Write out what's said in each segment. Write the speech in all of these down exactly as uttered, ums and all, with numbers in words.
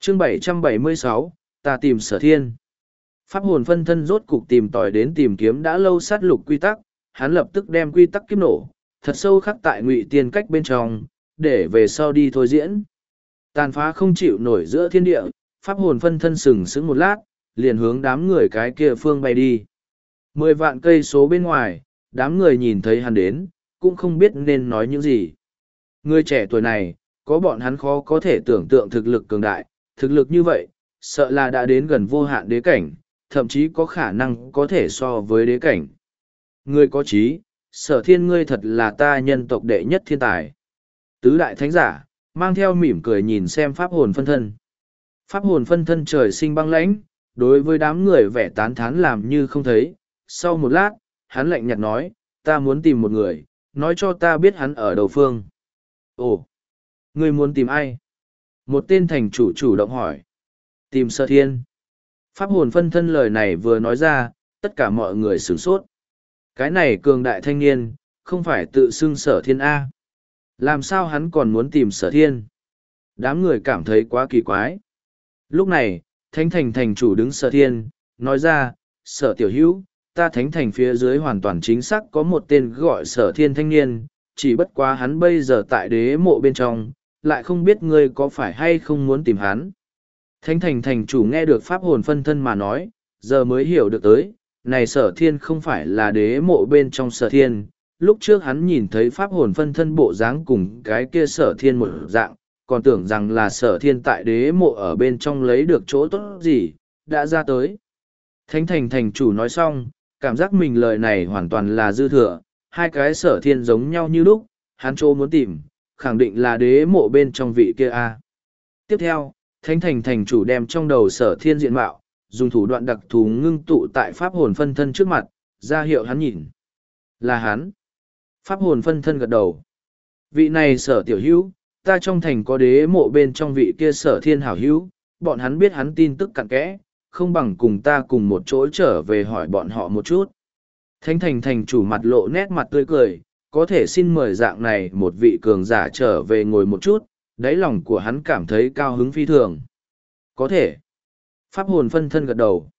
chương bảy trăm bảy mươi sáu, ta tìm sở thiên. Pháp hồn phân thân rốt cục tìm tòi đến tìm kiếm đã lâu sát lục quy tắc, hắn lập tức đem quy tắc kiếp nổ, thật sâu khắc tại ngụy tiên cách bên trong, để về sau đi thôi diễn. Tàn phá không chịu nổi giữa thiên địa, pháp hồn phân thân sừng sững một lát, liền hướng đám người cái kia phương bay đi. Mười vạn cây số bên ngoài, đám người nhìn thấy hắn đến, cũng không biết nên nói những gì. Người trẻ tuổi này, có bọn hắn khó có thể tưởng tượng thực lực cường đại, thực lực như vậy, sợ là đã đến gần vô hạn đế cảnh, thậm chí có khả năng có thể so với đế cảnh. Ngươi có trí, sở thiên ngươi thật là ta nhân tộc đệ nhất thiên tài. Tứ đại thánh giả, mang theo mỉm cười nhìn xem pháp hồn phân thân. Pháp hồn phân thân trời sinh băng lãnh, đối với đám người vẻ tán thán làm như không thấy. Sau một lát, hắn lạnh nhạt nói, ta muốn tìm một người, nói cho ta biết hắn ở đầu phương. Ồ, ngươi muốn tìm ai? Một tên thành chủ chủ động hỏi. Tìm sở thiên. Pháp hồn phân thân lời này vừa nói ra, tất cả mọi người sửng sốt. Cái này cường đại thanh niên, không phải tự xưng sở thiên A. Làm sao hắn còn muốn tìm sở thiên? Đám người cảm thấy quá kỳ quái. Lúc này, Thánh Thành thành chủ đứng sở thiên, nói ra, sở tiểu hữu, ta Thánh Thành phía dưới hoàn toàn chính xác có một tên gọi sở thiên thanh niên, chỉ bất quá hắn bây giờ tại đế mộ bên trong, lại không biết ngươi có phải hay không muốn tìm hắn. Thánh Thành thành chủ nghe được pháp hồn phân thân mà nói, giờ mới hiểu được tới, này sở thiên không phải là đế mộ bên trong sở thiên. Lúc trước hắn nhìn thấy pháp hồn phân thân bộ dáng cùng cái kia sở thiên một dạng, còn tưởng rằng là sở thiên tại đế mộ ở bên trong lấy được chỗ tốt gì, đã ra tới. Thánh Thành thành chủ nói xong, cảm giác mình lời này hoàn toàn là dư thừa, hai cái sở thiên giống nhau như lúc, hắn chỗ muốn tìm, khẳng định là đế mộ bên trong vị kia a. Tiếp theo, Thánh Thành thành chủ đem trong đầu sở thiên diện mạo, dùng thủ đoạn đặc thù ngưng tụ tại pháp hồn phân thân trước mặt, ra hiệu hắn nhìn. Là hắn. Pháp hồn phân thân gật đầu. Vị này sở tiểu hữu, ta trong thành có đế mộ bên trong vị kia sở thiên hảo hữu, bọn hắn biết hắn tin tức cặn kẽ, không bằng cùng ta cùng một chỗ trở về hỏi bọn họ một chút. Thánh Thành thành chủ mặt lộ nét mặt tươi cười, có thể xin mời dạng này một vị cường giả trở về ngồi một chút, đáy lòng của hắn cảm thấy cao hứng phi thường. Có thể. Pháp hồn phân thân gật đầu.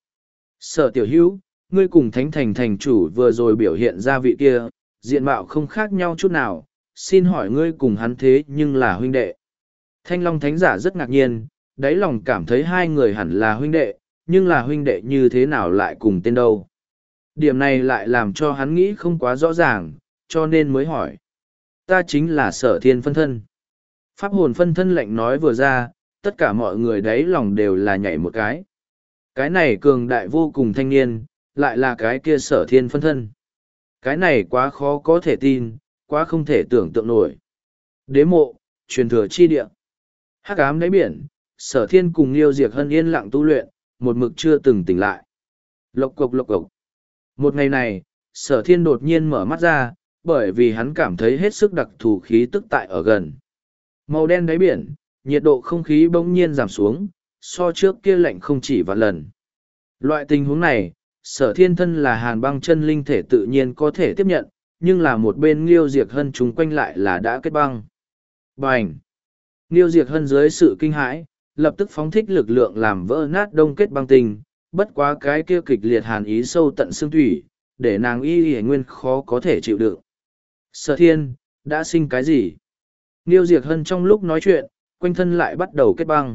Sở tiểu hữu, ngươi cùng Thánh Thành thành chủ vừa rồi biểu hiện ra vị kia, diện mạo không khác nhau chút nào, xin hỏi ngươi cùng hắn thế nhưng là huynh đệ. Thanh Long Thánh giả rất ngạc nhiên, đáy lòng cảm thấy hai người hẳn là huynh đệ, nhưng là huynh đệ như thế nào lại cùng tên đâu. Điểm này lại làm cho hắn nghĩ không quá rõ ràng, cho nên mới hỏi. Ta chính là sở thiên phân thân. Pháp hồn phân thân lệnh nói vừa ra, tất cả mọi người đáy lòng đều là nhảy một cái. Cái này cường đại vô cùng thanh niên, lại là cái kia sở thiên phân thân. Cái này quá khó có thể tin, quá không thể tưởng tượng nổi. Đế mộ, truyền thừa chi địa. Hắc ám đáy biển, sở thiên cùng Liêu Diệc Hân yên lặng tu luyện, một mực chưa từng tỉnh lại. Lộc cộc lộc cộc. Một ngày này, sở thiên đột nhiên mở mắt ra, bởi vì hắn cảm thấy hết sức đặc thù khí tức tại ở gần. Màu đen đáy biển, nhiệt độ không khí bỗng nhiên giảm xuống, so trước kia lạnh không chỉ vài lần. Loại tình huống này, sở thiên thân là hàn băng chân linh thể tự nhiên có thể tiếp nhận, nhưng là một bên Liêu Diệc Hân chúng quanh lại là đã kết băng. Bành! Liêu Diệc Hân dưới sự kinh hãi, lập tức phóng thích lực lượng làm vỡ nát đông kết băng tinh, bất quá cái kia kịch liệt hàn ý sâu tận xương thủy, để nàng y y nguyên khó có thể chịu đựng. Sở thiên, đã sinh cái gì? Liêu Diệc Hân trong lúc nói chuyện, quanh thân lại bắt đầu kết băng.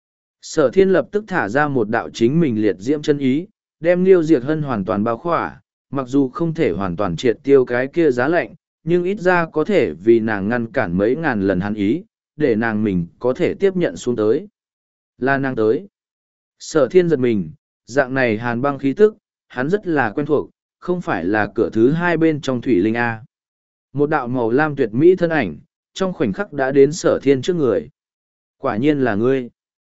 Sở thiên lập tức thả ra một đạo chính mình liệt diễm chân ý, đem Liêu Diệc Hân hoàn toàn bao khỏa, mặc dù không thể hoàn toàn triệt tiêu cái kia giá lạnh, nhưng ít ra có thể vì nàng ngăn cản mấy ngàn lần hắn ý, để nàng mình có thể tiếp nhận xuống tới. Là nàng tới. Sở thiên giật mình, dạng này hàn băng khí tức, hắn rất là quen thuộc, không phải là cửa thứ hai bên trong thủy linh A. Một đạo màu lam tuyệt mỹ thân ảnh, trong khoảnh khắc đã đến sở thiên trước người. Quả nhiên là ngươi.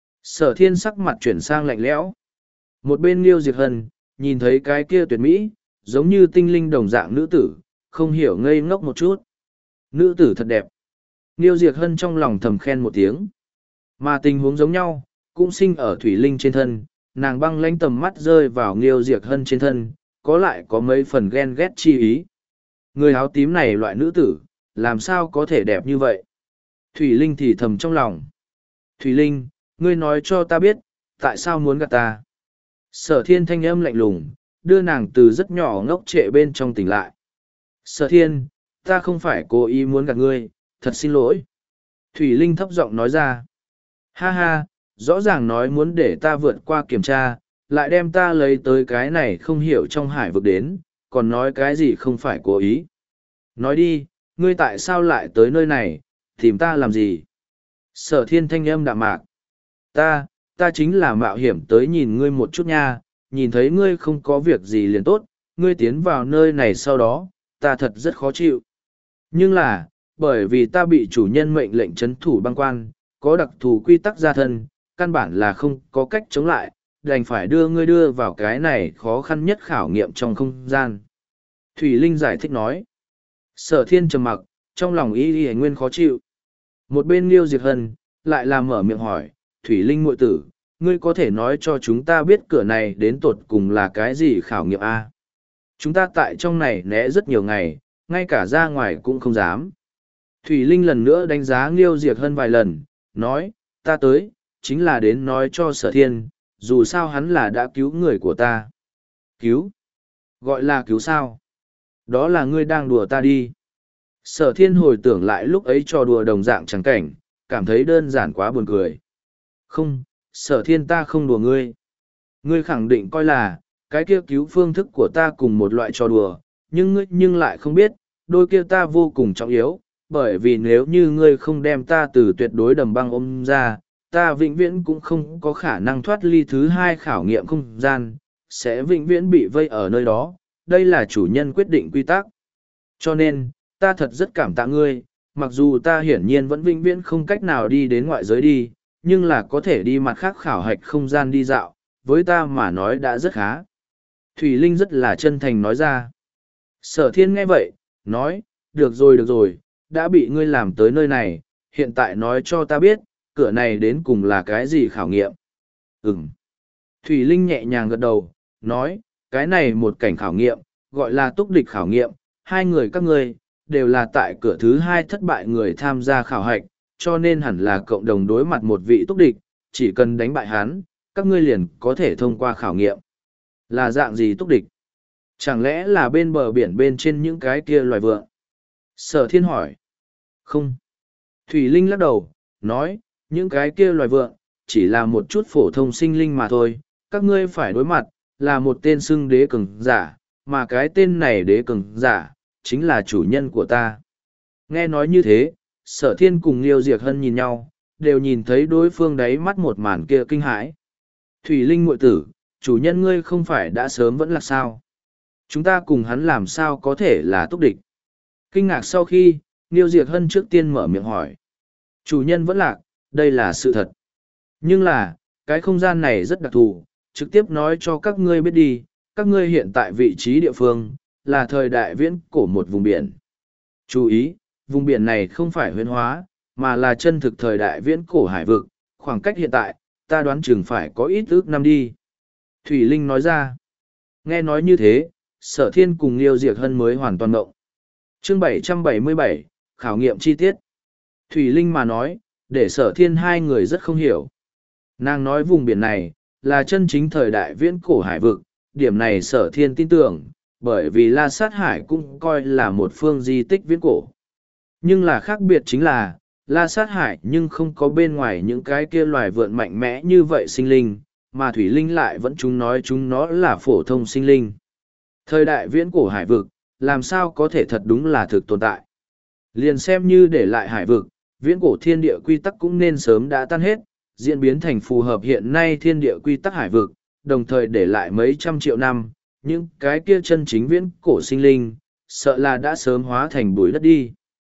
Sở thiên sắc mặt chuyển sang lạnh lẽo. Một bên Liêu Diệc Hân, nhìn thấy cái kia tuyệt mỹ, giống như tinh linh đồng dạng nữ tử, không hiểu ngây ngốc một chút. Nữ tử thật đẹp. Liêu Diệc Hân trong lòng thầm khen một tiếng. Mà tình huống giống nhau, cũng sinh ở thủy linh trên thân, nàng băng lãnh tầm mắt rơi vào Liêu Diệc Hân trên thân, có lại có mấy phần ghen ghét chi ý. Người áo tím này loại nữ tử, làm sao có thể đẹp như vậy? Thủy linh thì thầm trong lòng. Thủy linh, Ngươi nói cho ta biết, tại sao muốn gạt ta? Sở thiên thanh âm lạnh lùng, đưa nàng từ rất nhỏ ngốc trệ bên trong tỉnh lại. Sở thiên, ta không phải cố ý muốn gạt ngươi, thật xin lỗi. Thủy Linh thấp giọng nói ra. Ha ha, rõ ràng nói muốn để ta vượt qua kiểm tra, lại đem ta lấy tới cái này không hiểu trong hải vực đến, còn nói cái gì không phải cố ý. Nói đi, ngươi tại sao lại tới nơi này, tìm ta làm gì? Sở thiên thanh âm đạm mạc. Ta, ta chính là mạo hiểm tới nhìn ngươi một chút nha, nhìn thấy ngươi không có việc gì liền tốt, ngươi tiến vào nơi này sau đó, ta thật rất khó chịu. Nhưng là, bởi vì ta bị chủ nhân mệnh lệnh trấn thủ băng quan, có đặc thù quy tắc gia thân, căn bản là không có cách chống lại, đành phải đưa ngươi đưa vào cái này khó khăn nhất khảo nghiệm trong không gian. Thủy Linh giải thích nói. Sở thiên trầm mặc, trong lòng y y nguyên khó chịu. Một bên Liêu Diệt Hân, lại làm mở miệng hỏi, Thủy Linh muội tử, ngươi có thể nói cho chúng ta biết cửa này đến tột cùng là cái gì khảo nghiệm a? Chúng ta tại trong này né rất nhiều ngày, ngay cả ra ngoài cũng không dám. Thủy Linh lần nữa đánh giá Liêu Diệt Hân vài lần, nói, ta tới, chính là đến nói cho sở thiên, dù sao hắn là đã cứu người của ta. Cứu? Gọi là cứu sao? Đó là ngươi đang đùa ta đi. Sở thiên hồi tưởng lại lúc ấy trò đùa đồng dạng trắng cảnh, cảm thấy đơn giản quá buồn cười. Không, sở thiên ta không đùa ngươi. Ngươi khẳng định coi là, cái kia cứu phương thức của ta cùng một loại trò đùa, nhưng ngươi nhưng lại không biết, đôi kia ta vô cùng trọng yếu, bởi vì nếu như ngươi không đem ta từ tuyệt đối đầm băng ôm ra, ta vĩnh viễn cũng không có khả năng thoát ly thứ hai khảo nghiệm không gian, sẽ vĩnh viễn bị vây ở nơi đó, đây là chủ nhân quyết định quy tắc. Cho nên, ta thật rất cảm tạ ngươi, mặc dù ta hiển nhiên vẫn vĩnh viễn không cách nào đi đến ngoại giới đi, nhưng là có thể đi mặt khác khảo hạch không gian đi dạo, với ta mà nói đã rất khá. Thủy Linh rất là chân thành nói ra. Sở thiên nghe vậy, nói, được rồi được rồi, đã bị ngươi làm tới nơi này, hiện tại nói cho ta biết, cửa này đến cùng là cái gì khảo nghiệm. Ừm. Thủy Linh nhẹ nhàng gật đầu, nói, cái này một cảnh khảo nghiệm, gọi là túc địch khảo nghiệm, hai người các ngươi, đều là tại cửa thứ hai thất bại người tham gia khảo hạch, cho nên hẳn là cộng đồng đối mặt một vị túc địch, chỉ cần đánh bại hắn, các ngươi liền có thể thông qua khảo nghiệm. Là dạng gì túc địch? Chẳng lẽ là bên bờ biển bên trên những cái kia loài vượn? Sở thiên hỏi. Không. Thủy Linh lắc đầu, nói, những cái kia loài vượn, chỉ là một chút phổ thông sinh linh mà thôi, các ngươi phải đối mặt, là một tên xưng đế cường giả, mà cái tên này đế cường giả, chính là chủ nhân của ta. Nghe nói như thế, sở thiên cùng Liêu Diệc Hân nhìn nhau, đều nhìn thấy đối phương đáy mắt một màn kia kinh hãi. Thủy Linh muội tử, chủ nhân ngươi không phải đã sớm vẫn là sao? Chúng ta cùng hắn làm sao có thể là túc địch? Kinh ngạc sau khi, Liêu Diệc Hân trước tiên mở miệng hỏi. Chủ nhân vẫn lạc, đây là sự thật. Nhưng là, cái không gian này rất đặc thù, trực tiếp nói cho các ngươi biết đi, các ngươi hiện tại vị trí địa phương, là thời đại viễn cổ một vùng biển. Chú ý, vùng biển này không phải huyễn hóa, mà là chân thực thời đại viễn cổ hải vực, khoảng cách hiện tại, ta đoán chừng phải có ít ước năm đi. Thủy Linh nói ra. Nghe nói như thế, sở thiên cùng Liêu Diệc Hân mới hoàn toàn ngộng. Chương bảy trăm bảy mươi bảy, khảo nghiệm chi tiết. Thủy Linh mà nói, để sở thiên hai người rất không hiểu. Nàng nói vùng biển này, là chân chính thời đại viễn cổ hải vực, điểm này sở thiên tin tưởng, bởi vì La Sát Hải cũng coi là một phương di tích viễn cổ. Nhưng là khác biệt chính là, La Sát Hải nhưng không có bên ngoài những cái kia loài vượn mạnh mẽ như vậy sinh linh, mà Thủy Linh lại vẫn chúng nói chúng nó là phổ thông sinh linh. Thời đại viễn cổ hải vực, làm sao có thể thật đúng là thực tồn tại. Liền xem như để lại hải vực, viễn cổ thiên địa quy tắc cũng nên sớm đã tan hết, diễn biến thành phù hợp hiện nay thiên địa quy tắc hải vực, đồng thời để lại mấy trăm triệu năm, những cái kia chân chính viễn cổ sinh linh, sợ là đã sớm hóa thành bụi đất đi.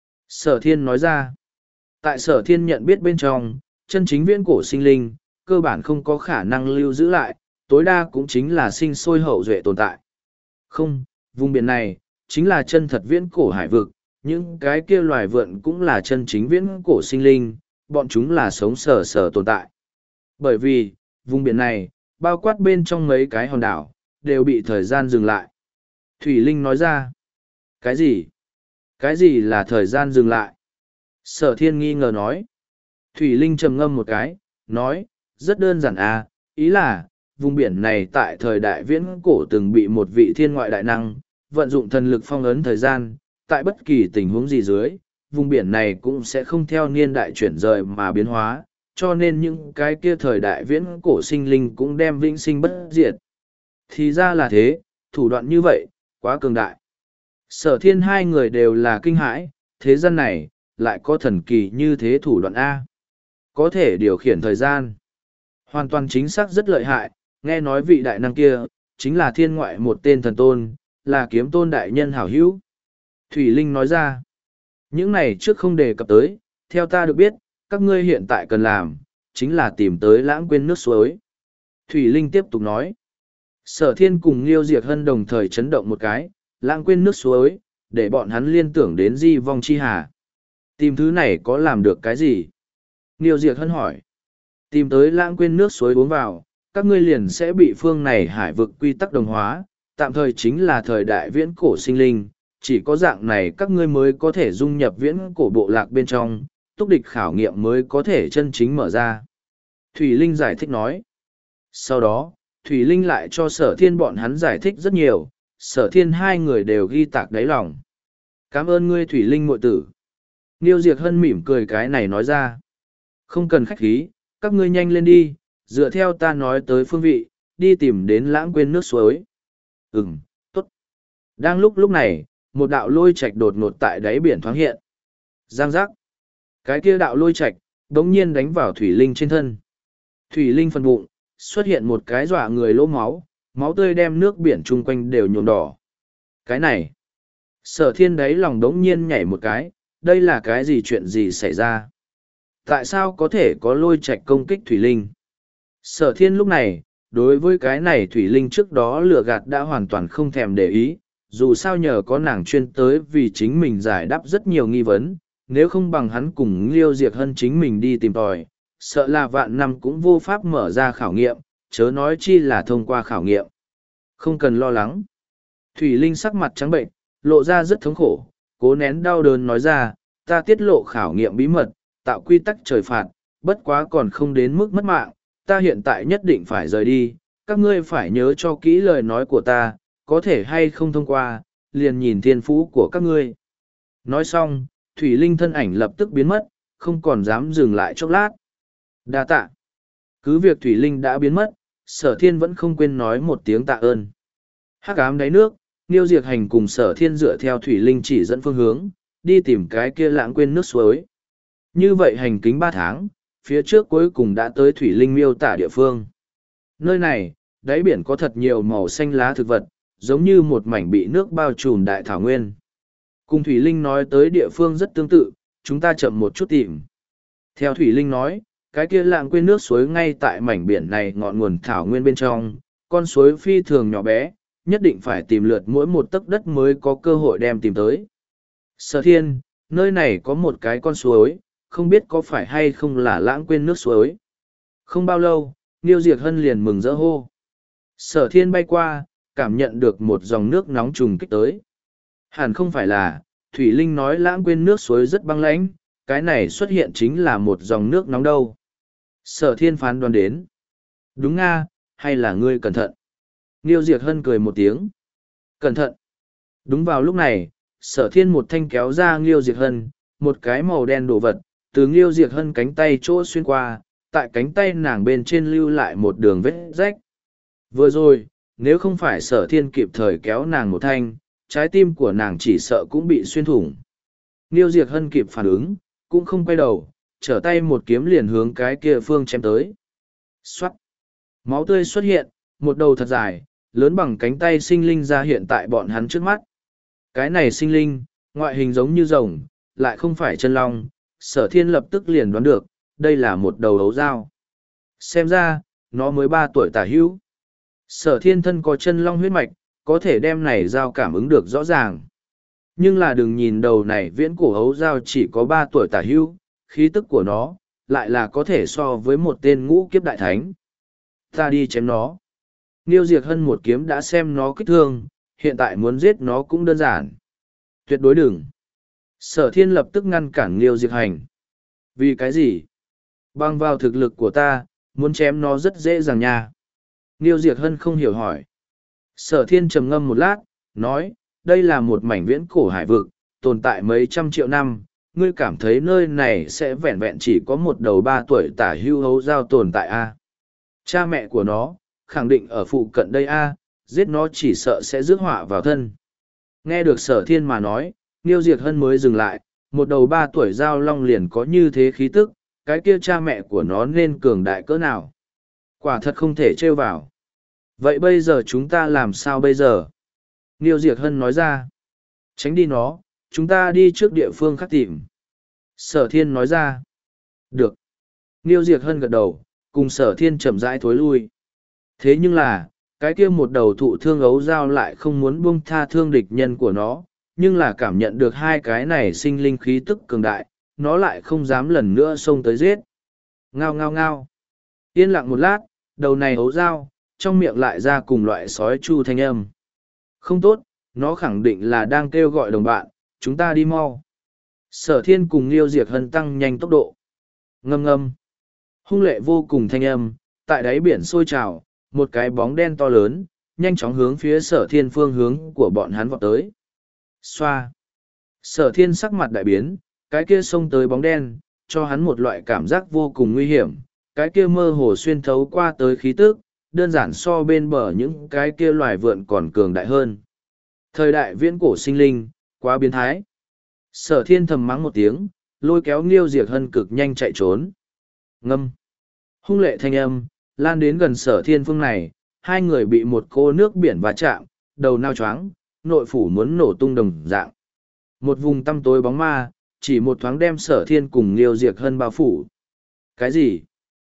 Sở thiên nói ra, tại sở thiên nhận biết bên trong, chân chính viễn cổ sinh linh, cơ bản không có khả năng lưu giữ lại, tối đa cũng chính là sinh sôi hậu duệ tồn tại. Không, vùng biển này, chính là chân thật viễn cổ hải vực, những cái kia loài vượn cũng là chân chính viễn cổ sinh linh, bọn chúng là sống sờ sờ tồn tại. Bởi vì, vùng biển này, bao quát bên trong mấy cái hòn đảo, đều bị thời gian dừng lại. Thủy Linh nói ra, cái gì? Cái gì là thời gian dừng lại? Sở thiên nghi ngờ nói. Thủy Linh trầm ngâm một cái, nói, rất đơn giản à, ý là, vùng biển này tại thời đại viễn cổ từng bị một vị thiên ngoại đại năng, vận dụng thần lực phong ấn thời gian, tại bất kỳ tình huống gì dưới, vùng biển này cũng sẽ không theo niên đại chuyển rời mà biến hóa, cho nên những cái kia thời đại viễn cổ sinh linh cũng đem vĩnh sinh bất diệt. Thì ra là thế, thủ đoạn như vậy, quá cường đại. Sở thiên hai người đều là kinh hãi, thế gian này, lại có thần kỳ như thế thủ đoạn A. Có thể điều khiển thời gian. Hoàn toàn chính xác rất lợi hại, nghe nói vị đại năng kia, chính là thiên ngoại một tên thần tôn, là kiếm tôn đại nhân hảo hữu. Thủy Linh nói ra, những này trước không đề cập tới, theo ta được biết, các ngươi hiện tại cần làm, chính là tìm tới lãng quên nước suối. Thủy Linh tiếp tục nói, Sở thiên cùng Liêu Diệc Hân đồng thời chấn động một cái, lãng quên nước suối, để bọn hắn liên tưởng đến di vong chi hà. Tìm thứ này có làm được cái gì? Liêu Diệc Hân hỏi. Tìm tới lãng quên nước suối uống vào, các ngươi liền sẽ bị phương này hải vực quy tắc đồng hóa, tạm thời chính là thời đại viễn cổ sinh linh, chỉ có dạng này các ngươi mới có thể dung nhập viễn cổ bộ lạc bên trong, túc địch khảo nghiệm mới có thể chân chính mở ra. Thủy Linh giải thích nói. Sau đó, Thủy Linh lại cho sở thiên bọn hắn giải thích rất nhiều, sở thiên hai người đều ghi tạc đáy lòng. Cảm ơn ngươi Thủy Linh muội tử. Niêu Diệc Hân mỉm cười cái này nói ra. Không cần khách khí, các ngươi nhanh lên đi, dựa theo ta nói tới phương vị, đi tìm đến lãng quên nước suối. Ừm, tốt. Đang lúc lúc này, một đạo lôi trạch đột ngột tại đáy biển thoáng hiện. Giang giác. Cái kia đạo lôi trạch, đống nhiên đánh vào Thủy Linh trên thân. Thủy Linh phần bụng, xuất hiện một cái dọa người lỗ máu, máu tươi đem nước biển chung quanh đều nhuộm đỏ. Cái này, sở thiên đáy lòng đống nhiên nhảy một cái, đây là cái gì chuyện gì xảy ra? Tại sao có thể có lôi trạch công kích Thủy Linh? Sở thiên lúc này, đối với cái này Thủy Linh trước đó lừa gạt đã hoàn toàn không thèm để ý, dù sao nhờ có nàng chuyên tới vì chính mình giải đáp rất nhiều nghi vấn, nếu không bằng hắn cùng Liêu Diệc Hân chính mình đi tìm tòi, sợ là vạn năm cũng vô pháp mở ra khảo nghiệm, chớ nói chi là thông qua khảo nghiệm. Không cần lo lắng. Thủy Linh sắc mặt trắng bệnh, lộ ra rất thống khổ, cố nén đau đớn nói ra, ta tiết lộ khảo nghiệm bí mật, tạo quy tắc trời phạt, bất quá còn không đến mức mất mạng, ta hiện tại nhất định phải rời đi, các ngươi phải nhớ cho kỹ lời nói của ta, có thể hay không thông qua, liền nhìn thiên phú của các ngươi. Nói xong, Thủy Linh thân ảnh lập tức biến mất, không còn dám dừng lại chốc lát. Đa tạ. Cứ việc Thủy Linh đã biến mất, sở thiên vẫn không quên nói một tiếng tạ ơn. Hắc ám đáy nước, Niêu Diệc Hành cùng sở thiên dựa theo Thủy Linh chỉ dẫn phương hướng, đi tìm cái kia lãng quên nước suối. Như vậy hành kính ba tháng, phía trước cuối cùng đã tới Thủy Linh miêu tả địa phương. Nơi này, đáy biển có thật nhiều màu xanh lá thực vật, giống như một mảnh bị nước bao trùm đại thảo nguyên. Cùng Thủy Linh nói tới địa phương rất tương tự, chúng ta chậm một chút tìm. Theo Thủy Linh nói, cái kia lãng quên nước suối ngay tại mảnh biển này ngọn nguồn thảo nguyên bên trong, con suối phi thường nhỏ bé, nhất định phải tìm lượt mỗi một tấc đất mới có cơ hội đem tìm tới. Sở thiên, nơi này có một cái con suối, không biết có phải hay không là lãng quên nước suối. Không bao lâu, Niêu Diệc Hân liền mừng rỡ hô. Sở thiên bay qua, cảm nhận được một dòng nước nóng trùng kích tới. Hẳn không phải là, Thủy Linh nói lãng quên nước suối rất băng lãnh, cái này xuất hiện chính là một dòng nước nóng đâu. Sở thiên phán đoán đến. Đúng nga, hay là ngươi cẩn thận? Niêu Diệc Hân cười một tiếng. Cẩn thận. Đúng vào lúc này, sở thiên một thanh kéo ra Niêu Diệc Hân, một cái màu đen đồ vật, từ Niêu Diệc Hân cánh tay chỗ xuyên qua, tại cánh tay nàng bên trên lưu lại một đường vết rách. Vừa rồi, nếu không phải sở thiên kịp thời kéo nàng một thanh, trái tim của nàng chỉ sợ cũng bị xuyên thủng. Niêu Diệc Hân kịp phản ứng, cũng không quay đầu, trở tay một kiếm liền hướng cái kia phương chém tới. Xoát! Máu tươi xuất hiện, một đầu thật dài, lớn bằng cánh tay sinh linh ra hiện tại bọn hắn trước mắt. Cái này sinh linh, ngoại hình giống như rồng, lại không phải chân long, sở thiên lập tức liền đoán được, đây là một đầu ấu dao. Xem ra, nó mới ba tuổi tả hữu. Sở thiên thân có chân long huyết mạch, có thể đem này dao cảm ứng được rõ ràng. Nhưng là đừng nhìn đầu này viễn cổ ấu dao chỉ có ba tuổi tả hữu, khí tức của nó, lại là có thể so với một tên ngũ kiếp đại thánh. Ta đi chém nó. Niêu Diệc Hân một kiếm đã xem nó kích thương, hiện tại muốn giết nó cũng đơn giản. Tuyệt đối đừng. Sở thiên lập tức ngăn cản Niêu Diệc Hành. Vì cái gì? Bằng vào thực lực của ta, muốn chém nó rất dễ dàng nha. Niêu Diệt Hân không hiểu hỏi. Sở thiên trầm ngâm một lát, nói, đây là một mảnh viễn cổ hải vực, tồn tại mấy trăm triệu năm. Ngươi cảm thấy nơi này sẽ vẹn vẹn chỉ có một đầu ba tuổi tả hưu hấu giao tồn tại a? Cha mẹ của nó, khẳng định ở phụ cận đây a, giết nó chỉ sợ sẽ rước họa vào thân. Nghe được sở thiên mà nói, Niêu Diệt Hân mới dừng lại, một đầu ba tuổi giao long liền có như thế khí tức, cái kia cha mẹ của nó nên cường đại cỡ nào. Quả thật không thể trêu vào. Vậy bây giờ chúng ta làm sao bây giờ? Niêu Diệt Hân nói ra. Tránh đi nó, chúng ta đi trước địa phương khác tìm. Sở thiên nói ra. Được. Niêu Diệt Hân gật đầu, cùng sở thiên chậm rãi thối lui. Thế nhưng là, cái kia một đầu thụ thương ấu dao lại không muốn buông tha thương địch nhân của nó, nhưng là cảm nhận được hai cái này sinh linh khí tức cường đại, nó lại không dám lần nữa xông tới giết. Ngao ngao ngao. Yên lặng một lát, đầu này ấu dao, trong miệng lại ra cùng loại sói chu thanh âm. Không tốt, nó khẳng định là đang kêu gọi đồng bạn, chúng ta đi mau. Sở thiên cùng Liêu Diệt Hân tăng nhanh tốc độ. Ngâm ngâm. Hung lệ vô cùng thanh âm, tại đáy biển sôi trào, một cái bóng đen to lớn, nhanh chóng hướng phía sở thiên phương hướng của bọn hắn vọt tới. Xoa. Sở thiên sắc mặt đại biến, cái kia xông tới bóng đen, cho hắn một loại cảm giác vô cùng nguy hiểm, cái kia mơ hồ xuyên thấu qua tới khí tức, đơn giản so bên bờ những cái kia loài vượn còn cường đại hơn. Thời đại viễn cổ sinh linh, quá biến thái. Sở thiên thầm mắng một tiếng, lôi kéo Nghiêu Diệt Hân cực nhanh chạy trốn. Ngâm. Hung lệ thanh âm, lan đến gần sở thiên phương này, hai người bị một cô nước biển va chạm, đầu nao choáng, nội phủ muốn nổ tung đồng dạng. Một vùng tăm tối bóng ma, chỉ một thoáng đem sở thiên cùng Nghiêu Diệt Hân bao phủ. Cái gì?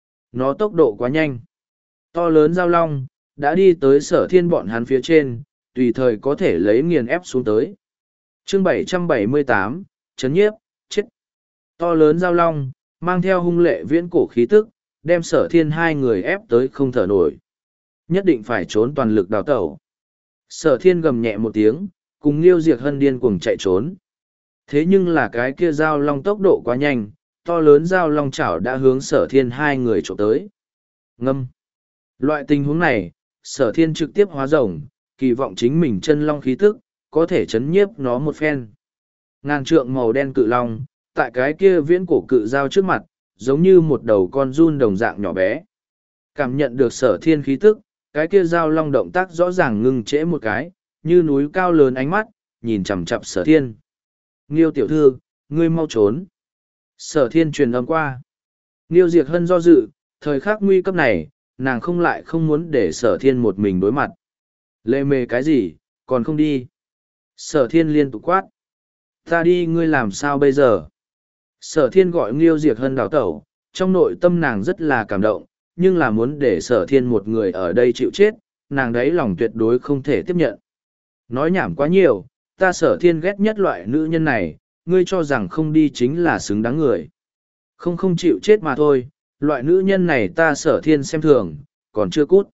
Nó tốc độ quá nhanh. To lớn giao long, đã đi tới sở thiên bọn hắn phía trên, tùy thời có thể lấy nghiền ép xuống tới. Chương bảy trăm bảy mươi tám, Chấn nhiếp, chết. To lớn giao long, mang theo hung lệ viễn cổ khí tức, đem sở thiên hai người ép tới không thở nổi. Nhất định phải trốn toàn lực đào tẩu. Sở thiên gầm nhẹ một tiếng, cùng Liêu Diệt Hân điên cuồng chạy trốn. Thế nhưng là cái kia giao long tốc độ quá nhanh, to lớn giao long chảo đã hướng sở thiên hai người trộm tới. Ngâm. Loại tình huống này, sở thiên trực tiếp hóa rồng, kỳ vọng chính mình chân long khí tức, có thể chấn nhiếp nó một phen. Ngàn trượng màu đen cự long, tại cái kia viễn cổ cự giao trước mặt, giống như một đầu con giun đồng dạng nhỏ bé. Cảm nhận được sở thiên khí tức, cái kia giao long động tác rõ ràng ngưng trễ một cái, như núi cao lớn ánh mắt, nhìn chằm chằm sở thiên. Nghiêu tiểu thư, ngươi mau trốn. Sở thiên truyền âm qua. Nghiêu Diệt Hân do dự, thời khắc nguy cấp này, nàng không lại không muốn để sở thiên một mình đối mặt. Lê mề cái gì, còn không đi. Sở thiên liên tục quát. Ta đi ngươi làm sao bây giờ? Sở thiên gọi Nghiêu Diệt Hân đào tẩu, trong nội tâm nàng rất là cảm động, nhưng là muốn để sở thiên một người ở đây chịu chết, nàng đấy lòng tuyệt đối không thể tiếp nhận. Nói nhảm quá nhiều, ta sở thiên ghét nhất loại nữ nhân này, ngươi cho rằng không đi chính là xứng đáng người. Không không chịu chết mà thôi, loại nữ nhân này ta sở thiên xem thường, còn chưa cút.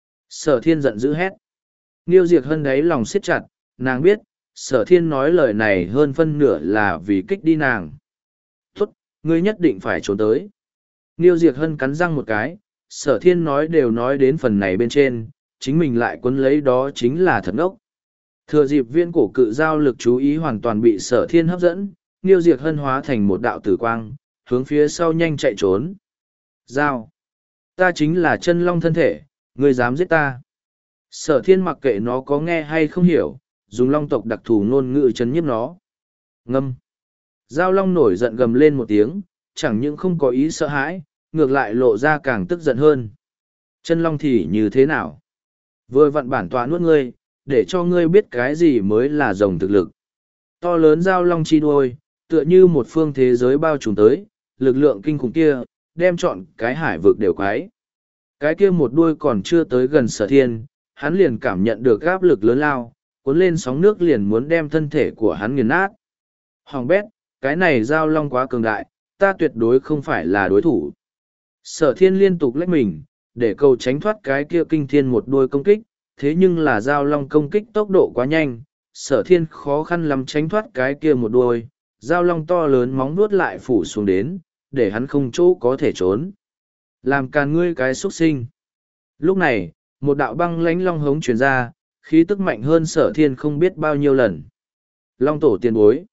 Sở thiên giận dữ hét. Nghiêu Diệt Hân đấy lòng siết chặt, nàng biết, sở thiên nói lời này hơn phân nửa là vì kích đi nàng. Tốt, ngươi nhất định phải trốn tới. Nghiêu Diệt Hân cắn răng một cái, sở thiên nói đều nói đến phần này bên trên, chính mình lại quấn lấy đó chính là thật ngốc. Thừa dịp viên cổ cự giao lực chú ý hoàn toàn bị sở thiên hấp dẫn, Nghiêu Diệt Hân hóa thành một đạo tử quang, hướng phía sau nhanh chạy trốn. Giao! Ta chính là chân long thân thể, ngươi dám giết ta. Sở thiên mặc kệ nó có nghe hay không hiểu, dùng long tộc đặc thù ngôn ngữ chấn nhiếp nó. Ngâm! Giao long nổi giận gầm lên một tiếng, chẳng những không có ý sợ hãi, ngược lại lộ ra càng tức giận hơn. Chân long thì như thế nào? Vừa vặn bản tọa nuốt ngươi, để cho ngươi biết cái gì mới là rồng thực lực. To lớn giao long chi đuôi, tựa như một phương thế giới bao trùm tới, lực lượng kinh khủng kia, đem trọn cái hải vực đều quái. Cái kia một đuôi còn chưa tới gần sở thiên, hắn liền cảm nhận được áp lực lớn lao, cuốn lên sóng nước liền muốn đem thân thể của hắn nghiền nát. Hoàng bét, cái này giao long quá cường đại, ta tuyệt đối không phải là đối thủ. Sở thiên liên tục lách mình, để cầu tránh thoát cái kia kinh thiên một đuôi công kích, thế nhưng là giao long công kích tốc độ quá nhanh, sở thiên khó khăn lắm tránh thoát cái kia một đuôi, giao long to lớn móng nuốt lại phủ xuống đến, để hắn không chỗ có thể trốn. Làm càn ngươi cái xuất sinh. Lúc này, một đạo băng lánh long hống truyền ra, khí tức mạnh hơn sở thiên không biết bao nhiêu lần. Long tổ tiền bối.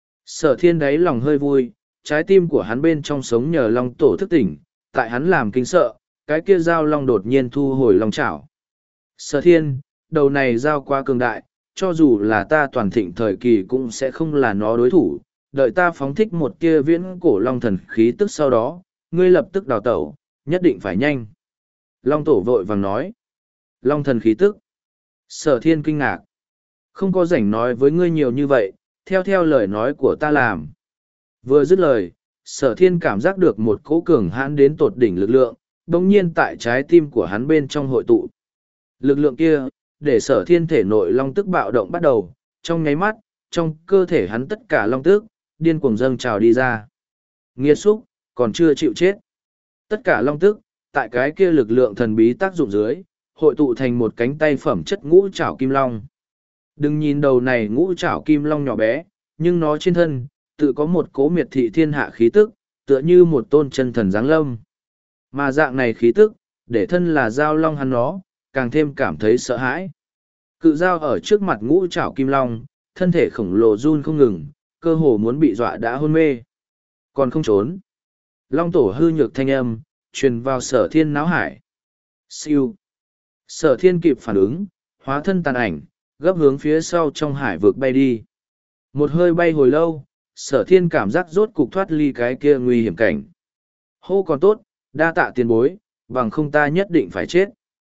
Sở thiên đáy lòng hơi vui, trái tim của hắn bên trong sống nhờ long tổ thức tỉnh, tại hắn làm kinh sợ, cái kia dao long đột nhiên thu hồi long chảo. Sở thiên, đầu này dao quá cường đại, cho dù là ta toàn thịnh thời kỳ cũng sẽ không là nó đối thủ, đợi ta phóng thích một kia viễn cổ long thần khí tức sau đó, ngươi lập tức đào tẩu, nhất định phải nhanh. Long tổ vội vàng nói. Long thần khí tức. Sở thiên kinh ngạc. Không có rảnh nói với ngươi nhiều như vậy, theo theo lời nói của ta làm. Vừa dứt lời, sở thiên cảm giác được một cỗ cường hãn đến tột đỉnh lực lượng, bỗng nhiên tại trái tim của hắn bên trong hội tụ. Lực lượng kia, để sở thiên thể nội long tức bạo động bắt đầu, trong nháy mắt, trong cơ thể hắn tất cả long tức, điên cuồng dâng trào đi ra. Nghiệt xúc, còn chưa chịu chết. Tất cả long tức, tại cái kia lực lượng thần bí tác dụng dưới, hội tụ thành một cánh tay phẩm chất ngũ trảo kim long. Đừng nhìn đầu này ngũ trảo kim long nhỏ bé, nhưng nó trên thân, tự có một cố miệt thị thiên hạ khí tức, tựa như một tôn chân thần giáng lâm. Mà dạng này khí tức, để thân là giao long hắn nó, càng thêm cảm thấy sợ hãi. Cự dao ở trước mặt ngũ trảo kim long, thân thể khổng lồ run không ngừng, cơ hồ muốn bị dọa đã hôn mê. Còn không trốn. Long tổ hư nhược thanh âm, truyền vào sở thiên náo hải. Siêu. Sở thiên kịp phản ứng, hóa thân tàn ảnh, gấp hướng phía sau trong hải vực bay đi. Một hơi bay hồi lâu, sở thiên cảm giác rốt cục thoát ly cái kia nguy hiểm cảnh. Hô còn tốt, đa tạ tiền bối, bằng không ta nhất định phải chết.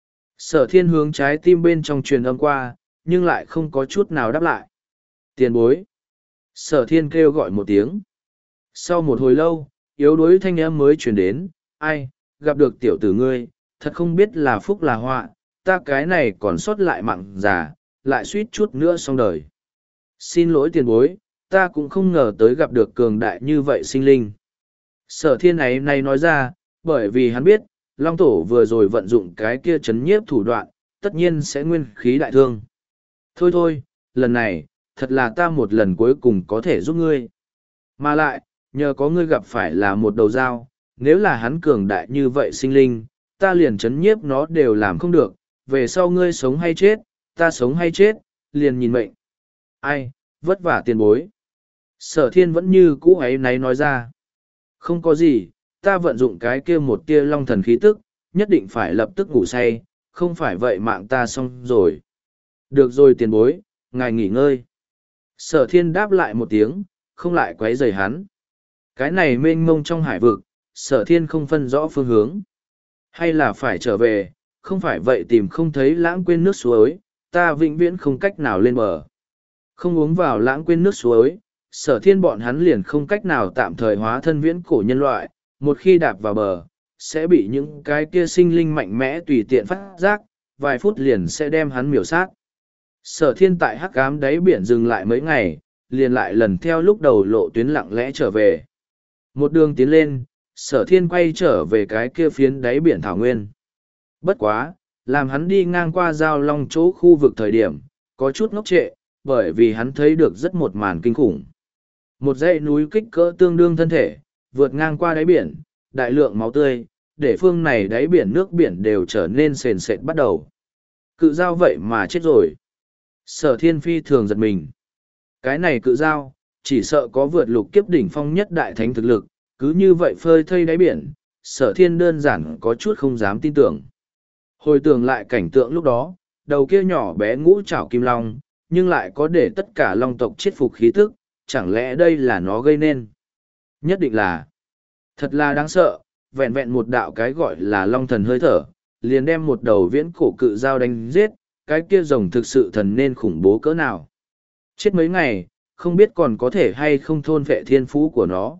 Sở thiên hướng trái tim bên trong truyền âm qua, nhưng lại không có chút nào đáp lại. Tiền bối. Sở thiên kêu gọi một tiếng. Sau một hồi lâu, yếu đuối thanh âm mới truyền đến, ai, gặp được tiểu tử ngươi, thật không biết là phúc là họa, ta cái này còn sót lại mạng già, lại suýt chút nữa xong đời. Xin lỗi tiền bối, ta cũng không ngờ tới gặp được cường đại như vậy sinh linh. Sở thiên ấy này nói ra, bởi vì hắn biết, Long Tổ vừa rồi vận dụng cái kia chấn nhiếp thủ đoạn, tất nhiên sẽ nguyên khí đại thương. Thôi thôi, lần này, thật là ta một lần cuối cùng có thể giúp ngươi. Mà lại, nhờ có ngươi gặp phải là một đầu dao, nếu là hắn cường đại như vậy sinh linh, ta liền chấn nhiếp nó đều làm không được, về sau ngươi sống hay chết, ta sống hay chết, liền nhìn mệnh. Ai, vất vả tiền bối. Sở thiên vẫn như cũ ấy náy nói ra. Không có gì, ta vận dụng cái kia một tia long thần khí tức, nhất định phải lập tức ngủ say, không phải vậy mạng ta xong rồi. Được rồi tiền bối, ngài nghỉ ngơi. Sở thiên đáp lại một tiếng, không lại quấy rầy hắn. Cái này mênh mông trong hải vực, sở thiên không phân rõ phương hướng. Hay là phải trở về, không phải vậy tìm không thấy lãng quên nước suối, ta vĩnh viễn không cách nào lên bờ. Không uống vào lãng quên nước suối, sở thiên bọn hắn liền không cách nào tạm thời hóa thân viễn cổ nhân loại, một khi đạp vào bờ, sẽ bị những cái kia sinh linh mạnh mẽ tùy tiện phát giác, vài phút liền sẽ đem hắn miểu sát. Sở thiên tại hắc ám đáy biển dừng lại mấy ngày, liền lại lần theo lúc đầu lộ tuyến lặng lẽ trở về. Một đường tiến lên, sở thiên quay trở về cái kia phiến đáy biển thảo nguyên. Bất quá, làm hắn đi ngang qua giao long chỗ khu vực thời điểm, có chút ngốc trệ, bởi vì hắn thấy được rất một màn kinh khủng. Một dãy núi kích cỡ tương đương thân thể, vượt ngang qua đáy biển, đại lượng máu tươi, để phương này đáy biển nước biển đều trở nên sền sệt bắt đầu. Cự dao vậy mà chết rồi. Sở thiên phi thường giật mình. Cái này cự dao, chỉ sợ có vượt lục kiếp đỉnh phong nhất đại thánh thực lực, cứ như vậy phơi thây đáy biển, sở thiên đơn giản có chút không dám tin tưởng. Hồi tưởng lại cảnh tượng lúc đó, đầu kia nhỏ bé ngũ trảo kim long, nhưng lại có để tất cả long tộc chết phục khí tức, chẳng lẽ đây là nó gây nên? Nhất định là, thật là đáng sợ, vẹn vẹn một đạo cái gọi là long thần hơi thở, liền đem một đầu viễn cổ cự dao đánh giết, cái kia rồng thực sự thần nên khủng bố cỡ nào. Chết mấy ngày, không biết còn có thể hay không thôn phệ thiên phú của nó.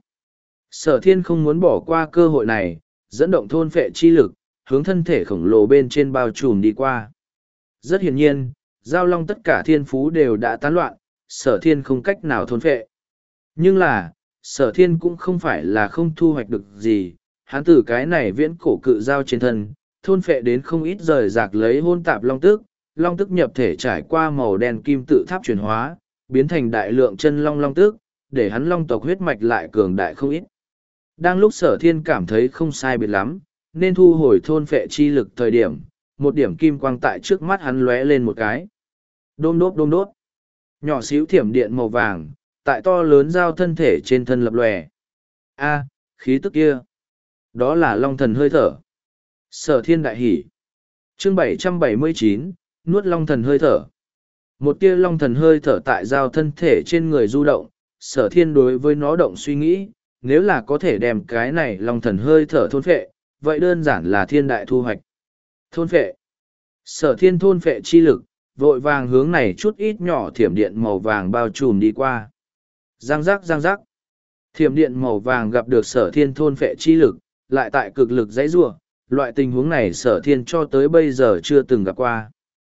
Sở thiên không muốn bỏ qua cơ hội này, dẫn động thôn phệ chi lực, hướng thân thể khổng lồ bên trên bao trùm đi qua. Rất hiển nhiên, giao long tất cả thiên phú đều đã tán loạn, sở thiên không cách nào thôn phệ. Nhưng là, sở thiên cũng không phải là không thu hoạch được gì, hắn từ cái này viễn cổ cự giao trên thân, thôn phệ đến không ít rời rạc lấy hôn tạp long tức, long tức nhập thể trải qua màu đen kim tự tháp chuyển hóa, biến thành đại lượng chân long long tức, để hắn long tộc huyết mạch lại cường đại không ít. Đang lúc sở thiên cảm thấy không sai biệt lắm, nên thu hồi thôn phệ chi lực thời điểm, một điểm kim quang tại trước mắt hắn lóe lên một cái. Đôm đốt đôm đốt. Nhỏ xíu thiểm điện màu vàng, tại to lớn giao thân thể trên thân lập lòe. A, khí tức kia. Đó là long thần hơi thở. Sở thiên đại hỉ. Chương bảy trăm bảy mươi chín, nuốt long thần hơi thở. Một tia long thần hơi thở tại giao thân thể trên người du động, sở thiên đối với nó động suy nghĩ, nếu là có thể đem cái này long thần hơi thở thôn phệ, vậy đơn giản là thiên đại thu hoạch. Thôn phệ. Sở thiên thôn phệ chi lực, vội vàng hướng này chút ít nhỏ thiểm điện màu vàng bao trùm đi qua. Giang giác giang giác. Thiểm điện màu vàng gặp được sở thiên thôn phệ chi lực, lại tại cực lực dãy rua, loại tình huống này sở thiên cho tới bây giờ chưa từng gặp qua.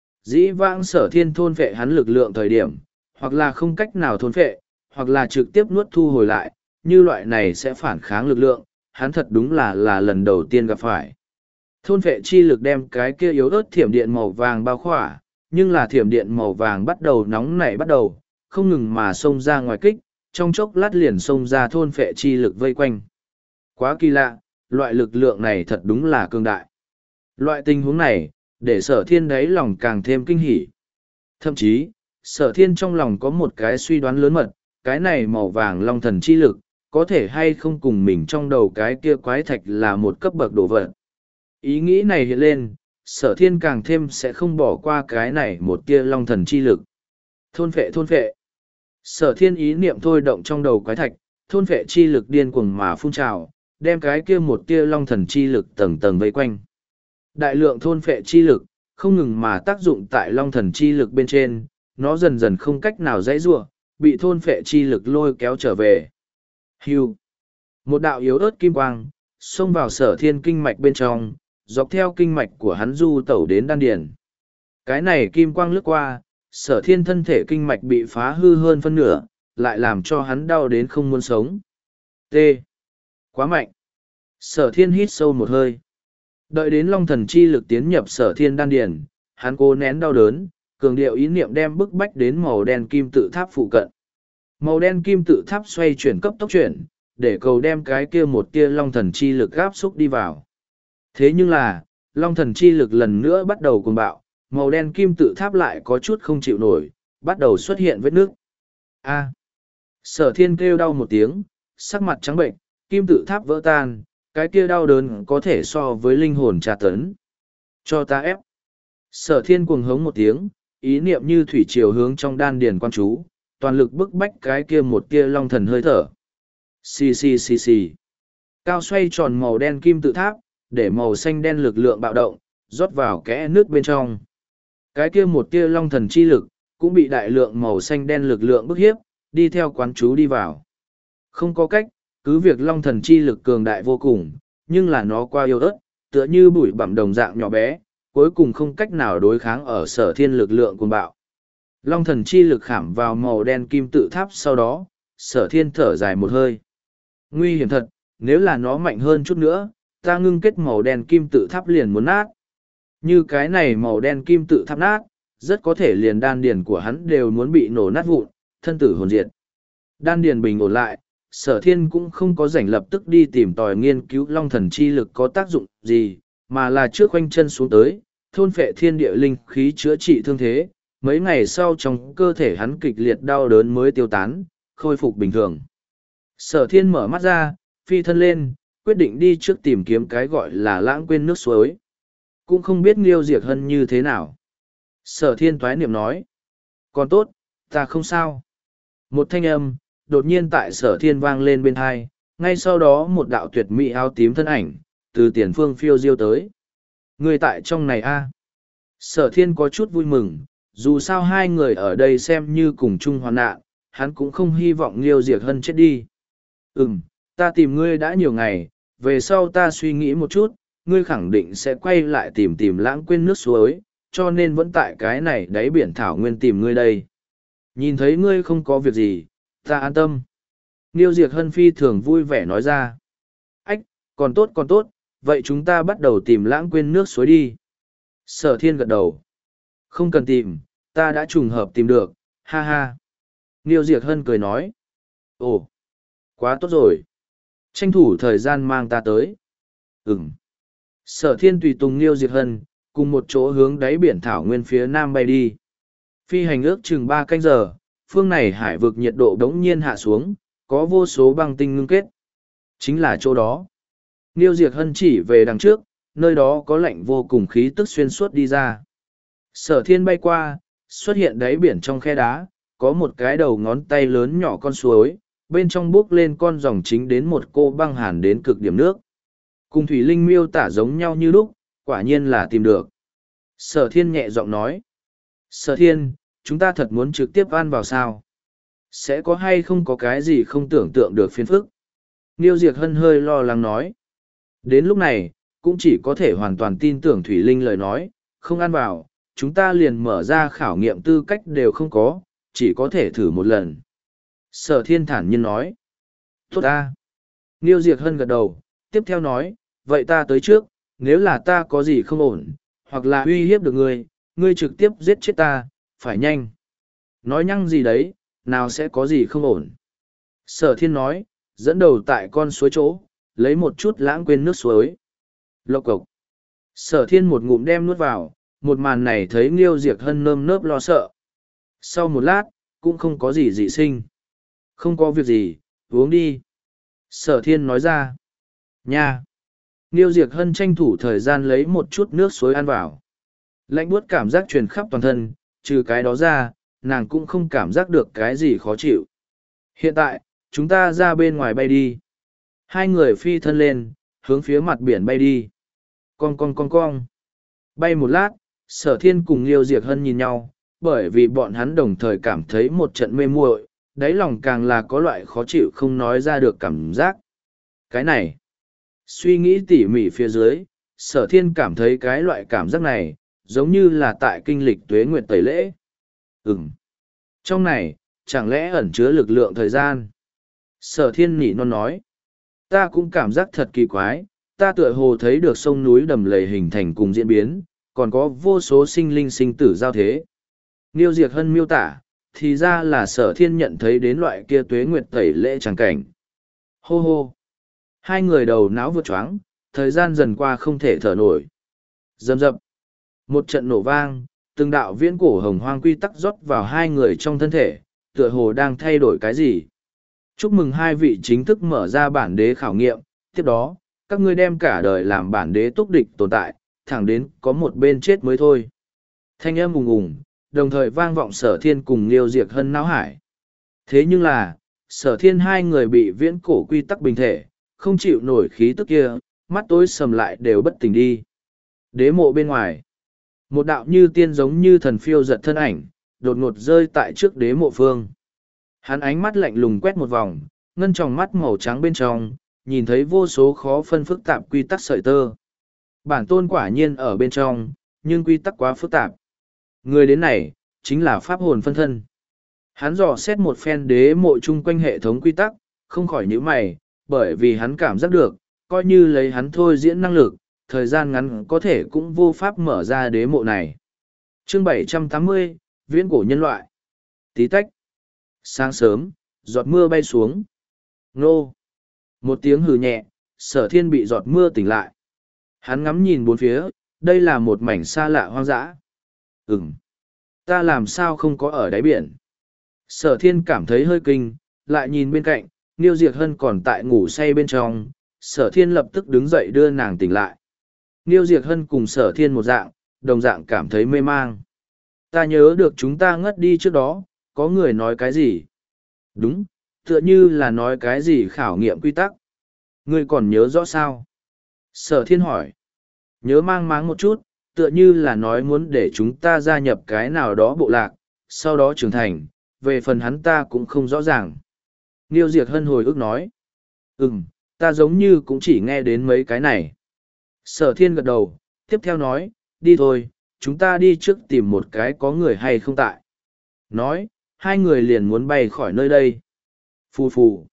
Dĩ vãng sở thiên thôn phệ hắn lực lượng thời điểm, hoặc là không cách nào thôn phệ, hoặc là trực tiếp nuốt thu hồi lại, như loại này sẽ phản kháng lực lượng, hắn thật đúng là là lần đầu tiên gặp phải. Thôn phệ chi lực đem cái kia yếu ớt thiểm điện màu vàng bao khỏa, nhưng là thiểm điện màu vàng bắt đầu nóng nảy bắt đầu, không ngừng mà xông ra ngoài kích, trong chốc lát liền xông ra thôn phệ chi lực vây quanh. Quá kỳ lạ, loại lực lượng này thật đúng là cường đại. Loại tình huống này, để sở thiên đáy lòng càng thêm kinh hỉ. Thậm chí, sở thiên trong lòng có một cái suy đoán lớn mật, cái này màu vàng long thần chi lực, có thể hay không cùng mình trong đầu cái kia quái thạch là một cấp bậc đồ vật. Ý nghĩ này hiện lên, sở thiên càng thêm sẽ không bỏ qua cái này một tia long thần chi lực. Thôn phệ thôn phệ. Sở thiên ý niệm thôi động trong đầu quái thạch, thôn phệ chi lực điên cuồng mà phun trào, đem cái kia một tia long thần chi lực tầng tầng vây quanh. Đại lượng thôn phệ chi lực, không ngừng mà tác dụng tại long thần chi lực bên trên, nó dần dần không cách nào dãy giụa, bị thôn phệ chi lực lôi kéo trở về. Hưu. Một đạo yếu ớt kim quang, xông vào sở thiên kinh mạch bên trong, dọc theo kinh mạch của hắn du tẩu đến đan điền. Cái này kim quang lướt qua, sở thiên thân thể kinh mạch bị phá hư hơn phân nửa, lại làm cho hắn đau đến không muốn sống. T. Quá mạnh. Sở thiên hít sâu một hơi. Đợi đến long thần chi lực tiến nhập sở thiên đan điền, hắn cố nén đau đớn, cường điệu ý niệm đem bức bách đến màu đen kim tự tháp phụ cận. Màu đen kim tự tháp xoay chuyển cấp tốc chuyển, để cầu đem cái kia một tia long thần chi lực gáp xúc đi vào. Thế nhưng là, long thần chi lực lần nữa bắt đầu cuồng bạo, màu đen kim tự tháp lại có chút không chịu nổi, bắt đầu xuất hiện vết nước. A. Sở thiên kêu đau một tiếng, sắc mặt trắng bệnh, kim tự tháp vỡ tan, cái kia đau đớn có thể so với linh hồn tra tấn. Cho ta ép. Sở thiên cuồng hống một tiếng, ý niệm như thủy triều hướng trong đan điền quan chú, toàn lực bức bách cái kia một tia long thần hơi thở. Xì xì xì xì. Cao xoay tròn màu đen kim tự tháp, để màu xanh đen lực lượng bạo động, rót vào kẽ nước bên trong. Cái kia một tia long thần chi lực, cũng bị đại lượng màu xanh đen lực lượng bức hiếp, đi theo quán chú đi vào. Không có cách, cứ việc long thần chi lực cường đại vô cùng, nhưng là nó qua yếu ớt, tựa như bụi bặm đồng dạng nhỏ bé, cuối cùng không cách nào đối kháng ở sở thiên lực lượng cuồng bạo. Long thần chi lực khảm vào màu đen kim tự tháp sau đó, sở thiên thở dài một hơi. Nguy hiểm thật, nếu là nó mạnh hơn chút nữa, ta ngưng kết màu đen kim tự tháp liền muốn nát. Như cái này màu đen kim tự tháp nát, rất có thể liền đan điền của hắn đều muốn bị nổ nát vụn, thân tử hồn diệt. Đan điền bình ổn lại, sở thiên cũng không có rảnh lập tức đi tìm tòi nghiên cứu long thần chi lực có tác dụng gì, mà là trước khoanh chân xuống tới, thôn phệ thiên địa linh khí chữa trị thương thế. Mấy ngày sau trong cơ thể hắn kịch liệt đau đớn mới tiêu tán, khôi phục bình thường. Sở thiên mở mắt ra, phi thân lên, quyết định đi trước tìm kiếm cái gọi là lãng quên nước suối. Cũng không biết Nghiêu Diệt Hân như thế nào. Sở thiên toái niệm nói. Còn tốt, ta không sao. Một thanh âm, đột nhiên tại sở thiên vang lên bên hai, ngay sau đó một đạo tuyệt mỹ áo tím thân ảnh, từ tiền phương phiêu diêu tới. Người tại trong này a Sở thiên có chút vui mừng, dù sao hai người ở đây xem như cùng chung hoạn nạn, hắn cũng không hy vọng Nghiêu Diệt Hân chết đi. Ừm, ta tìm ngươi đã nhiều ngày, về sau ta suy nghĩ một chút, ngươi khẳng định sẽ quay lại tìm tìm lãng quên nước suối, cho nên vẫn tại cái này đáy biển thảo nguyên tìm ngươi đây. Nhìn thấy ngươi không có việc gì, ta an tâm. Nghiêu Diệt Hân phi thường vui vẻ nói ra. Ách, còn tốt còn tốt, vậy chúng ta bắt đầu tìm lãng quên nước suối đi. Sở thiên gật đầu. Không cần tìm, ta đã trùng hợp tìm được, ha ha. Nghiêu Diệt Hân cười nói. Ồ, quá tốt rồi. Tranh thủ thời gian mang ta tới. Ừm. Sở thiên tùy tùng Liêu Diệt Hân, cùng một chỗ hướng đáy biển thảo nguyên phía nam bay đi. Phi hành ước chừng ba canh giờ, phương này hải vực nhiệt độ đống nhiên hạ xuống, có vô số băng tinh ngưng kết. Chính là chỗ đó. Liêu Diệt Hân chỉ về đằng trước, nơi đó có lạnh vô cùng khí tức xuyên suốt đi ra. Sở thiên bay qua, xuất hiện đáy biển trong khe đá, có một cái đầu ngón tay lớn nhỏ con suối, bên trong bước lên con dòng chính đến một cô băng hàn đến cực điểm nước. Cùng thủy linh miêu tả giống nhau như lúc, quả nhiên là tìm được. Sở thiên nhẹ giọng nói. Sở thiên, chúng ta thật muốn trực tiếp ăn vào sao? Sẽ có hay không có cái gì không tưởng tượng được phiền phức? Niêu Diệt Hân hơi lo lắng nói. Đến lúc này, cũng chỉ có thể hoàn toàn tin tưởng Thủy Linh lời nói, không ăn vào, chúng ta liền mở ra khảo nghiệm tư cách đều không có, chỉ có thể thử một lần. Sở thiên thản nhiên nói. Tốt ta. Niêu Diệt Hân gật đầu, tiếp theo nói, vậy ta tới trước, nếu là ta có gì không ổn, hoặc là uy hiếp được ngươi, ngươi trực tiếp giết chết ta, phải nhanh. Nói nhăng gì đấy, nào sẽ có gì không ổn. Sở thiên nói, dẫn đầu tại con suối chỗ, lấy một chút lãng quên nước suối. Lộc cộc. Sở thiên một ngụm đem nuốt vào, một màn này thấy Nghiêu Diệt Hân nơm nớp lo sợ. Sau một lát, cũng không có gì dị sinh. Không có việc gì, uống đi. Sở thiên nói ra. Nha. Nghiêu Diệt Hân tranh thủ thời gian lấy một chút nước suối ăn vào. Lạnh buốt cảm giác truyền khắp toàn thân, trừ cái đó ra, nàng cũng không cảm giác được cái gì khó chịu. Hiện tại, chúng ta ra bên ngoài bay đi. Hai người phi thân lên, hướng phía mặt biển bay đi. Cong cong cong cong. Bay một lát, Sở thiên cùng Liêu Diệt Hân nhìn nhau, bởi vì bọn hắn đồng thời cảm thấy một trận mê muội, đáy lòng càng là có loại khó chịu không nói ra được cảm giác. Cái này, suy nghĩ tỉ mỉ phía dưới, Sở thiên cảm thấy cái loại cảm giác này, giống như là tại kinh lịch tuế nguyệt tẩy lễ. Ừm. Trong này, chẳng lẽ ẩn chứa lực lượng thời gian? Sở thiên nỉ non nói. Ta cũng cảm giác thật kỳ quái, ta tựa hồ thấy được sông núi đầm lầy hình thành cùng diễn biến, còn có vô số sinh linh sinh tử giao thế. Niêu Diệt Hân miêu tả, thì ra là sở thiên nhận thấy đến loại kia tuế nguyệt tẩy lễ tràng cảnh. Hô hô. Hai người đầu não vượt choáng, thời gian dần qua không thể thở nổi. Dầm dập. Một trận nổ vang, từng đạo viễn cổ hồng hoang quy tắc rót vào hai người trong thân thể, tựa hồ đang thay đổi cái gì. Chúc mừng hai vị chính thức mở ra bản đế khảo nghiệm, tiếp đó, các ngươi đem cả đời làm bản đế túc địch tồn tại, thẳng đến có một bên chết mới thôi. Thanh âm ùng ùng, đồng thời vang vọng sở thiên cùng Liêu Diệt Hân não hải. Thế nhưng là, sở thiên hai người bị viễn cổ quy tắc bình thể, không chịu nổi khí tức kia, mắt tối sầm lại đều bất tỉnh đi. Đế mộ bên ngoài, một đạo như tiên giống như thần phiêu giật thân ảnh, đột ngột rơi tại trước đế mộ phương. Hắn ánh mắt lạnh lùng quét một vòng, ngân tròng mắt màu trắng bên trong, nhìn thấy vô số khó phân phức tạp quy tắc sợi tơ. Bản tôn quả nhiên ở bên trong, nhưng quy tắc quá phức tạp. Người đến này, chính là pháp hồn phân thân. Hắn dò xét một phen đế mộ chung quanh hệ thống quy tắc, không khỏi nhíu mày, bởi vì hắn cảm giác được, coi như lấy hắn thôi diễn năng lực, thời gian ngắn có thể cũng vô pháp mở ra đế mộ này. Chương bảy trăm tám mươi, Viễn cổ nhân loại. Tí tách. Sáng sớm, giọt mưa bay xuống. Nô. Một tiếng hừ nhẹ, sở thiên bị giọt mưa tỉnh lại. Hắn ngắm nhìn bốn phía, đây là một mảnh xa lạ hoang dã. Ừm. Ta làm sao không có ở đáy biển? Sở thiên cảm thấy hơi kinh, lại nhìn bên cạnh, Niêu Diệt Hân còn tại ngủ say bên trong. Sở thiên lập tức đứng dậy đưa nàng tỉnh lại. Niêu Diệt Hân cùng sở thiên một dạng, đồng dạng cảm thấy mê mang. Ta nhớ được chúng ta ngất đi trước đó, có người nói cái gì? Đúng, tựa như là nói cái gì khảo nghiệm quy tắc. Ngươi còn nhớ rõ sao? Sở thiên hỏi. Nhớ mang máng một chút, tựa như là nói muốn để chúng ta gia nhập cái nào đó bộ lạc, sau đó trưởng thành, về phần hắn ta cũng không rõ ràng. Niêu Diệt Hân hồi ức nói. Ừm, ta giống như cũng chỉ nghe đến mấy cái này. Sở thiên gật đầu, tiếp theo nói, đi thôi, chúng ta đi trước tìm một cái có người hay không tại. Nói, hai người liền muốn bay khỏi nơi đây. Phù phù.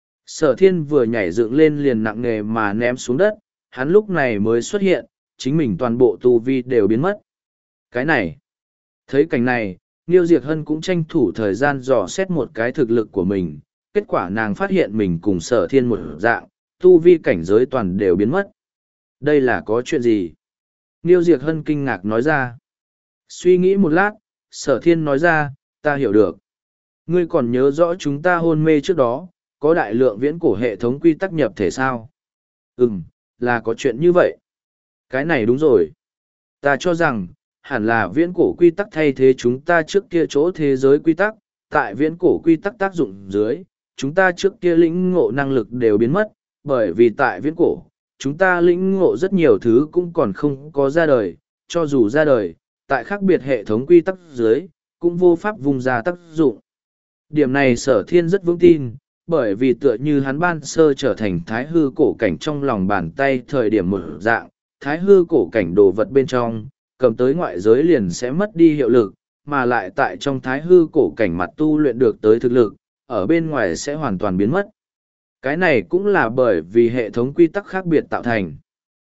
Sở thiên vừa nhảy dựng lên liền nặng nề mà ném xuống đất, hắn lúc này mới xuất hiện, chính mình toàn bộ tu vi đều biến mất. Cái này. Thấy cảnh này, Niêu Diệt Hân cũng tranh thủ thời gian dò xét một cái thực lực của mình, kết quả nàng phát hiện mình cùng sở thiên một dạng, tu vi cảnh giới toàn đều biến mất. Đây là có chuyện gì? Niêu Diệc Hân kinh ngạc nói ra. Suy nghĩ một lát, Sở Thiên nói ra, ta hiểu được. Ngươi còn nhớ rõ chúng ta hôn mê trước đó, có đại lượng viễn cổ hệ thống quy tắc nhập thể sao? Ừm, là có chuyện như vậy. Cái này đúng rồi. Ta cho rằng, hẳn là viễn cổ quy tắc thay thế chúng ta trước kia chỗ thế giới quy tắc, tại viễn cổ quy tắc tác dụng dưới, chúng ta trước kia lĩnh ngộ năng lực đều biến mất, bởi vì tại viễn cổ, chúng ta lĩnh ngộ rất nhiều thứ cũng còn không có ra đời, cho dù ra đời, tại khác biệt hệ thống quy tắc dưới, cũng vô pháp vùng ra tác dụng. Điểm này Sở Thiên rất vững tin, bởi vì tựa như hắn ban sơ trở thành thái hư cổ cảnh trong lòng bàn tay thời điểm một dạng, thái hư cổ cảnh đồ vật bên trong, cầm tới ngoại giới liền sẽ mất đi hiệu lực, mà lại tại trong thái hư cổ cảnh mặt tu luyện được tới thực lực, ở bên ngoài sẽ hoàn toàn biến mất. Cái này cũng là bởi vì hệ thống quy tắc khác biệt tạo thành.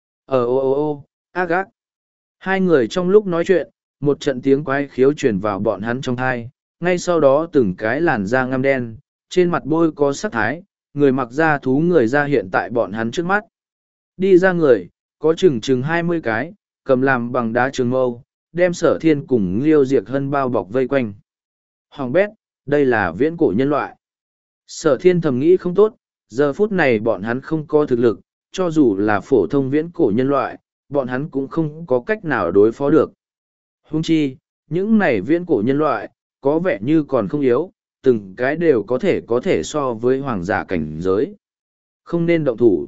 Ờ ô ô ô, ác ác. Hai người trong lúc nói chuyện, một trận tiếng quái khiếu truyền vào bọn hắn trong thai, ngay sau đó từng cái làn da ngăm đen, trên mặt bôi có sắc thái, người mặc da thú người ra hiện tại bọn hắn trước mắt. Đi ra người, có chừng chừng hai mươi cái, cầm làm bằng đá trường mâu, đem Sở Thiên cùng Liêu Diệc Hân bao bọc vây quanh. Hoàng bét, đây là viễn cổ nhân loại. Sở Thiên thầm nghĩ không tốt, giờ phút này bọn hắn không có thực lực, cho dù là phổ thông viễn cổ nhân loại, bọn hắn cũng không có cách nào đối phó được. Huống chi, những này viễn cổ nhân loại, có vẻ như còn không yếu, từng cái đều có thể có thể so với hoàng giả cảnh giới. Không nên động thủ.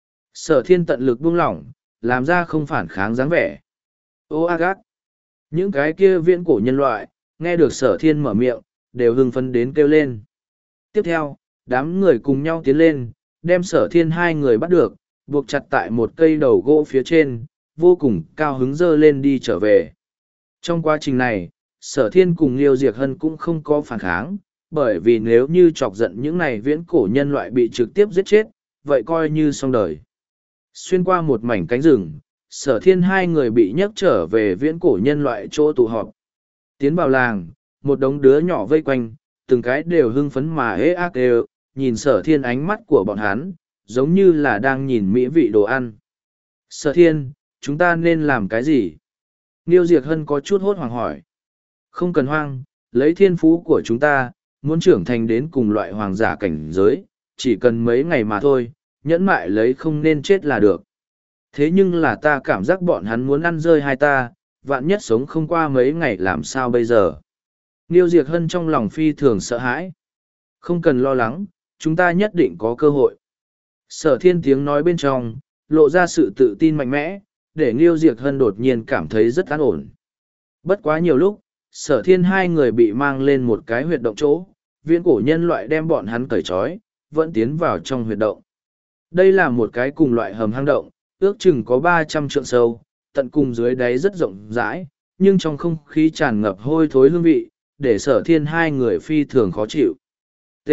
Sở Thiên tận lực buông lỏng, làm ra không phản kháng dáng vẻ. Ô ác ác. Những cái kia viễn cổ nhân loại, nghe được Sở Thiên mở miệng, đều hưng phấn đến kêu lên. Tiếp theo, đám người cùng nhau tiến lên, đem Sở Thiên hai người bắt được, buộc chặt tại một cây đầu gỗ phía trên, vô cùng cao hứng dơ lên đi trở về. Trong quá trình này, Sở Thiên cùng Liêu Diệc Hân cũng không có phản kháng, bởi vì nếu như chọc giận những này viễn cổ nhân loại bị trực tiếp giết chết, vậy coi như xong đời. Xuyên qua một mảnh cánh rừng, Sở Thiên hai người bị nhấc trở về viễn cổ nhân loại chỗ tụ họp. Tiến vào làng, một đống đứa nhỏ vây quanh, từng cái đều hưng phấn mà hế ác đều, nhìn Sở Thiên ánh mắt của bọn hắn, giống như là đang nhìn mỹ vị đồ ăn. Sở Thiên, chúng ta nên làm cái gì? Niêu Diệc Hân có chút hốt hoảng hỏi. Không cần hoang, lấy thiên phú của chúng ta, muốn trưởng thành đến cùng loại hoàng giả cảnh giới, chỉ cần mấy ngày mà thôi, nhẫn mại lấy không nên chết là được. Thế nhưng là ta cảm giác bọn hắn muốn ăn rơi hai ta, vạn nhất sống không qua mấy ngày làm sao bây giờ. Niêu Diệc Hân trong lòng phi thường sợ hãi. Không cần lo lắng, chúng ta nhất định có cơ hội. Sở Thiên tiếng nói bên trong, lộ ra sự tự tin mạnh mẽ, để Niêu Diệc Hân đột nhiên cảm thấy rất an ổn. Bất quá nhiều lúc, Sở Thiên hai người bị mang lên một cái huyệt động chỗ, viễn cổ nhân loại đem bọn hắn cởi trói, vẫn tiến vào trong huyệt động. Đây là một cái cùng loại hầm hang động, ước chừng có ba trăm trượng sâu, tận cùng dưới đáy rất rộng rãi, nhưng trong không khí tràn ngập hôi thối hương vị, để Sở Thiên hai người phi thường khó chịu. T.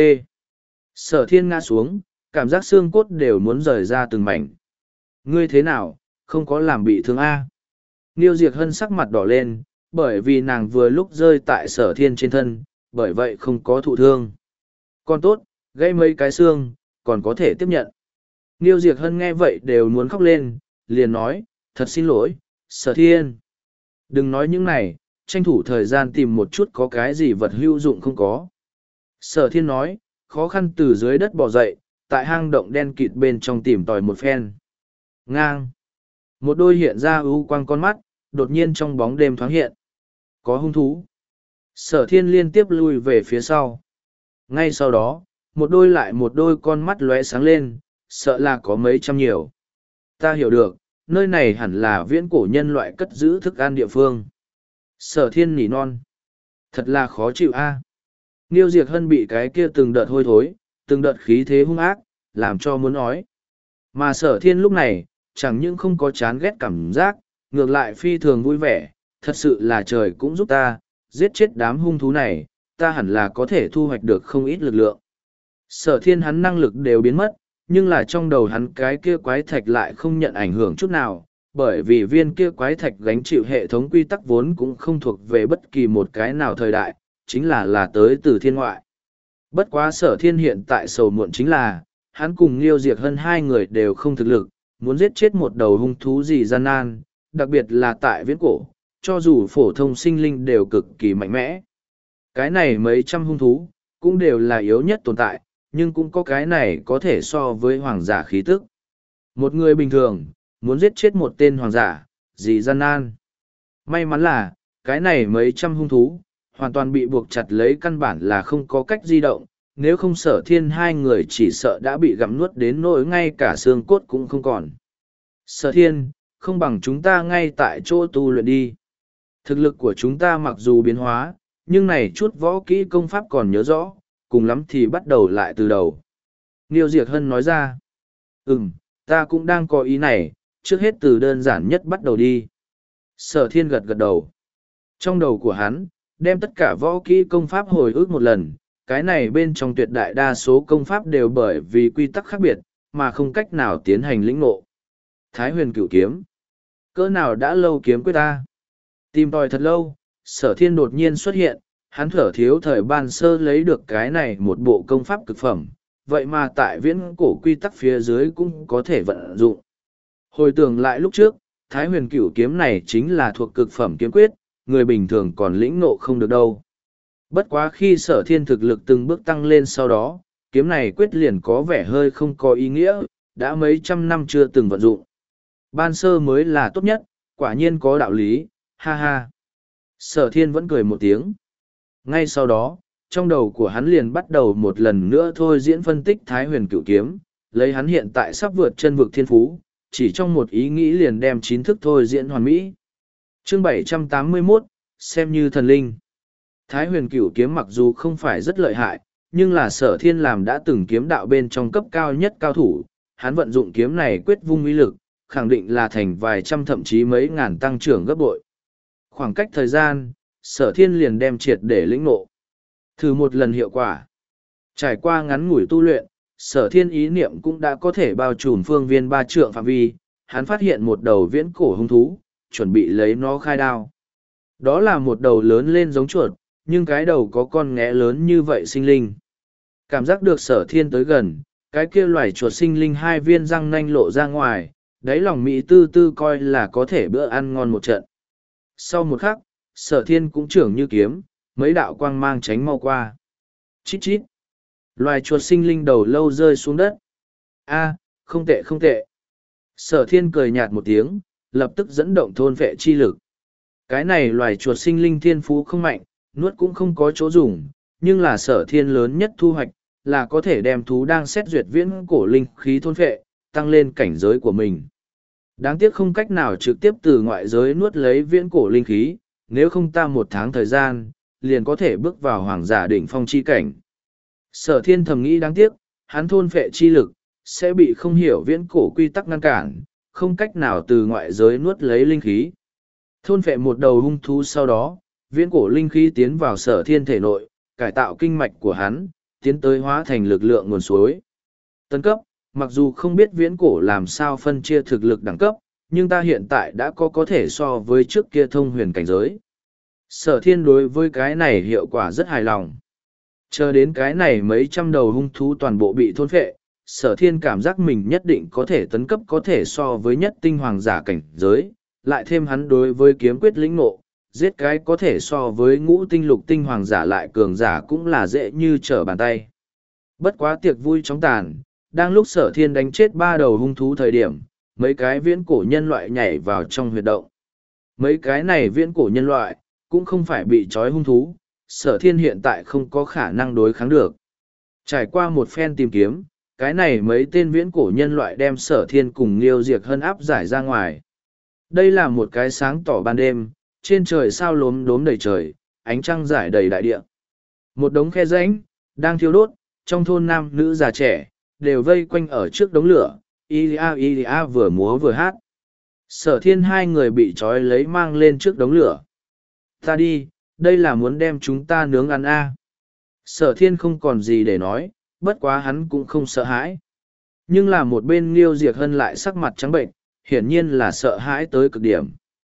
Sở Thiên ngã xuống, cảm giác xương cốt đều muốn rời ra từng mảnh. Ngươi thế nào, không có làm bị thương A. Niêu Diệc Hân sắc mặt đỏ lên, bởi vì nàng vừa lúc rơi tại Sở Thiên trên thân, bởi vậy không có thụ thương. Còn tốt, gây mấy cái xương, còn có thể tiếp nhận. Niêu Diệc Hân nghe vậy đều muốn khóc lên, liền nói, thật xin lỗi, Sở Thiên. Đừng nói những này, tranh thủ thời gian tìm một chút có cái gì vật hữu dụng không có. Sở Thiên nói, khó khăn từ dưới đất bò dậy, tại hang động đen kịt bên trong tìm tòi một phen. Ngang. Một đôi hiện ra ưu quang con mắt, đột nhiên trong bóng đêm thoáng hiện. Có hung thú. Sở Thiên liên tiếp lui về phía sau. Ngay sau đó, một đôi lại một đôi con mắt lóe sáng lên, sợ là có mấy trăm nhiều. Ta hiểu được, nơi này hẳn là viễn cổ nhân loại cất giữ thức ăn địa phương. Sở Thiên nỉ non. Thật là khó chịu a. À. Niêu Diệc Hân bị cái kia từng đợt hôi thối, từng đợt khí thế hung ác, làm cho muốn ói. Mà Sở Thiên lúc này, chẳng những không có chán ghét cảm giác, ngược lại phi thường vui vẻ, thật sự là trời cũng giúp ta, giết chết đám hung thú này, ta hẳn là có thể thu hoạch được không ít lực lượng. Sở Thiên hắn năng lực đều biến mất, nhưng là trong đầu hắn cái kia quái thạch lại không nhận ảnh hưởng chút nào, bởi vì viên kia quái thạch gánh chịu hệ thống quy tắc vốn cũng không thuộc về bất kỳ một cái nào thời đại, chính là là tới từ thiên ngoại. Bất quá Sở Thiên hiện tại sầu muộn chính là, hắn cùng Liêu Diệc Hân hai người đều không thực lực, muốn giết chết một đầu hung thú gì gian nan, đặc biệt là tại viễn cổ, cho dù phổ thông sinh linh đều cực kỳ mạnh mẽ. Cái này mấy trăm hung thú, cũng đều là yếu nhất tồn tại, nhưng cũng có cái này có thể so với hoàng giả khí tức. Một người bình thường, muốn giết chết một tên hoàng giả, gì gian nan. May mắn là, cái này mấy trăm hung thú, hoàn toàn bị buộc chặt lấy căn bản là không có cách di động, nếu không sở thiên hai người chỉ sợ đã bị gặm nuốt đến nỗi ngay cả xương cốt cũng không còn. Sở thiên, không bằng chúng ta ngay tại chỗ tu luyện đi. Thực lực của chúng ta mặc dù biến hóa, nhưng này chút võ kỹ công pháp còn nhớ rõ, cùng lắm thì bắt đầu lại từ đầu. Niêu Diệc Hân nói ra, ừm, ta cũng đang có ý này, trước hết từ đơn giản nhất bắt đầu đi. Sở thiên gật gật đầu. Trong đầu của hắn, đem tất cả võ kỹ công pháp hồi ức một lần, cái này bên trong tuyệt đại đa số công pháp đều bởi vì quy tắc khác biệt, mà không cách nào tiến hành lĩnh ngộ. Thái huyền cửu kiếm. Cỡ nào đã lâu kiếm quyết ta? Tìm tòi thật lâu, sở thiên đột nhiên xuất hiện, hắn thở thiếu thời ban sơ lấy được cái này một bộ công pháp cực phẩm, vậy mà tại viễn cổ quy tắc phía dưới cũng có thể vận dụng. Hồi tưởng lại lúc trước, Thái huyền cửu kiếm này chính là thuộc cực phẩm kiếm quyết, người bình thường còn lĩnh ngộ không được đâu. Bất quá khi sở thiên thực lực từng bước tăng lên sau đó, kiếm này quyết liền có vẻ hơi không có ý nghĩa, đã mấy trăm năm chưa từng vận dụng. Ban sơ mới là tốt nhất, quả nhiên có đạo lý, ha ha. Sở thiên vẫn cười một tiếng. Ngay sau đó, trong đầu của hắn liền bắt đầu một lần nữa thôi diễn phân tích Thái huyền cửu kiếm, lấy hắn hiện tại sắp vượt chân vực thiên phú, chỉ trong một ý nghĩ liền đem chín thức thôi diễn hoàn mỹ. Chương bảy trăm tám mươi mốt, xem như thần linh. Thái huyền cửu kiếm mặc dù không phải rất lợi hại, nhưng là sở thiên làm đã từng kiếm đạo bên trong cấp cao nhất cao thủ, hắn vận dụng kiếm này quyết vung uy lực, khẳng định là thành vài trăm thậm chí mấy ngàn tăng trưởng gấp bội. Khoảng cách thời gian, sở thiên liền đem triệt để lĩnh ngộ. Thử một lần hiệu quả. Trải qua ngắn ngủi tu luyện, sở thiên ý niệm cũng đã có thể bao trùm phương viên ba trượng phạm vi, hắn phát hiện một đầu viễn cổ hung thú, chuẩn bị lấy nó khai đao. Đó là một đầu lớn lên giống chuột, nhưng cái đầu có con nghé lớn như vậy sinh linh. Cảm giác được sở thiên tới gần, cái kia loài chuột sinh linh hai viên răng nanh lộ ra ngoài, đáy lòng Mỹ tư tư coi là có thể bữa ăn ngon một trận. Sau một khắc, sở thiên cũng trưởng như kiếm, mấy đạo quang mang tránh mau qua. Chít chít. Loài chuột sinh linh đầu lâu rơi xuống đất. A, không tệ không tệ. Sở thiên cười nhạt một tiếng, lập tức dẫn động thôn vệ chi lực. Cái này loài chuột sinh linh thiên phú không mạnh, nuốt cũng không có chỗ dùng, nhưng là sở thiên lớn nhất thu hoạch, là có thể đem thú đang xét duyệt viễn cổ linh khí thôn vệ, tăng lên cảnh giới của mình. Đáng tiếc không cách nào trực tiếp từ ngoại giới nuốt lấy viễn cổ linh khí, nếu không ta một tháng thời gian, liền có thể bước vào hoàng giả đỉnh phong chi cảnh. Sở thiên thầm nghĩ đáng tiếc, hắn thôn phệ chi lực, sẽ bị không hiểu viễn cổ quy tắc ngăn cản, không cách nào từ ngoại giới nuốt lấy linh khí. Thôn phệ một đầu hung thú sau đó, viễn cổ linh khí tiến vào sở thiên thể nội, cải tạo kinh mạch của hắn, tiến tới hóa thành lực lượng nguồn suối. Tân cấp, mặc dù không biết viễn cổ làm sao phân chia thực lực đẳng cấp, nhưng ta hiện tại đã có có thể so với trước kia thông huyền cảnh giới. Sở thiên đối với cái này hiệu quả rất hài lòng. Chờ đến cái này mấy trăm đầu hung thú toàn bộ bị thôn phệ, sở thiên cảm giác mình nhất định có thể tấn cấp có thể so với nhất tinh hoàng giả cảnh giới, lại thêm hắn đối với kiếm quyết lĩnh ngộ, giết cái có thể so với ngũ tinh lục tinh hoàng giả lại cường giả cũng là dễ như trở bàn tay. Bất quá tiệc vui chóng tàn, đang lúc sở thiên đánh chết ba đầu hung thú thời điểm, mấy cái viễn cổ nhân loại nhảy vào trong huyệt động. Mấy cái này viễn cổ nhân loại, cũng không phải bị trói hung thú, sở thiên hiện tại không có khả năng đối kháng được. Trải qua một phen tìm kiếm, cái này mấy tên viễn cổ nhân loại đem sở thiên cùng Liêu Diệc Hân áp giải ra ngoài. Đây là một cái sáng tỏ ban đêm, trên trời sao lốm đốm đầy trời, ánh trăng rải đầy đại địa. Một đống khe rãnh, đang thiêu đốt, trong thôn nam nữ già trẻ, đều vây quanh ở trước đống lửa, Ilia Ilia vừa múa vừa hát. Sở thiên hai người bị trói lấy mang lên trước đống lửa. Ta đi, đây là muốn đem chúng ta nướng ăn a. Sở thiên không còn gì để nói, bất quá hắn cũng không sợ hãi. Nhưng là một bên Liêu Diệc Hân lại sắc mặt trắng bệnh, hiển nhiên là sợ hãi tới cực điểm.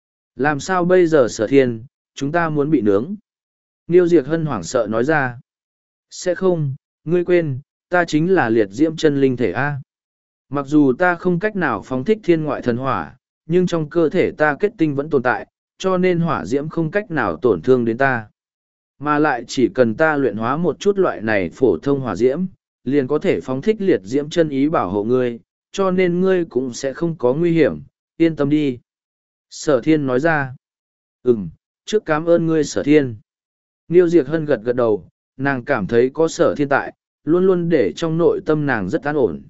Làm sao bây giờ sở thiên, chúng ta muốn bị nướng? Liêu Diệc Hân hoảng sợ nói ra. Sẽ không, ngươi quên, ta chính là liệt diễm chân linh thể A. Mặc dù ta không cách nào phóng thích thiên ngoại thần hỏa, nhưng trong cơ thể ta kết tinh vẫn tồn tại, cho nên hỏa diễm không cách nào tổn thương đến ta. Mà lại chỉ cần ta luyện hóa một chút loại này phổ thông hỏa diễm, liền có thể phóng thích liệt diễm chân ý bảo hộ ngươi, cho nên ngươi cũng sẽ không có nguy hiểm, yên tâm đi. Sở thiên nói ra. Ừm, trước cảm ơn ngươi Sở thiên. Niêu Diệc Hân gật gật đầu, nàng cảm thấy có Sở thiên tại, luôn luôn để trong nội tâm nàng rất an ổn.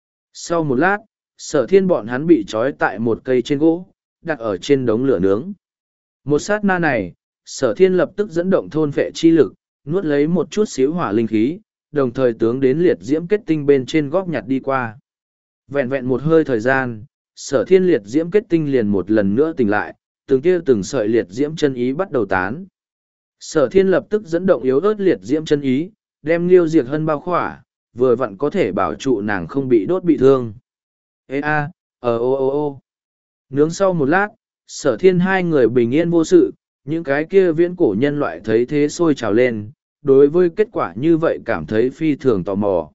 Sau một lát, Sở thiên bọn hắn bị trói tại một cây trên gỗ, đặt ở trên đống lửa nướng. Một sát na này, Sở thiên lập tức dẫn động thôn phệ chi lực, nuốt lấy một chút xíu hỏa linh khí, đồng thời tướng đến liệt diễm kết tinh bên trên góp nhặt đi qua. Vẹn vẹn một hơi thời gian, Sở thiên liệt diễm kết tinh liền một lần nữa tỉnh lại, từng kia từng sợi liệt diễm chân ý bắt đầu tán. Sở thiên lập tức dẫn động yếu ớt liệt diễm chân ý, đem Liêu Diệc Hân bao khỏa, vừa vặn có thể bảo trụ nàng không bị đốt bị thương. Ê a, ờ ô ô ô. Nướng sau một lát, Sở thiên hai người bình yên vô sự, những cái kia viễn cổ nhân loại thấy thế sôi trào lên, đối với kết quả như vậy cảm thấy phi thường tò mò.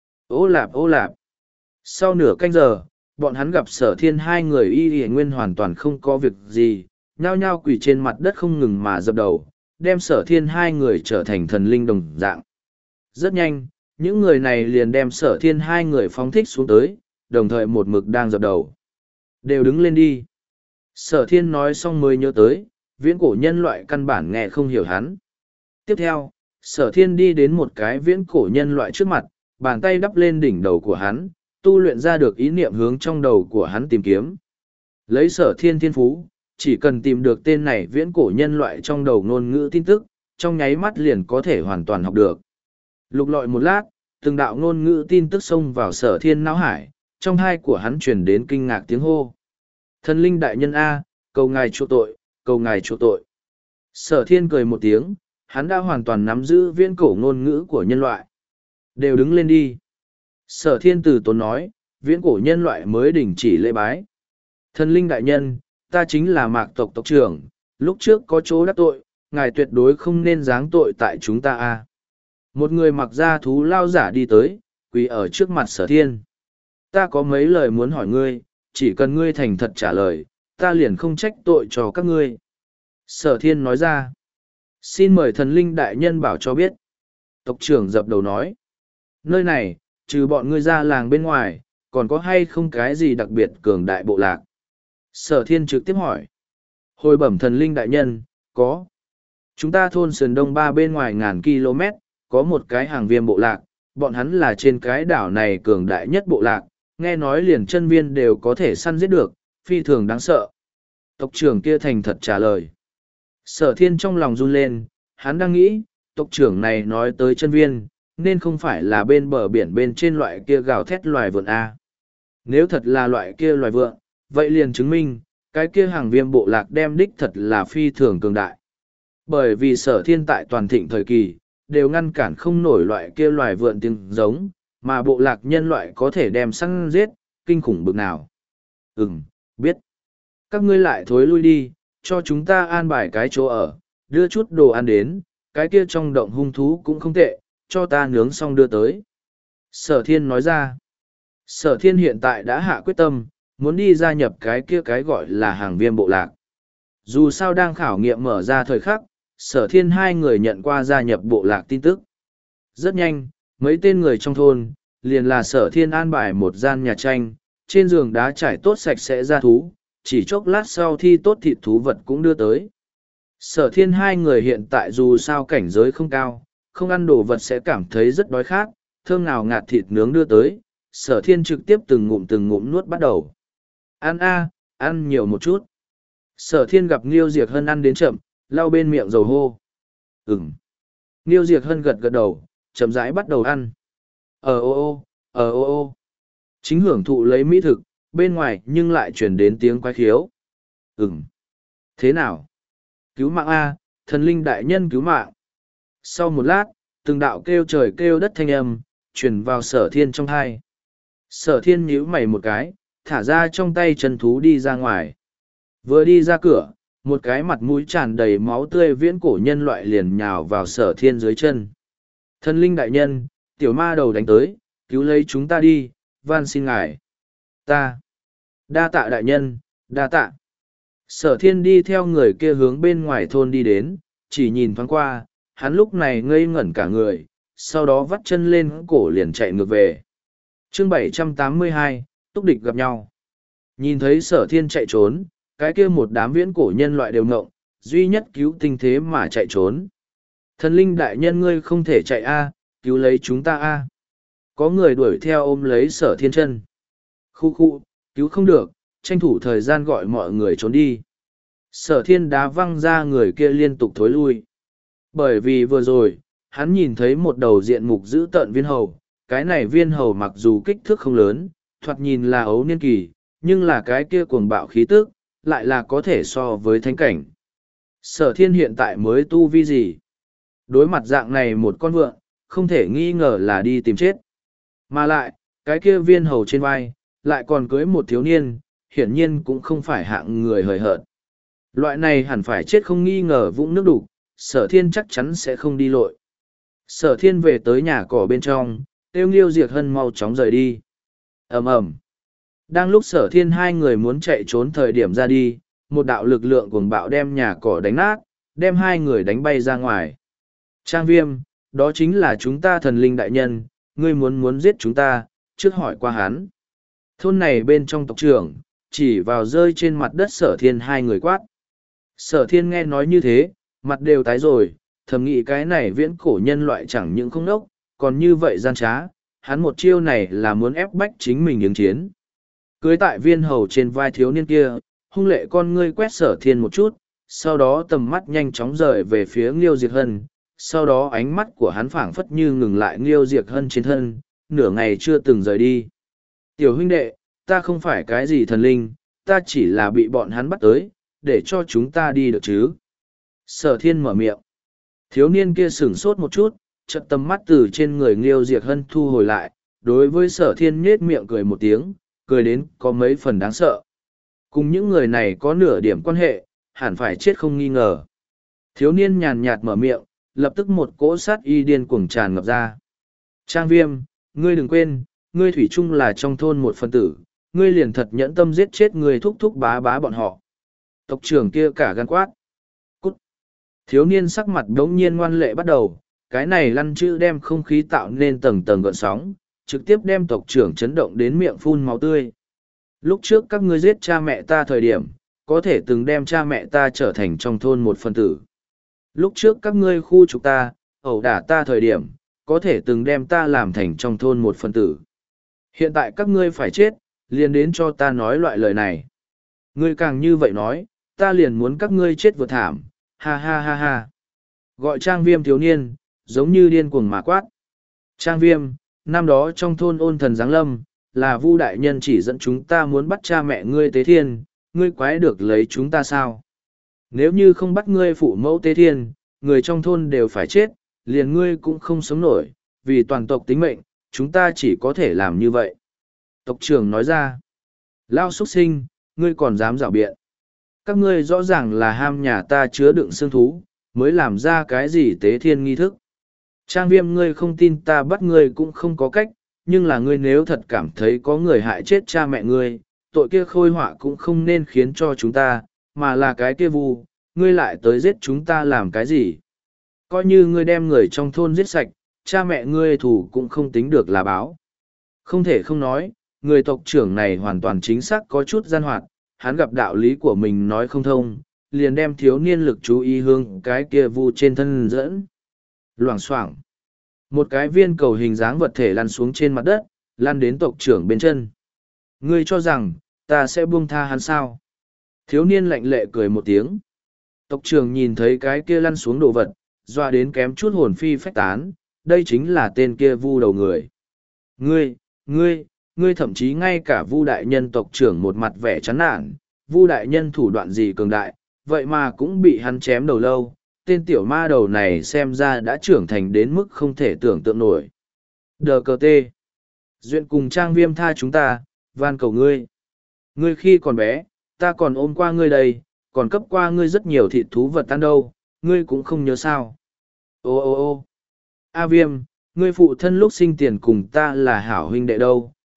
Ô lạp ô lạp. Sau nửa canh giờ, bọn hắn gặp Sở thiên hai người y y nguyên hoàn toàn không có việc gì, nhao nhao quỳ trên mặt đất không ngừng mà dập đầu, đem Sở thiên hai người trở thành thần linh đồng dạng. Rất nhanh, những người này liền đem Sở thiên hai người phóng thích xuống tới, đồng thời một mực đang dập đầu. Đều đứng lên đi. Sở thiên nói xong mới nhớ tới, viễn cổ nhân loại căn bản nghe không hiểu hắn. Tiếp theo, Sở thiên đi đến một cái viễn cổ nhân loại trước mặt, bàn tay đắp lên đỉnh đầu của hắn, tu luyện ra được ý niệm hướng trong đầu của hắn tìm kiếm. Lấy Sở thiên thiên phú, chỉ cần tìm được tên này viễn cổ nhân loại trong đầu ngôn ngữ tin tức, trong nháy mắt liền có thể hoàn toàn học được. Lục lọi một lát, từng đạo ngôn ngữ tin tức xông vào Sở thiên não hải, trong hai của hắn truyền đến kinh ngạc tiếng hô. Thần linh đại nhân A, cầu ngài chuộc tội, cầu ngài chuộc tội. Sở thiên cười một tiếng, hắn đã hoàn toàn nắm giữ viễn cổ ngôn ngữ của nhân loại. Đều đứng lên đi. Sở thiên từ tốn nói, viễn cổ nhân loại mới đình chỉ lễ bái. Thần linh đại nhân, ta chính là mạc tộc tộc trưởng, lúc trước có chỗ đắc tội, ngài tuyệt đối không nên giáng tội tại chúng ta a. Một người mặc da thú lao giả đi tới, quỳ ở trước mặt Sở thiên. Ta có mấy lời muốn hỏi ngươi, chỉ cần ngươi thành thật trả lời, ta liền không trách tội cho các ngươi. Sở thiên nói ra. Xin mời thần linh đại nhân bảo cho biết. Tộc trưởng dập đầu nói. Nơi này, trừ bọn ngươi ra làng bên ngoài, còn có hay không cái gì đặc biệt cường đại bộ lạc? Sở thiên trực tiếp hỏi. Hồi bẩm thần linh đại nhân, có. Chúng ta thôn sườn đông ba bên ngoài ngàn km, có một cái hàng viêm bộ lạc, bọn hắn là trên cái đảo này cường đại nhất bộ lạc, nghe nói liền chân viên đều có thể săn giết được, phi thường đáng sợ. Tộc trưởng kia thành thật trả lời. Sở thiên trong lòng run lên, hắn đang nghĩ, tộc trưởng này nói tới chân viên, nên không phải là bên bờ biển bên trên loại kia gào thét loài vượn A. Nếu thật là loại kia loài vượn, vậy liền chứng minh, cái kia hàng viêm bộ lạc đem đích thật là phi thường cường đại. Bởi vì Sở thiên tại toàn thịnh thời kỳ, đều ngăn cản không nổi loại kia loài vượn tiếng giống, mà bộ lạc nhân loại có thể đem săn giết, kinh khủng bực nào. Ừm, biết. Các ngươi lại thối lui đi, cho chúng ta an bài cái chỗ ở, đưa chút đồ ăn đến, cái kia trong động hung thú cũng không tệ, cho ta nướng xong đưa tới. Sở thiên nói ra. Sở thiên hiện tại đã hạ quyết tâm, muốn đi gia nhập cái kia cái gọi là hàng viêm bộ lạc. Dù sao đang khảo nghiệm mở ra thời khắc, Sở thiên hai người nhận qua gia nhập bộ lạc tin tức. Rất nhanh, mấy tên người trong thôn, liền là Sở thiên an bài một gian nhà tranh, trên giường đá trải tốt sạch sẽ ra thú, chỉ chốc lát sau thi tốt thịt thú vật cũng đưa tới. Sở thiên hai người hiện tại dù sao cảnh giới không cao, không ăn đồ vật sẽ cảm thấy rất đói khát, thơm nào ngạt thịt nướng đưa tới, Sở thiên trực tiếp từng ngụm từng ngụm nuốt bắt đầu. Ăn a, ăn nhiều một chút. Sở thiên gặp Nghiêu Diệc Hân ăn đến chậm, lau bên miệng dầu hô. Ừm. Nghiêu Diệc Hân gật gật đầu, chậm rãi bắt đầu ăn. Ờ ô ô, ờ ô ô. Chính hưởng thụ lấy mỹ thực, bên ngoài nhưng lại chuyển đến tiếng quái khiếu. Ừm. Thế nào? Cứu mạng A, thần linh đại nhân cứu mạng. Sau một lát, từng đạo kêu trời kêu đất thanh âm, truyền vào Sở thiên trong thai. Sở thiên nhíu mày một cái, thả ra trong tay chân thú đi ra ngoài. Vừa đi ra cửa, một cái mặt mũi tràn đầy máu tươi viễn cổ nhân loại liền nhào vào Sở thiên dưới chân. Thần linh đại nhân, tiểu ma đầu đánh tới, cứu lấy chúng ta đi, van xin ngài. Ta. Đa tạ đại nhân, đa tạ. Sở thiên đi theo người kia hướng bên ngoài thôn đi đến, chỉ nhìn thoáng qua, hắn lúc này ngây ngẩn cả người, sau đó vắt chân lên cổ liền chạy ngược về. Chương bảy trăm tám mươi hai, túc địch gặp nhau. Nhìn thấy sở thiên chạy trốn, cái kia một đám viễn cổ nhân loại đều ngộng, duy nhất cứu tinh thế mà chạy trốn. Thần linh đại nhân ngươi không thể chạy a, cứu lấy chúng ta a. Có người đuổi theo ôm lấy sở thiên chân. Khu khu, cứu không được, tranh thủ thời gian gọi mọi người trốn đi. Sở thiên đá văng ra người kia liên tục thối lui. Bởi vì vừa rồi, hắn nhìn thấy một đầu diện mục dữ tợn viên hầu. Cái này viên hầu mặc dù kích thước không lớn, thoạt nhìn là ấu niên kỳ, nhưng là cái kia cuồng bạo khí tức, lại là có thể so với thánh cảnh. Sở thiên hiện tại mới tu vi gì? Đối mặt dạng này một con vượn, không thể nghi ngờ là đi tìm chết. Mà lại, cái kia viên hầu trên vai, lại còn cưới một thiếu niên, hiển nhiên cũng không phải hạng người hời hợt. Loại này hẳn phải chết không nghi ngờ vũng nước đục, sở thiên chắc chắn sẽ không đi lội. Sở thiên về tới nhà cỏ bên trong, tiêu nghiêu diệt hân mau chóng rời đi. ầm ầm Đang lúc sở thiên hai người muốn chạy trốn thời điểm ra đi, một đạo lực lượng cuồng bạo đem nhà cỏ đánh nát, đem hai người đánh bay ra ngoài. Trang viêm, đó chính là chúng ta thần linh đại nhân, ngươi muốn muốn giết chúng ta, trước hỏi qua hắn. Thôn này bên trong tộc trưởng, chỉ vào rơi trên mặt đất sở thiên hai người quát. Sở thiên nghe nói như thế, mặt đều tái rồi, thầm nghĩ cái này viễn cổ nhân loại chẳng những không đốc, còn như vậy gian trá, hắn một chiêu này là muốn ép bách chính mình ứng chiến. Cưới tại viên hầu trên vai thiếu niên kia, hung lệ con ngươi quét sở thiên một chút, sau đó tầm mắt nhanh chóng rời về phía Nghiêu Diệt Hân, sau đó ánh mắt của hắn phảng phất như ngừng lại Nghiêu Diệt Hân trên thân, nửa ngày chưa từng rời đi. Tiểu huynh đệ, ta không phải cái gì thần linh, ta chỉ là bị bọn hắn bắt tới, để cho chúng ta đi được chứ. Sở thiên mở miệng. Thiếu niên kia sửng sốt một chút, chợt tầm mắt từ trên người Nghiêu Diệt Hân thu hồi lại, đối với sở thiên nhết miệng cười một tiếng, cười đến có mấy phần đáng sợ. Cùng những người này có nửa điểm quan hệ, hẳn phải chết không nghi ngờ. Thiếu niên nhàn nhạt mở miệng, lập tức một cỗ sát y điên cuồng tràn ngập ra. Trang viêm, ngươi đừng quên, ngươi thủy chung là trong thôn một phân tử, ngươi liền thật nhẫn tâm giết chết ngươi thúc thúc bá bá bọn họ. Tộc trưởng kia cả gan quát. Cút. Thiếu niên sắc mặt đống nhiên ngoan lệ bắt đầu, cái này lăn chữ đem không khí tạo nên tầng tầng gợn sóng, trực tiếp đem tộc trưởng chấn động đến miệng phun máu tươi. Lúc trước các ngươi giết cha mẹ ta thời điểm, có thể từng đem cha mẹ ta trở thành trong thôn một phân tử. Lúc trước các ngươi khu trục ta, ẩu đả ta thời điểm, có thể từng đem ta làm thành trong thôn một phân tử. Hiện tại các ngươi phải chết, liền đến cho ta nói loại lời này. Ngươi càng như vậy nói, ta liền muốn các ngươi chết vượt thảm, ha ha ha ha. Gọi Trang Viêm thiếu niên, giống như điên cuồng mà quát. Trang Viêm, năm đó trong thôn ôn thần giáng lâm, là Vu đại nhân chỉ dẫn chúng ta muốn bắt cha mẹ ngươi tế thiên, ngươi quái được lấy chúng ta sao? Nếu như không bắt ngươi phụ mẫu tế thiên, người trong thôn đều phải chết, liền ngươi cũng không sống nổi, vì toàn tộc tính mệnh, chúng ta chỉ có thể làm như vậy. Tộc trưởng nói ra, lao xuất sinh, ngươi còn dám rảo biện. Các ngươi rõ ràng là ham nhà ta chứa đựng xương thú, mới làm ra cái gì tế thiên nghi thức. Trang Viêm, ngươi không tin ta bắt ngươi cũng không có cách, nhưng là ngươi nếu thật cảm thấy có người hại chết cha mẹ ngươi, tội kia khôi họa cũng không nên khiến cho chúng ta, mà là cái kia Vu, ngươi lại tới giết chúng ta làm cái gì. Coi như ngươi đem người trong thôn giết sạch, cha mẹ ngươi thủ cũng không tính được là báo. Không thể không nói, người tộc trưởng này hoàn toàn chính xác có chút gian hoạt, hắn gặp đạo lý của mình nói không thông, liền đem thiếu niên lực chú ý hướng cái kia Vu trên thân dẫn. Loảng xoảng. Một cái viên cầu hình dáng vật thể lăn xuống trên mặt đất, lăn đến tộc trưởng bên chân. Ngươi cho rằng, ta sẽ buông tha hắn sao? Thiếu niên lạnh lệ cười một tiếng. Tộc trưởng nhìn thấy cái kia lăn xuống đồ vật, doa đến kém chút hồn phi phách tán, đây chính là tên kia Vu đầu người. Ngươi, ngươi, ngươi thậm chí ngay cả Vu đại nhân tộc trưởng một mặt vẻ chán nản, Vu đại nhân thủ đoạn gì cường đại, vậy mà cũng bị hắn chém đầu lâu. Tên tiểu ma đầu này xem ra đã trưởng thành đến mức không thể tưởng tượng nổi. Đờ cờ tê. Duyện cùng Trang Viêm tha chúng ta, van cầu ngươi. Ngươi khi còn bé, ta còn ôm qua ngươi đây, còn cấp qua ngươi rất nhiều thịt thú vật tan đâu, ngươi cũng không nhớ sao. Ô ô ô. A Viêm, ngươi phụ thân lúc sinh tiền cùng ta là hảo huynh đệ đâu,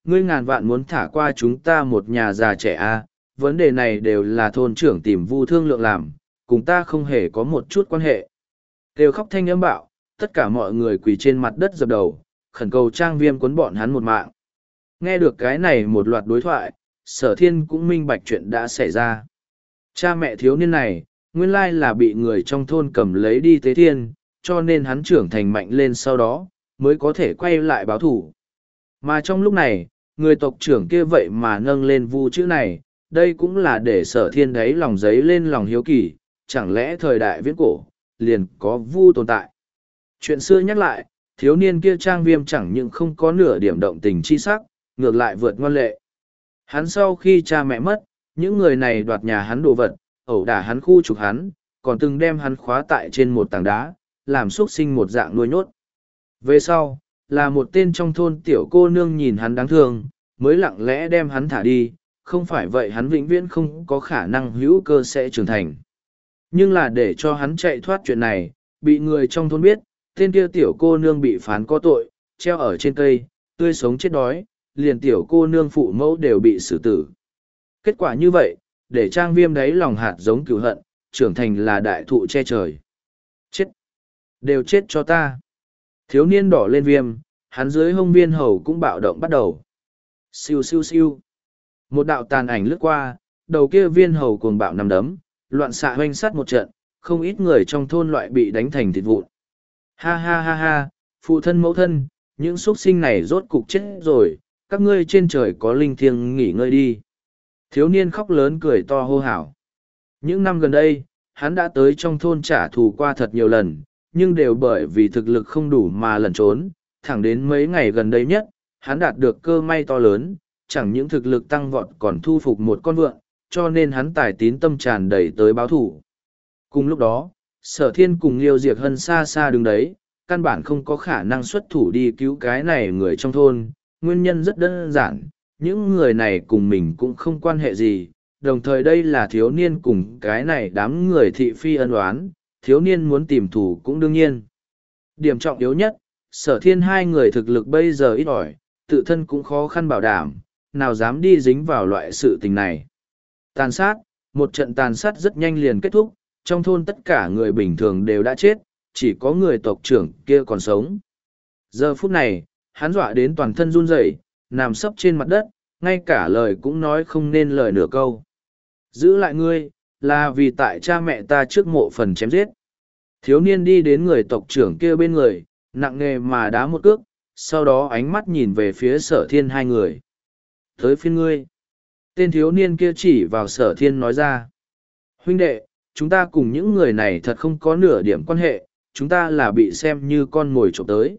ngươi ngàn vạn muốn thả qua chúng ta một nhà già trẻ a, vấn đề này đều là thôn trưởng tìm Vu thương lượng làm, cùng ta không hề có một chút quan hệ. Kêu khóc thanh âm bạo, tất cả mọi người quỳ trên mặt đất dập đầu, khẩn cầu Trang Viêm cuốn bọn hắn một mạng. Nghe được cái này một loạt đối thoại, Sở Thiên cũng minh bạch chuyện đã xảy ra. Cha mẹ thiếu niên này, nguyên lai là bị người trong thôn cầm lấy đi tế thiên, cho nên hắn trưởng thành mạnh lên sau đó, mới có thể quay lại báo thủ. Mà trong lúc này, người tộc trưởng kia vậy mà nâng lên Vu chữ này, đây cũng là để Sở Thiên đấy lòng giấy lên lòng hiếu kỳ, chẳng lẽ thời đại viễn cổ, liền có Vu tồn tại. Chuyện xưa nhắc lại, thiếu niên kia Trang Viêm chẳng những không có nửa điểm động tình chi sắc, ngược lại vượt ngoan lệ. Hắn sau khi cha mẹ mất, những người này đoạt nhà hắn đồ vật, ẩu đả hắn khu trục hắn, còn từng đem hắn khóa tại trên một tảng đá, làm xuất sinh một dạng nuôi nhốt. Về sau, là một tên trong thôn tiểu cô nương nhìn hắn đáng thương, mới lặng lẽ đem hắn thả đi, không phải vậy hắn vĩnh viễn không có khả năng hữu cơ sẽ trưởng thành. Nhưng là để cho hắn chạy thoát chuyện này, bị người trong thôn biết, tên kia tiểu cô nương bị phán có tội, treo ở trên cây, tươi sống chết đói, liền tiểu cô nương phụ mẫu đều bị xử tử. Kết quả như vậy, để Trang Viêm đáy lòng hạt giống cửu hận, trưởng thành là đại thụ che trời. Chết! Đều chết cho ta! Thiếu niên đỏ lên viêm, hắn dưới hông viên hầu cũng bạo động bắt đầu. Siêu siêu siêu! Một đạo tàn ảnh lướt qua, đầu kia viên hầu cuồng bạo nằm đấm, loạn xạ hoanh sắt một trận, không ít người trong thôn loại bị đánh thành thịt vụn. Ha ha ha ha, phụ thân mẫu thân, những xuất sinh này rốt cục chết rồi, các ngươi trên trời có linh thiêng nghỉ ngơi đi. Thiếu niên khóc lớn cười to hô hào. Những năm gần đây, hắn đã tới trong thôn trả thù qua thật nhiều lần, nhưng đều bởi vì thực lực không đủ mà lẩn trốn, thẳng đến mấy ngày gần đây nhất, hắn đạt được cơ may to lớn, chẳng những thực lực tăng vọt còn thu phục một con vượn, cho nên hắn tài tín tâm tràn đầy tới báo thủ. Cùng lúc đó, Sở Thiên cùng Liêu Diệc Hân xa xa đứng đấy, căn bản không có khả năng xuất thủ đi cứu cái này người trong thôn, nguyên nhân rất đơn giản, những người này cùng mình cũng không quan hệ gì, đồng thời đây là thiếu niên cùng cái này đám người thị phi ân oán, thiếu niên muốn tìm thủ cũng đương nhiên. Điểm trọng yếu nhất, Sở Thiên hai người thực lực bây giờ ít ỏi, tự thân cũng khó khăn bảo đảm, nào dám đi dính vào loại sự tình này. Tàn sát, một trận tàn sát rất nhanh liền kết thúc, trong thôn tất cả người bình thường đều đã chết, chỉ có người tộc trưởng kia còn sống. Giờ phút này, hắn dọa đến toàn thân run rẩy, nằm sấp trên mặt đất, ngay cả lời cũng nói không nên lời nửa câu. Giữ lại ngươi, là vì tại cha mẹ ta trước mộ phần chém giết. Thiếu niên đi đến người tộc trưởng kia bên người, nặng nề mà đá một cước, sau đó ánh mắt nhìn về phía Sở Thiên hai người. Tới phiên ngươi. Tên thiếu niên kia chỉ vào Sở Thiên nói ra. Huynh đệ, chúng ta cùng những người này thật không có nửa điểm quan hệ, chúng ta là bị xem như con mồi trộm tới.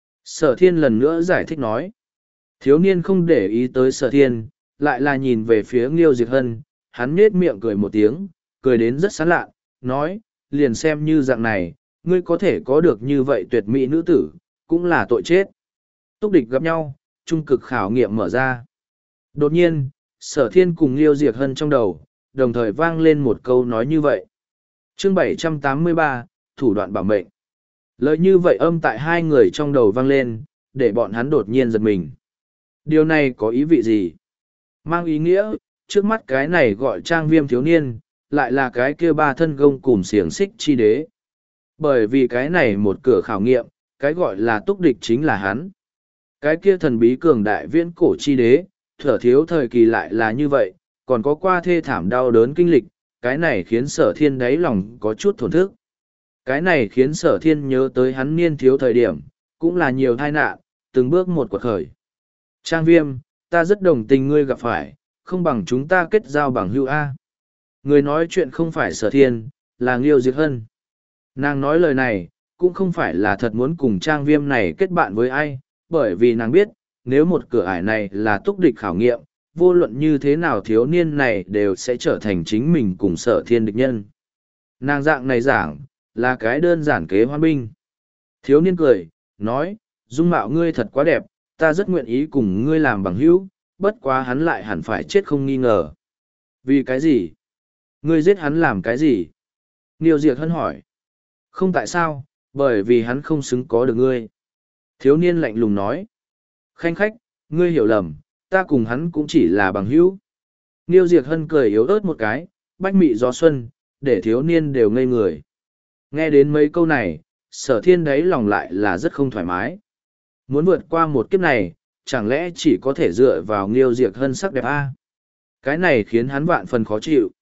Sở Thiên lần nữa giải thích nói. Thiếu niên không để ý tới Sở Thiên, lại là nhìn về phía Nghiêu Diệc Hân, hắn nhếch miệng cười một tiếng, cười đến rất sán lạ, nói, liền xem như dạng này, ngươi có thể có được như vậy tuyệt mỹ nữ tử, cũng là tội chết. Túc địch gặp nhau, trung cực khảo nghiệm mở ra. Đột nhiên, Sở Thiên cùng Liêu Diệc Hân trong đầu, đồng thời vang lên một câu nói như vậy. Chương bảy trăm tám mươi ba, thủ đoạn bảo mệnh. Lời như vậy âm tại hai người trong đầu vang lên, để bọn hắn đột nhiên giật mình. Điều này có ý vị gì? Mang ý nghĩa, trước mắt cái này gọi Trang Viêm thiếu niên, lại là cái kia ba thân gông cùm xiềng xích chi đế. Bởi vì cái này một cửa khảo nghiệm, cái gọi là túc địch chính là hắn. Cái kia thần bí cường đại viễn cổ chi đế, thở thiếu thời kỳ lại là như vậy, còn có qua thê thảm đau đớn kinh lịch, cái này khiến Sở Thiên đáy lòng có chút thổn thức. Cái này khiến Sở Thiên nhớ tới hắn niên thiếu thời điểm, cũng là nhiều tai nạn, từng bước một quật khởi. Trang Viêm, ta rất đồng tình ngươi gặp phải, không bằng chúng ta kết giao bằng hữu A. Người nói chuyện không phải Sở Thiên, là Nghiêu Diệc Hân. Nàng nói lời này, cũng không phải là thật muốn cùng Trang Viêm này kết bạn với ai, bởi vì nàng biết, nếu một cửa ải này là túc địch khảo nghiệm, vô luận như thế nào thiếu niên này đều sẽ trở thành chính mình cùng Sở Thiên địch nhân. Nàng dạng này giảng, là cái đơn giản kế hoan binh. Thiếu niên cười, nói, dung mạo ngươi thật quá đẹp, ta rất nguyện ý cùng ngươi làm bằng hữu, bất quá hắn lại hẳn phải chết không nghi ngờ. Vì cái gì? Ngươi giết hắn làm cái gì? Nghiêu Diệc Hân hỏi. Không tại sao, bởi vì hắn không xứng có được ngươi. Thiếu niên lạnh lùng nói. Khanh khách, ngươi hiểu lầm, ta cùng hắn cũng chỉ là bằng hữu. Niêu Diệc Hân cười yếu ớt một cái, bách mị gió xuân, để thiếu niên đều ngây người. Nghe đến mấy câu này, sở thiên đấy lòng lại là rất không thoải mái. Muốn vượt qua một kiếp này, chẳng lẽ chỉ có thể dựa vào Niêu Diệc Hân sắc đẹp a? Cái này khiến hắn vạn phần khó chịu.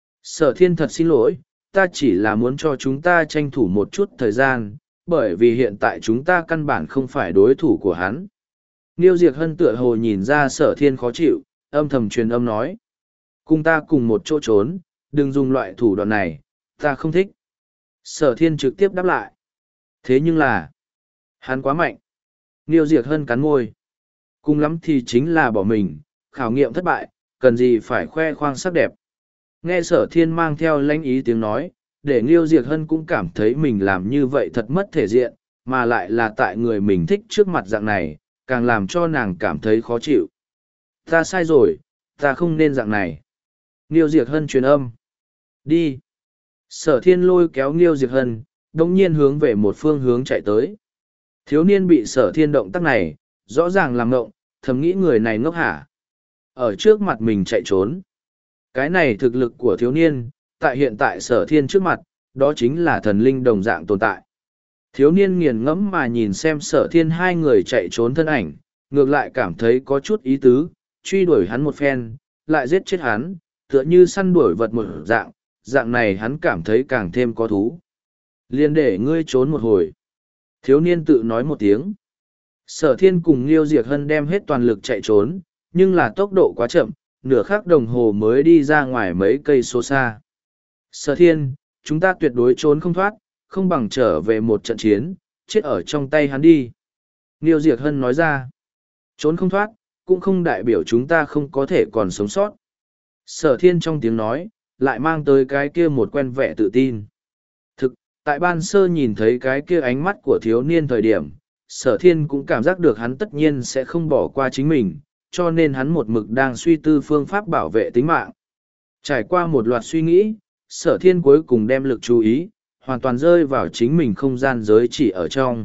Sở thiên thật xin lỗi, ta chỉ là muốn cho chúng ta tranh thủ một chút thời gian, bởi vì hiện tại chúng ta căn bản không phải đối thủ của hắn. Niêu Diệc Hân tựa hồ nhìn ra sở thiên khó chịu, âm thầm truyền âm nói. Cùng ta cùng một chỗ trốn, đừng dùng loại thủ đoạn này, ta không thích. Sở thiên trực tiếp đáp lại. Thế nhưng là, hắn quá mạnh. Niêu Diệc Hân cắn môi. Cùng lắm thì chính là bỏ mình, khảo nghiệm thất bại, cần gì phải khoe khoang sắc đẹp. Nghe sở thiên mang theo lãnh ý tiếng nói, để Niêu Diệc Hân cũng cảm thấy mình làm như vậy thật mất thể diện, mà lại là tại người mình thích trước mặt dạng này, càng làm cho nàng cảm thấy khó chịu. Ta sai rồi, ta không nên dạng này. Niêu Diệc Hân truyền âm. Đi. Sở thiên lôi kéo Niêu Diệc Hân, đồng nhiên hướng về một phương hướng chạy tới. Thiếu niên bị sở thiên động tác này, rõ ràng làm ngộng, thầm nghĩ người này ngốc hả. Ở trước mặt mình chạy trốn. Cái này thực lực của thiếu niên, tại hiện tại sở thiên trước mặt, đó chính là thần linh đồng dạng tồn tại. Thiếu niên nghiền ngẫm mà nhìn xem sở thiên hai người chạy trốn thân ảnh, ngược lại cảm thấy có chút ý tứ, truy đuổi hắn một phen, lại giết chết hắn, tựa như săn đuổi vật một dạng, dạng này hắn cảm thấy càng thêm có thú. Liên để ngươi trốn một hồi. Thiếu niên tự nói một tiếng. Sở thiên cùng Niêu Diệc Hân đem hết toàn lực chạy trốn, nhưng là tốc độ quá chậm, nửa khắc đồng hồ mới đi ra ngoài mấy cây số xa. Sở thiên, chúng ta tuyệt đối trốn không thoát, không bằng trở về một trận chiến, chết ở trong tay hắn đi. Niêu Diệc Hân nói ra, trốn không thoát, cũng không đại biểu chúng ta không có thể còn sống sót. Sở thiên trong tiếng nói, lại mang tới cái kia một quen vẻ tự tin. Thực, tại ban sơ nhìn thấy cái kia ánh mắt của thiếu niên thời điểm, sở thiên cũng cảm giác được hắn tất nhiên sẽ không bỏ qua chính mình, cho nên hắn một mực đang suy tư phương pháp bảo vệ tính mạng. Trải qua một loạt suy nghĩ, sở thiên cuối cùng đem lực chú ý, hoàn toàn rơi vào chính mình không gian giới chỉ ở trong.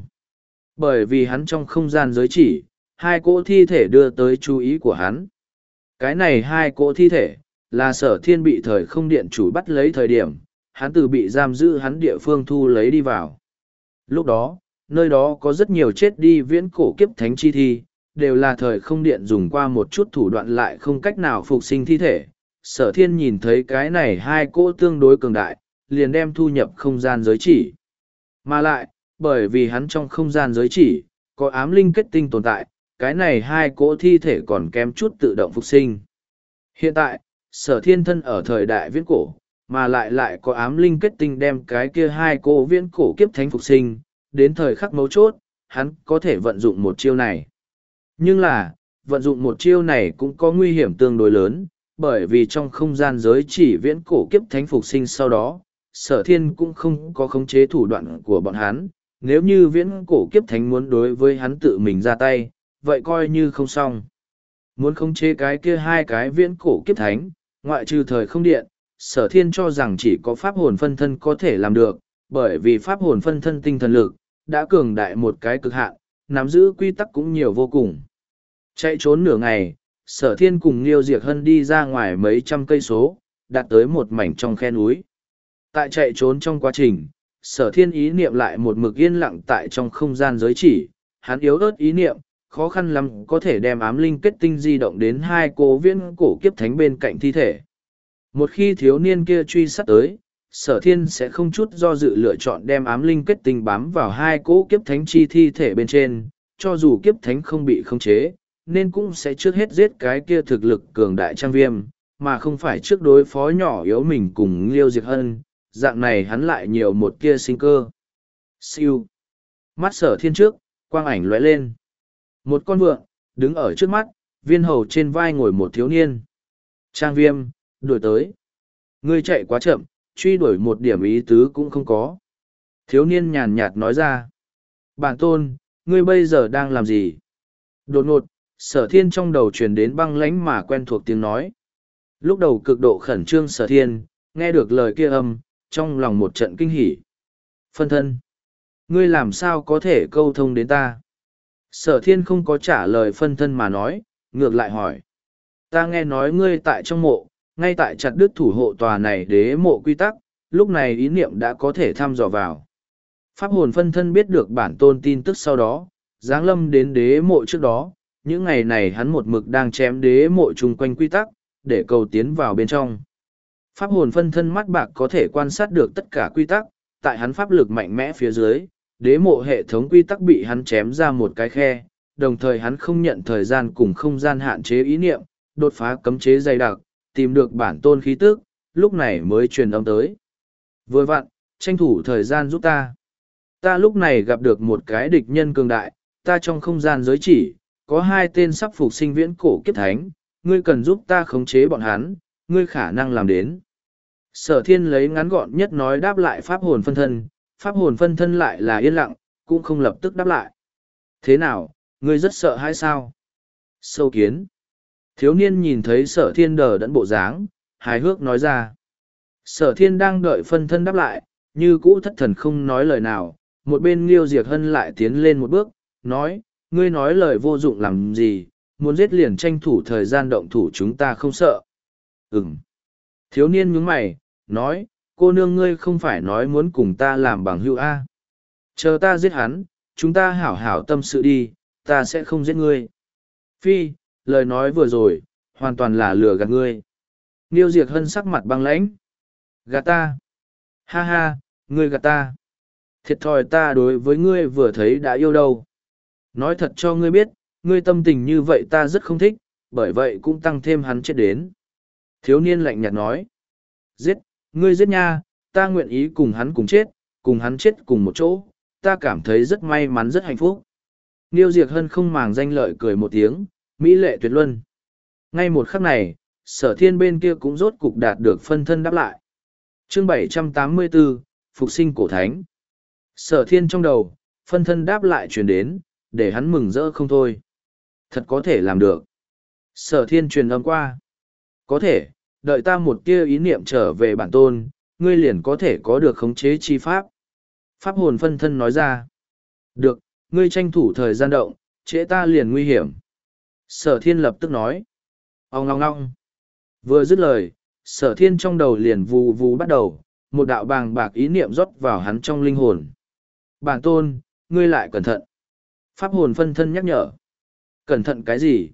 Bởi vì hắn trong không gian giới chỉ, hai cỗ thi thể đưa tới chú ý của hắn. Cái này hai cỗ thi thể, là sở thiên bị thời không điện chủ bắt lấy thời điểm, hắn từ bị giam giữ hắn địa phương thu lấy đi vào. Lúc đó, nơi đó có rất nhiều chết đi viễn cổ kiếp thánh chi thi, đều là thời không điện dùng qua một chút thủ đoạn lại không cách nào phục sinh thi thể. Sở thiên nhìn thấy cái này hai cỗ tương đối cường đại, liền đem thu nhập không gian giới chỉ. Mà lại, bởi vì hắn trong không gian giới chỉ, có ám linh kết tinh tồn tại, cái này hai cỗ thi thể còn kém chút tự động phục sinh. Hiện tại, sở thiên thân ở thời đại viễn cổ, mà lại lại có ám linh kết tinh đem cái kia hai cỗ viễn cổ kiếp thánh phục sinh, đến thời khắc mấu chốt, hắn có thể vận dụng một chiêu này. Nhưng là, vận dụng một chiêu này cũng có nguy hiểm tương đối lớn, bởi vì trong không gian giới chỉ viễn cổ kiếp thánh phục sinh sau đó, sở thiên cũng không có khống chế thủ đoạn của bọn hắn. Nếu như viễn cổ kiếp thánh muốn đối với hắn tự mình ra tay, vậy coi như không xong. Muốn khống chế cái kia hai cái viễn cổ kiếp thánh, ngoại trừ thời không điện, sở thiên cho rằng chỉ có pháp hồn phân thân có thể làm được, bởi vì pháp hồn phân thân tinh thần lực, đã cường đại một cái cực hạn, nắm giữ quy tắc cũng nhiều vô cùng. Chạy trốn nửa ngày, sở thiên cùng Niêu Diệc Hân đi ra ngoài mấy trăm cây số, đạt tới một mảnh trong khe núi. Tại chạy trốn trong quá trình, sở thiên ý niệm lại một mực yên lặng tại trong không gian giới chỉ, hắn yếu ớt ý niệm, khó khăn lắm có thể đem ám linh kết tinh di động đến hai cố viễn cổ kiếp thánh bên cạnh thi thể. Một khi thiếu niên kia truy sát tới, sở thiên sẽ không chút do dự lựa chọn đem ám linh kết tinh bám vào hai cỗ kiếp thánh chi thi thể bên trên, cho dù kiếp thánh không bị khống chế, nên cũng sẽ trước hết giết cái kia thực lực cường đại trang viêm, mà không phải trước đối phó nhỏ yếu mình cùng Liêu Diệc Hân, dạng này hắn lại nhiều một kia sinh cơ. Siêu. Mắt sở thiên trước, quang ảnh lóe lên. Một con vượn, đứng ở trước mắt, viên hầu trên vai ngồi một thiếu niên. Trang viêm, đuổi tới. Ngươi chạy quá chậm, truy đuổi một điểm ý tứ cũng không có. Thiếu niên nhàn nhạt nói ra. Bản tôn, ngươi bây giờ đang làm gì? Đột ngột, sở thiên trong đầu truyền đến băng lãnh mà quen thuộc tiếng nói. Lúc đầu cực độ khẩn trương sở thiên, nghe được lời kia âm, trong lòng một trận kinh hỉ. Phân thân, ngươi làm sao có thể câu thông đến ta? Sở thiên không có trả lời phân thân mà nói, ngược lại hỏi. Ta nghe nói ngươi tại trong mộ, ngay tại chặt đứt thủ hộ tòa này đế mộ quy tắc, lúc này ý niệm đã có thể thăm dò vào. Pháp hồn phân thân biết được bản tôn tin tức sau đó, giáng lâm đến đế mộ trước đó, những ngày này hắn một mực đang chém đế mộ chung quanh quy tắc, để cầu tiến vào bên trong. Pháp hồn phân thân mắt bạc có thể quan sát được tất cả quy tắc, tại hắn pháp lực mạnh mẽ phía dưới, đế mộ hệ thống quy tắc bị hắn chém ra một cái khe, đồng thời hắn không nhận thời gian cùng không gian hạn chế ý niệm, đột phá cấm chế dày đặc, tìm được bản tôn khí tức, lúc này mới truyền âm tới. Vừa vặn, tranh thủ thời gian giúp ta. Ta lúc này gặp được một cái địch nhân cường đại, ta trong không gian giới chỉ, có hai tên sắp phục sinh viễn cổ kiếp thánh, ngươi cần giúp ta khống chế bọn hắn, ngươi khả năng làm đến. Sở thiên lấy ngắn gọn nhất nói đáp lại pháp hồn phân thân, pháp hồn phân thân lại là yên lặng, cũng không lập tức đáp lại. Thế nào, ngươi rất sợ hay sao? Sâu kiến. Thiếu niên nhìn thấy sở thiên đờ đẫn bộ dáng, hài hước nói ra. Sở thiên đang đợi phân thân đáp lại, như cũ thất thần không nói lời nào, một bên Liêu Diệc Hân lại tiến lên một bước, nói, ngươi nói lời vô dụng làm gì, muốn giết liền tranh thủ thời gian động thủ chúng ta không sợ. Ừm. Thiếu niên nhướng mày, nói, cô nương ngươi không phải nói muốn cùng ta làm bằng hữu A. Chờ ta giết hắn, chúng ta hảo hảo tâm sự đi, ta sẽ không giết ngươi. Phi, lời nói vừa rồi, hoàn toàn là lừa gạt ngươi. Liêu Diệc Hân sắc mặt băng lãnh. Gạt ta. Ha ha, ngươi gạt ta. Thiệt thòi ta đối với ngươi vừa thấy đã yêu đâu. Nói thật cho ngươi biết, ngươi tâm tình như vậy ta rất không thích, bởi vậy cũng tăng thêm hắn chết đến. Thiếu niên lạnh nhạt nói. Giết, ngươi giết nha, ta nguyện ý cùng hắn cùng chết, cùng hắn chết cùng một chỗ, ta cảm thấy rất may mắn rất hạnh phúc. Liêu Diệc Hân không màng danh lợi cười một tiếng, mỹ lệ tuyệt luân. Ngay một khắc này, sở thiên bên kia cũng rốt cục đạt được phân thân đáp lại. Chương bảy trăm tám mươi bốn, Phục sinh cổ thánh. Sở thiên trong đầu, phân thân đáp lại truyền đến, để hắn mừng rỡ không thôi. Thật có thể làm được. Sở thiên truyền âm qua. Có thể, đợi ta một tia ý niệm trở về bản tôn, ngươi liền có thể có được khống chế chi pháp. Pháp hồn phân thân nói ra. Được, ngươi tranh thủ thời gian động, trễ ta liền nguy hiểm. Sở thiên lập tức nói. Ông ngong ngong. Vừa dứt lời, sở thiên trong đầu liền vù vù bắt đầu, một đạo bàng bạc ý niệm rót vào hắn trong linh hồn. Bản tôn, ngươi lại cẩn thận. Pháp hồn phân thân nhắc nhở. Cẩn thận cái gì?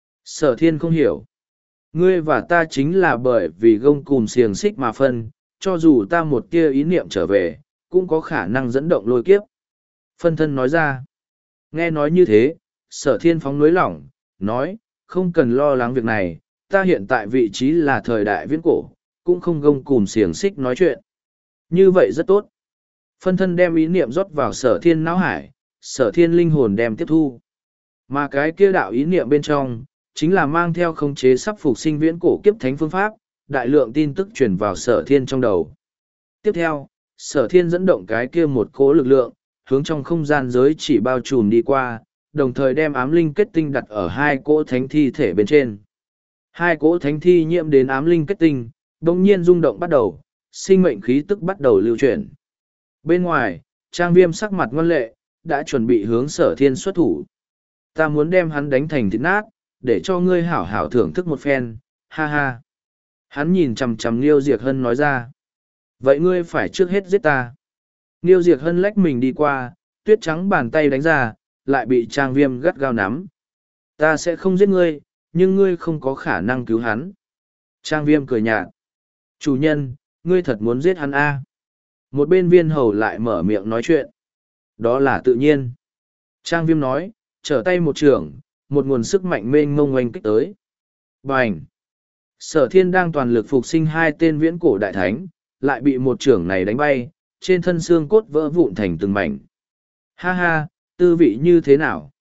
Sở thiên không hiểu. Ngươi và ta chính là bởi vì gông cùm xiềng xích mà phân, cho dù ta một tia ý niệm trở về, cũng có khả năng dẫn động lôi kiếp. Phân thân nói ra. Nghe nói như thế, sở thiên phóng núi lỏng, nói, không cần lo lắng việc này, ta hiện tại vị trí là thời đại viễn cổ, cũng không gông cùm xiềng xích nói chuyện. Như vậy rất tốt. Phân thân đem ý niệm rót vào sở thiên não hải, sở thiên linh hồn đem tiếp thu. Mà cái kia đạo ý niệm bên trong, chính là mang theo khống chế sắp phục sinh viễn cổ kiếp thánh phương pháp, đại lượng tin tức truyền vào sở thiên trong đầu. Tiếp theo, sở thiên dẫn động cái kia một cỗ lực lượng, hướng trong không gian giới chỉ bao trùm đi qua, đồng thời đem ám linh kết tinh đặt ở hai cỗ thánh thi thể bên trên. Hai cỗ thánh thi nhiễm đến ám linh kết tinh, đồng nhiên rung động bắt đầu, sinh mệnh khí tức bắt đầu lưu chuyển. Bên ngoài, Trang Viêm sắc mặt ngoan lệ, đã chuẩn bị hướng sở thiên xuất thủ. Ta muốn đem hắn đánh thành thịt nát, để cho ngươi hảo hảo thưởng thức một phen, ha ha. Hắn nhìn chằm chằm Liêu Diệc Hân nói ra. Vậy ngươi phải trước hết giết ta. Liêu Diệc Hân lách mình đi qua, tuyết trắng bàn tay đánh ra, lại bị Trang Viêm gắt gao nắm. Ta sẽ không giết ngươi, nhưng ngươi không có khả năng cứu hắn. Trang Viêm cười nhạt. Chủ nhân, ngươi thật muốn giết hắn a? Một bên viên hầu lại mở miệng nói chuyện. Đó là tự nhiên. Trang Viêm nói, trở tay một trường, một nguồn sức mạnh mênh mông oanh kích tới. Bành! Sở thiên đang toàn lực phục sinh hai tên viễn cổ đại thánh, lại bị một trưởng này đánh bay, trên thân xương cốt vỡ vụn thành từng mảnh. Ha ha, tư vị như thế nào?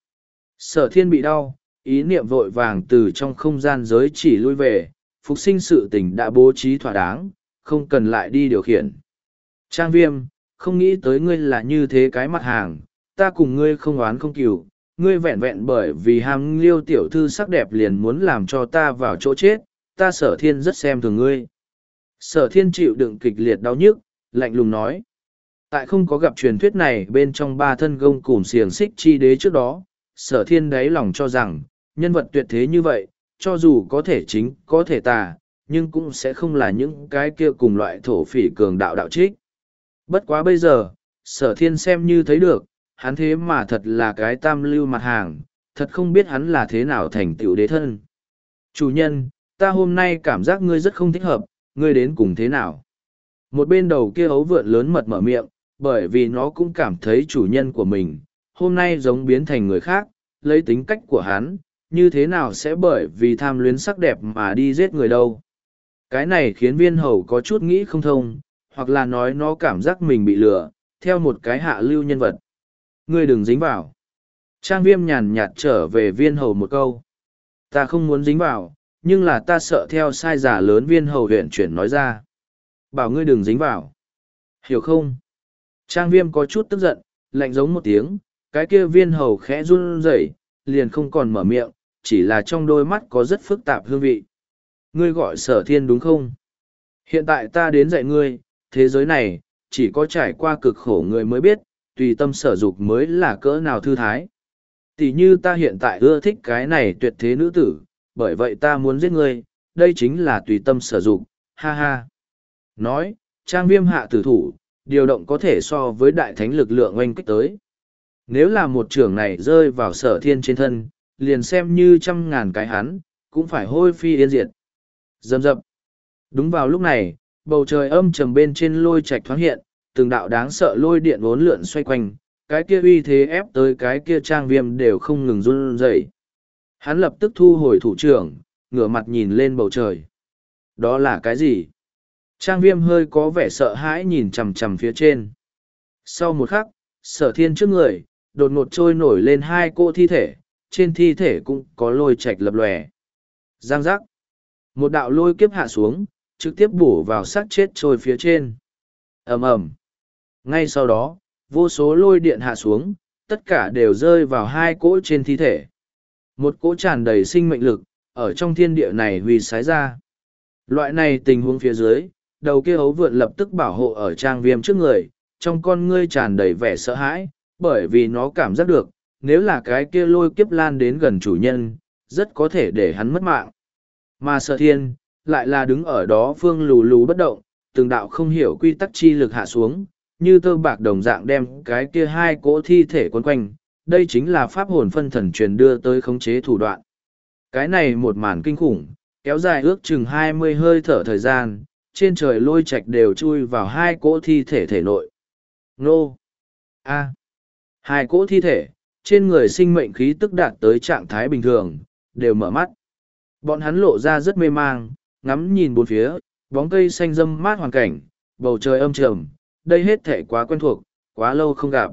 Sở thiên bị đau, ý niệm vội vàng từ trong không gian giới chỉ lui về, phục sinh sự tình đã bố trí thỏa đáng, không cần lại đi điều khiển. Trang Viêm, không nghĩ tới ngươi là như thế cái mặt hàng, ta cùng ngươi không oán không cừu, ngươi vẹn vẹn bởi vì ham Liêu tiểu thư sắc đẹp liền muốn làm cho ta vào chỗ chết, ta sở thiên rất xem thường ngươi. Sở thiên chịu đựng kịch liệt đau nhức, lạnh lùng nói. Tại không có gặp truyền thuyết này bên trong ba thân gông cùm xiềng xích chi đế trước đó, sở thiên đáy lòng cho rằng, Nhân vật tuyệt thế như vậy, cho dù có thể chính, có thể tà, nhưng cũng sẽ không là những cái kia cùng loại thổ phỉ cường đạo đạo trích. Bất quá bây giờ, sở thiên xem như thấy được, hắn thế mà thật là cái tam lưu mặt hàng, thật không biết hắn là thế nào thành tựu đế thân. Chủ nhân, ta hôm nay cảm giác ngươi rất không thích hợp, ngươi đến cùng thế nào? Một bên đầu kia ấu vượn lớn mật mở miệng, bởi vì nó cũng cảm thấy chủ nhân của mình, hôm nay giống biến thành người khác, lấy tính cách của hắn, như thế nào sẽ bởi vì tham luyến sắc đẹp mà đi giết người đâu. Cái này khiến viên hầu có chút nghĩ không thông, hoặc là nói nó cảm giác mình bị lừa, theo một cái hạ lưu nhân vật. Ngươi đừng dính vào. Trang viêm nhàn nhạt trở về viên hầu một câu. Ta không muốn dính vào, nhưng là ta sợ theo sai giả lớn viên hầu huyện chuyển nói ra. Bảo ngươi đừng dính vào. Hiểu không? Trang viêm có chút tức giận, lạnh giống một tiếng, cái kia viên hầu khẽ run rẩy, liền không còn mở miệng, chỉ là trong đôi mắt có rất phức tạp hương vị. Ngươi gọi sở thiên đúng không? Hiện tại ta đến dạy ngươi, thế giới này, chỉ có trải qua cực khổ người mới biết, tùy tâm sở dục mới là cỡ nào thư thái. Tỷ như ta hiện tại ưa thích cái này tuyệt thế nữ tử, bởi vậy ta muốn giết ngươi, đây chính là tùy tâm sở dục, ha ha. Nói, trang viêm hạ tử thủ, điều động có thể so với đại thánh lực lượng oanh kích tới. Nếu là một trường này rơi vào sở thiên trên thân, liền xem như trăm ngàn cái hắn, cũng phải hôi phi yên diệt. Dầm dập. Đúng vào lúc này, bầu trời âm trầm bên trên lôi trạch thoáng hiện, từng đạo đáng sợ lôi điện vốn lượn xoay quanh, cái kia uy thế ép tới cái kia trang viêm đều không ngừng run rẩy. Hắn lập tức thu hồi thủ trưởng, ngửa mặt nhìn lên bầu trời. Đó là cái gì? Trang viêm hơi có vẻ sợ hãi nhìn chằm chằm phía trên. Sau một khắc, sở thiên trước người, đột ngột trôi nổi lên hai cô thi thể, trên thi thể cũng có lôi trạch lập lòe. Giang giác. Một đạo lôi kiếp hạ xuống, trực tiếp bổ vào xác chết trôi phía trên. Ầm ầm. Ngay sau đó, vô số lôi điện hạ xuống, tất cả đều rơi vào hai cỗ trên thi thể. Một cỗ tràn đầy sinh mệnh lực, ở trong thiên địa này huy sái ra. Loại này tình huống phía dưới, đầu kia ấu vượn lập tức bảo hộ ở trang viêm trước người, trong con ngươi tràn đầy vẻ sợ hãi, bởi vì nó cảm giác được, nếu là cái kia lôi kiếp lan đến gần chủ nhân, rất có thể để hắn mất mạng. Mà sở thiên, lại là đứng ở đó phương lù lù bất động, từng đạo không hiểu quy tắc chi lực hạ xuống, như tơ bạc đồng dạng đem cái kia hai cỗ thi thể quấn quanh, đây chính là pháp hồn phân thần truyền đưa tới khống chế thủ đoạn. Cái này một màn kinh khủng, kéo dài ước chừng hai mươi hơi thở thời gian, trên trời lôi trạch đều chui vào hai cỗ thi thể thể nội. Nô! A! Hai cỗ thi thể, trên người sinh mệnh khí tức đạt tới trạng thái bình thường, đều mở mắt. Bọn hắn lộ ra rất mê mang, ngắm nhìn bốn phía, bóng cây xanh râm mát hoàn cảnh, bầu trời âm trầm, đây hết thể quá quen thuộc, quá lâu không gặp.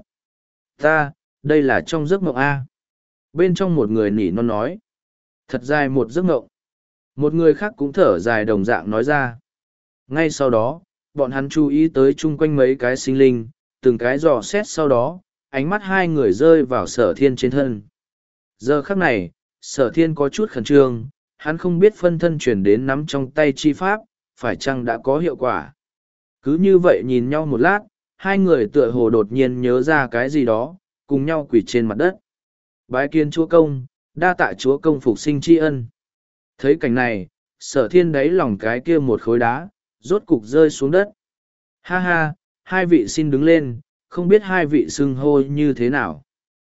Ta, đây là trong giấc mộng A. Bên trong một người nỉ non nói. Thật dài một giấc mộng. Một người khác cũng thở dài đồng dạng nói ra. Ngay sau đó, bọn hắn chú ý tới chung quanh mấy cái sinh linh, từng cái dò xét sau đó, ánh mắt hai người rơi vào sở thiên trên thân. Giờ khắc này, sở thiên có chút khẩn trương, hắn không biết phân thân chuyển đến nắm trong tay chi pháp, phải chăng đã có hiệu quả. Cứ như vậy nhìn nhau một lát, hai người tựa hồ đột nhiên nhớ ra cái gì đó, cùng nhau quỳ trên mặt đất. Bái kiến chúa công, đa tạ chúa công phục sinh tri ân. Thấy cảnh này, sở thiên đáy lòng cái kia một khối đá, rốt cục rơi xuống đất. Ha ha, hai vị xin đứng lên, không biết hai vị xưng hô như thế nào.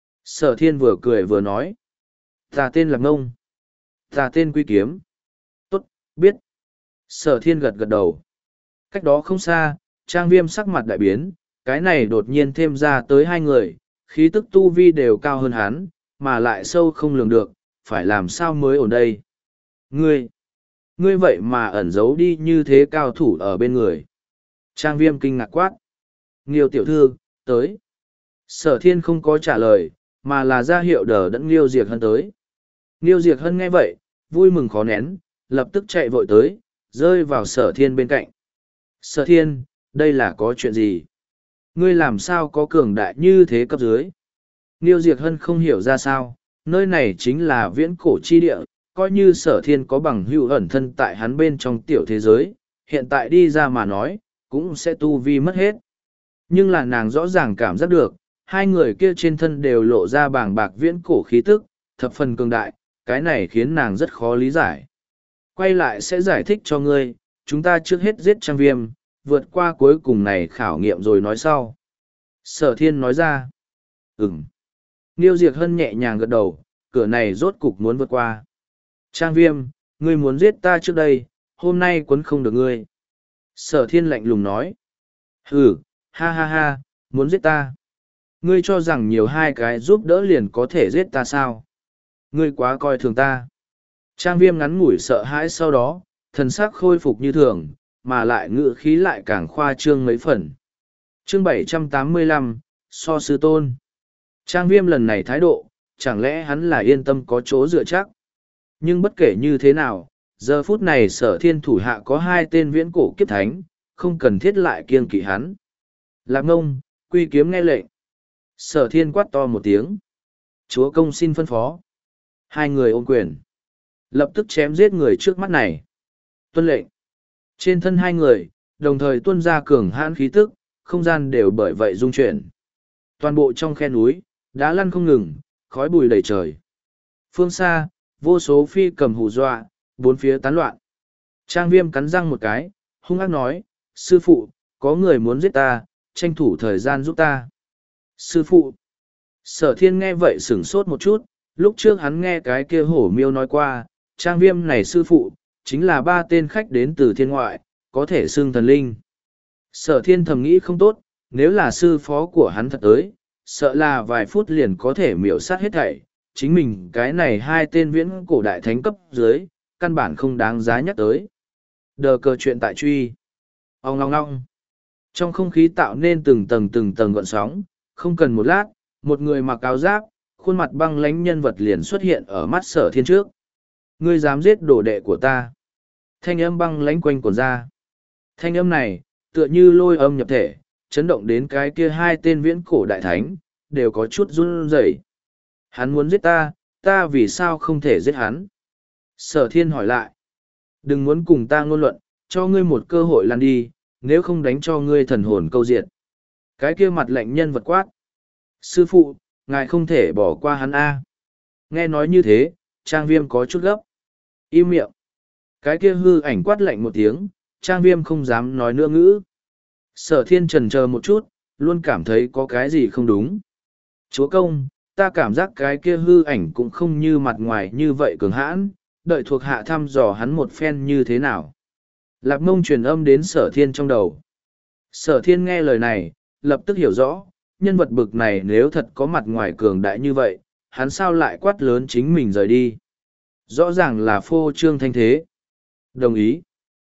Sở thiên vừa cười vừa nói. Ta tên là Ngông. Ta tên Quy Kiếm. Tốt, biết. Sở thiên gật gật đầu. Cách đó không xa, trang viêm sắc mặt đại biến, cái này đột nhiên thêm ra tới hai người, khí tức tu vi đều cao hơn hắn, mà lại sâu không lường được, phải làm sao mới ổn đây. Ngươi, ngươi vậy mà ẩn giấu đi như thế cao thủ ở bên người. Trang viêm kinh ngạc quát. Nghiêu tiểu thư, tới. Sở thiên không có trả lời, mà là ra hiệu đờ đẫn Nghiêu Diệc Hân tới. Nghiêu Diệc Hân nghe vậy, vui mừng khó nén, lập tức chạy vội tới, rơi vào sở thiên bên cạnh. Sở thiên, đây là có chuyện gì? Ngươi làm sao có cường đại như thế cấp dưới? Nghiêu Diệc Hân không hiểu ra sao, nơi này chính là viễn cổ chi địa, coi như sở thiên có bằng hữu ẩn thân tại hắn bên trong tiểu thế giới, hiện tại đi ra mà nói, cũng sẽ tu vi mất hết. Nhưng là nàng rõ ràng cảm giác được, hai người kia trên thân đều lộ ra bàng bạc viễn cổ khí tức, thập phần cường đại, cái này khiến nàng rất khó lý giải. Quay lại sẽ giải thích cho ngươi, chúng ta trước hết giết Trang Viêm, vượt qua cuối cùng này khảo nghiệm rồi nói sau. Sở thiên nói ra. Ừm. Niêu Diệc Hân nhẹ nhàng gật đầu, cửa này rốt cục muốn vượt qua. Trang Viêm, ngươi muốn giết ta trước đây, hôm nay quấn không được ngươi. Sở thiên lạnh lùng nói. Hừ, ha ha ha, muốn giết ta. Ngươi cho rằng nhiều hai cái giúp đỡ liền có thể giết ta sao? Ngươi quá coi thường ta. Trang Viêm ngắn ngủi sợ hãi sau đó, thần sắc khôi phục như thường, mà lại ngự khí lại càng khoa trương mấy phần. Chương bảy trăm tám mươi lăm, So Sư Tôn. Trang Viêm lần này thái độ, chẳng lẽ hắn là yên tâm có chỗ dựa chắc? Nhưng bất kể như thế nào, giờ phút này sở thiên thủ hạ có hai tên viễn cổ kiếp thánh, không cần thiết lại kiêng kỵ hắn. Lạc Ngông, quy kiếm nghe lệnh. Sở thiên quát to một tiếng. Chúa công xin phân phó. Hai người ôm quyền. Lập tức chém giết người trước mắt này. Tuân lệnh. Trên thân hai người, đồng thời tuôn ra cường hãn khí tức, không gian đều bởi vậy rung chuyển. Toàn bộ trong khe núi, đá lăn không ngừng, khói bụi đầy trời. Phương xa, vô số phi cầm hù dọa, bốn phía tán loạn. Trang Viêm cắn răng một cái, hung ác nói, sư phụ, có người muốn giết ta, tranh thủ thời gian giúp ta. Sư phụ. Sở thiên nghe vậy sửng sốt một chút, lúc trước hắn nghe cái kia hổ miêu nói qua, Trang Viêm này sư phụ, chính là ba tên khách đến từ thiên ngoại, có thể xưng thần linh. Sở thiên thầm nghĩ không tốt, nếu là sư phó của hắn thật tới, sợ là vài phút liền có thể miểu sát hết thảy. Chính mình cái này hai tên viễn cổ đại thánh cấp dưới, căn bản không đáng giá nhắc tới. Đờ cờ chuyện tại truy. Ông ngong ngong. Trong không khí tạo nên từng tầng từng tầng gọn sóng, không cần một lát, một người mặc áo giáp, khuôn mặt băng lánh nhân vật liền xuất hiện ở mắt sở thiên trước. Ngươi dám giết đồ đệ của ta. Thanh âm băng lánh quanh quần ra. Thanh âm này, tựa như lôi âm nhập thể, chấn động đến cái kia hai tên viễn cổ đại thánh, đều có chút run rẩy. Hắn muốn giết ta, ta vì sao không thể giết hắn? Sở thiên hỏi lại. Đừng muốn cùng ta ngôn luận, cho ngươi một cơ hội lăn đi, nếu không đánh cho ngươi thần hồn câu diệt. Cái kia mặt lạnh nhân vật quát. Sư phụ, ngài không thể bỏ qua hắn a. Nghe nói như thế, Trang Viêm có chút gấp. Im miệng. Cái kia hư ảnh quát lạnh một tiếng, Trang Viêm không dám nói nữa ngữ. Sở thiên trần chờ một chút, luôn cảm thấy có cái gì không đúng. Chúa công, ta cảm giác cái kia hư ảnh cũng không như mặt ngoài như vậy cường hãn, đợi thuộc hạ thăm dò hắn một phen như thế nào. Lạc Mông truyền âm đến sở thiên trong đầu. Sở thiên nghe lời này, lập tức hiểu rõ, nhân vật bực này nếu thật có mặt ngoài cường đại như vậy, hắn sao lại quát lớn chính mình rời đi. Rõ ràng là phô trương thanh thế. Đồng ý.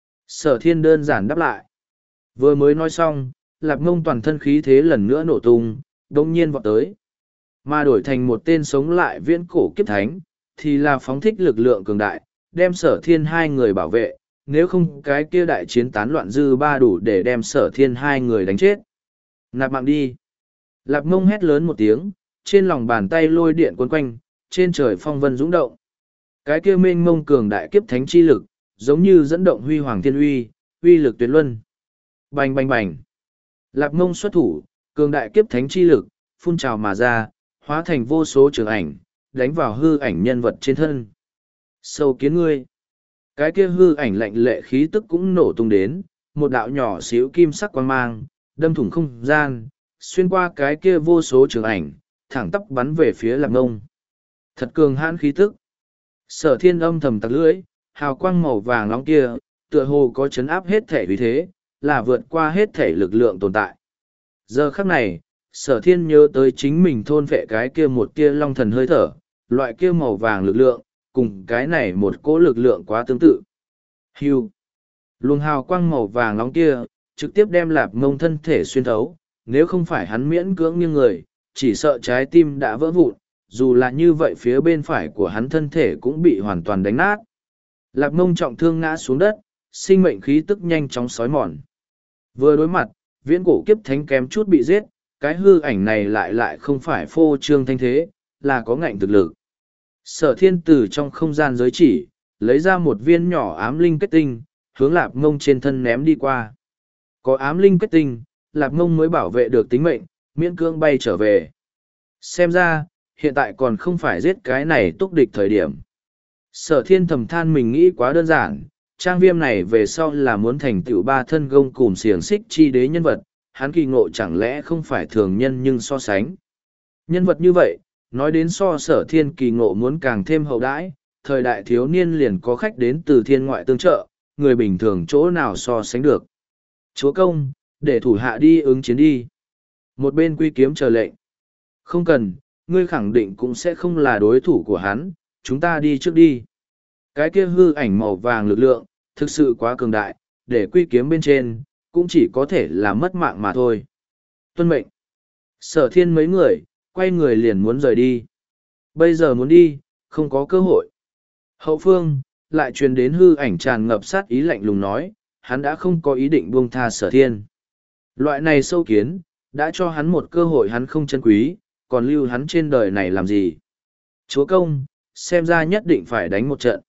Sở thiên đơn giản đáp lại. Vừa mới nói xong, Lạc Mông toàn thân khí thế lần nữa nổ tung, đông nhiên vọt tới. Mà đổi thành một tên sống lại viễn cổ kiếp thánh, thì là phóng thích lực lượng cường đại, đem sở thiên hai người bảo vệ, nếu không cái kia đại chiến tán loạn dư ba đủ để đem sở thiên hai người đánh chết. Nạp mạng đi. Lạc Mông hét lớn một tiếng, trên lòng bàn tay lôi điện quấn quanh, trên trời phong vân dũng động. Cái kia mênh mông cường đại kiếp thánh chi lực, giống như dẫn động huy hoàng thiên uy, uy lực tuyệt luân. Bành bành bành. Lạc Mông xuất thủ, cường đại kiếp thánh chi lực, phun trào mà ra, hóa thành vô số trường ảnh, đánh vào hư ảnh nhân vật trên thân. Sâu kiến ngươi. Cái kia hư ảnh lạnh lệ khí tức cũng nổ tung đến, một đạo nhỏ xíu kim sắc quang mang, đâm thủng không gian, xuyên qua cái kia vô số trường ảnh, thẳng tắp bắn về phía Lạc Mông. Thật cường hãn khí tức. Sở thiên âm thầm tặc lưỡi, hào quang màu vàng nóng kia, tựa hồ có chấn áp hết thể vì thế, là vượt qua hết thể lực lượng tồn tại. Giờ khắc này, sở thiên nhớ tới chính mình thôn vệ cái kia một kia long thần hơi thở, loại kia màu vàng lực lượng, cùng cái này một cỗ lực lượng quá tương tự. Hưu. Luồng hào quang màu vàng nóng kia, trực tiếp đem Lạp Mông thân thể xuyên thấu, nếu không phải hắn miễn cưỡng như người, chỉ sợ trái tim đã vỡ vụn, dù là như vậy phía bên phải của hắn thân thể cũng bị hoàn toàn đánh nát. Lạp Mông trọng thương ngã xuống đất, sinh mệnh khí tức nhanh chóng xói mòn. Vừa đối mặt, viễn cổ kiếp thánh kém chút bị giết, cái hư ảnh này lại lại không phải phô trương thanh thế, là có ngạnh thực lực. Sở thiên tử trong không gian giới chỉ, lấy ra một viên nhỏ ám linh kết tinh, hướng Lạp Mông trên thân ném đi qua. Có ám linh kết tinh, Lạp Mông mới bảo vệ được tính mệnh, miễn cưỡng bay trở về. Xem ra, hiện tại còn không phải giết cái này túc địch thời điểm. Sở thiên thầm than mình nghĩ quá đơn giản, trang viêm này về sau là muốn thành tựu ba thân gông cùng xiềng xích chi đế nhân vật, hắn kỳ ngộ chẳng lẽ không phải thường nhân nhưng so sánh. Nhân vật như vậy, nói đến so sở thiên kỳ ngộ muốn càng thêm hậu đãi, thời đại thiếu niên liền có khách đến từ thiên ngoại tương trợ, người bình thường chỗ nào so sánh được. Chúa công, để thủ hạ đi ứng chiến đi. Một bên quy kiếm chờ lệnh. Không cần, ngươi khẳng định cũng sẽ không là đối thủ của hắn, chúng ta đi trước đi. Cái kia hư ảnh màu vàng lực lượng, thực sự quá cường đại, để quy kiếm bên trên, cũng chỉ có thể là mất mạng mà thôi. Tuân mệnh. Sở thiên mấy người, quay người liền muốn rời đi. Bây giờ muốn đi, không có cơ hội. Hậu phương, lại truyền đến hư ảnh tràn ngập sát ý lạnh lùng nói, hắn đã không có ý định buông tha sở thiên. Loại này sâu kiến, đã cho hắn một cơ hội hắn không chân quý, còn lưu hắn trên đời này làm gì. Chúa công, xem ra nhất định phải đánh một trận.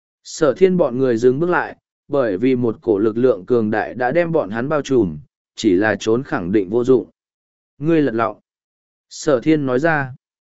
Sở thiên bọn người dừng bước lại, bởi vì một cổ lực lượng cường đại đã đem bọn hắn bao trùm, chỉ là trốn khẳng định vô dụng. Ngươi lật lọng. Sở thiên nói ra,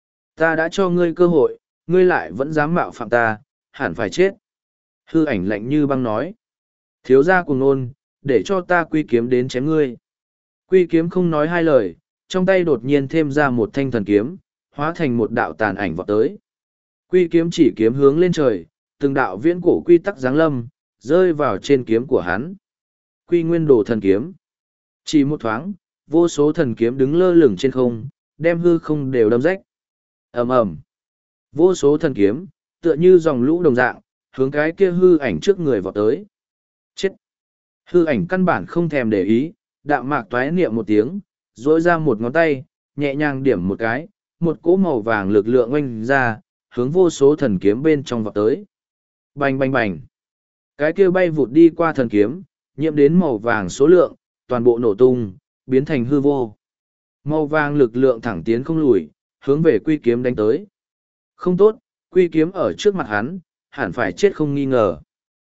ta đã cho ngươi cơ hội, ngươi lại vẫn dám mạo phạm ta, hẳn phải chết. Hư ảnh lạnh như băng nói, thiếu gia cùng nôn, để cho ta quy kiếm đến chém ngươi. Quy kiếm không nói hai lời, trong tay đột nhiên thêm ra một thanh thần kiếm, hóa thành một đạo tàn ảnh vọt tới. Quy kiếm chỉ kiếm hướng lên trời, từng đạo viễn cổ quy tắc giáng lâm, rơi vào trên kiếm của hắn. Quy nguyên đồ thần kiếm. Chỉ một thoáng, vô số thần kiếm đứng lơ lửng trên không, đem hư không đều đâm rách. Ầm ầm. Vô số thần kiếm, tựa như dòng lũ đồng dạng, hướng cái kia hư ảnh trước người vọt tới. Chết. Hư ảnh căn bản không thèm để ý, đạm mạc toái niệm một tiếng, duỗi ra một ngón tay, nhẹ nhàng điểm một cái, một cỗ màu vàng lực lượng oanh ra, hướng vô số thần kiếm bên trong vọt tới. Bành bành bành. Cái kia bay vụt đi qua thần kiếm, nhiễm đến màu vàng số lượng, toàn bộ nổ tung, biến thành hư vô. Màu vàng lực lượng thẳng tiến không lùi, hướng về quy kiếm đánh tới. Không tốt, quy kiếm ở trước mặt hắn, hẳn phải chết không nghi ngờ.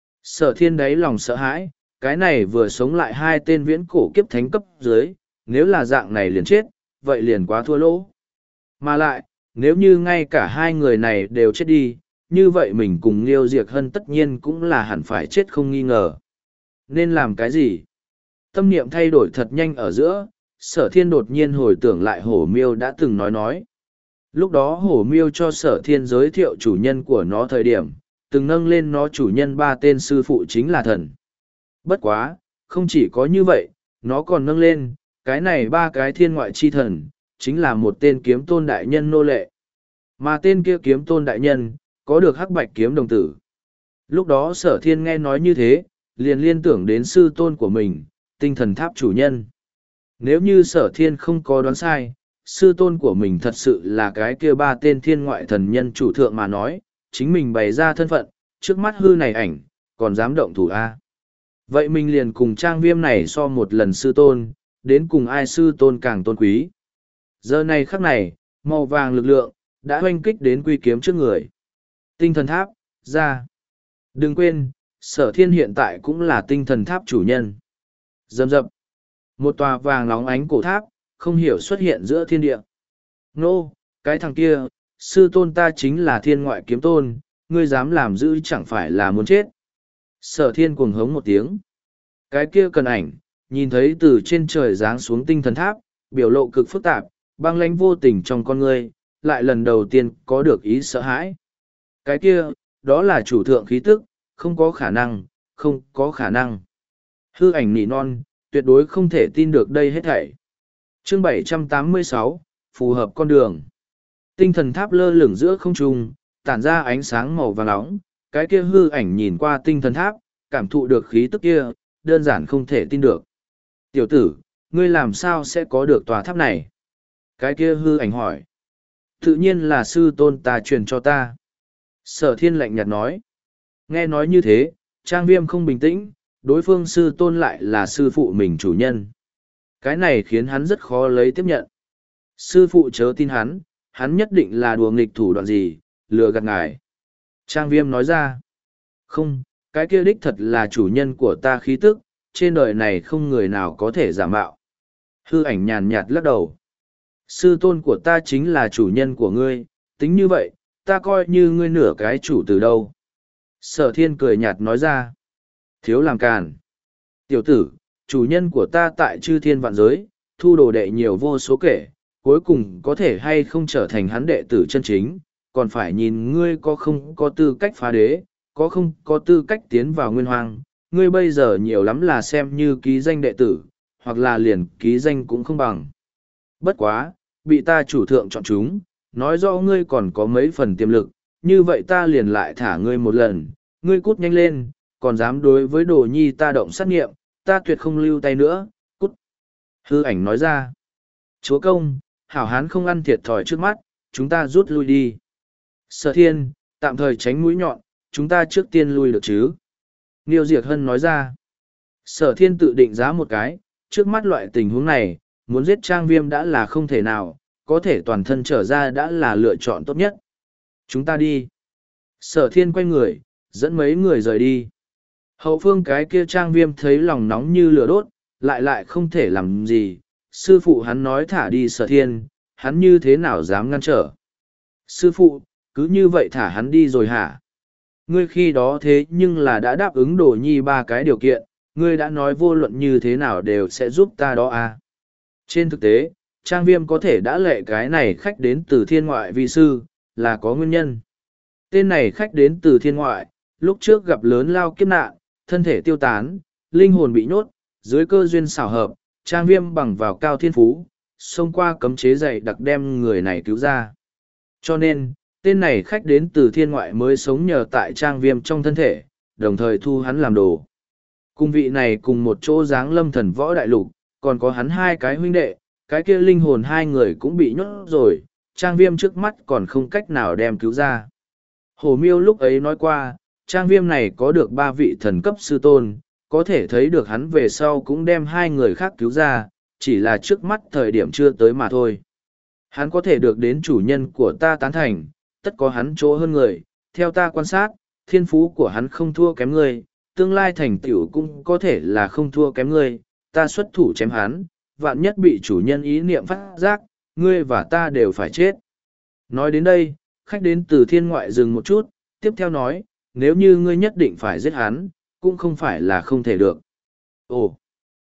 Sở thiên đáy lòng sợ hãi, cái này vừa sống lại hai tên viễn cổ kiếp thánh cấp dưới, nếu là dạng này liền chết, vậy liền quá thua lỗ. Mà lại, nếu như ngay cả hai người này đều chết đi, như vậy mình cùng Liêu Diệc Hân tất nhiên cũng là hẳn phải chết không nghi ngờ. Nên làm cái gì? Tâm niệm thay đổi thật nhanh ở giữa, sở thiên đột nhiên hồi tưởng lại hổ miêu đã từng nói nói. Lúc đó hổ miêu cho sở thiên giới thiệu chủ nhân của nó thời điểm, từng nâng lên nó chủ nhân ba tên sư phụ chính là thần. Bất quá, không chỉ có như vậy, nó còn nâng lên, cái này ba cái thiên ngoại chi thần, chính là một tên kiếm tôn đại nhân nô lệ. Mà tên kia kiếm tôn đại nhân, có được hắc bạch kiếm đồng tử. Lúc đó sở thiên nghe nói như thế, liền liên tưởng đến sư tôn của mình, tinh thần tháp chủ nhân. Nếu như sở thiên không có đoán sai, sư tôn của mình thật sự là cái kia ba tên thiên ngoại thần nhân chủ thượng mà nói, chính mình bày ra thân phận, trước mắt hư này ảnh, còn dám động thủ A. Vậy mình liền cùng trang viêm này so một lần sư tôn, đến cùng ai sư tôn càng tôn quý. Giờ này khắc này, màu vàng lực lượng, đã hoanh kích đến quy kiếm trước người. Tinh thần tháp, ra. Đừng quên, sở thiên hiện tại cũng là tinh thần tháp chủ nhân. Dầm dập. Một tòa vàng nóng ánh cổ tháp, không hiểu xuất hiện giữa thiên địa. Nô, cái thằng kia, sư tôn ta chính là thiên ngoại kiếm tôn, ngươi dám làm giữ chẳng phải là muốn chết. Sở thiên cuồng hống một tiếng. Cái kia cần ảnh, nhìn thấy từ trên trời giáng xuống tinh thần tháp, biểu lộ cực phức tạp, băng lãnh vô tình trong con ngươi, lại lần đầu tiên có được ý sợ hãi. Cái kia, đó là chủ thượng khí tức, không có khả năng, không có khả năng. Hư ảnh nỉ non, tuyệt đối không thể tin được đây hết thảy. Chương bảy trăm tám mươi sáu, phù hợp con đường. Tinh thần tháp lơ lửng giữa không trung, tản ra ánh sáng màu vàng nóng, cái kia hư ảnh nhìn qua tinh thần tháp, cảm thụ được khí tức kia, đơn giản không thể tin được. Tiểu tử, ngươi làm sao sẽ có được tòa tháp này? Cái kia hư ảnh hỏi. Tự nhiên là sư tôn ta truyền cho ta. Sở thiên lạnh nhạt nói. Nghe nói như thế, trang viêm không bình tĩnh, đối phương sư tôn lại là sư phụ mình chủ nhân. Cái này khiến hắn rất khó lấy tiếp nhận. Sư phụ chớ tin hắn, hắn nhất định là đùa nghịch thủ đoạn gì, lừa gạt ngài. Trang viêm nói ra. Không, cái kia đích thật là chủ nhân của ta khí tức, trên đời này không người nào có thể giả mạo. Hư ảnh nhàn nhạt lắc đầu. Sư tôn của ta chính là chủ nhân của ngươi, tính như vậy, ta coi như ngươi nửa cái chủ từ đâu. Sở thiên cười nhạt nói ra. Thiếu làm càn. Tiểu tử, chủ nhân của ta tại chư thiên vạn giới, thu đồ đệ nhiều vô số kể, cuối cùng có thể hay không trở thành hắn đệ tử chân chính, còn phải nhìn ngươi có không có tư cách phá đế, có không có tư cách tiến vào nguyên hoàng. Ngươi bây giờ nhiều lắm là xem như ký danh đệ tử, hoặc là liền ký danh cũng không bằng. Bất quá, bị ta chủ thượng chọn chúng, nói rõ ngươi còn có mấy phần tiềm lực, như vậy ta liền lại thả ngươi một lần, ngươi cút nhanh lên, còn dám đối với đồ nhi ta động sát nghiệm, ta tuyệt không lưu tay nữa, cút. Hư ảnh nói ra. Chúa công, hảo hán không ăn thiệt thòi trước mắt, chúng ta rút lui đi. Sở thiên, tạm thời tránh mũi nhọn, chúng ta trước tiên lui được chứ. Niêu Diệc Hân nói ra. Sở thiên tự định giá một cái, trước mắt loại tình huống này, muốn giết Trang Viêm đã là không thể nào, có thể toàn thân trở ra đã là lựa chọn tốt nhất. Chúng ta đi. Sở thiên quay người, dẫn mấy người rời đi. Hậu phương cái kia Trang Viêm thấy lòng nóng như lửa đốt, lại lại không thể làm gì. Sư phụ hắn nói thả đi Sở thiên, hắn như thế nào dám ngăn trở. Sư phụ, cứ như vậy thả hắn đi rồi hả? Ngươi khi đó thế nhưng là đã đáp ứng đồ nhi ba cái điều kiện, ngươi đã nói vô luận như thế nào đều sẽ giúp ta đó à. Trên thực tế, Trang Viêm có thể đã lệ cái này khách đến từ thiên ngoại vi sư, là có nguyên nhân. Tên này khách đến từ thiên ngoại, lúc trước gặp lớn lao kiếp nạn, thân thể tiêu tán, linh hồn bị nhốt, dưới cơ duyên xảo hợp, Trang Viêm bằng vào cao thiên phú, xông qua cấm chế dày đặc đem người này cứu ra. Cho nên, tên này khách đến từ thiên ngoại mới sống nhờ tại Trang Viêm trong thân thể, đồng thời thu hắn làm đồ. Cung vị này cùng một chỗ dáng lâm thần võ đại lục, còn có hắn hai cái huynh đệ, cái kia linh hồn hai người cũng bị nhốt rồi, Trang Viêm trước mắt còn không cách nào đem cứu ra. Hồ Miêu lúc ấy nói qua, Trang Viêm này có được ba vị thần cấp sư tôn, có thể thấy được hắn về sau cũng đem hai người khác cứu ra, chỉ là trước mắt thời điểm chưa tới mà thôi. Hắn có thể được đến chủ nhân của ta tán thành, tất có hắn chỗ hơn người, theo ta quan sát, thiên phú của hắn không thua kém ngươi, tương lai thành tựu cũng có thể là không thua kém ngươi, ta xuất thủ chém hắn, vạn nhất bị chủ nhân ý niệm phát giác, ngươi và ta đều phải chết. Nói đến đây, khách đến từ thiên ngoại dừng một chút, tiếp theo nói, nếu như ngươi nhất định phải giết hắn, cũng không phải là không thể được. Ồ,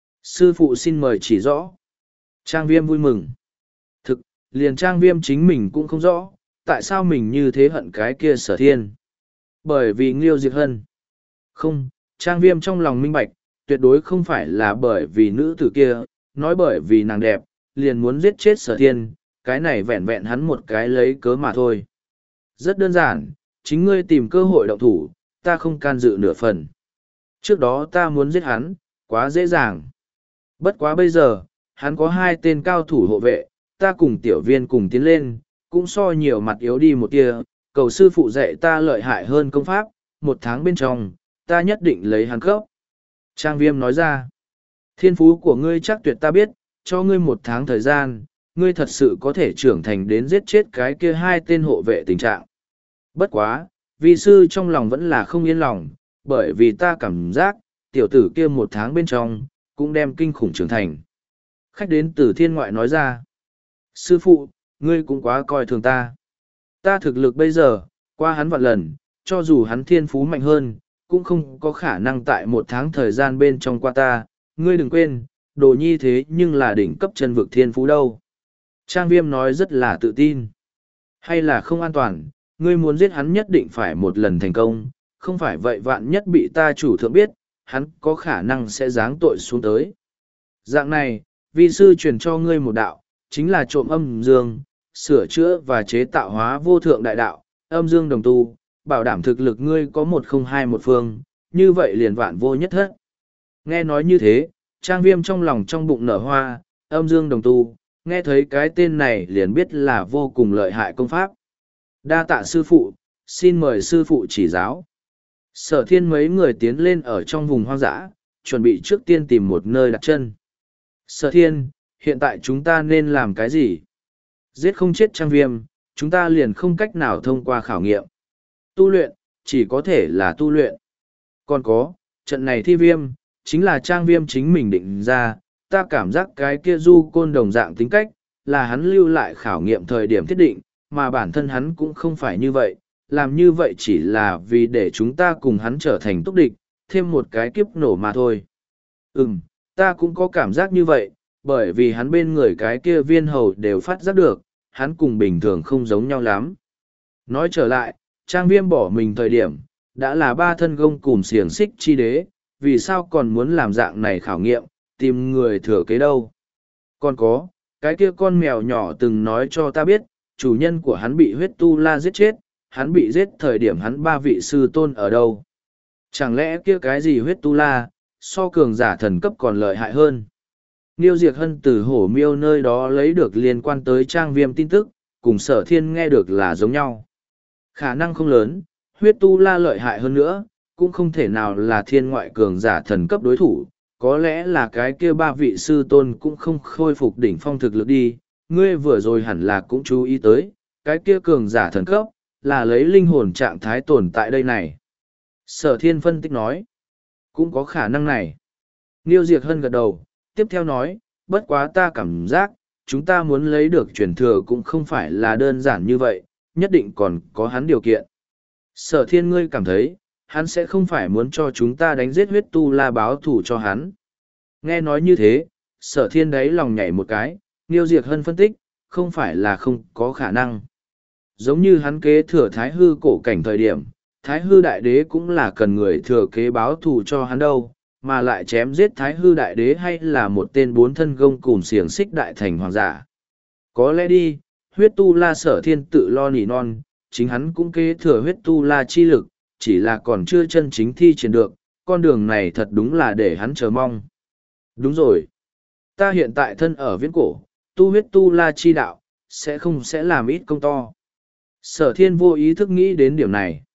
sư phụ xin mời chỉ rõ. Trang Viêm vui mừng. Thực, liền Trang Viêm chính mình cũng không rõ, tại sao mình như thế hận cái kia Sở thiên. Bởi vì Nghiêu Diệc Hân. Không, Trang Viêm trong lòng minh bạch, tuyệt đối không phải là bởi vì nữ tử kia, nói bởi vì nàng đẹp, liền muốn giết chết Sở thiên, cái này vẹn vẹn hắn một cái lấy cớ mà thôi. Rất đơn giản, chính ngươi tìm cơ hội động thủ, ta không can dự nửa phần. Trước đó ta muốn giết hắn, quá dễ dàng. Bất quá bây giờ, hắn có hai tên cao thủ hộ vệ, ta cùng tiểu viên cùng tiến lên, cũng so nhiều mặt yếu đi một tia, cầu sư phụ dạy ta lợi hại hơn công pháp, một tháng bên trong, ta nhất định lấy hắn cấp. Trang Viêm nói ra, thiên phú của ngươi chắc tuyệt ta biết, cho ngươi một tháng thời gian, ngươi thật sự có thể trưởng thành đến giết chết cái kia hai tên hộ vệ tình trạng. Bất quá, vi sư trong lòng vẫn là không yên lòng, bởi vì ta cảm giác, tiểu tử kia một tháng bên trong, cũng đem kinh khủng trưởng thành. Khách đến từ thiên ngoại nói ra, sư phụ, ngươi cũng quá coi thường ta. Ta thực lực bây giờ, qua hắn vạn lần, cho dù hắn thiên phú mạnh hơn, cũng không có khả năng tại một tháng thời gian bên trong qua ta. Ngươi đừng quên, đồ nhi thế nhưng là đỉnh cấp chân vực thiên phú đâu. Trang Viêm nói rất là tự tin. Hay là không an toàn, ngươi muốn giết hắn nhất định phải một lần thành công, không phải vậy vạn nhất bị ta chủ thượng biết, hắn có khả năng sẽ giáng tội xuống tới. Dạng này, vi sư truyền cho ngươi một đạo, chính là trộm âm dương, sửa chữa và chế tạo hóa vô thượng đại đạo, âm dương đồng tu, bảo đảm thực lực ngươi có một không hai một phương, như vậy liền vạn vô nhất hết. Nghe nói như thế, Trang Viêm trong lòng trong bụng nở hoa, âm dương đồng tu, nghe thấy cái tên này liền biết là vô cùng lợi hại công pháp. Đa tạ sư phụ, xin mời sư phụ chỉ giáo. Sở thiên mấy người tiến lên ở trong vùng hoang dã, chuẩn bị trước tiên tìm một nơi đặt chân. Sở thiên, hiện tại chúng ta nên làm cái gì? Giết không chết Trang Viêm, chúng ta liền không cách nào thông qua khảo nghiệm. Tu luyện, chỉ có thể là tu luyện. Còn có, trận này thi viêm, chính là Trang Viêm chính mình định ra, ta cảm giác cái kia du côn đồng dạng tính cách, là hắn lưu lại khảo nghiệm thời điểm thiết định, mà bản thân hắn cũng không phải như vậy, làm như vậy chỉ là vì để chúng ta cùng hắn trở thành túc địch, thêm một cái kiếp nổ mà thôi. Ừm, ta cũng có cảm giác như vậy, bởi vì hắn bên người cái kia viên hầu đều phát giác được, hắn cùng bình thường không giống nhau lắm. Nói trở lại, trang viêm bỏ mình thời điểm, đã là ba thân gông cùng xiềng xích chi đế, vì sao còn muốn làm dạng này khảo nghiệm, tìm người thừa kế đâu. Còn có, cái kia con mèo nhỏ từng nói cho ta biết, chủ nhân của hắn bị huyết tu la giết chết, hắn bị giết thời điểm hắn ba vị sư tôn ở đâu. Chẳng lẽ kia cái gì huyết tu la, so cường giả thần cấp còn lợi hại hơn. Niêu Diệt Hân từ hổ miêu nơi đó lấy được liên quan tới trang viêm tin tức, cùng sở thiên nghe được là giống nhau. Khả năng không lớn, huyết tu la lợi hại hơn nữa, cũng không thể nào là thiên ngoại cường giả thần cấp đối thủ, có lẽ là cái kia ba vị sư tôn cũng không khôi phục đỉnh phong thực lực đi, ngươi vừa rồi hẳn là cũng chú ý tới, cái kia cường giả thần cấp, là lấy linh hồn trạng thái tồn tại đây này. Sở thiên phân tích nói, cũng có khả năng này. Niêu Diệt Hân gật đầu, tiếp theo nói, bất quá ta cảm giác, chúng ta muốn lấy được truyền thừa cũng không phải là đơn giản như vậy, nhất định còn có hắn điều kiện. Sở thiên ngươi cảm thấy, hắn sẽ không phải muốn cho chúng ta đánh giết huyết tu la báo thủ cho hắn. Nghe nói như thế, sở thiên đấy lòng nhảy một cái, Niêu Diệt Hân phân tích, không phải là không có khả năng. Giống như hắn kế thừa thái hư cổ cảnh thời điểm, thái hư đại đế cũng là cần người thừa kế báo thù cho hắn đâu, mà lại chém giết thái hư đại đế hay là một tên bốn thân gông cùng xiềng xích đại thành hoàng giả. Có lẽ đi, huyết tu la sở thiên tự lo nỉ non, chính hắn cũng kế thừa huyết tu la chi lực, chỉ là còn chưa chân chính thi triển được, con đường này thật đúng là để hắn chờ mong. Đúng rồi. Ta hiện tại thân ở viễn cổ, tu huyết tu la chi đạo, sẽ không sẽ làm ít công to. Sở thiên vô ý thức nghĩ đến điểm này.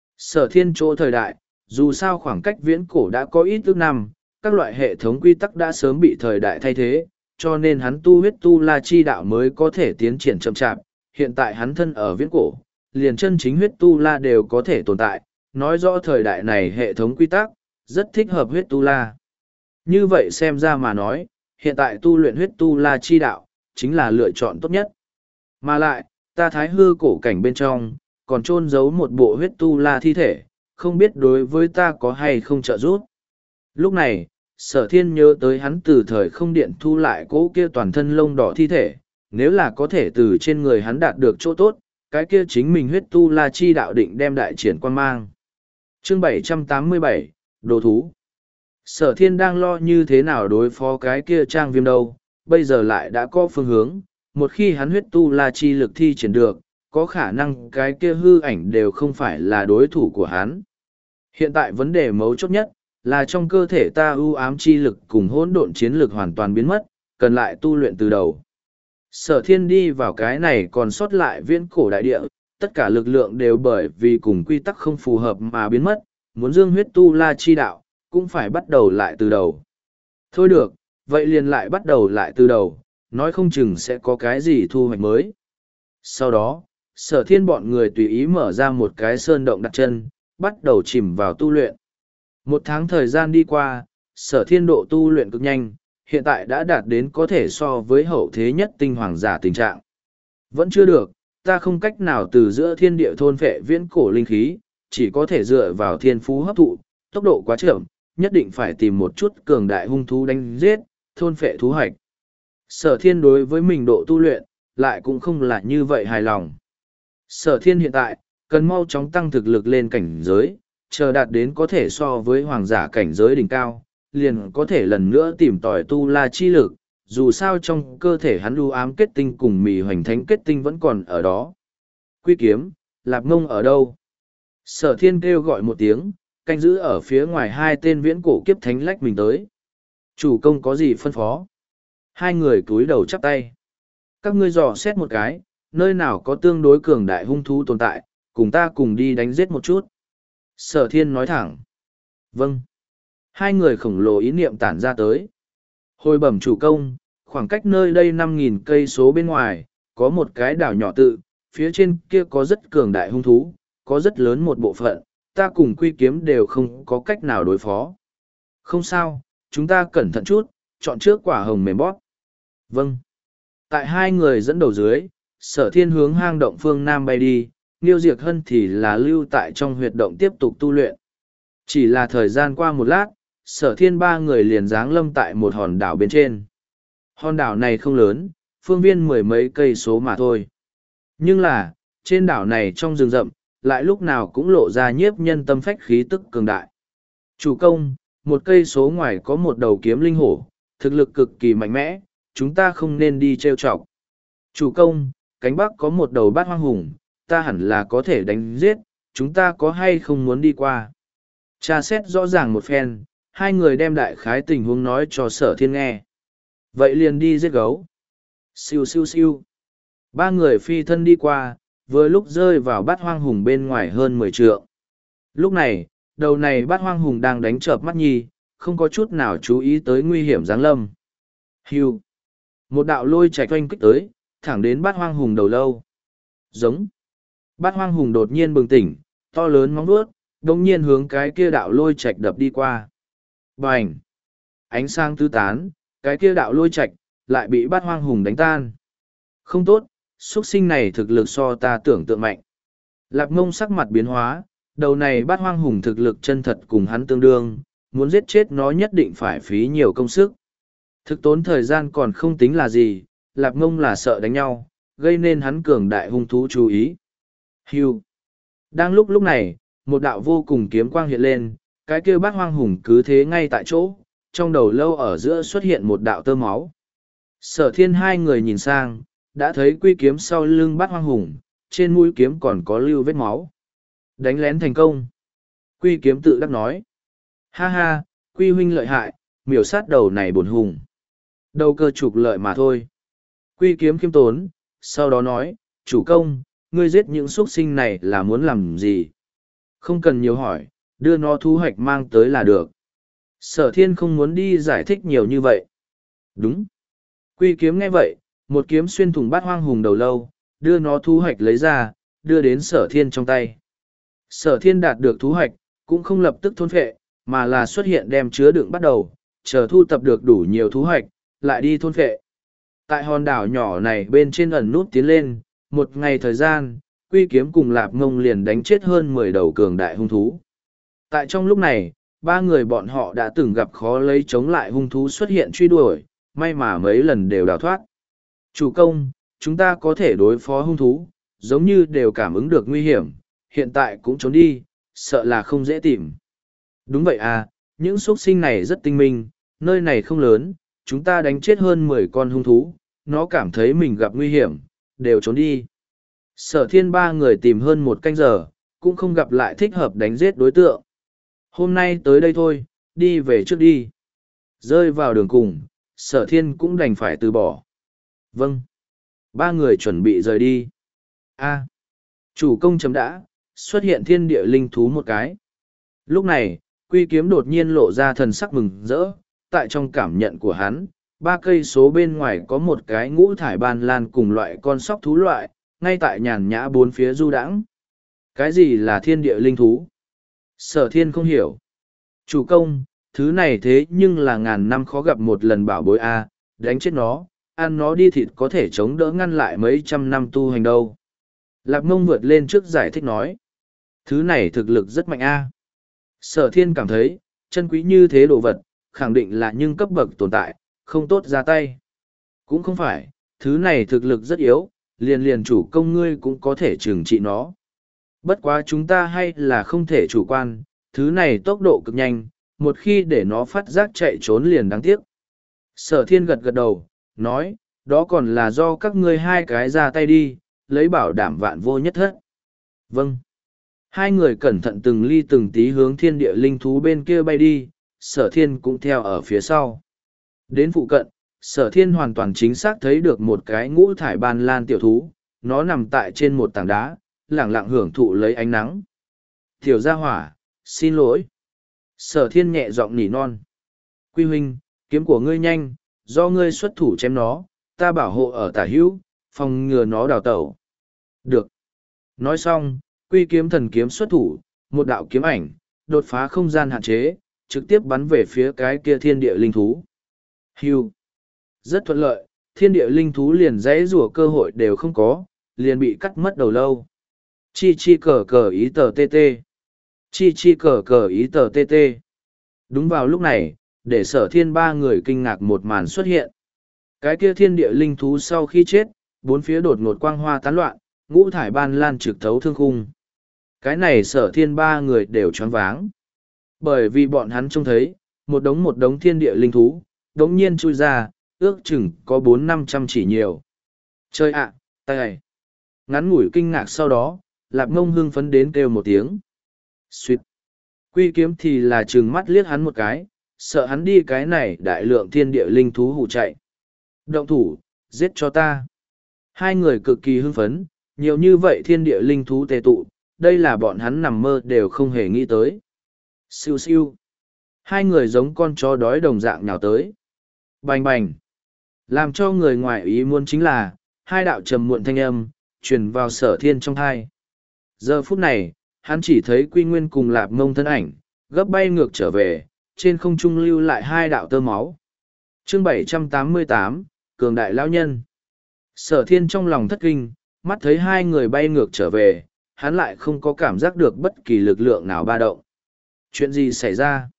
Sở thiên chỗ thời đại, dù sao khoảng cách viễn cổ đã có ít ước năm, các loại hệ thống quy tắc đã sớm bị thời đại thay thế, cho nên hắn tu huyết tu la chi đạo mới có thể tiến triển chậm chạp. Hiện tại hắn thân ở viễn cổ, liền chân chính huyết tu la đều có thể tồn tại, nói rõ thời đại này hệ thống quy tắc, rất thích hợp huyết tu la. Như vậy xem ra mà nói, hiện tại tu luyện huyết tu la chi đạo, chính là lựa chọn tốt nhất. Mà lại, ta thái hư cổ cảnh bên trong, còn chôn giấu một bộ huyết tu la thi thể, không biết đối với ta có hay không trợ giúp. Lúc này, sở thiên nhớ tới hắn từ thời không điện thu lại cỗ kia toàn thân lông đỏ thi thể, nếu là có thể từ trên người hắn đạt được chỗ tốt, cái kia chính mình huyết tu la chi đạo định đem đại triển quan mang. Chương bảy trăm tám mươi bảy, Đồ thú. Sở thiên đang lo như thế nào đối phó cái kia trang viêm đâu, bây giờ lại đã có phương hướng, một khi hắn huyết tu la chi lực thi triển được, có khả năng cái kia hư ảnh đều không phải là đối thủ của hắn. Hiện tại vấn đề mấu chốt nhất, là trong cơ thể ta ưu ám chi lực cùng hỗn độn chiến lực hoàn toàn biến mất, cần lại tu luyện từ đầu. Sở thiên đi vào cái này còn sót lại viễn cổ đại địa, tất cả lực lượng đều bởi vì cùng quy tắc không phù hợp mà biến mất, muốn dương huyết tu la chi đạo, cũng phải bắt đầu lại từ đầu. Thôi được, vậy liền lại bắt đầu lại từ đầu, nói không chừng sẽ có cái gì thu hoạch mới. Sau đó, sở thiên bọn người tùy ý mở ra một cái sơn động đặt chân, bắt đầu chìm vào tu luyện. Một tháng thời gian đi qua, sở thiên độ tu luyện cực nhanh, hiện tại đã đạt đến có thể so với hậu thế nhất tinh hoàng giả tình trạng. Vẫn chưa được, ta không cách nào từ giữa thiên địa thôn phệ viễn cổ linh khí, chỉ có thể dựa vào thiên phú hấp thụ, tốc độ quá chậm, nhất định phải tìm một chút cường đại hung thú đánh giết, thôn phệ thú hoạch. Sở thiên đối với mình độ tu luyện, lại cũng không là như vậy hài lòng. Sở thiên hiện tại, cần mau chóng tăng thực lực lên cảnh giới, chờ đạt đến có thể so với hoàng giả cảnh giới đỉnh cao, liền có thể lần nữa tìm tòi tu la chi lực, dù sao trong cơ thể hắn lưu ám kết tinh cùng mì hoành thánh kết tinh vẫn còn ở đó. Quy kiếm, Lạp Ngông ở đâu? Sở thiên kêu gọi một tiếng, canh giữ ở phía ngoài hai tên viễn cổ kiếp thánh lách mình tới. Chủ công có gì phân phó? Hai người cúi đầu chắp tay. Các ngươi dò xét một cái, nơi nào có tương đối cường đại hung thú tồn tại, cùng ta cùng đi đánh giết một chút. Sở thiên nói thẳng. Vâng. Hai người khổng lồ ý niệm tản ra tới. Hồi bẩm chủ công, khoảng cách nơi đây năm nghìn cây số bên ngoài, có một cái đảo nhỏ tự, phía trên kia có rất cường đại hung thú, có rất lớn một bộ phận, ta cùng quy kiếm đều không có cách nào đối phó. Không sao, chúng ta cẩn thận chút, chọn trước quả hồng mềm bóp. Vâng. Tại hai người dẫn đầu dưới, sở thiên hướng hang động phương Nam bay đi, Nghiêu Diệc Hân thì là lưu tại trong huyệt động tiếp tục tu luyện. Chỉ là thời gian qua một lát, Sở Thiên ba người liền giáng lâm tại một hòn đảo bên trên. Hòn đảo này không lớn, phương viên mười mấy cây số mà thôi. Nhưng là, trên đảo này trong rừng rậm, lại lúc nào cũng lộ ra nhiếp nhân tâm phách khí tức cường đại. Chủ công, một cây số ngoài có một đầu kiếm linh hổ, thực lực cực kỳ mạnh mẽ, chúng ta không nên đi trêu chọc. Chủ công, cánh bắc có một đầu bát hoang hùng, ta hẳn là có thể đánh giết, chúng ta có hay không muốn đi qua. Tra xét rõ ràng một phen, hai người đem đại khái tình huống nói cho Sở Thiên nghe. Vậy liền đi giết gấu. Siêu siêu siêu. Ba người phi thân đi qua, vừa lúc rơi vào bát hoang hùng bên ngoài hơn mười trượng. Lúc này, đầu này bát hoang hùng đang đánh chợp mắt nhi, không có chút nào chú ý tới nguy hiểm giáng lâm. Hưu. Một đạo lôi chạy oanh kích tới, thẳng đến bát hoang hùng đầu lâu. Giống. Bát hoang hùng đột nhiên bừng tỉnh, to lớn móng vuốt, đồng nhiên hướng cái kia đạo lôi chạch đập đi qua. Bành! Ánh sáng tứ tán, cái kia đạo lôi chạch, lại bị bát hoang hùng đánh tan. Không tốt, xuất sinh này thực lực so ta tưởng tượng mạnh. Lạp Mông sắc mặt biến hóa, đầu này bát hoang hùng thực lực chân thật cùng hắn tương đương, muốn giết chết nó nhất định phải phí nhiều công sức. Thực tốn thời gian còn không tính là gì, Lạp Mông là sợ đánh nhau, gây nên hắn cường đại hung thú chú ý. Hưu! Đang lúc lúc này, một đạo vô cùng kiếm quang hiện lên, cái kia bát hoang hùng cứ thế ngay tại chỗ, trong đầu lâu ở giữa xuất hiện một đạo tơ máu. Sở Thiên hai người nhìn sang, đã thấy quy kiếm sau lưng bát hoang hùng, trên mũi kiếm còn có lưu vết máu. Đánh lén thành công. Quy kiếm tự đắc nói. Ha ha, Quy huynh lợi hại, miểu sát đầu này bổn hùng. Đầu cơ trục lợi mà thôi. Quy kiếm khiêm tốn, sau đó nói, chủ công, ngươi giết những xuất sinh này là muốn làm gì? Không cần nhiều hỏi, đưa nó thu hoạch mang tới là được. Sở Thiên không muốn đi giải thích nhiều như vậy. Đúng. Quy kiếm nghe vậy, một kiếm xuyên thủng bát hoang hùng đầu lâu, đưa nó thu hoạch lấy ra, đưa đến Sở Thiên trong tay. Sở Thiên đạt được thu hoạch, cũng không lập tức thôn phệ, mà là xuất hiện đem chứa đựng bắt đầu, chờ thu tập được đủ nhiều thu hoạch, lại đi thôn phệ. Tại hòn đảo nhỏ này bên trên ẩn nút tiến lên, một ngày thời gian, Quy kiếm cùng Lạp Mông liền đánh chết hơn mười đầu cường đại hung thú. Tại trong lúc này, ba người bọn họ đã từng gặp khó lấy chống lại hung thú xuất hiện truy đuổi, may mà mấy lần đều đào thoát. Chủ công, chúng ta có thể đối phó hung thú, giống như đều cảm ứng được nguy hiểm, hiện tại cũng trốn đi, sợ là không dễ tìm. Đúng vậy à, những xuất sinh này rất tinh minh, nơi này không lớn, chúng ta đánh chết hơn mười con hung thú, nó cảm thấy mình gặp nguy hiểm, đều trốn đi. Sở Thiên ba người tìm hơn một canh giờ, cũng không gặp lại thích hợp đánh giết đối tượng. Hôm nay tới đây thôi, đi về trước đi. Rơi vào đường cùng, Sở Thiên cũng đành phải từ bỏ. Vâng. Ba người chuẩn bị rời đi. A. Chủ công chấm đã, xuất hiện thiên địa linh thú một cái. Lúc này, Quy kiếm đột nhiên lộ ra thần sắc mừng rỡ, tại trong cảm nhận của hắn, ba cây số bên ngoài có một cái ngũ thải ban lan cùng loại con sóc thú loại, ngay tại nhàn nhã bốn phía du đãng. Cái gì là thiên địa linh thú? Sở Thiên không hiểu. Chủ công, thứ này thế nhưng là ngàn năm khó gặp một lần bảo bối A, đánh chết nó, ăn nó đi thịt có thể chống đỡ ngăn lại mấy trăm năm tu hành đâu. Lạp Mông vượt lên trước giải thích nói. Thứ này thực lực rất mạnh A. Sở Thiên cảm thấy, chân quý như thế đồ vật, khẳng định là nhưng cấp bậc tồn tại, không tốt ra tay. Cũng không phải, thứ này thực lực rất yếu, liền liền chủ công ngươi cũng có thể trừng trị nó. Bất quá chúng ta hay là không thể chủ quan, thứ này tốc độ cực nhanh, một khi để nó phát giác chạy trốn liền đáng tiếc. Sở Thiên gật gật đầu, nói, đó còn là do các ngươi hai cái ra tay đi, lấy bảo đảm vạn vô nhất thất. Vâng. Hai người cẩn thận từng ly từng tí hướng thiên địa linh thú bên kia bay đi, Sở Thiên cũng theo ở phía sau. Đến phụ cận, Sở Thiên hoàn toàn chính xác thấy được một cái ngũ thải ban lan tiểu thú, nó nằm tại trên một tảng đá, lẳng lặng hưởng thụ lấy ánh nắng. Tiểu gia hỏa, xin lỗi. Sở Thiên nhẹ giọng nỉ non. Quy huynh, kiếm của ngươi nhanh, do ngươi xuất thủ chém nó, ta bảo hộ ở tả hữu, phòng ngừa nó đào tẩu. Được. Nói xong, Quy kiếm thần kiếm xuất thủ, một đạo kiếm ảnh, đột phá không gian hạn chế, trực tiếp bắn về phía cái kia thiên địa linh thú. Hưu. Rất thuận lợi, thiên địa linh thú liền dãy rủa cơ hội đều không có, liền bị cắt mất đầu lâu. Chi chi cờ cờ ý tờ tê tê. Chi chi cờ cờ ý tờ tê tê. Đúng vào lúc này, để sở thiên ba người kinh ngạc một màn xuất hiện. Cái kia thiên địa linh thú sau khi chết, bốn phía đột ngột quang hoa tán loạn, ngũ thải ban lan trực thấu thương khung. Cái này sở thiên ba người đều choáng váng. Bởi vì bọn hắn trông thấy, một đống một đống thiên địa linh thú, đống nhiên chui ra, ước chừng có bốn năm trăm chỉ nhiều. Chơi ạ, à, tay ngắn ngủi kinh ngạc sau đó, Lạp Ngông hưng phấn đến kêu một tiếng. Xuyệt. Quy kiếm thì là trừng mắt liếc hắn một cái, sợ hắn đi cái này đại lượng thiên địa linh thú hù chạy. Động thủ, giết cho ta. Hai người cực kỳ hưng phấn, nhiều như vậy thiên địa linh thú tề tụ, đây là bọn hắn nằm mơ đều không hề nghĩ tới. Siêu siêu. Hai người giống con chó đói đồng dạng nhào tới. Bành bành. Làm cho người ngoài ý muốn chính là, hai đạo trầm muộn thanh âm, truyền vào sở thiên trong thai. Giờ phút này, hắn chỉ thấy Quy Nguyên cùng Lạp Ngông thân ảnh, gấp bay ngược trở về, trên không trung lưu lại hai đạo tơ máu. Chương bảy trăm tám mươi tám, Cường Đại Lão Nhân. Sở thiên trong lòng thất kinh, mắt thấy hai người bay ngược trở về, hắn lại không có cảm giác được bất kỳ lực lượng nào ba động. Chuyện gì xảy ra?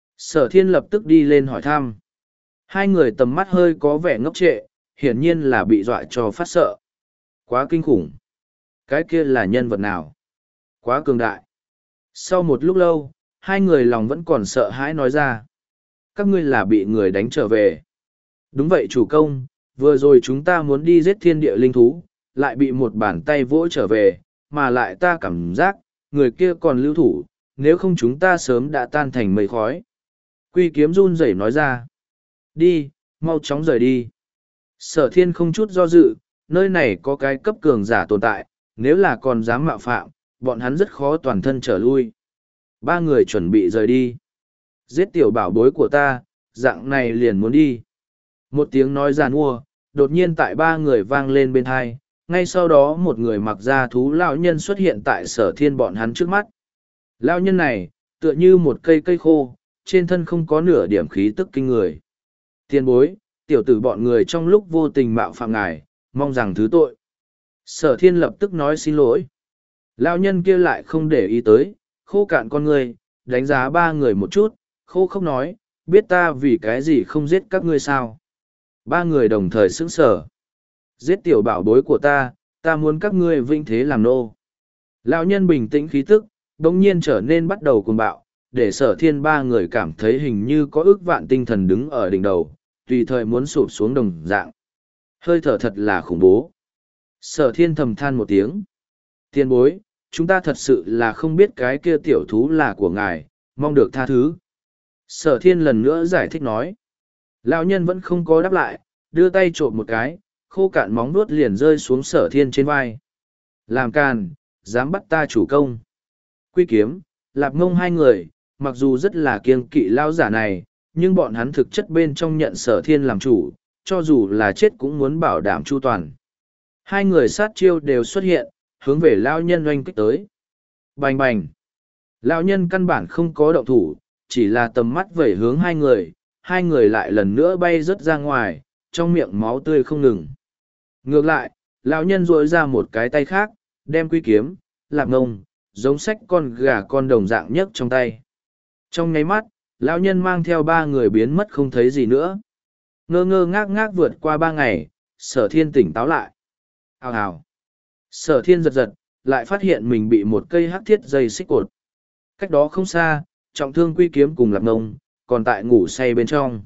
Sở thiên lập tức đi lên hỏi thăm. Hai người tầm mắt hơi có vẻ ngốc trệ, hiển nhiên là bị dọa cho phát sợ. Quá kinh khủng. Cái kia là nhân vật nào? Quá cường đại. Sau một lúc lâu, hai người lòng vẫn còn sợ hãi nói ra. Các ngươi là bị người đánh trở về. Đúng vậy chủ công, vừa rồi chúng ta muốn đi giết thiên địa linh thú, lại bị một bàn tay vỗ trở về, mà lại ta cảm giác, người kia còn lưu thủ, nếu không chúng ta sớm đã tan thành mây khói. Quy kiếm run rẩy nói ra. Đi, mau chóng rời đi. Sở thiên không chút do dự, nơi này có cái cấp cường giả tồn tại, nếu là còn dám mạo phạm, bọn hắn rất khó toàn thân trở lui. Ba người chuẩn bị rời đi. Giết tiểu bảo bối của ta, dạng này liền muốn đi. Một tiếng nói giàn mua, đột nhiên tại ba người vang lên bên hai, ngay sau đó một người mặc da thú lão nhân xuất hiện tại sở thiên bọn hắn trước mắt. Lão nhân này, tựa như một cây cây khô, trên thân không có nửa điểm khí tức kinh người. Tiền bối, tiểu tử bọn người trong lúc vô tình mạo phạm ngài, mong rằng thứ tội. Sở thiên lập tức nói xin lỗi. Lão nhân kia lại không để ý tới, khô cạn con người, đánh giá ba người một chút, khô không nói, biết ta vì cái gì không giết các ngươi sao. Ba người đồng thời sững sờ. Giết tiểu bảo bối của ta, ta muốn các ngươi vinh thế làm nô. Lão nhân bình tĩnh khí tức, đống nhiên trở nên bắt đầu cuồng bạo, để sở thiên ba người cảm thấy hình như có ước vạn tinh thần đứng ở đỉnh đầu, tùy thời muốn sụp xuống đồng dạng. Hơi thở thật là khủng bố. Sở thiên thầm than một tiếng. Tiên bối, chúng ta thật sự là không biết cái kia tiểu thú là của ngài, mong được tha thứ. Sở thiên lần nữa giải thích nói. Lão nhân vẫn không có đáp lại, đưa tay trộm một cái, khô cạn móng vuốt liền rơi xuống sở thiên trên vai. Làm càn, dám bắt ta chủ công. Quy kiếm, Lạp Ngông hai người, mặc dù rất là kiêng kỵ lao giả này, nhưng bọn hắn thực chất bên trong nhận sở thiên làm chủ, cho dù là chết cũng muốn bảo đảm chu toàn. Hai người sát chiêu đều xuất hiện, hướng về lao nhân oanh kích tới. Bành bành. Lao nhân căn bản không có động thủ, chỉ là tầm mắt vẩy hướng hai người, hai người lại lần nữa bay rớt ra ngoài, trong miệng máu tươi không ngừng. Ngược lại, lão nhân duỗi ra một cái tay khác, đem Quy kiếm, Lạp Ngông, giống sách con gà con đồng dạng nhất trong tay. Trong nháy mắt, lão nhân mang theo ba người biến mất không thấy gì nữa. Ngơ ngơ ngác ngác vượt qua ba ngày, sở thiên tỉnh táo lại. Hào hào. Sở thiên giật giật, lại phát hiện mình bị một cây hắc thiết dây xích cột. Cách đó không xa, trọng thương Quy kiếm cùng Lạp Ngông, còn tại ngủ say bên trong.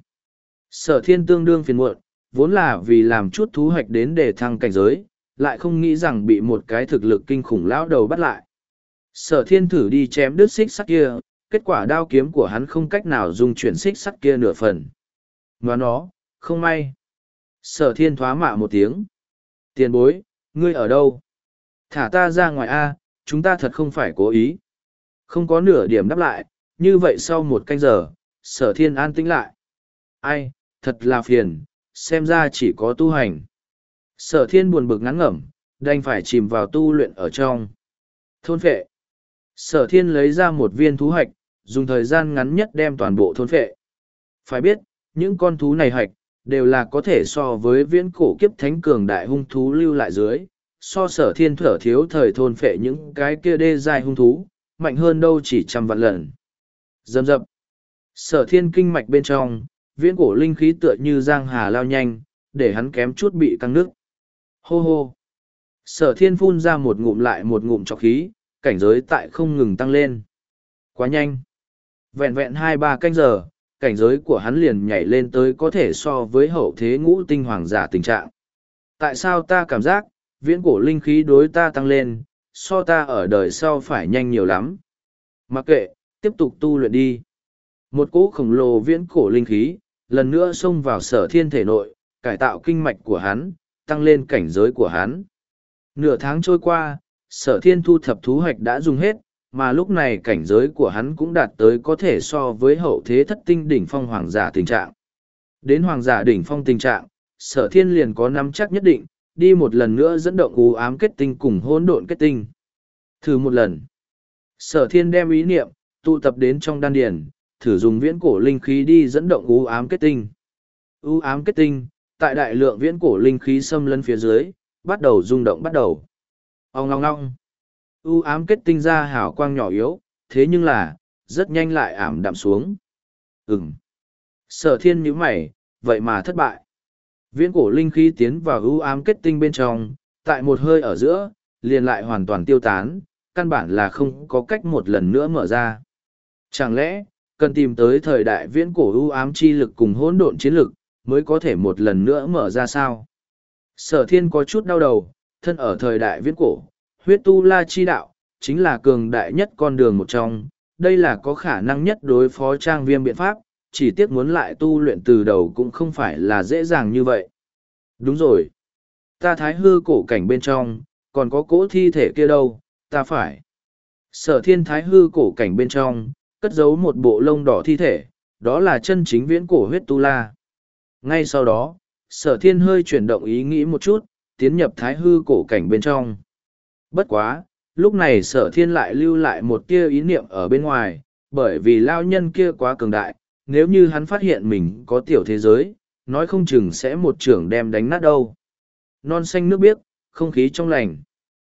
Sở thiên tương đương phiền muộn, vốn là vì làm chút thú hoạch đến để thăng cảnh giới, lại không nghĩ rằng bị một cái thực lực kinh khủng lão đầu bắt lại. Sở thiên thử đi chém đứt xích sắt kia, kết quả đao kiếm của hắn không cách nào dùng chuyển xích sắt kia nửa phần. Ngoà nó, không may. Sở thiên thoá mạ một tiếng. Tiền bối, ngươi ở đâu? Thả ta ra ngoài A, chúng ta thật không phải cố ý. Không có nửa điểm đáp lại, như vậy sau một canh giờ, sở thiên an tĩnh lại. Ai, thật là phiền, xem ra chỉ có tu hành. Sở thiên buồn bực ngắn ngẩm, đành phải chìm vào tu luyện ở trong. Thôn phệ. Sở thiên lấy ra một viên thú hạch, dùng thời gian ngắn nhất đem toàn bộ thôn phệ. Phải biết, những con thú này hạch, đều là có thể so với viễn cổ kiếp thánh cường đại hung thú lưu lại dưới, so sở thiên thở thiếu thời thôn phệ những cái kia đê dài hung thú, mạnh hơn đâu chỉ trăm vạn lần. Dầm dập. Sở thiên kinh mạch bên trong, viễn cổ linh khí tựa như giang hà lao nhanh, để hắn kém chút bị căng nước. Hô hô. Sở thiên phun ra một ngụm lại một ngụm trọc khí, cảnh giới tại không ngừng tăng lên. Quá nhanh. Vẹn vẹn hai ba canh giờ, cảnh giới của hắn liền nhảy lên tới có thể so với hậu thế ngũ tinh hoàng giả tình trạng. Tại sao ta cảm giác, viễn cổ linh khí đối ta tăng lên, so ta ở đời sau phải nhanh nhiều lắm. Mặc kệ, tiếp tục tu luyện đi. Một cỗ khổng lồ viễn cổ linh khí, lần nữa xông vào sở thiên thể nội, cải tạo kinh mạch của hắn, tăng lên cảnh giới của hắn. Nửa tháng trôi qua, sở thiên thu thập thú hoạch đã dùng hết, mà lúc này cảnh giới của hắn cũng đạt tới có thể so với hậu thế thất tinh đỉnh phong hoàng giả tình trạng. Đến hoàng giả đỉnh phong tình trạng, sở thiên liền có nắm chắc nhất định, đi một lần nữa dẫn động u ám kết tinh cùng hỗn độn kết tinh. Thử một lần. Sở thiên đem ý niệm, tụ tập đến trong đan điền, thử dùng viễn cổ linh khí đi dẫn động u ám kết tinh. U ám kết tinh, tại đại lượng viễn cổ linh khí xâm lấn phía dưới, bắt đầu rung động bắt đầu. Ong long long. U ám kết tinh ra hào quang nhỏ yếu, thế nhưng là, rất nhanh lại ảm đạm xuống. Ừm. Sở thiên nhíu mày, vậy mà thất bại. Viễn cổ linh khí tiến vào u ám kết tinh bên trong, tại một hơi ở giữa, liền lại hoàn toàn tiêu tán, căn bản là không có cách một lần nữa mở ra. Chẳng lẽ, cần tìm tới thời đại viễn cổ u ám chi lực cùng hỗn độn chiến lực, mới có thể một lần nữa mở ra sao? Sở thiên có chút đau đầu, thân ở thời đại viễn cổ, huyết tu la chi đạo, chính là cường đại nhất con đường một trong, đây là có khả năng nhất đối phó trang viêm biện pháp, chỉ tiếc muốn lại tu luyện từ đầu cũng không phải là dễ dàng như vậy. Đúng rồi. Ta thái hư cổ cảnh bên trong, còn có cỗ thi thể kia đâu, ta phải. Sở thiên thái hư cổ cảnh bên trong, cất giấu một bộ lông đỏ thi thể, đó là chân chính viễn cổ huyết tu la. Ngay sau đó, sở thiên hơi chuyển động ý nghĩ một chút, tiến nhập thái hư cổ cảnh bên trong. Bất quá, lúc này sở thiên lại lưu lại một tia ý niệm ở bên ngoài, bởi vì lao nhân kia quá cường đại, nếu như hắn phát hiện mình có tiểu thế giới, nói không chừng sẽ một trưởng đem đánh nát đâu. Non xanh nước biếc, không khí trong lành.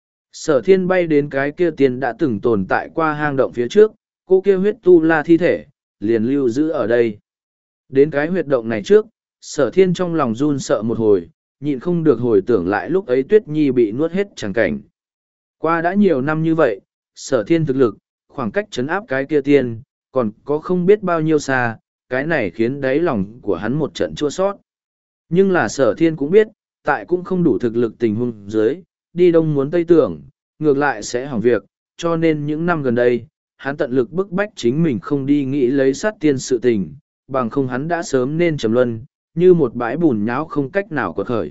Sở thiên bay đến cái kia tiền đã từng tồn tại qua hang động phía trước, cô kia huyết tu la thi thể, liền lưu giữ ở đây. Đến cái huyệt động này trước, sở thiên trong lòng run sợ một hồi, nhịn không được hồi tưởng lại lúc ấy Tuyết Nhi bị nuốt hết chẳng cảnh. Qua đã nhiều năm như vậy, sở thiên thực lực, khoảng cách chấn áp cái kia tiên, còn có không biết bao nhiêu xa, cái này khiến đáy lòng của hắn một trận chua sót. Nhưng là sở thiên cũng biết, tại cũng không đủ thực lực tình huống dưới, đi đông muốn tây tưởng, ngược lại sẽ hỏng việc, cho nên những năm gần đây, hắn tận lực bức bách chính mình không đi nghĩ lấy sát tiên sự tình, bằng không hắn đã sớm nên trầm luân, như một bãi bùn nhão không cách nào quật khởi.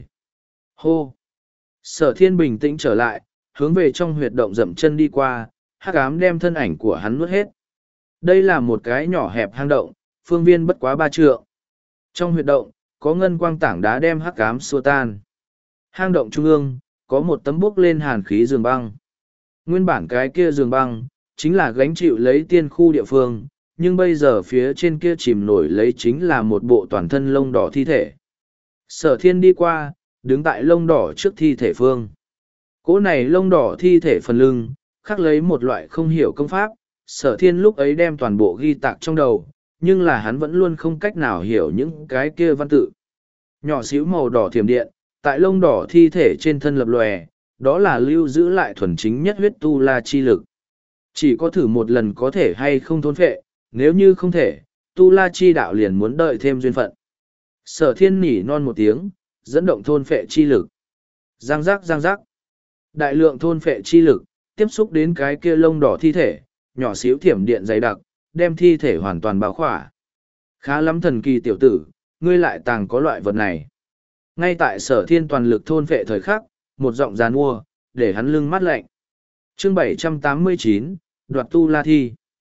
Hô! Sở thiên bình tĩnh trở lại, hướng về trong huyệt động dậm chân đi qua, hắc ám đem thân ảnh của hắn nuốt hết. Đây là một cái nhỏ hẹp hang động, phương viên bất quá ba trượng. Trong huyệt động, có ngân quang tảng đá đem hắc ám xua tan. Hang động trung ương, có một tấm bốc lên hàn khí giường băng. Nguyên bản cái kia giường băng, chính là gánh chịu lấy tiên khu địa phương, nhưng bây giờ phía trên kia chìm nổi lấy chính là một bộ toàn thân lông đỏ thi thể. Sở thiên đi qua, đứng tại lông đỏ trước thi thể phương. Cỗ này lông đỏ thi thể phần lưng, khắc lấy một loại không hiểu công pháp, sở thiên lúc ấy đem toàn bộ ghi tạc trong đầu, nhưng là hắn vẫn luôn không cách nào hiểu những cái kia văn tự. Nhỏ xíu màu đỏ thiểm điện, tại lông đỏ thi thể trên thân lập lòe, đó là lưu giữ lại thuần chính nhất huyết tu la chi lực. Chỉ có thử một lần có thể hay không thôn phệ, nếu như không thể, tu la chi đạo liền muốn đợi thêm duyên phận. Sở thiên nỉ non một tiếng, dẫn động thôn phệ chi lực. Giang giác giang giác. Đại lượng thôn phệ chi lực, tiếp xúc đến cái kia lông đỏ thi thể, nhỏ xíu thiểm điện dày đặc, đem thi thể hoàn toàn bao khỏa. Khá lắm thần kỳ tiểu tử, ngươi lại tàng có loại vật này. Ngay tại sở thiên toàn lực thôn phệ thời khắc, một giọng giàn mua, để hắn lưng mắt lạnh. Chương bảy trăm tám mươi chín, đoạt tu la thi.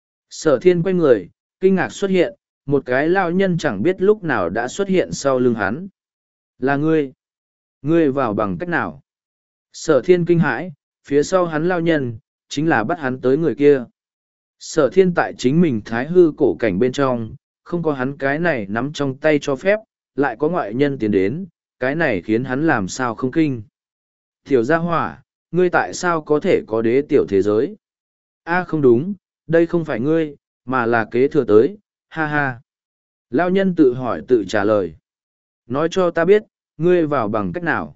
Sở thiên quay người, kinh ngạc xuất hiện, một cái lao nhân chẳng biết lúc nào đã xuất hiện sau lưng hắn. Là ngươi. Ngươi vào bằng cách nào? Sở thiên kinh hãi, phía sau hắn lao nhân, chính là bắt hắn tới người kia. Sở thiên tại chính mình thái hư cổ cảnh bên trong, không có hắn cái này nắm trong tay cho phép, lại có ngoại nhân tiến đến, cái này khiến hắn làm sao không kinh. Tiểu gia hỏa, ngươi tại sao có thể có đế tiểu thế giới? A không đúng, đây không phải ngươi, mà là kế thừa tới, ha ha. Lao nhân tự hỏi tự trả lời. Nói cho ta biết, ngươi vào bằng cách nào?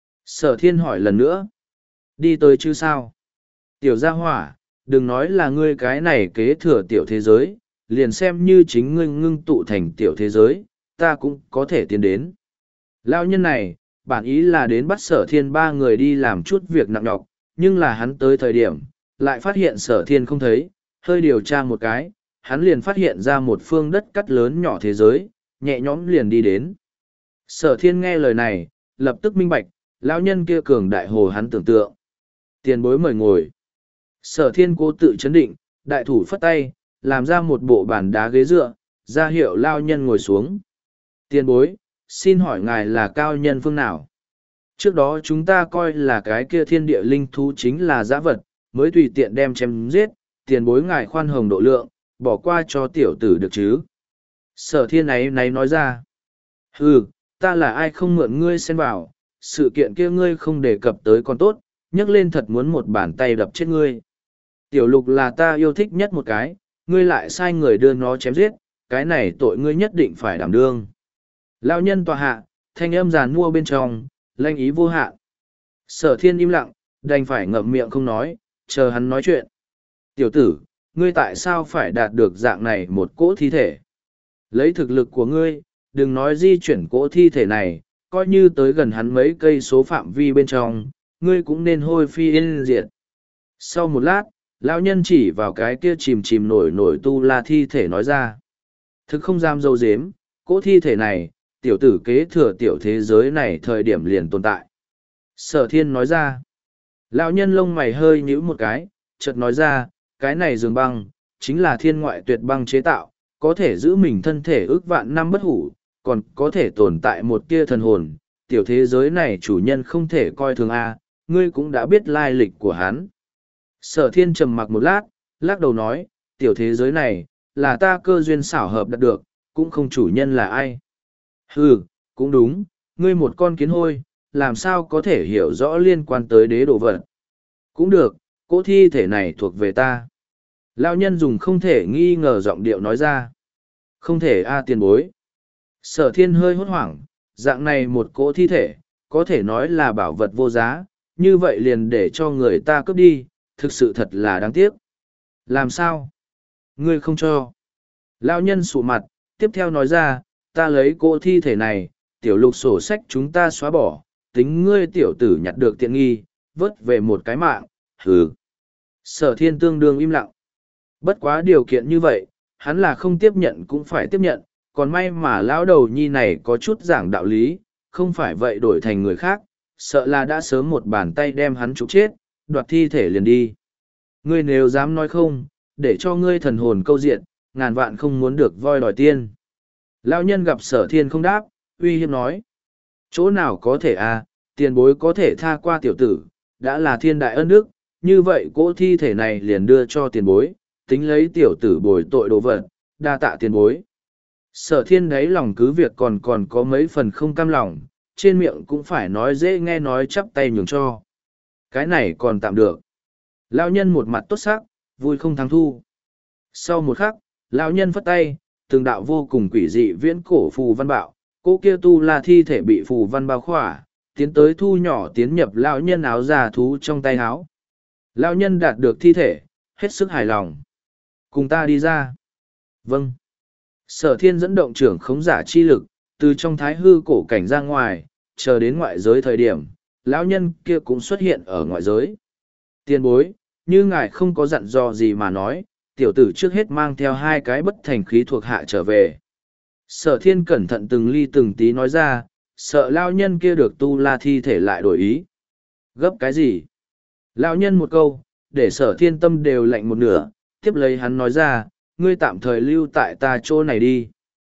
Sở thiên hỏi lần nữa. Đi tới chứ sao? Tiểu gia hỏa, đừng nói là ngươi cái này kế thừa tiểu thế giới, liền xem như chính ngươi ngưng tụ thành tiểu thế giới, ta cũng có thể tiến đến. Lao nhân này, bản ý là đến bắt sở thiên ba người đi làm chút việc nặng nhọc, nhưng là hắn tới thời điểm, lại phát hiện sở thiên không thấy, hơi điều tra một cái, hắn liền phát hiện ra một phương đất cắt lớn nhỏ thế giới, nhẹ nhõm liền đi đến. Sở thiên nghe lời này, lập tức minh bạch, lão nhân kia cường đại hồ hắn tưởng tượng. Tiền bối mời ngồi. Sở thiên cố tự chấn định, đại thủ phất tay, làm ra một bộ bàn đá ghế dựa, ra hiệu lao nhân ngồi xuống. Tiền bối, xin hỏi ngài là cao nhân phương nào? Trước đó chúng ta coi là cái kia thiên địa linh thú chính là dã vật, mới tùy tiện đem chém giết, tiền bối ngài khoan hồng độ lượng, bỏ qua cho tiểu tử được chứ? Sở thiên ấy này nói ra. Ừ, ta là ai không mượn ngươi xen vào, sự kiện kia ngươi không đề cập tới còn tốt, nhắc lên thật muốn một bàn tay đập chết ngươi. Tiểu lục là ta yêu thích nhất một cái, ngươi lại sai người đưa nó chém giết, cái này tội ngươi nhất định phải đảm đương. Lão nhân tòa hạ, thanh âm giàn mua bên trong, lanh ý vô hạn. Sở thiên im lặng, đành phải ngậm miệng không nói, chờ hắn nói chuyện. Tiểu tử, ngươi tại sao phải đạt được dạng này một cỗ thi thể? Lấy thực lực của ngươi, đừng nói di chuyển cỗ thi thể này, coi như tới gần hắn mấy cây số phạm vi bên trong, ngươi cũng nên hôi phi yên diệt. Sau một lát, lão nhân chỉ vào cái kia chìm chìm nổi nổi tu la thi thể nói ra. Thực không dám dâu dếm, cỗ thi thể này, tiểu tử kế thừa tiểu thế giới này thời điểm liền tồn tại. Sở thiên nói ra. Lão nhân lông mày hơi nhíu một cái, chợt nói ra, cái này giường băng, chính là thiên ngoại tuyệt băng chế tạo, có thể giữ mình thân thể ước vạn năm bất hủ, còn có thể tồn tại một tia thần hồn. Tiểu thế giới này chủ nhân không thể coi thường a, ngươi cũng đã biết lai lịch của hắn. Sở thiên trầm mặc một lát, lắc đầu nói, tiểu thế giới này, là ta cơ duyên xảo hợp đạt được, cũng không chủ nhân là ai. Ừ, cũng đúng, ngươi một con kiến hôi, làm sao có thể hiểu rõ liên quan tới đế đồ vật. Cũng được, cỗ thi thể này thuộc về ta. Lão nhân dùng không thể nghi ngờ giọng điệu nói ra. Không thể a tiền bối. Sở thiên hơi hốt hoảng, dạng này một cỗ thi thể, có thể nói là bảo vật vô giá, như vậy liền để cho người ta cướp đi, thực sự thật là đáng tiếc. Làm sao? Ngươi không cho. Lão nhân sụ mặt, tiếp theo nói ra, ta lấy cỗ thi thể này, tiểu lục sổ sách chúng ta xóa bỏ, tính ngươi tiểu tử nhặt được tiện nghi, vớt về một cái mạng, hừ. Sở thiên tương đương im lặng. Bất quá điều kiện như vậy, hắn là không tiếp nhận cũng phải tiếp nhận, còn may mà lão đầu nhi này có chút giảng đạo lý, không phải vậy đổi thành người khác, sợ là đã sớm một bàn tay đem hắn trục chết, đoạt thi thể liền đi. Ngươi nếu dám nói không, để cho ngươi thần hồn câu diện, ngàn vạn không muốn được voi đòi tiên. Lão nhân gặp sở thiên không đáp, uy hiếp nói. Chỗ nào có thể à, tiền bối có thể tha qua tiểu tử, đã là thiên đại ân đức, như vậy cỗ thi thể này liền đưa cho tiền bối, tính lấy tiểu tử bồi tội đồ vật, đa tạ tiền bối. Sở thiên đấy lòng cứ việc còn còn có mấy phần không cam lòng, trên miệng cũng phải nói dễ nghe nói chắp tay nhường cho. Cái này còn tạm được. Lão nhân một mặt tốt sắc, vui không thắng thu. Sau một khắc, lão nhân phất tay, từng đạo vô cùng quỷ dị viễn cổ phù văn bạo, cô kia tu la thi thể bị phù văn bao khỏa, tiến tới thu nhỏ tiến nhập lão nhân áo già thú trong tay áo. Lão nhân đạt được thi thể, hết sức hài lòng. Cùng ta đi ra. Vâng. Sở thiên dẫn động trưởng khống giả chi lực, từ trong thái hư cổ cảnh ra ngoài, chờ đến ngoại giới thời điểm, lão nhân kia cũng xuất hiện ở ngoại giới. Tiền bối, như ngài không có dặn dò gì mà nói, tiểu tử trước hết mang theo hai cái bất thành khí thuộc hạ trở về. Sở thiên cẩn thận từng ly từng tí nói ra, sợ lão nhân kia được tu la thi thể lại đổi ý. Gấp cái gì? Lão nhân một câu, để sở thiên tâm đều lạnh một nửa, tiếp lấy hắn nói ra, ngươi tạm thời lưu tại ta chỗ này đi.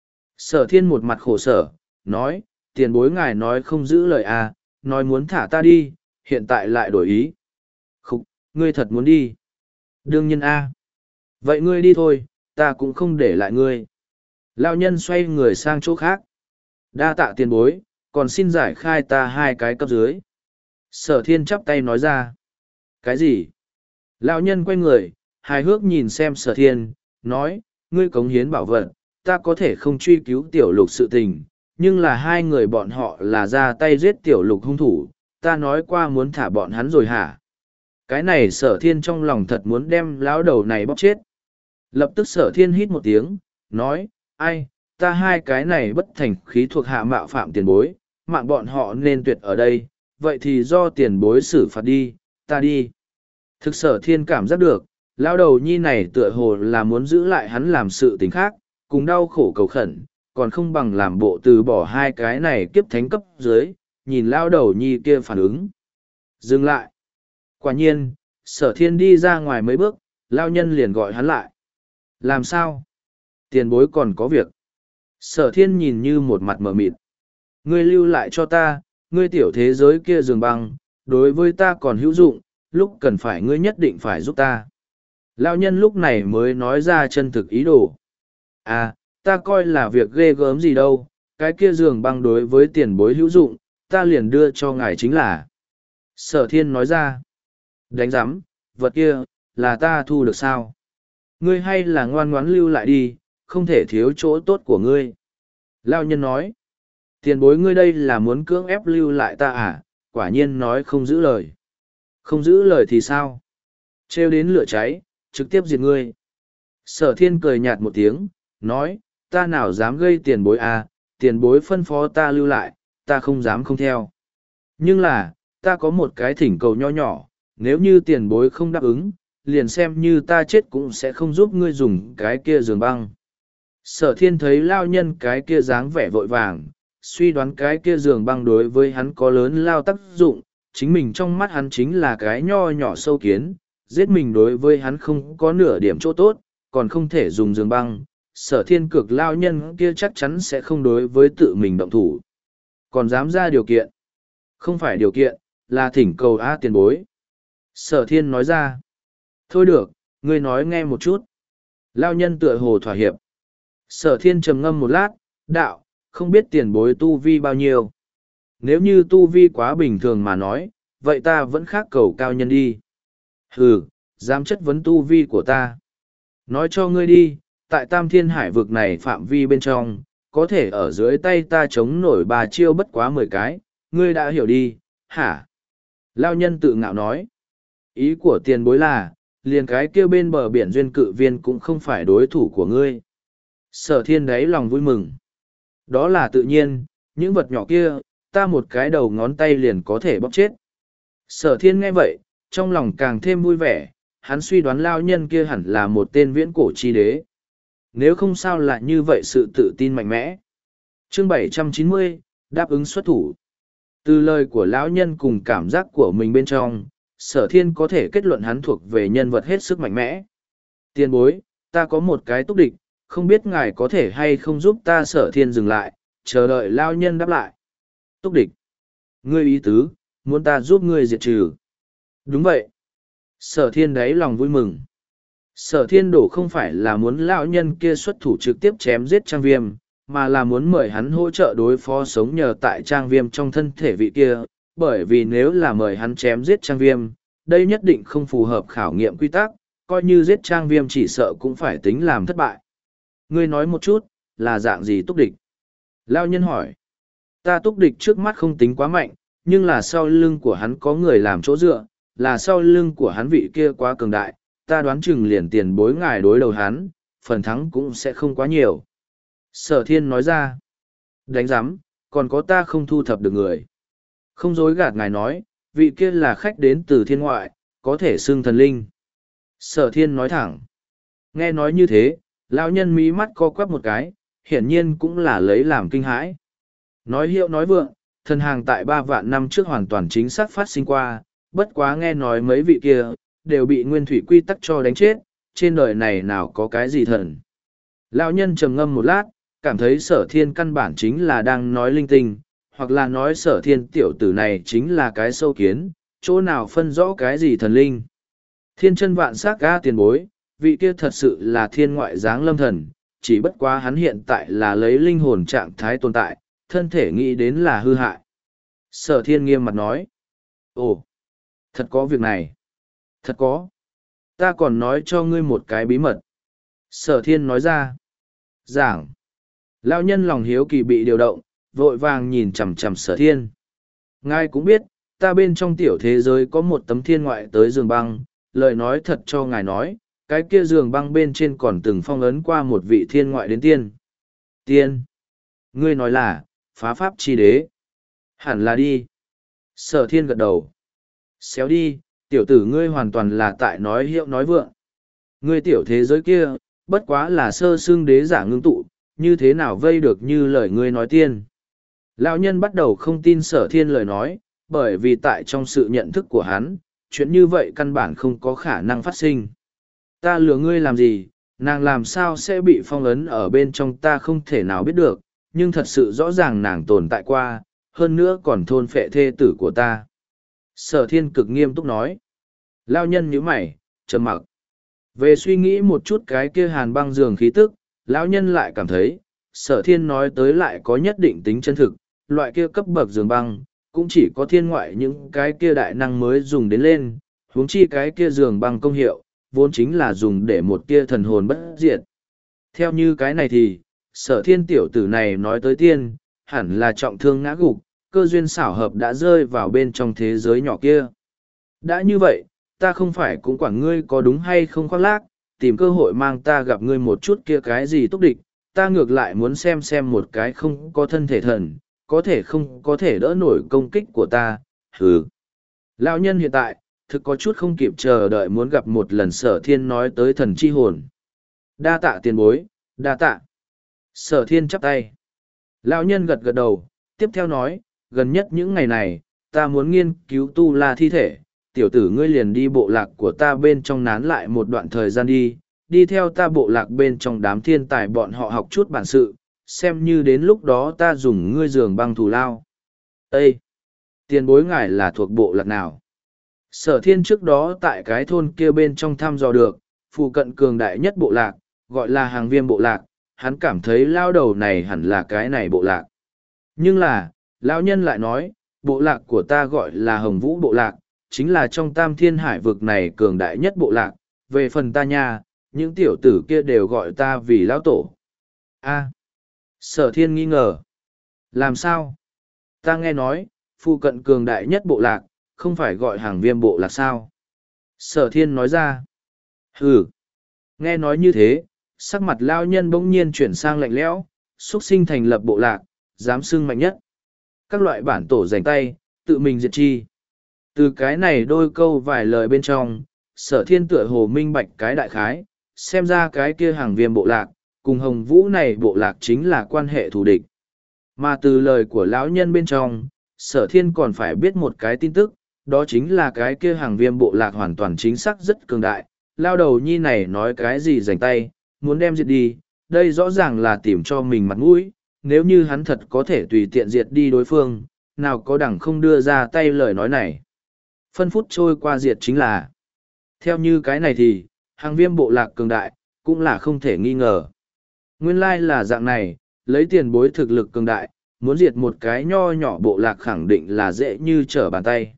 Sở thiên một mặt khổ sở, nói, tiền bối ngài nói không giữ lời à, nói muốn thả ta đi, hiện tại lại đổi ý. Khúc, ngươi thật muốn đi. Đương nhiên a. Vậy ngươi đi thôi, ta cũng không để lại ngươi. Lão nhân xoay người sang chỗ khác. Đa tạ tiền bối, còn xin giải khai ta hai cái cấp dưới. Sở thiên chắp tay nói ra. Cái gì? Lão nhân quay người, hài hước nhìn xem sở thiên, nói, ngươi cống hiến bảo vật, ta có thể không truy cứu tiểu lục sự tình, nhưng là hai người bọn họ là ra tay giết tiểu lục hung thủ, ta nói qua muốn thả bọn hắn rồi hả? Cái này sở thiên trong lòng thật muốn đem lão đầu này bóp chết. Lập tức sở thiên hít một tiếng, nói, ai, ta hai cái này bất thành khí thuộc hạ mạo phạm tiền bối, mạng bọn họ nên tuyệt ở đây, vậy thì do tiền bối xử phạt đi, ta đi. Thực sở thiên cảm giác được, lão đầu nhi này tựa hồ là muốn giữ lại hắn làm sự tình khác, cùng đau khổ cầu khẩn, còn không bằng làm bộ từ bỏ hai cái này kiếp thánh cấp dưới, nhìn lão đầu nhi kia phản ứng. Dừng lại. Quả nhiên, sở thiên đi ra ngoài mấy bước, lão nhân liền gọi hắn lại. Làm sao? Tiền bối còn có việc. Sở thiên nhìn như một mặt mờ mịt. Ngươi lưu lại cho ta, ngươi tiểu thế giới kia giường băng, đối với ta còn hữu dụng, lúc cần phải ngươi nhất định phải giúp ta. Lão nhân lúc này mới nói ra chân thực ý đồ. À, ta coi là việc ghê gớm gì đâu, cái kia giường băng đối với tiền bối hữu dụng, ta liền đưa cho ngài chính là. Sở thiên nói ra. Đánh giám, vật kia, là ta thu được sao? Ngươi hay là ngoan ngoãn lưu lại đi, không thể thiếu chỗ tốt của ngươi. Lão nhân nói. Tiền bối ngươi đây là muốn cưỡng ép lưu lại ta à, quả nhiên nói không giữ lời. Không giữ lời thì sao? Trêu đến lửa cháy, trực tiếp diệt ngươi. Sở thiên cười nhạt một tiếng, nói, ta nào dám gây tiền bối à, tiền bối phân phó ta lưu lại, ta không dám không theo. Nhưng là, ta có một cái thỉnh cầu nho nhỏ, nếu như tiền bối không đáp ứng, liền xem như ta chết cũng sẽ không giúp ngươi dùng cái kia giường băng. Sở thiên thấy lao nhân cái kia dáng vẻ vội vàng, suy đoán cái kia giường băng đối với hắn có lớn lao tác dụng, chính mình trong mắt hắn chính là cái nho nhỏ sâu kiến, giết mình đối với hắn không có nửa điểm chỗ tốt, còn không thể dùng giường băng, sở thiên cực lao nhân kia chắc chắn sẽ không đối với tự mình động thủ. Còn dám ra điều kiện? Không phải điều kiện, là thỉnh cầu A tiền bối. Sở thiên nói ra. Thôi được, ngươi nói nghe một chút. Lao nhân tựa hồ thỏa hiệp. Sở thiên trầm ngâm một lát, đạo, không biết tiền bối tu vi bao nhiêu. Nếu như tu vi quá bình thường mà nói, vậy ta vẫn khác cầu cao nhân đi. Hừ, dám chất vấn tu vi của ta. Nói cho ngươi đi, tại tam thiên hải vực này phạm vi bên trong, có thể ở dưới tay ta chống nổi bà chiêu bất quá mười cái, ngươi đã hiểu đi, hả? Lao nhân tự ngạo nói. Ý của tiền bối là, liền cái kia bên bờ biển duyên cự viên cũng không phải đối thủ của ngươi. Sở thiên đáy lòng vui mừng. Đó là tự nhiên, những vật nhỏ kia, ta một cái đầu ngón tay liền có thể bóp chết. Sở thiên nghe vậy, trong lòng càng thêm vui vẻ, hắn suy đoán lao nhân kia hẳn là một tên viễn cổ chi đế. Nếu không sao lại như vậy sự tự tin mạnh mẽ. Chương bảy trăm chín mươi, đáp ứng xuất thủ. Từ lời của lão nhân cùng cảm giác của mình bên trong, sở thiên có thể kết luận hắn thuộc về nhân vật hết sức mạnh mẽ. Tiền bối, ta có một cái túc địch, không biết ngài có thể hay không giúp ta sở thiên dừng lại, chờ đợi lao nhân đáp lại. Túc địch. Ngươi ý tứ, muốn ta giúp ngươi diệt trừ. Đúng vậy. Sở thiên đáy lòng vui mừng. Sở thiên đổ không phải là muốn lão nhân kia xuất thủ trực tiếp chém giết trang viêm, mà là muốn mời hắn hỗ trợ đối phó sống nhờ tại trang viêm trong thân thể vị kia, bởi vì nếu là mời hắn chém giết trang viêm, đây nhất định không phù hợp khảo nghiệm quy tắc, coi như giết trang viêm chỉ sợ cũng phải tính làm thất bại. Ngươi nói một chút, là dạng gì túc địch? Lao nhân hỏi. Ta túc địch trước mắt không tính quá mạnh, nhưng là sau lưng của hắn có người làm chỗ dựa, là sau lưng của hắn vị kia quá cường đại, ta đoán chừng liền tiền bối ngài đối đầu hắn, phần thắng cũng sẽ không quá nhiều. Sở thiên nói ra. Đánh giám, còn có ta không thu thập được người. Không dối gạt ngài nói, vị kia là khách đến từ thiên ngoại, có thể xưng thần linh. Sở thiên nói thẳng. Nghe nói như thế, lão nhân mí mắt co quắp một cái, hiển nhiên cũng là lấy làm kinh hãi. Nói hiệu nói vượng, thần hàng tại ba vạn năm trước hoàn toàn chính xác phát sinh qua, bất quá nghe nói mấy vị kia, đều bị nguyên thủy quy tắc cho đánh chết, trên đời này nào có cái gì thần. Lão nhân trầm ngâm một lát, cảm thấy sở thiên căn bản chính là đang nói linh tinh, hoặc là nói sở thiên tiểu tử này chính là cái sâu kiến, chỗ nào phân rõ cái gì thần linh. Thiên chân vạn sắc ga tiền bối, vị kia thật sự là thiên ngoại giáng lâm thần, chỉ bất quá hắn hiện tại là lấy linh hồn trạng thái tồn tại, thân thể nghĩ đến là hư hại. Sở thiên nghiêm mặt nói. Ồ, thật có việc này. Thật có. Ta còn nói cho ngươi một cái bí mật. Sở thiên nói ra. Giảng. Lão nhân lòng hiếu kỳ bị điều động, vội vàng nhìn chằm chằm sở thiên. Ngài cũng biết, ta bên trong tiểu thế giới có một tấm thiên ngoại tới giường băng, lời nói thật cho ngài nói, cái kia giường băng bên trên còn từng phong ấn qua một vị thiên ngoại đến tiên. Tiên? Ngươi nói là, phá pháp chi đế. Hẳn là đi. Sở thiên gật đầu. Xéo đi, tiểu tử ngươi hoàn toàn là tại nói hiệu nói vượng. Ngươi tiểu thế giới kia, bất quá là sơ xương đế giả ngưng tụ, như thế nào vây được như lời ngươi nói tiên. Lão nhân bắt đầu không tin sở thiên lời nói, bởi vì tại trong sự nhận thức của hắn, chuyện như vậy căn bản không có khả năng phát sinh. Ta lừa ngươi làm gì, nàng làm sao sẽ bị phong ấn ở bên trong ta không thể nào biết được, nhưng thật sự rõ ràng nàng tồn tại qua, hơn nữa còn thôn phệ thê tử của ta. Sở thiên cực nghiêm túc nói. Lao nhân nhíu mày, trầm mặc. Về suy nghĩ một chút cái kia hàn băng giường khí tức, lão nhân lại cảm thấy, sở thiên nói tới lại có nhất định tính chân thực, loại kia cấp bậc giường băng, cũng chỉ có thiên ngoại những cái kia đại năng mới dùng đến lên, huống chi cái kia giường băng công hiệu, vốn chính là dùng để một tia thần hồn bất diệt. Theo như cái này thì, sở thiên tiểu tử này nói tới tiên, hẳn là trọng thương ngã gục, cơ duyên xảo hợp đã rơi vào bên trong thế giới nhỏ kia. Đã như vậy, ta không phải cũng quản ngươi có đúng hay không khoác lác, tìm cơ hội mang ta gặp ngươi một chút kia cái gì túc địch, ta ngược lại muốn xem xem một cái không có thân thể thần, có thể không có thể đỡ nổi công kích của ta, hừ. Lão nhân hiện tại, thực có chút không kịp chờ đợi muốn gặp một lần sở thiên nói tới thần chi hồn. Đa tạ tiền bối, đa tạ. Sở thiên chắp tay. Lão nhân gật gật đầu, tiếp theo nói, gần nhất những ngày này, ta muốn nghiên cứu tu la thi thể, tiểu tử ngươi liền đi bộ lạc của ta bên trong nán lại một đoạn thời gian đi, đi theo ta bộ lạc bên trong đám thiên tài bọn họ học chút bản sự, xem như đến lúc đó ta dùng ngươi giường băng thù lao. Ê! Tiền bối ngài là thuộc bộ lạc nào? Sở thiên trước đó tại cái thôn kia bên trong thăm dò được, phụ cận cường đại nhất bộ lạc, gọi là hàng viêm bộ lạc, hắn cảm thấy lao đầu này hẳn là cái này bộ lạc. Nhưng là, lão nhân lại nói, bộ lạc của ta gọi là Hồng Vũ bộ lạc, chính là trong tam thiên hải vực này cường đại nhất bộ lạc, về phần ta nha, những tiểu tử kia đều gọi ta vì lão tổ. A. Sở thiên nghi ngờ. Làm sao? Ta nghe nói, phụ cận cường đại nhất bộ lạc, không phải gọi hàng viêm bộ lạc sao? Sở thiên nói ra. Hừ. Nghe nói như thế, sắc mặt lao nhân bỗng nhiên chuyển sang lạnh lẽo, xuất sinh thành lập bộ lạc, dám xưng mạnh nhất. Các loại bản tổ dành tay, tự mình diệt chi. Từ cái này đôi câu vài lời bên trong, sở thiên tựa hồ minh bạch cái đại khái, xem ra cái kia hàng viêm bộ lạc, cùng hồng vũ này bộ lạc chính là quan hệ thù địch. Mà từ lời của lão nhân bên trong, sở thiên còn phải biết một cái tin tức, đó chính là cái kia hàng viêm bộ lạc hoàn toàn chính xác rất cường đại. Lao đầu nhi này nói cái gì dành tay, muốn đem diệt đi, đây rõ ràng là tìm cho mình mặt mũi, nếu như hắn thật có thể tùy tiện diệt đi đối phương, nào có đẳng không đưa ra tay lời nói này. Phân phút trôi qua diệt chính là, theo như cái này thì, hàng viêm bộ lạc cường đại, cũng là không thể nghi ngờ. Nguyên lai là dạng này, lấy tiền bối thực lực cường đại, muốn diệt một cái nho nhỏ bộ lạc khẳng định là dễ như trở bàn tay.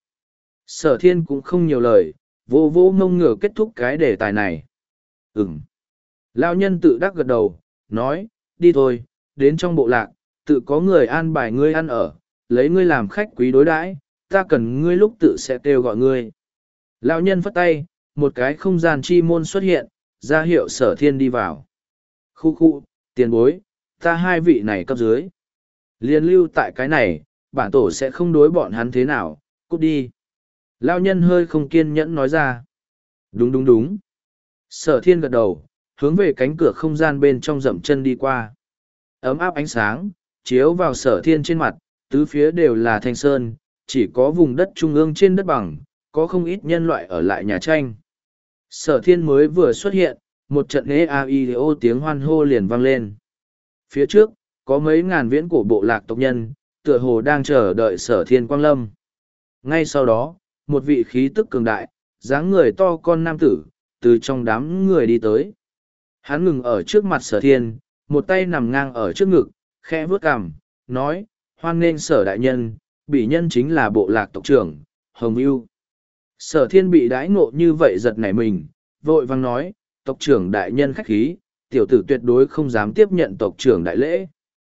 Sở thiên cũng không nhiều lời, vô vô ngông ngửa kết thúc cái đề tài này. Ừm. Lão nhân tự đắc gật đầu, nói, đi thôi, đến trong bộ lạc, tự có người an bài ngươi ăn ở, lấy ngươi làm khách quý đối đãi, ta cần ngươi lúc tự sẽ kêu gọi ngươi. Lão nhân phất tay, một cái không gian chi môn xuất hiện, ra hiệu sở thiên đi vào. Khu khu, tiền bối, ta hai vị này cấp dưới. Liên lưu tại cái này, bản tổ sẽ không đối bọn hắn thế nào, cút đi. Lão nhân hơi không kiên nhẫn nói ra. Đúng đúng đúng. Sở thiên gật đầu, hướng về cánh cửa không gian bên trong dậm chân đi qua. Ấm áp ánh sáng, chiếu vào sở thiên trên mặt, tứ phía đều là thanh sơn, chỉ có vùng đất trung ương trên đất bằng, có không ít nhân loại ở lại nhà tranh. Sở thiên mới vừa xuất hiện, một trận ê a i ô tiếng hoan hô liền vang lên. Phía trước, có mấy ngàn viễn cổ bộ lạc tộc nhân, tựa hồ đang chờ đợi sở thiên quang lâm. Ngay sau đó, một vị khí tức cường đại, dáng người to con nam tử, từ trong đám người đi tới. Hắn ngừng ở trước mặt sở thiên, một tay nằm ngang ở trước ngực, khẽ vướt cằm, nói, hoan nghênh sở đại nhân, bỉ nhân chính là bộ lạc tộc trưởng, Hồng Ưu. Sở thiên bị đãi ngộ như vậy giật nảy mình, vội vang nói, tộc trưởng đại nhân khách khí, tiểu tử tuyệt đối không dám tiếp nhận tộc trưởng đại lễ.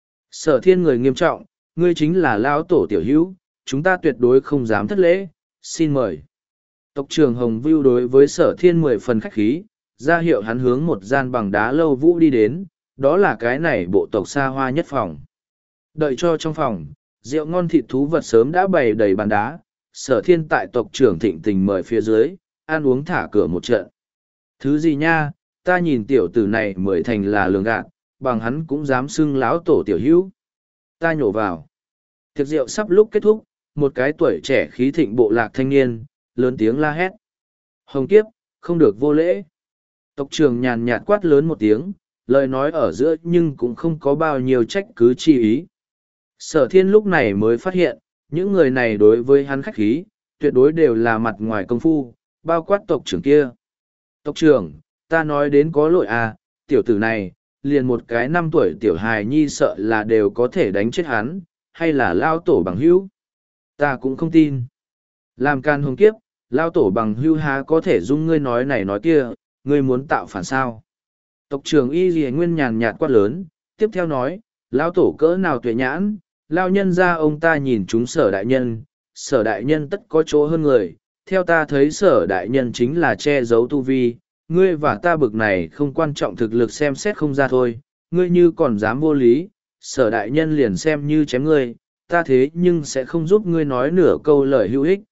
Sở thiên người nghiêm trọng, ngươi chính là lão tổ tiểu hữu, chúng ta tuyệt đối không dám thất lễ, xin mời. Tộc trưởng Hồng Vưu đối với sở thiên mười phần khách khí, ra hiệu hắn hướng một gian bằng đá lâu vũ đi đến, đó là cái này bộ tộc xa hoa nhất phòng. Đợi cho trong phòng, rượu ngon thịt thú vật sớm đã bày đầy bàn đá, sở thiên tại tộc trưởng thịnh tình mời phía dưới, ăn uống thả cửa một trận. Thứ gì nha, ta nhìn tiểu tử này mới thành là lường gạt, bằng hắn cũng dám xưng lão tổ tiểu hữu. Ta nhổ vào. Tiệc rượu sắp lúc kết thúc, một cái tuổi trẻ khí thịnh bộ lạc thanh niên, lớn tiếng la hét. Hồng kiếp, không được vô lễ. Tộc trưởng nhàn nhạt quát lớn một tiếng, lời nói ở giữa nhưng cũng không có bao nhiêu trách cứ chi ý. Sở thiên lúc này mới phát hiện, những người này đối với hắn khách khí, tuyệt đối đều là mặt ngoài công phu, bao quát tộc trưởng kia. Tộc trưởng, ta nói đến có lỗi à, tiểu tử này, liền một cái năm tuổi tiểu hài nhi sợ là đều có thể đánh chết hắn, hay là lao tổ bằng hữu. Ta cũng không tin. Làm can hồng kiếp, lao tổ bằng hữu há có thể dung ngươi nói này nói kia, ngươi muốn tạo phản sao. Tộc trưởng y ghi nguyên nhàn nhạt quát lớn, tiếp theo nói, lao tổ cỡ nào tuệ nhãn, lao nhân ra ông ta nhìn chúng sở đại nhân, sở đại nhân tất có chỗ hơn người, theo ta thấy sở đại nhân chính là che giấu tu vi, ngươi và ta bực này không quan trọng thực lực xem xét không ra thôi, ngươi như còn dám vô lý, sở đại nhân liền xem như chém ngươi, ta thế nhưng sẽ không giúp ngươi nói nửa câu lời hữu ích.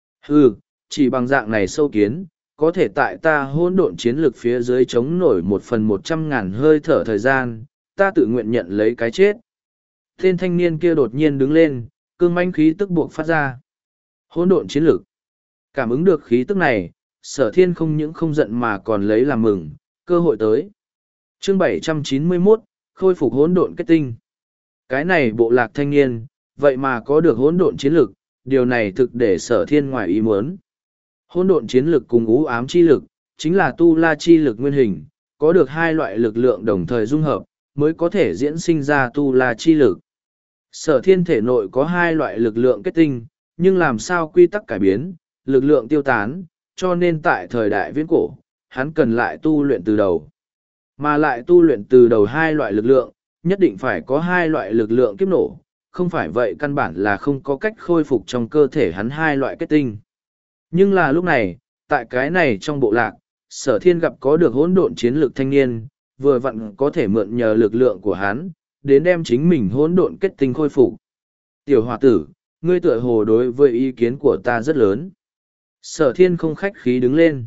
Ừ, chỉ bằng dạng này sâu kiến, có thể tại ta hỗn độn chiến lược phía dưới chống nổi một phần một trăm ngàn hơi thở thời gian, ta tự nguyện nhận lấy cái chết. Tên thanh niên kia đột nhiên đứng lên, cương manh khí tức buộc phát ra. Hỗn độn chiến lược. Cảm ứng được khí tức này, sở thiên không những không giận mà còn lấy làm mừng, cơ hội tới. Chương bảy trăm chín mươi mốt, khôi phục hỗn độn kết tinh. Cái này bộ lạc thanh niên, vậy mà có được hỗn độn chiến lực, điều này thực để sở thiên ngoài ý muốn. Hỗn độn chiến lực cùng ú ám chi lực, chính là tu la chi lực nguyên hình, có được hai loại lực lượng đồng thời dung hợp, mới có thể diễn sinh ra tu la chi lực. Sở thiên thể nội có hai loại lực lượng kết tinh, nhưng làm sao quy tắc cải biến, lực lượng tiêu tán, cho nên tại thời đại viễn cổ, hắn cần lại tu luyện từ đầu. Mà lại tu luyện từ đầu hai loại lực lượng, nhất định phải có hai loại lực lượng kiếp nổ, không phải vậy căn bản là không có cách khôi phục trong cơ thể hắn hai loại kết tinh. Nhưng là lúc này, tại cái này trong bộ lạc, sở thiên gặp có được hỗn độn chiến lực thanh niên, vừa vặn có thể mượn nhờ lực lượng của hắn, đến đem chính mình hỗn độn kết tinh khôi phục. Tiểu hòa tử, ngươi tựa hồ đối với ý kiến của ta rất lớn. Sở thiên không khách khí đứng lên.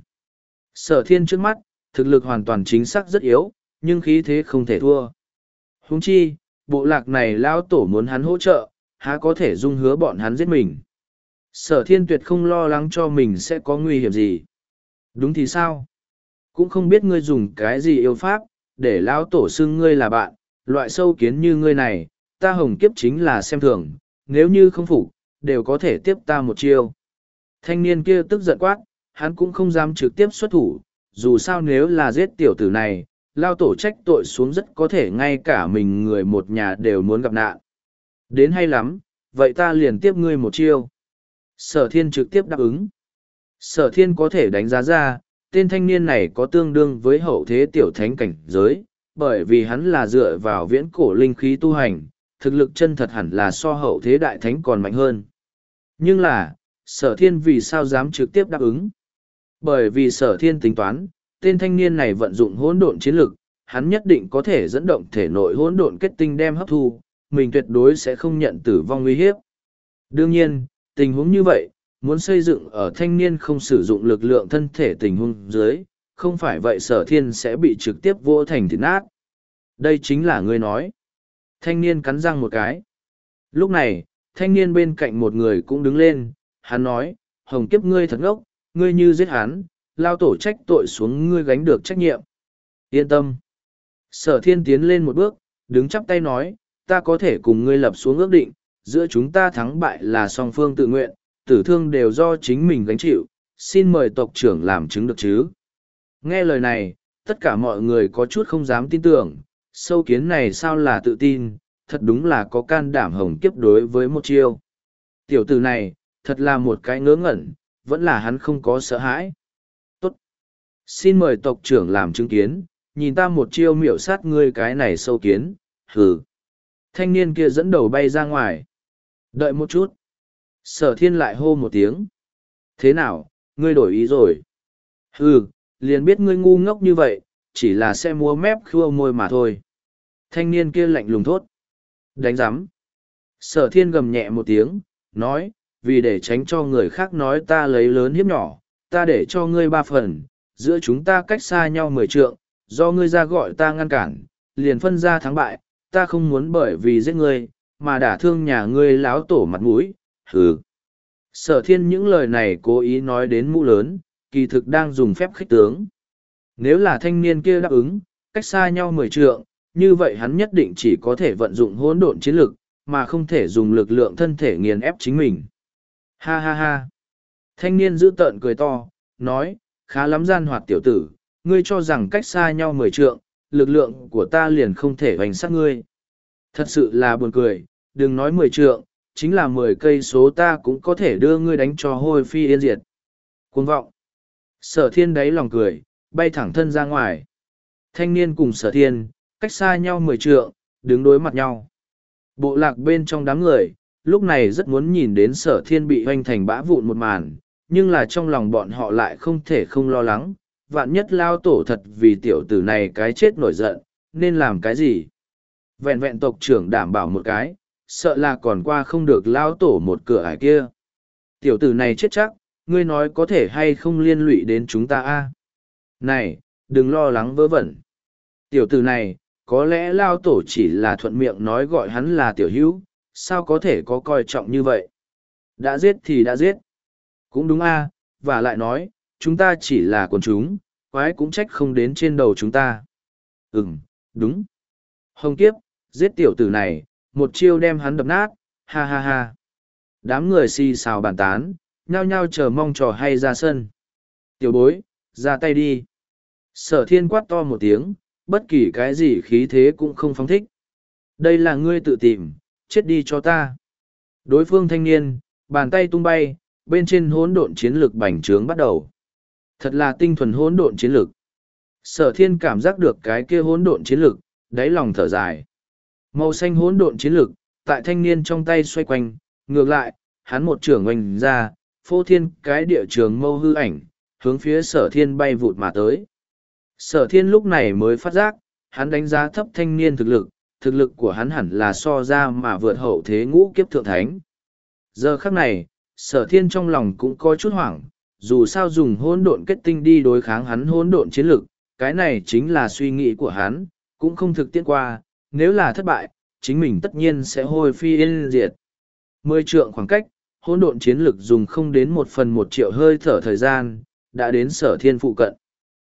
Sở thiên trước mắt, thực lực hoàn toàn chính xác rất yếu, nhưng khí thế không thể thua. Huống chi, bộ lạc này lao tổ muốn hắn hỗ trợ, há có thể dung hứa bọn hắn giết mình. Sở thiên tuyệt không lo lắng cho mình sẽ có nguy hiểm gì. Đúng thì sao? Cũng không biết ngươi dùng cái gì yêu pháp, để lão tổ xưng ngươi là bạn, loại sâu kiến như ngươi này, ta hồng kiếp chính là xem thường, nếu như không phục, đều có thể tiếp ta một chiêu. Thanh niên kia tức giận quát, hắn cũng không dám trực tiếp xuất thủ, dù sao nếu là giết tiểu tử này, lao tổ trách tội xuống rất có thể ngay cả mình người một nhà đều muốn gặp nạn. Đến hay lắm, vậy ta liền tiếp ngươi một chiêu. Sở thiên trực tiếp đáp ứng. Sở thiên có thể đánh giá ra, tên thanh niên này có tương đương với hậu thế tiểu thánh cảnh giới, bởi vì hắn là dựa vào viễn cổ linh khí tu hành, thực lực chân thật hẳn là so hậu thế đại thánh còn mạnh hơn. Nhưng là, sở thiên vì sao dám trực tiếp đáp ứng? Bởi vì sở thiên tính toán, tên thanh niên này vận dụng hỗn độn chiến lực, hắn nhất định có thể dẫn động thể nội hỗn độn kết tinh đem hấp thu, mình tuyệt đối sẽ không nhận tử vong nguy hiếp. Đương nhiên, tình huống như vậy, muốn xây dựng ở thanh niên không sử dụng lực lượng thân thể tình huống dưới, không phải vậy sở thiên sẽ bị trực tiếp vô thành thịt nát. Đây chính là ngươi nói. Thanh niên cắn răng một cái. Lúc này, thanh niên bên cạnh một người cũng đứng lên, hắn nói, hồng kiếp ngươi thật ngốc, ngươi như giết hắn, lao tổ trách tội xuống ngươi gánh được trách nhiệm. Yên tâm. Sở thiên tiến lên một bước, đứng chắp tay nói, ta có thể cùng ngươi lập xuống ước định, giữa chúng ta thắng bại là song phương tự nguyện, tử thương đều do chính mình gánh chịu, xin mời tộc trưởng làm chứng được chứ. Nghe lời này, tất cả mọi người có chút không dám tin tưởng, sâu kiến này sao là tự tin, thật đúng là có can đảm hồng kiếp đối với một chiêu. Tiểu tử này, thật là một cái ngớ ngẩn, vẫn là hắn không có sợ hãi. Tốt. Xin mời tộc trưởng làm chứng kiến, nhìn ta một chiêu miểu sát ngươi cái này sâu kiến, hừ. Thanh niên kia dẫn đầu bay ra ngoài. Đợi một chút. Sở thiên lại hô một tiếng. Thế nào, ngươi đổi ý rồi? Hừ, liền biết ngươi ngu ngốc như vậy, chỉ là sẽ múa mép khua môi mà thôi. Thanh niên kia lạnh lùng thốt. Đánh giám. Sở thiên gầm nhẹ một tiếng, nói, vì để tránh cho người khác nói ta lấy lớn hiếp nhỏ, ta để cho ngươi ba phần, giữa chúng ta cách xa nhau mười trượng, do ngươi ra gọi ta ngăn cản, liền phân ra thắng bại, ta không muốn bởi vì giết ngươi, mà đả thương nhà ngươi láo tổ mặt mũi, hừ. Sở thiên những lời này cố ý nói đến mũ lớn, kỳ thực đang dùng phép khích tướng. Nếu là thanh niên kia đáp ứng, cách xa nhau mười trượng, như vậy hắn nhất định chỉ có thể vận dụng hỗn độn chiến lực, mà không thể dùng lực lượng thân thể nghiền ép chính mình. Ha ha ha. Thanh niên giữ tợn cười to, nói, khá lắm gian hoạt tiểu tử, ngươi cho rằng cách xa nhau mười trượng, lực lượng của ta liền không thể hoành sát ngươi. Thật sự là buồn cười, đừng nói mười trượng, chính là mười cây số ta cũng có thể đưa ngươi đánh cho hôi phi yên diệt. Cuồng vọng. Sở thiên đáy lòng cười, bay thẳng thân ra ngoài. Thanh niên cùng sở thiên, cách xa nhau mười trượng, đứng đối mặt nhau. Bộ lạc bên trong đám người, lúc này rất muốn nhìn đến sở thiên bị hoành thành bã vụn một màn, nhưng là trong lòng bọn họ lại không thể không lo lắng. Vạn nhất lao tổ thật vì tiểu tử này cái chết nổi giận, nên làm cái gì? Vẹn vẹn tộc trưởng đảm bảo một cái, sợ là còn qua không được lao tổ một cửa ải kia. Tiểu tử này chết chắc, ngươi nói có thể hay không liên lụy đến chúng ta a? Này, đừng lo lắng vớ vẩn. Tiểu tử này, có lẽ lao tổ chỉ là thuận miệng nói gọi hắn là tiểu hữu, sao có thể có coi trọng như vậy? Đã giết thì đã giết. Cũng đúng a, và lại nói, chúng ta chỉ là quần chúng, quái cũng trách không đến trên đầu chúng ta. Ừm, đúng. Hồng kiếp, giết tiểu tử này, một chiêu đem hắn đập nát, ha ha ha. Đám người xì xào bàn tán, nhao nhao chờ mong trò hay ra sân. Tiểu bối, ra tay đi. Sở thiên quát to một tiếng, bất kỳ cái gì khí thế cũng không phóng thích. Đây là ngươi tự tìm, chết đi cho ta. Đối phương thanh niên, bàn tay tung bay, bên trên hỗn độn chiến lực bành trướng bắt đầu. Thật là tinh thuần hỗn độn chiến lực. Sở thiên cảm giác được cái kia hỗn độn chiến lực, đáy lòng thở dài. Màu xanh hỗn độn chiến lực, tại thanh niên trong tay xoay quanh, ngược lại, hắn một trưởng oanh ra, phô thiên cái địa trường mâu hư ảnh, hướng phía sở thiên bay vụt mà tới. Sở thiên lúc này mới phát giác, hắn đánh giá thấp thanh niên thực lực, thực lực của hắn hẳn là so ra mà vượt hậu thế ngũ kiếp thượng thánh. Giờ khắc này, sở thiên trong lòng cũng có chút hoảng, dù sao dùng hỗn độn kết tinh đi đối kháng hắn hỗn độn chiến lực, cái này chính là suy nghĩ của hắn, cũng không thực tiễn qua, nếu là thất bại, chính mình tất nhiên sẽ hôi phi yên diệt. Mười trượng khoảng cách, hỗn độn chiến lực dùng không đến một phần một triệu hơi thở thời gian, đã đến sở thiên phụ cận.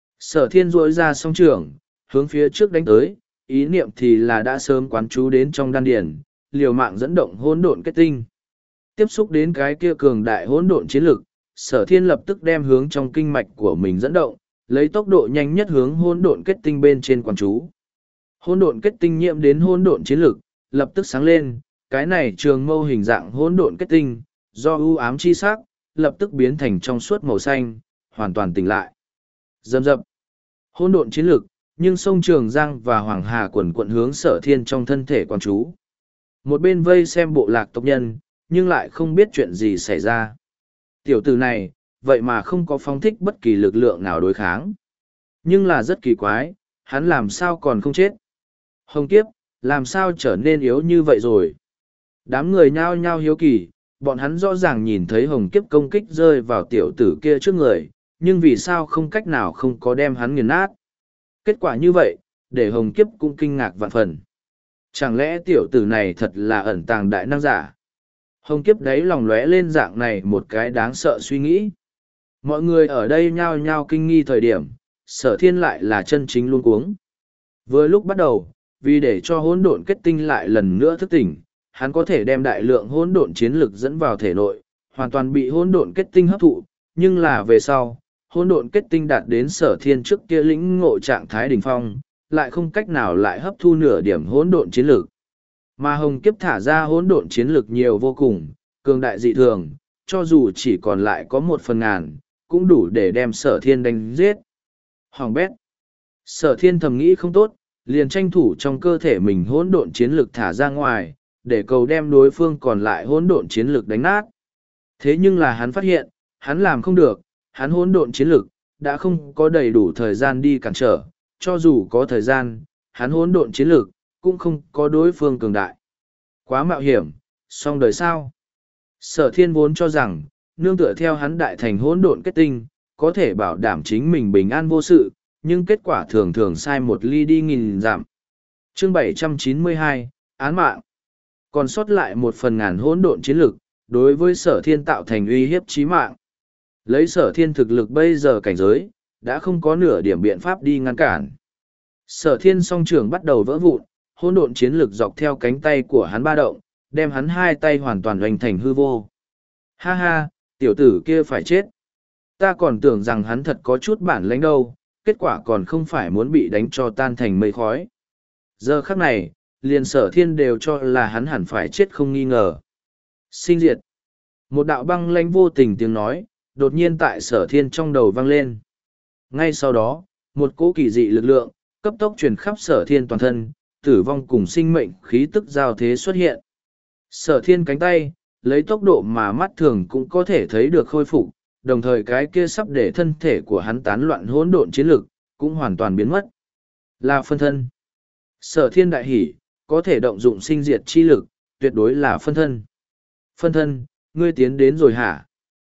Sở thiên duỗi ra song trường, hướng phía trước đánh tới, ý niệm thì là đã sớm quán chú đến trong đan điển, liều mạng dẫn động hỗn độn kết tinh. Tiếp xúc đến cái kia cường đại hỗn độn chiến lực, sở thiên lập tức đem hướng trong kinh mạch của mình dẫn động, lấy tốc độ nhanh nhất hướng hỗn độn kết tinh bên trên quán chú. Hỗn độn kết tinh nhiễm đến hỗn độn chiến lực, lập tức sáng lên, cái này trường mâu hình dạng hỗn độn kết tinh, do ưu ám chi sắc, lập tức biến thành trong suốt màu xanh, hoàn toàn tỉnh lại. Dầm dập. Hỗn độn chiến lực, nhưng sông Trường Giang và Hoàng Hà quần quận hướng sở thiên trong thân thể quán chú. Một bên vây xem bộ lạc tộc nhân, nhưng lại không biết chuyện gì xảy ra. Tiểu tử này, vậy mà không có phóng thích bất kỳ lực lượng nào đối kháng. Nhưng là rất kỳ quái, hắn làm sao còn không chết. Hồng kiếp, làm sao trở nên yếu như vậy rồi. Đám người nhao nhao hiếu kỳ, bọn hắn rõ ràng nhìn thấy hồng kiếp công kích rơi vào tiểu tử kia trước người, nhưng vì sao không cách nào không có đem hắn nghiền nát. Kết quả như vậy, để hồng kiếp cũng kinh ngạc vạn phần. Chẳng lẽ tiểu tử này thật là ẩn tàng đại năng giả? Hồng kiếp đấy lòng lóe lên dạng này một cái đáng sợ suy nghĩ. Mọi người ở đây nhao nhao kinh nghi thời điểm, sở thiên lại là chân chính luôn cuống. Vừa lúc bắt đầu, vì để cho hỗn độn kết tinh lại lần nữa thức tỉnh, hắn có thể đem đại lượng hỗn độn chiến lực dẫn vào thể nội, hoàn toàn bị hỗn độn kết tinh hấp thụ, nhưng là về sau, hỗn độn kết tinh đạt đến sở thiên trước kia lĩnh ngộ trạng thái đỉnh phong, lại không cách nào lại hấp thu nửa điểm hỗn độn chiến lực. Mà hồng kiếp thả ra hỗn độn chiến lực nhiều vô cùng, cường đại dị thường, cho dù chỉ còn lại có một phần ngàn, cũng đủ để đem sở thiên đánh giết. Hoàng bét. Sở thiên thầm nghĩ không tốt, liền tranh thủ trong cơ thể mình hỗn độn chiến lực thả ra ngoài, để cầu đem đối phương còn lại hỗn độn chiến lực đánh nát. Thế nhưng là hắn phát hiện, hắn làm không được, hắn hỗn độn chiến lực đã không có đầy đủ thời gian đi cản trở, cho dù có thời gian, hắn hỗn độn chiến lực cũng không có đối phương cường đại. Quá mạo hiểm, song đời sao? Sở thiên vốn cho rằng, nương tựa theo hắn đại thành hỗn độn kết tinh, có thể bảo đảm chính mình bình an vô sự, nhưng kết quả thường thường sai một ly đi nghìn giảm. Chương bảy trăm chín mươi hai, án mạng. Còn sót lại một phần ngàn hỗn độn chiến lực, đối với sở thiên tạo thành uy hiếp chí mạng. Lấy sở thiên thực lực bây giờ cảnh giới, đã không có nửa điểm biện pháp đi ngăn cản. Sở thiên song trường bắt đầu vỡ vụn, hỗn độn chiến lực dọc theo cánh tay của hắn ba động, đem hắn hai tay hoàn toàn hoành thành hư vô. Ha ha, tiểu tử kia phải chết. Ta còn tưởng rằng hắn thật có chút bản lĩnh đâu, kết quả còn không phải muốn bị đánh cho tan thành mây khói. Giờ khắc này, liền sở thiên đều cho là hắn hẳn phải chết không nghi ngờ. Sinh diệt. Một đạo băng lãnh vô tình tiếng nói, đột nhiên tại sở thiên trong đầu vang lên. Ngay sau đó, một cỗ kỳ dị lực lượng, cấp tốc truyền khắp sở thiên toàn thân, tử vong cùng sinh mệnh khí tức giao thế xuất hiện. Sở thiên cánh tay, lấy tốc độ mà mắt thường cũng có thể thấy được khôi phục, đồng thời cái kia sắp để thân thể của hắn tán loạn hỗn độn chiến lực, cũng hoàn toàn biến mất. Là phân thân. Sở thiên đại hỉ, có thể động dụng sinh diệt chi lực, tuyệt đối là phân thân. Phân thân, ngươi tiến đến rồi hả?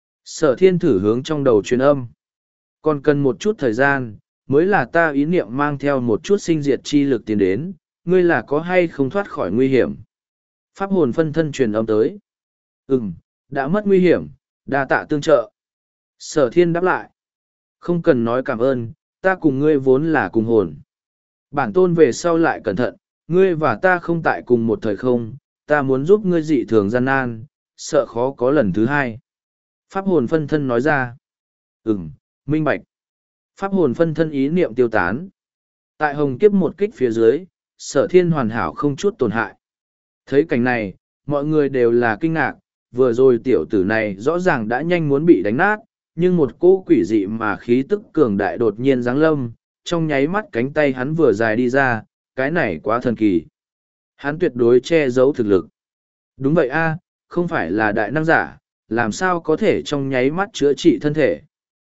Sở thiên thử hướng trong đầu truyền âm. Còn cần một chút thời gian, mới là ta ý niệm mang theo một chút sinh diệt chi lực tiến đến, ngươi là có hay không thoát khỏi nguy hiểm. Pháp hồn phân thân truyền âm tới. Ừm, đã mất nguy hiểm, đa tạ tương trợ. Sở thiên đáp lại. Không cần nói cảm ơn, ta cùng ngươi vốn là cùng hồn. Bản tôn về sau lại cẩn thận, ngươi và ta không tại cùng một thời không, ta muốn giúp ngươi dị thường gian nan, sợ khó có lần thứ hai. Pháp hồn phân thân nói ra. Ừm, minh bạch. Pháp hồn phân thân ý niệm tiêu tán. Tại hồng kiếp một kích phía dưới, sở thiên hoàn hảo không chút tổn hại. Thấy cảnh này, mọi người đều là kinh ngạc, vừa rồi tiểu tử này rõ ràng đã nhanh muốn bị đánh nát, nhưng một cỗ quỷ dị mà khí tức cường đại đột nhiên giáng lâm, trong nháy mắt cánh tay hắn vừa dài đi ra, cái này quá thần kỳ. Hắn tuyệt đối che giấu thực lực. Đúng vậy a, không phải là đại năng giả, làm sao có thể trong nháy mắt chữa trị thân thể.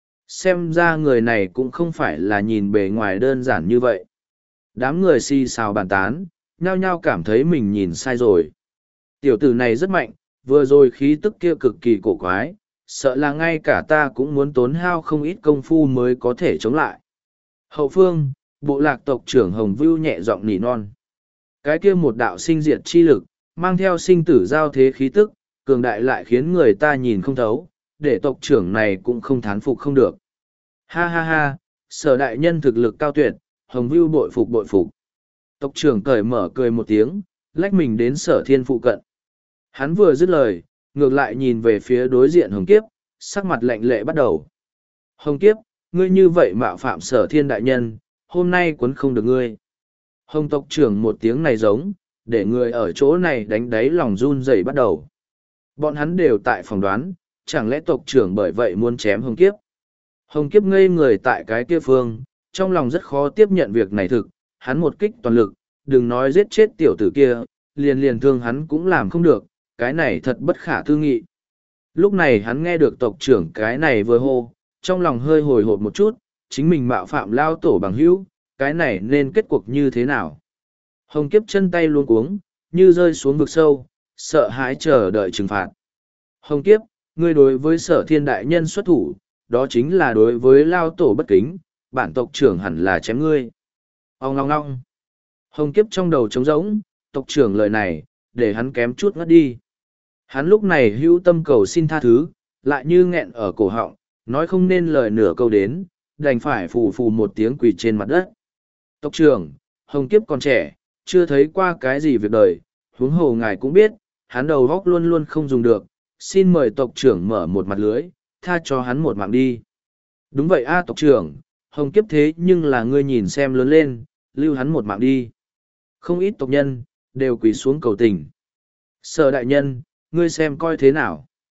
Xem ra người này cũng không phải là nhìn bề ngoài đơn giản như vậy. Đám người xì xào bàn tán, nhao nhao cảm thấy mình nhìn sai rồi. Tiểu tử này rất mạnh, vừa rồi khí tức kia cực kỳ cổ quái, sợ là ngay cả ta cũng muốn tốn hao không ít công phu mới có thể chống lại. Hậu phương, bộ lạc tộc trưởng Hồng Vưu nhẹ giọng nỉ non. Cái kia một đạo sinh diệt chi lực, mang theo sinh tử giao thế khí tức, cường đại lại khiến người ta nhìn không thấu, để tộc trưởng này cũng không thán phục không được. Ha ha ha, sở đại nhân thực lực cao tuyệt, Hồng Vưu bội phục bội phục. Tộc trưởng cởi mở cười một tiếng, lách mình đến sở thiên phụ cận. Hắn vừa dứt lời, ngược lại nhìn về phía đối diện Hồng Kiếp, sắc mặt lạnh lệ bắt đầu. Hồng Kiếp, ngươi như vậy mạo phạm sở thiên đại nhân, hôm nay quấn không được ngươi. Hồng tộc trưởng một tiếng này giống, để người ở chỗ này đánh đáy lòng run rẩy bắt đầu. Bọn hắn đều tại phòng đoán, chẳng lẽ tộc trưởng bởi vậy muốn chém Hồng Kiếp. Hồng Kiếp ngây người tại cái kia phương, trong lòng rất khó tiếp nhận việc này thực, hắn một kích toàn lực, đừng nói giết chết tiểu tử kia, liền liền thương hắn cũng làm không được, cái này thật bất khả tư nghị. Lúc này hắn nghe được tộc trưởng cái này vừa hô, trong lòng hơi hồi hộp một chút, chính mình mạo phạm lao tổ bằng hữu, cái này nên kết cuộc như thế nào. Hồng Kiếp chân tay luôn cuống, như rơi xuống vực sâu, sợ hãi chờ đợi trừng phạt. Hồng Kiếp, ngươi đối với sở thiên đại nhân xuất thủ, đó chính là đối với lao tổ bất kính, bản tộc trưởng hẳn là chém ngươi. Ông ngong ngong. Hồng Kiếp trong đầu trống rỗng, tộc trưởng lời này, để hắn kém chút ngất đi. Hắn lúc này hữu tâm cầu xin tha thứ, lại như nghẹn ở cổ họng, nói không nên lời nửa câu đến, đành phải phù phù một tiếng quỳ trên mặt đất. Tộc trưởng, Hồng Kiếp còn trẻ, chưa thấy qua cái gì việc đời, huống hồ ngài cũng biết, hắn đầu góc luôn luôn không dùng được, xin mời tộc trưởng mở một mặt lưới, tha cho hắn một mạng đi. Đúng vậy a tộc trưởng, Hồng Kiếp thế nhưng là ngươi nhìn xem lớn lên, lưu hắn một mạng đi. Không ít tộc nhân, đều quỳ xuống cầu tình. Sở đại nhân, ngươi xem coi thế nào.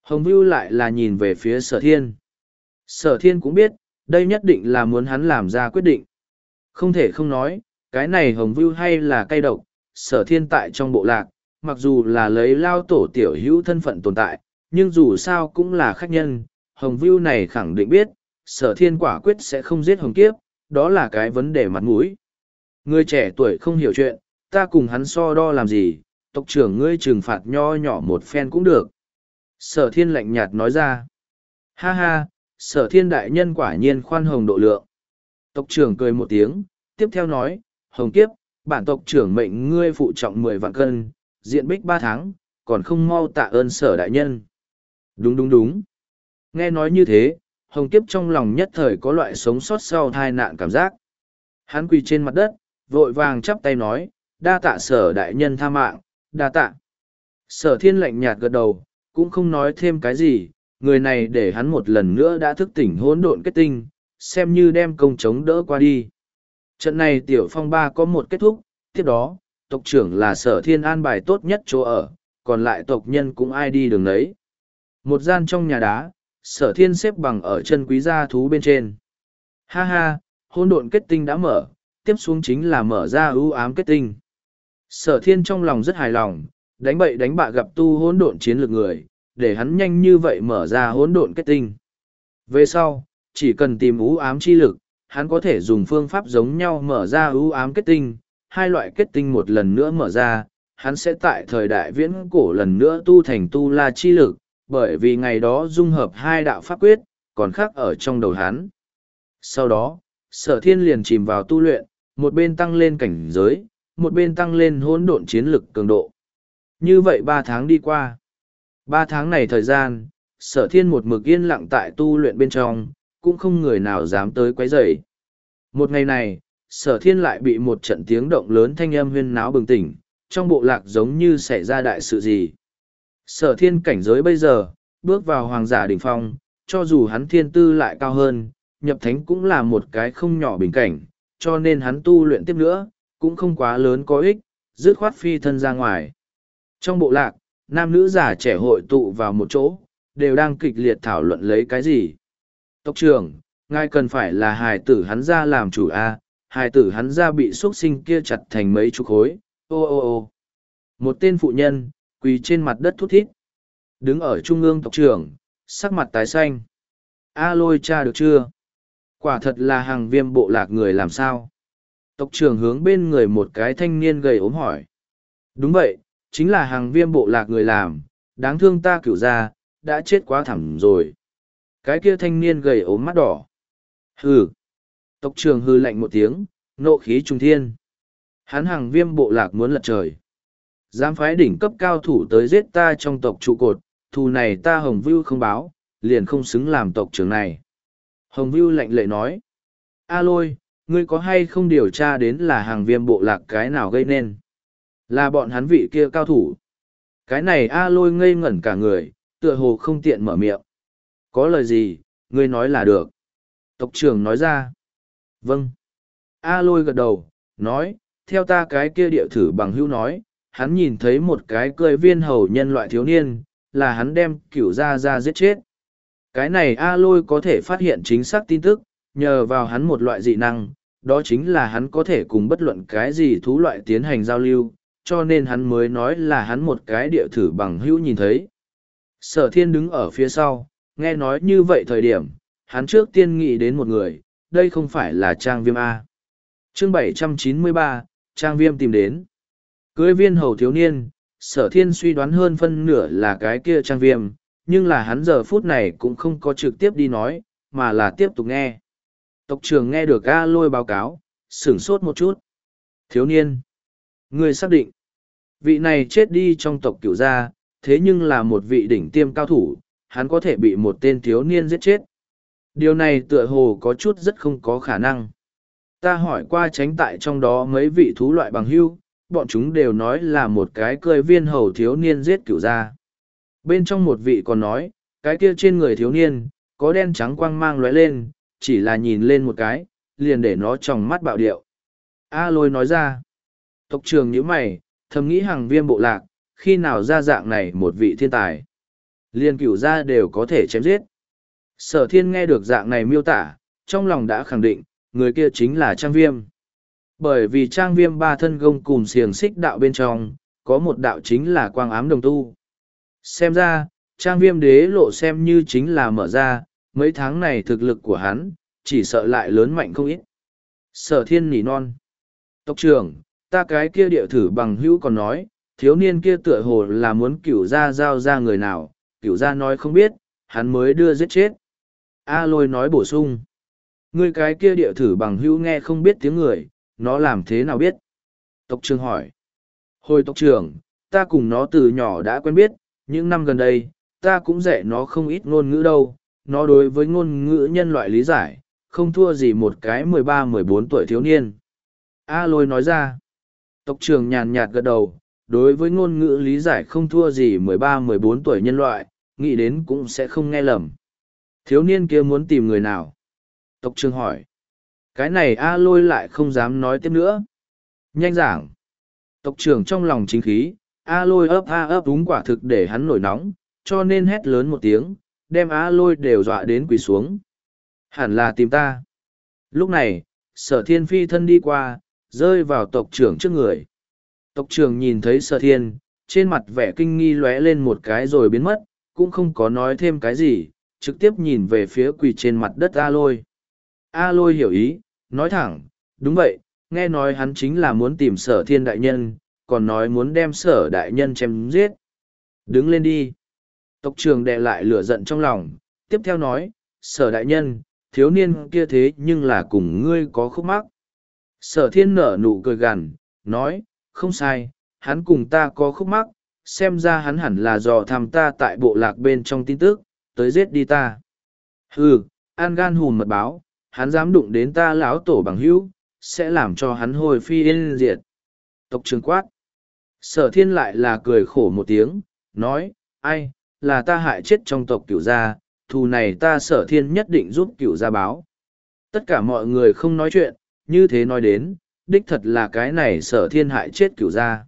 Hồng Vưu lại là nhìn về phía sở thiên. Sở thiên cũng biết, đây nhất định là muốn hắn làm ra quyết định. Không thể không nói, cái này Hồng Vưu hay là cay độc, sở thiên tại trong bộ lạc, mặc dù là lấy lao tổ tiểu hữu thân phận tồn tại, nhưng dù sao cũng là khách nhân, Hồng Vưu này khẳng định biết, sở thiên quả quyết sẽ không giết Hồng Kiếp, đó là cái vấn đề mặt mũi. Người trẻ tuổi không hiểu chuyện, ta cùng hắn so đo làm gì, tộc trưởng ngươi trừng phạt nho nhỏ một phen cũng được. Sở thiên lạnh nhạt nói ra. Ha ha, sở thiên đại nhân quả nhiên khoan hồng độ lượng. Tộc trưởng cười một tiếng, tiếp theo nói, Hồng Kiếp, bản tộc trưởng mệnh ngươi phụ trọng mười vạn cân, diện bích ba tháng, còn không mau tạ ơn sở đại nhân. Đúng đúng đúng. Nghe nói như thế, Hồng Kiếp trong lòng nhất thời có loại sống sót sau tai nạn cảm giác. Hắn quỳ trên mặt đất, vội vàng chắp tay nói, đa tạ sở đại nhân tha mạng, đa tạ. Sở thiên lạnh nhạt gật đầu, cũng không nói thêm cái gì, người này để hắn một lần nữa đã thức tỉnh hỗn độn kết tinh, xem như đem công chống đỡ qua đi. Trận này tiểu phong ba có một kết thúc, tiếp đó, tộc trưởng là sở thiên an bài tốt nhất chỗ ở, còn lại tộc nhân cũng ai đi đường đấy. Một gian trong nhà đá, sở thiên xếp bằng ở chân quý gia thú bên trên. Ha ha, hỗn độn kết tinh đã mở, tiếp xuống chính là mở ra ưu ám kết tinh. Sở thiên trong lòng rất hài lòng, đánh bậy đánh bạ gặp tu hỗn độn chiến lược người, để hắn nhanh như vậy mở ra hỗn độn kết tinh. Về sau, chỉ cần tìm ưu ám chi lực, hắn có thể dùng phương pháp giống nhau mở ra ưu ám kết tinh, hai loại kết tinh một lần nữa mở ra, hắn sẽ tại thời đại viễn cổ lần nữa tu thành tu la chi lực, bởi vì ngày đó dung hợp hai đạo pháp quyết, còn khác ở trong đầu hắn. Sau đó, sở thiên liền chìm vào tu luyện, một bên tăng lên cảnh giới, một bên tăng lên hỗn độn chiến lực cường độ. Như vậy ba tháng đi qua. Ba tháng này thời gian, sở thiên một mực yên lặng tại tu luyện bên trong, cũng không người nào dám tới quấy rầy. Một ngày này, sở thiên lại bị một trận tiếng động lớn thanh âm huyên náo bừng tỉnh, trong bộ lạc giống như xảy ra đại sự gì. Sở thiên cảnh giới bây giờ, bước vào hoàng giả đỉnh phong, cho dù hắn thiên tư lại cao hơn, nhập thánh cũng là một cái không nhỏ bình cảnh, cho nên hắn tu luyện tiếp nữa, cũng không quá lớn có ích, dứt khoát phi thân ra ngoài. Trong bộ lạc, nam nữ già trẻ hội tụ vào một chỗ, đều đang kịch liệt thảo luận lấy cái gì. Tộc trưởng, ngài cần phải là hài tử hắn ra làm chủ a, hài tử hắn ra bị xuất sinh kia chặt thành mấy chục khối, ô ô ô. Một tên phụ nhân, quỳ trên mặt đất thút thít. Đứng ở trung ương tộc trưởng, sắc mặt tái xanh. A lôi cha được chưa? Quả thật là hàng viêm bộ lạc người làm sao? Tộc trưởng hướng bên người một cái thanh niên gầy ốm hỏi. Đúng vậy, chính là hàng viêm bộ lạc người làm, đáng thương ta cửu ra, đã chết quá thẳm rồi. Cái kia thanh niên gầy ốm mắt đỏ. Hừ. Tộc trưởng hừ lạnh một tiếng, nộ khí trung thiên. Hắn hàng viêm bộ lạc muốn lật trời. Dám phái đỉnh cấp cao thủ tới giết ta trong tộc trụ cột, thù này ta Hồng Vưu không báo, liền không xứng làm tộc trưởng này. Hồng Vưu lạnh lệ nói. A lôi, ngươi có hay không điều tra đến là hàng viêm bộ lạc cái nào gây nên? Là bọn hắn vị kia cao thủ. Cái này A lôi ngây ngẩn cả người, tựa hồ không tiện mở miệng. Có lời gì, ngươi nói là được. Tộc trưởng nói ra. Vâng. A lôi gật đầu, nói, theo ta cái kia địa thử bằng hữu nói, hắn nhìn thấy một cái cười viên hầu nhân loại thiếu niên, là hắn đem cửu ra ra giết chết. Cái này A lôi có thể phát hiện chính xác tin tức, nhờ vào hắn một loại dị năng, đó chính là hắn có thể cùng bất luận cái gì thú loại tiến hành giao lưu, cho nên hắn mới nói là hắn một cái địa thử bằng hữu nhìn thấy. Sở thiên đứng ở phía sau, nghe nói như vậy thời điểm, hắn trước tiên nghĩ đến một người, đây không phải là Trang Viêm A. Chương bảy trăm chín mươi ba, Trang Viêm tìm đến. Cưới viên hầu thiếu niên, sở thiên suy đoán hơn phân nửa là cái kia Trang Viêm, nhưng là hắn giờ phút này cũng không có trực tiếp đi nói, mà là tiếp tục nghe. Tộc trưởng nghe được A lôi báo cáo, sửng sốt một chút. Thiếu niên. Người xác định. Vị này chết đi trong tộc cửu gia, thế nhưng là một vị đỉnh tiêm cao thủ, hắn có thể bị một tên thiếu niên giết chết. Điều này tựa hồ có chút rất không có khả năng. Ta hỏi qua tránh tại trong đó mấy vị thú loại bằng hưu, bọn chúng đều nói là một cái cười viên hầu thiếu niên giết cửu gia. Bên trong một vị còn nói, cái kia trên người thiếu niên, có đen trắng quang mang lóe lên, chỉ là nhìn lên một cái, liền để nó tròng mắt bạo điệu. A lôi nói ra, tộc trưởng như mày, thầm nghĩ hàng viêm bộ lạc, khi nào ra dạng này một vị thiên tài. Liên cửu gia đều có thể chém giết. Sở thiên nghe được dạng này miêu tả, trong lòng đã khẳng định, người kia chính là Trang Viêm. Bởi vì Trang Viêm ba thân gông cùng xiềng xích đạo bên trong, có một đạo chính là quang ám đồng tu. Xem ra, Trang Viêm đế lộ xem như chính là mở ra, mấy tháng này thực lực của hắn, chỉ sợ lại lớn mạnh không ít. Sở thiên nỉ non. Tộc trưởng, ta cái kia địa thử bằng hữu còn nói, thiếu niên kia tựa hồ là muốn cửu gia giao ra người nào, cửu gia nói không biết, hắn mới đưa giết chết. A lôi nói bổ sung. Ngươi cái kia địa thử bằng hữu nghe không biết tiếng người, nó làm thế nào biết? Tộc trưởng hỏi. Hồi tộc trưởng, ta cùng nó từ nhỏ đã quen biết, những năm gần đây, ta cũng dạy nó không ít ngôn ngữ đâu. Nó đối với ngôn ngữ nhân loại lý giải, không thua gì một cái mười ba mười bốn tuổi thiếu niên. A lôi nói ra. Tộc trưởng nhàn nhạt gật đầu, đối với ngôn ngữ lý giải không thua gì mười ba mười bốn tuổi nhân loại, nghĩ đến cũng sẽ không nghe lầm. Thiếu niên kia muốn tìm người nào? Tộc trưởng hỏi. Cái này A lôi lại không dám nói tiếp nữa. Nhanh giảng. Tộc trưởng trong lòng chính khí, A lôi ấp a ấp đúng quả thực để hắn nổi nóng, cho nên hét lớn một tiếng, đem A lôi đều dọa đến quỳ xuống. Hẳn là tìm ta. Lúc này, sở thiên phi thân đi qua, rơi vào tộc trưởng trước người. Tộc trưởng nhìn thấy sở thiên, trên mặt vẻ kinh nghi lóe lên một cái rồi biến mất, cũng không có nói thêm cái gì, trực tiếp nhìn về phía quỳ trên mặt đất A lôi. A lôi hiểu ý, nói thẳng, đúng vậy, nghe nói hắn chính là muốn tìm sở thiên đại nhân, còn nói muốn đem sở đại nhân chém giết. Đứng lên đi. Tộc trưởng đè lại lửa giận trong lòng, tiếp theo nói, sở đại nhân, thiếu niên kia thế nhưng là cùng ngươi có khúc mắc. Sở thiên nở nụ cười gằn, nói, không sai, hắn cùng ta có khúc mắc, xem ra hắn hẳn là dò thăm ta tại bộ lạc bên trong tin tức, tới giết đi ta. Hừ, an gan hùn mật báo, hắn dám đụng đến ta lão tổ bằng hữu, sẽ làm cho hắn hồi phi yên diệt. Tộc trưởng quát. Sở thiên lại là cười khổ một tiếng, nói, ai, là ta hại chết trong tộc cửu gia, thù này ta sở thiên nhất định giúp cửu gia báo. Tất cả mọi người không nói chuyện, như thế nói đến, đích thật là cái này sở thiên hại chết cửu gia.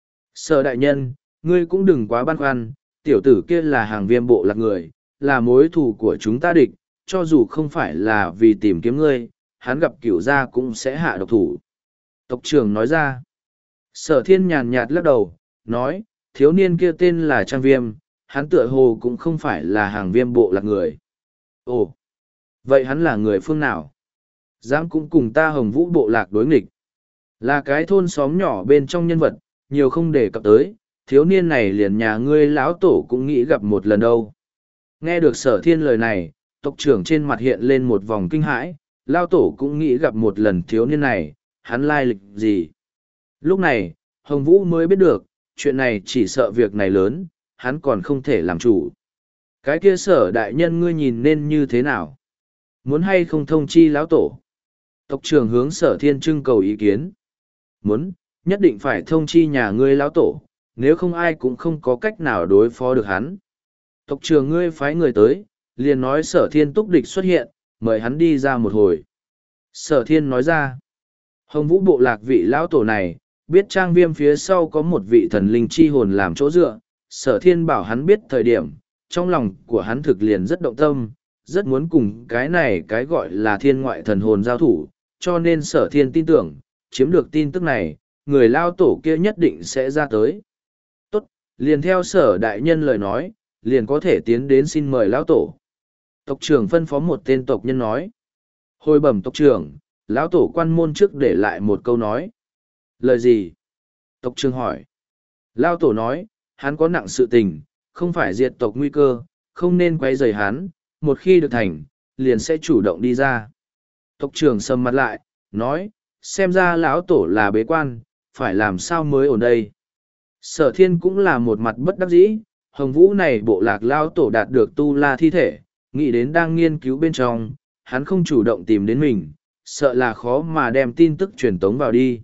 Sở đại nhân, ngươi cũng đừng quá băn khoăn, tiểu tử kia là hàng viêm bộ lạc người, là mối thù của chúng ta địch, cho dù không phải là vì tìm kiếm ngươi, hắn gặp cửu gia cũng sẽ hạ độc thủ. Tộc trưởng nói ra. Sở thiên nhàn nhạt lắc đầu, nói, thiếu niên kia tên là Trang Viêm, hắn tựa hồ cũng không phải là hàng viêm bộ lạc người. Ồ, vậy hắn là người phương nào? Dám cũng cùng ta Hồng Vũ bộ lạc đối nghịch. Là cái thôn xóm nhỏ bên trong nhân vật, nhiều không đề cập tới, thiếu niên này liền nhà ngươi lão tổ cũng nghĩ gặp một lần đâu. Nghe được sở thiên lời này, tộc trưởng trên mặt hiện lên một vòng kinh hãi, lão tổ cũng nghĩ gặp một lần thiếu niên này, hắn lai lịch gì. Lúc này, Hồng Vũ mới biết được, chuyện này chỉ sợ việc này lớn, hắn còn không thể làm chủ. Cái kia sở đại nhân ngươi nhìn nên như thế nào? Muốn hay không thông chi lão tổ? Tộc trưởng hướng sở thiên trưng cầu ý kiến. Muốn, nhất định phải thông chi nhà ngươi lão tổ, nếu không ai cũng không có cách nào đối phó được hắn. Tộc trưởng ngươi phái người tới, liền nói sở thiên túc địch xuất hiện, mời hắn đi ra một hồi. Sở thiên nói ra, Hồng Vũ bộ lạc vị lão tổ này, biết Trang Viêm phía sau có một vị thần linh chi hồn làm chỗ dựa, sở thiên bảo hắn biết thời điểm, trong lòng của hắn thực liền rất động tâm, rất muốn cùng cái này cái gọi là thiên ngoại thần hồn giao thủ, cho nên sở thiên tin tưởng, chiếm được tin tức này, người lao tổ kia nhất định sẽ ra tới. Tốt, liền theo sở đại nhân lời nói, liền có thể tiến đến xin mời lão tổ. Tộc trưởng phân phó một tên tộc nhân nói. Hồi bẩm tộc trưởng, lão tổ quan môn trước để lại một câu nói. Lời gì? Tộc trưởng hỏi. Lão tổ nói, hắn có nặng sự tình, không phải diệt tộc nguy cơ, không nên quấy rầy hắn, một khi được thành, liền sẽ chủ động đi ra. Tộc trưởng sầm mặt lại, nói, xem ra lão tổ là bế quan, phải làm sao mới ổn đây. Sở thiên cũng là một mặt bất đắc dĩ, Hồng Vũ này bộ lạc lão tổ đạt được tu la thi thể, nghĩ đến đang nghiên cứu bên trong, hắn không chủ động tìm đến mình, sợ là khó mà đem tin tức truyền tống vào đi.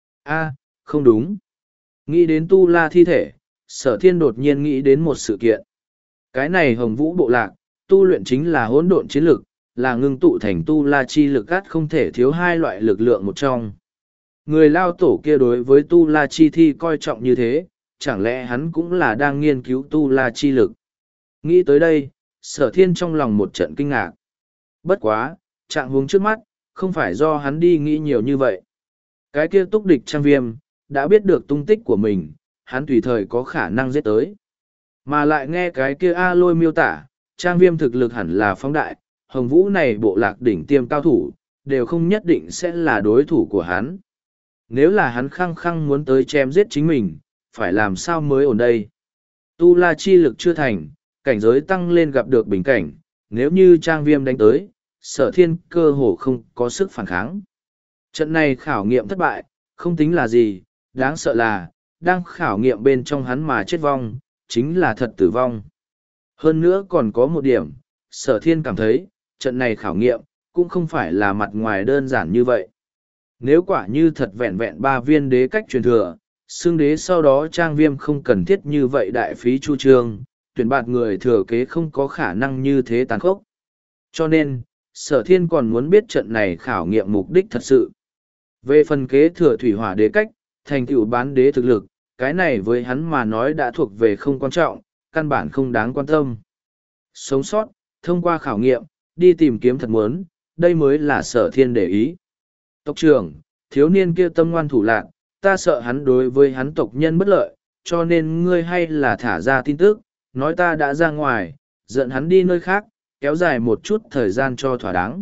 A, không đúng. Nghĩ đến tu la thi thể, sở thiên đột nhiên nghĩ đến một sự kiện. Cái này Hồng Vũ bộ lạc, tu luyện chính là hỗn độn chiến lực, là ngưng tụ thành tu la chi lực gắt không thể thiếu hai loại lực lượng một trong. Người lao tổ kia đối với tu la chi thi coi trọng như thế, chẳng lẽ hắn cũng là đang nghiên cứu tu la chi lực. Nghĩ tới đây, sở thiên trong lòng một trận kinh ngạc. Bất quá, trạng huống trước mắt, không phải do hắn đi nghĩ nhiều như vậy. Cái kia túc địch trang viêm, đã biết được tung tích của mình, hắn tùy thời có khả năng giết tới. Mà lại nghe cái kia A lôi miêu tả, trang viêm thực lực hẳn là phóng đại, hồng vũ này bộ lạc đỉnh tiêm cao thủ, đều không nhất định sẽ là đối thủ của hắn. Nếu là hắn khăng khăng muốn tới chém giết chính mình, phải làm sao mới ổn đây? Tu la chi lực chưa thành, cảnh giới tăng lên gặp được bình cảnh, nếu như trang viêm đánh tới, sở thiên cơ hồ không có sức phản kháng. Trận này khảo nghiệm thất bại, không tính là gì, đáng sợ là, đang khảo nghiệm bên trong hắn mà chết vong, chính là thật tử vong. Hơn nữa còn có một điểm, sở thiên cảm thấy, trận này khảo nghiệm, cũng không phải là mặt ngoài đơn giản như vậy. Nếu quả như thật vẹn vẹn ba viên đế cách truyền thừa, xương đế sau đó trang viêm không cần thiết như vậy đại phí chu trương, tuyển bạt người thừa kế không có khả năng như thế tàn khốc. Cho nên, sở thiên còn muốn biết trận này khảo nghiệm mục đích thật sự. Về phần kế thừa thủy hỏa đế cách, thành tựu bán đế thực lực, cái này với hắn mà nói đã thuộc về không quan trọng, căn bản không đáng quan tâm. Sống sót, thông qua khảo nghiệm, đi tìm kiếm thật muốn, đây mới là sở thiên để ý. Tộc trưởng, thiếu niên kia tâm ngoan thủ lạc, ta sợ hắn đối với hắn tộc nhân bất lợi, cho nên ngươi hay là thả ra tin tức, nói ta đã ra ngoài, dẫn hắn đi nơi khác, kéo dài một chút thời gian cho thỏa đáng.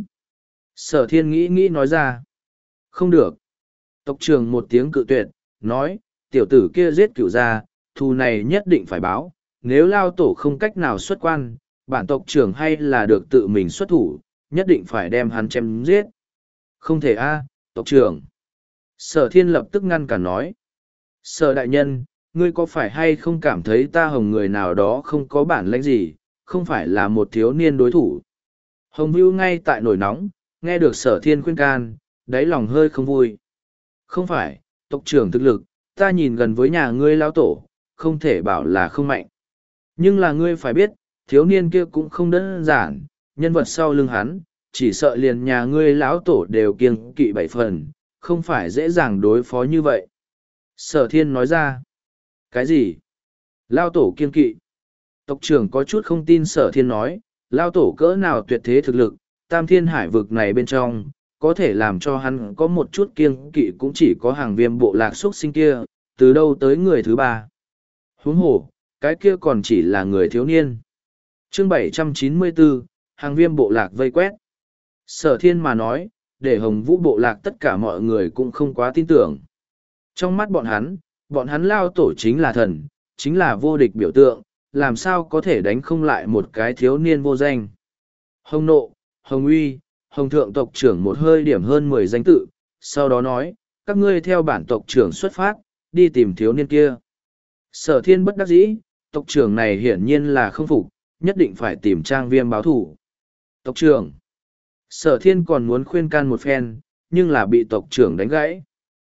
Sở thiên nghĩ nghĩ nói ra. Không được. Tộc trưởng một tiếng cự tuyệt, nói, tiểu tử kia giết cửu gia, thù này nhất định phải báo, nếu lao tổ không cách nào xuất quan, bản tộc trưởng hay là được tự mình xuất thủ, nhất định phải đem hắn chém giết. Không thể a, tộc trưởng. Sở thiên lập tức ngăn cản nói. Sở đại nhân, ngươi có phải hay không cảm thấy ta hồng người nào đó không có bản lĩnh gì, không phải là một thiếu niên đối thủ. Hồng Vưu ngay tại nổi nóng, nghe được sở thiên khuyên can, đáy lòng hơi không vui. Không phải, tộc trưởng thực lực, ta nhìn gần với nhà ngươi lao tổ, không thể bảo là không mạnh. Nhưng là ngươi phải biết, thiếu niên kia cũng không đơn giản, nhân vật sau lưng hắn, chỉ sợ liền nhà ngươi lão tổ đều kiêng kỵ bảy phần, không phải dễ dàng đối phó như vậy. Sở thiên nói ra. Cái gì? Lao tổ kiêng kỵ. Tộc trưởng có chút không tin sở thiên nói, lao tổ cỡ nào tuyệt thế thực lực, tam thiên hải vực này bên trong, có thể làm cho hắn có một chút kiêng kỵ cũng chỉ có hàng viêm bộ lạc xuất sinh kia, từ đâu tới người thứ ba. Huống hồ, cái kia còn chỉ là người thiếu niên. Chương bảy trăm chín mươi bốn, hàng viêm bộ lạc vây quét. Sở thiên mà nói, để hồng vũ bộ lạc tất cả mọi người cũng không quá tin tưởng. Trong mắt bọn hắn, bọn hắn lao tổ chính là thần, chính là vô địch biểu tượng, làm sao có thể đánh không lại một cái thiếu niên vô danh. Hồng nộ, hồng uy, hồng thượng tộc trưởng một hơi điểm hơn mười danh tự, sau đó nói, các ngươi theo bản tộc trưởng xuất phát, đi tìm thiếu niên kia. Sở thiên bất đắc dĩ, tộc trưởng này hiển nhiên là không phục, nhất định phải tìm trang viêm báo thủ. Tộc trưởng, sở thiên còn muốn khuyên can một phen, nhưng là bị tộc trưởng đánh gãy.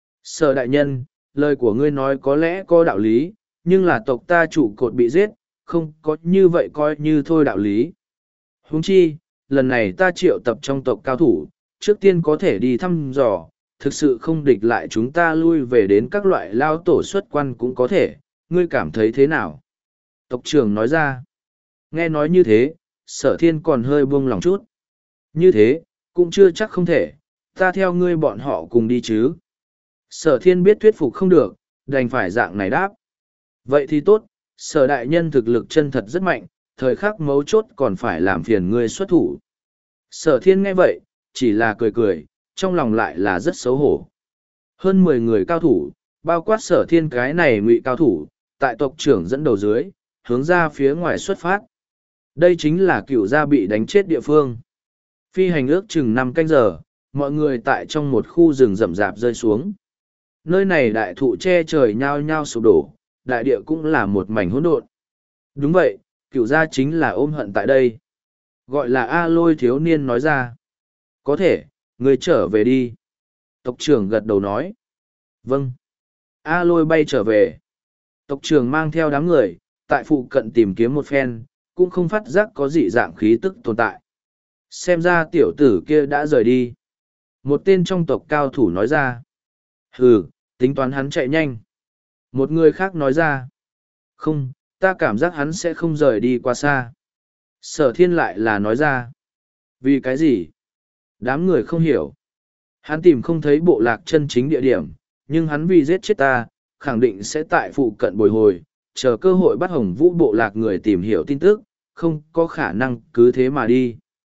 Sở đại nhân, lời của ngươi nói có lẽ có đạo lý, nhưng là tộc ta trụ cột bị giết, không có như vậy coi như thôi đạo lý. Huống chi, lần này ta triệu tập trong tộc cao thủ, trước tiên có thể đi thăm dò, thực sự không địch lại chúng ta lui về đến các loại lao tổ xuất quan cũng có thể, ngươi cảm thấy thế nào? Tộc trưởng nói ra, nghe nói như thế, sở thiên còn hơi buông lòng chút. Như thế, cũng chưa chắc không thể, ta theo ngươi bọn họ cùng đi chứ. Sở thiên biết thuyết phục không được, đành phải dạng này đáp. Vậy thì tốt, sở đại nhân thực lực chân thật rất mạnh, thời khắc mấu chốt còn phải làm phiền ngươi xuất thủ. Sở thiên nghe vậy, chỉ là cười cười, trong lòng lại là rất xấu hổ. Hơn mười người cao thủ, bao quát sở thiên cái này ngụy cao thủ, tại tộc trưởng dẫn đầu dưới, hướng ra phía ngoài xuất phát. Đây chính là cựu gia bị đánh chết địa phương. Phi hành ước chừng năm canh giờ, mọi người tại trong một khu rừng rậm rạp rơi xuống. Nơi này đại thụ che trời nhao nhao sụp đổ, đại địa cũng là một mảnh hỗn độn. Đúng vậy, cựu gia chính là ôm hận tại đây. Gọi là A lôi thiếu niên nói ra. Có thể, người trở về đi. Tộc trưởng gật đầu nói. Vâng. A lôi bay trở về. Tộc trưởng mang theo đám người, tại phụ cận tìm kiếm một phen, cũng không phát giác có dị dạng khí tức tồn tại. Xem ra tiểu tử kia đã rời đi. Một tên trong tộc cao thủ nói ra. Hừ, tính toán hắn chạy nhanh. Một người khác nói ra. Không, ta cảm giác hắn sẽ không rời đi quá xa. Sở thiên lại là nói ra. Vì cái gì? Đám người không hiểu. Hắn tìm không thấy bộ lạc chân chính địa điểm, nhưng hắn vì giết chết ta, khẳng định sẽ tại phụ cận bồi hồi, chờ cơ hội bắt Hồng Vũ bộ lạc người tìm hiểu tin tức, không có khả năng cứ thế mà đi.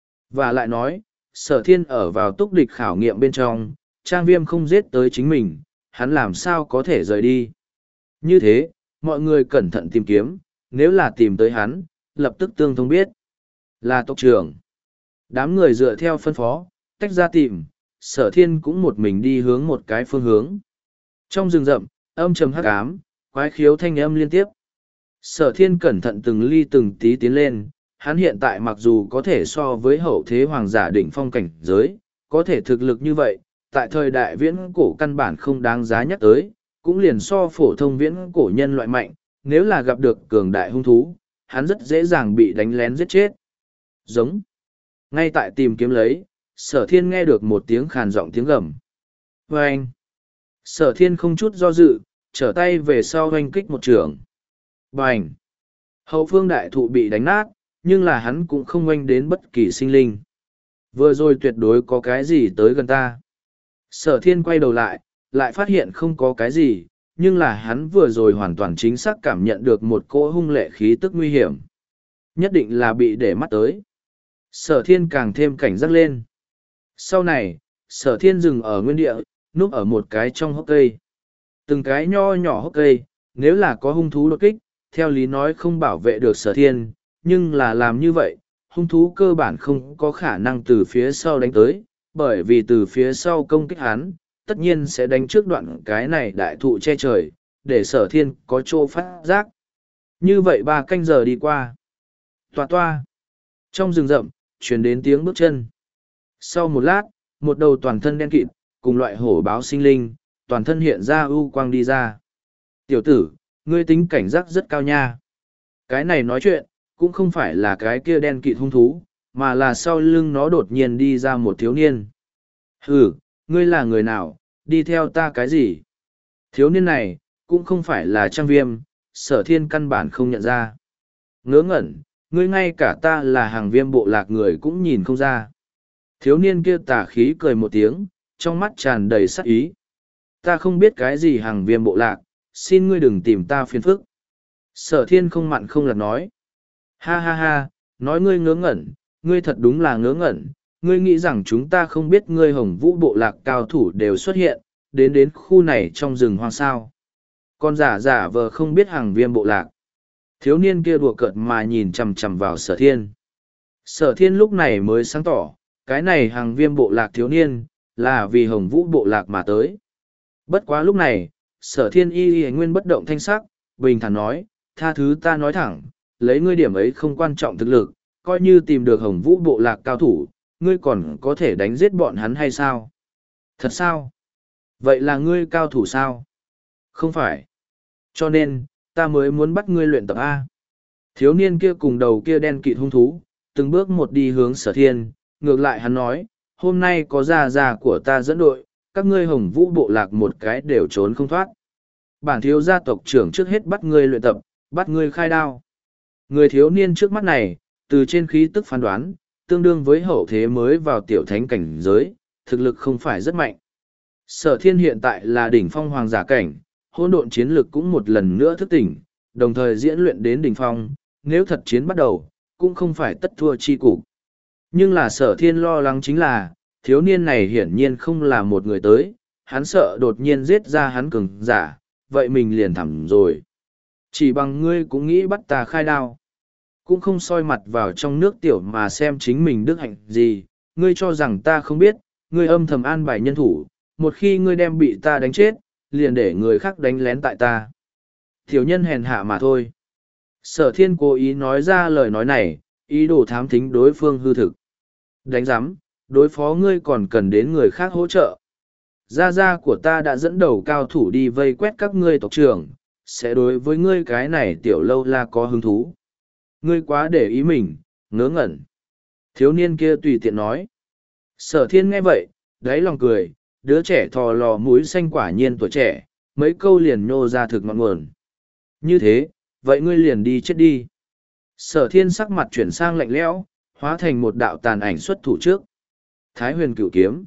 Và lại nói, sở thiên ở vào túc địch khảo nghiệm bên trong, trang viêm không giết tới chính mình, hắn làm sao có thể rời đi. Như thế, mọi người cẩn thận tìm kiếm, nếu là tìm tới hắn, lập tức tương thông biết. Là tộc trưởng. Đám người dựa theo phân phó, tách ra tìm, sở thiên cũng một mình đi hướng một cái phương hướng. Trong rừng rậm, âm trầm hắc ám, quái khiếu thanh âm liên tiếp. Sở thiên cẩn thận từng ly từng tí tiến lên, hắn hiện tại mặc dù có thể so với hậu thế hoàng giả đỉnh phong cảnh giới, có thể thực lực như vậy, tại thời đại viễn cổ căn bản không đáng giá nhắc tới, cũng liền so phổ thông viễn cổ nhân loại mạnh, nếu là gặp được cường đại hung thú, hắn rất dễ dàng bị đánh lén giết chết. Giống. Ngay tại tìm kiếm lấy, sở thiên nghe được một tiếng khàn giọng tiếng gầm. Vâng! Sở thiên không chút do dự, trở tay về sau hoanh kích một trường. Bành! Hậu phương đại thụ bị đánh nát, nhưng là hắn cũng không oanh đến bất kỳ sinh linh. Vừa rồi tuyệt đối có cái gì tới gần ta. Sở thiên quay đầu lại, lại phát hiện không có cái gì, nhưng là hắn vừa rồi hoàn toàn chính xác cảm nhận được một cỗ hung lệ khí tức nguy hiểm. Nhất định là bị để mắt tới. Sở thiên càng thêm cảnh giác lên. Sau này, sở thiên dừng ở nguyên địa, núp ở một cái trong hốc cây. Từng cái nho nhỏ hốc cây, nếu là có hung thú đột kích, theo lý nói không bảo vệ được sở thiên, nhưng là làm như vậy, hung thú cơ bản không có khả năng từ phía sau đánh tới, bởi vì từ phía sau công kích hắn, tất nhiên sẽ đánh trước đoạn cái này đại thụ che trời, để sở thiên có chỗ phát giác. Như vậy ba canh giờ đi qua. Toa toa. Trong rừng rậm, truyền đến tiếng bước chân. Sau một lát, một đầu toàn thân đen kịt, cùng loại hổ báo sinh linh, toàn thân hiện ra ưu quang đi ra. Tiểu tử, ngươi tính cảnh giác rất cao nha. Cái này nói chuyện, cũng không phải là cái kia đen kịt hung thú, mà là sau lưng nó đột nhiên đi ra một thiếu niên. Hừ, ngươi là người nào, đi theo ta cái gì? Thiếu niên này, cũng không phải là trang viêm, sở thiên căn bản không nhận ra. Ngớ ngẩn, ngươi ngay cả ta là hàng viêm bộ lạc người cũng nhìn không ra. Thiếu niên kia tà khí cười một tiếng, trong mắt tràn đầy sắc ý. Ta không biết cái gì hàng viêm bộ lạc, xin ngươi đừng tìm ta phiền phức. Sở thiên không mặn không lật nói. Ha ha ha, nói ngươi ngớ ngẩn, ngươi thật đúng là ngớ ngẩn, ngươi nghĩ rằng chúng ta không biết ngươi hồng vũ bộ lạc cao thủ đều xuất hiện, đến đến khu này trong rừng hoang sao. Con giả giả vờ không biết hàng viêm bộ lạc. Thiếu niên kia đùa cợt mà nhìn chằm chằm vào sở thiên. Sở thiên lúc này mới sáng tỏ, cái này hàng viêm bộ lạc thiếu niên, là vì hồng vũ bộ lạc mà tới. Bất quá lúc này, sở thiên y y nguyên bất động thanh sắc, bình thản nói, tha thứ ta nói thẳng, lấy ngươi điểm ấy không quan trọng thực lực, coi như tìm được hồng vũ bộ lạc cao thủ, ngươi còn có thể đánh giết bọn hắn hay sao? Thật sao? Vậy là ngươi cao thủ sao? Không phải. Cho nên, ta mới muốn bắt ngươi luyện tập A. Thiếu niên kia cùng đầu kia đen kịt hung thú, từng bước một đi hướng sở thiên, ngược lại hắn nói, hôm nay có gia gia của ta dẫn đội, các ngươi hồng vũ bộ lạc một cái đều trốn không thoát. Bản thiếu gia tộc trưởng trước hết bắt ngươi luyện tập, bắt ngươi khai đao. Người thiếu niên trước mắt này, từ trên khí tức phán đoán, tương đương với hậu thế mới vào tiểu thánh cảnh giới, thực lực không phải rất mạnh. Sở thiên hiện tại là đỉnh phong hoàng giả cảnh, hỗn độn chiến lực cũng một lần nữa thức tỉnh, đồng thời diễn luyện đến đỉnh phong, nếu thật chiến bắt đầu, cũng không phải tất thua chi cục. Nhưng là sở thiên lo lắng chính là, thiếu niên này hiển nhiên không là một người tới, hắn sợ đột nhiên giết ra hắn cường giả, vậy mình liền thẳm rồi. Chỉ bằng ngươi cũng nghĩ bắt ta khai đao. Cũng không soi mặt vào trong nước tiểu mà xem chính mình đức hạnh gì, ngươi cho rằng ta không biết, ngươi âm thầm an bài nhân thủ, một khi ngươi đem bị ta đánh chết, liền để người khác đánh lén tại ta. Thiếu nhân hèn hạ mà thôi. Sở thiên cố ý nói ra lời nói này, ý đồ thám thính đối phương hư thực. Đánh giám, đối phó ngươi còn cần đến người khác hỗ trợ. Gia gia của ta đã dẫn đầu cao thủ đi vây quét các ngươi tộc trưởng, sẽ đối với ngươi cái này tiểu lâu la có hứng thú. Ngươi quá để ý mình, ngớ ngẩn. Thiếu niên kia tùy tiện nói. Sở thiên nghe vậy, đáy lòng cười, đứa trẻ thò lò mũi xanh quả nhiên tuổi trẻ, mấy câu liền nhô ra thực ngọn nguồn. Như thế, vậy ngươi liền đi chết đi. Sở thiên sắc mặt chuyển sang lạnh lẽo, hóa thành một đạo tàn ảnh xuất thủ trước. Thái huyền cửu kiếm.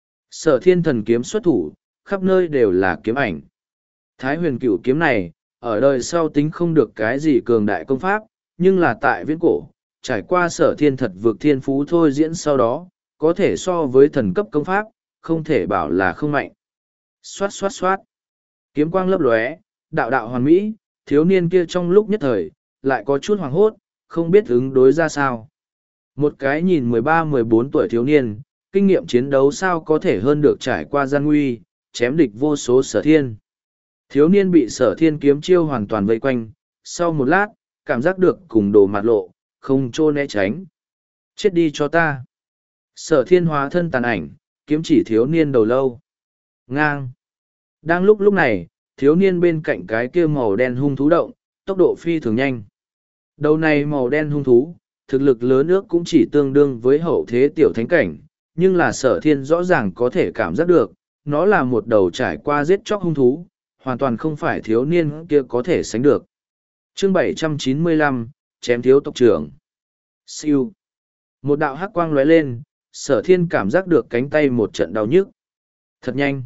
Sở thiên thần kiếm xuất thủ, khắp nơi đều là kiếm ảnh. Thái huyền cửu kiếm này, ở đời sau tính không được cái gì cường đại công pháp, nhưng là tại viễn cổ, trải qua sở thiên thật vượt thiên phú thôi diễn sau đó, có thể so với thần cấp công pháp, không thể bảo là không mạnh. Xoát xoát xoát. Kiếm quang lấp lóe, đạo đạo hoàn mỹ, thiếu niên kia trong lúc nhất thời, lại có chút hoàng hốt, không biết ứng đối ra sao. Một cái nhìn mười ba mười bốn tuổi thiếu niên, kinh nghiệm chiến đấu sao có thể hơn được trải qua gian nguy, chém địch vô số sở thiên. Thiếu niên bị sở thiên kiếm chiêu hoàn toàn vây quanh, sau một lát, cảm giác được cùng đồ mặt lộ, không trô né tránh. Chết đi cho ta. Sở thiên hóa thân tàn ảnh, kiếm chỉ thiếu niên đầu lâu. Ngang. Đang lúc lúc này, thiếu niên bên cạnh cái kia màu đen hung thú động, tốc độ phi thường nhanh. Đầu này màu đen hung thú, thực lực lớn ước cũng chỉ tương đương với hậu thế tiểu thánh cảnh, nhưng là sở thiên rõ ràng có thể cảm giác được, nó là một đầu trải qua giết chóc hung thú, hoàn toàn không phải thiếu niên kia có thể sánh được. Chương bảy trăm chín mươi lăm, chém thiếu tộc trưởng. Siêu. Một đạo hắc quang lóe lên, sở thiên cảm giác được cánh tay một trận đau nhức. Thật nhanh.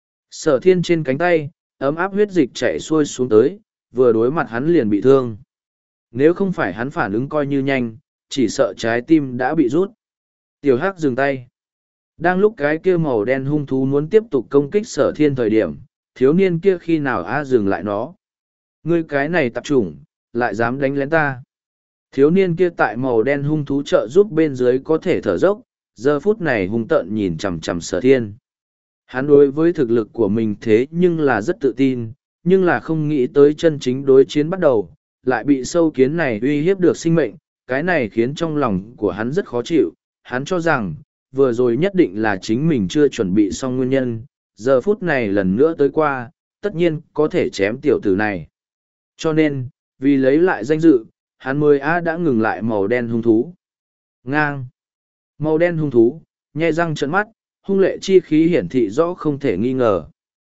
Sở thiên trên cánh tay, ấm áp huyết dịch chảy xuôi xuống tới, vừa đối mặt hắn liền bị thương. Nếu không phải hắn phản ứng coi như nhanh, chỉ sợ trái tim đã bị rút. Tiểu hắc dừng tay. Đang lúc cái kia màu đen hung thú muốn tiếp tục công kích sở thiên thời điểm, thiếu niên kia khi nào a dừng lại nó. Ngươi cái này tạp chủng, lại dám đánh lén ta. Thiếu niên kia tại màu đen hung thú trợ giúp bên dưới có thể thở dốc, giờ phút này hung tợn nhìn chằm chằm sở thiên. Hắn đối với thực lực của mình thế nhưng là rất tự tin, nhưng là không nghĩ tới chân chính đối chiến bắt đầu, lại bị sâu kiến này uy hiếp được sinh mệnh, cái này khiến trong lòng của hắn rất khó chịu, hắn cho rằng, vừa rồi nhất định là chính mình chưa chuẩn bị xong nguyên nhân, giờ phút này lần nữa tới qua, tất nhiên có thể chém tiểu tử này. Cho nên, vì lấy lại danh dự, hắn mới a đã ngừng lại màu đen hung thú. Ngang. Màu đen hung thú, nhe răng trợn mắt, hung lệ chi khí hiển thị rõ không thể nghi ngờ.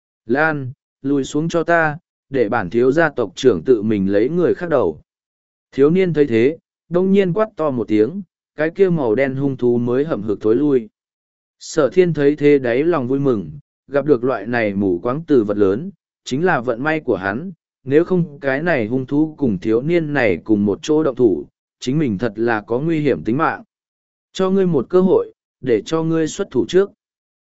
Lan, lùi xuống cho ta, để bản thiếu gia tộc trưởng tự mình lấy người khác đầu. Thiếu niên thấy thế, đông nhiên quát to một tiếng, cái kia màu đen hung thú mới hậm hực thối lui. Sở thiên thấy thế đáy lòng vui mừng, gặp được loại này mù quáng từ vật lớn, chính là vận may của hắn, nếu không cái này hung thú cùng thiếu niên này cùng một chỗ động thủ, chính mình thật là có nguy hiểm tính mạng. Cho ngươi một cơ hội, để cho ngươi xuất thủ trước.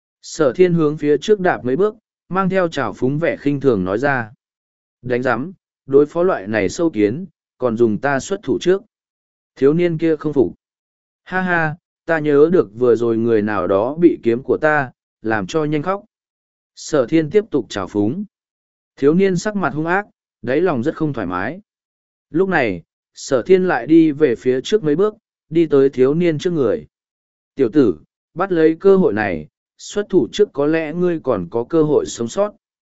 Sở thiên hướng phía trước đạp mấy bước, mang theo trào phúng vẻ khinh thường nói ra. Đánh giám, đối phó loại này sâu kiến, còn dùng ta xuất thủ trước. Thiếu niên kia không phục. Ha ha, ta nhớ được vừa rồi người nào đó bị kiếm của ta, làm cho nhanh khóc. Sở thiên tiếp tục trào phúng. Thiếu niên sắc mặt hung ác, đáy lòng rất không thoải mái. Lúc này, sở thiên lại đi về phía trước mấy bước, đi tới thiếu niên trước người. Tiểu tử, bắt lấy cơ hội này, xuất thủ trước có lẽ ngươi còn có cơ hội sống sót.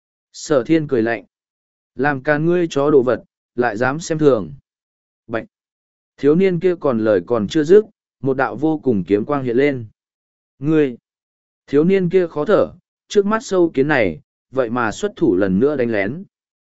Sở thiên cười lạnh. Làm càn ngươi chó đồ vật, lại dám xem thường. Bạch. Thiếu niên kia còn lời còn chưa dứt, một đạo vô cùng kiếm quang hiện lên. Ngươi. Thiếu niên kia khó thở, trước mắt sâu kiến này, vậy mà xuất thủ lần nữa đánh lén.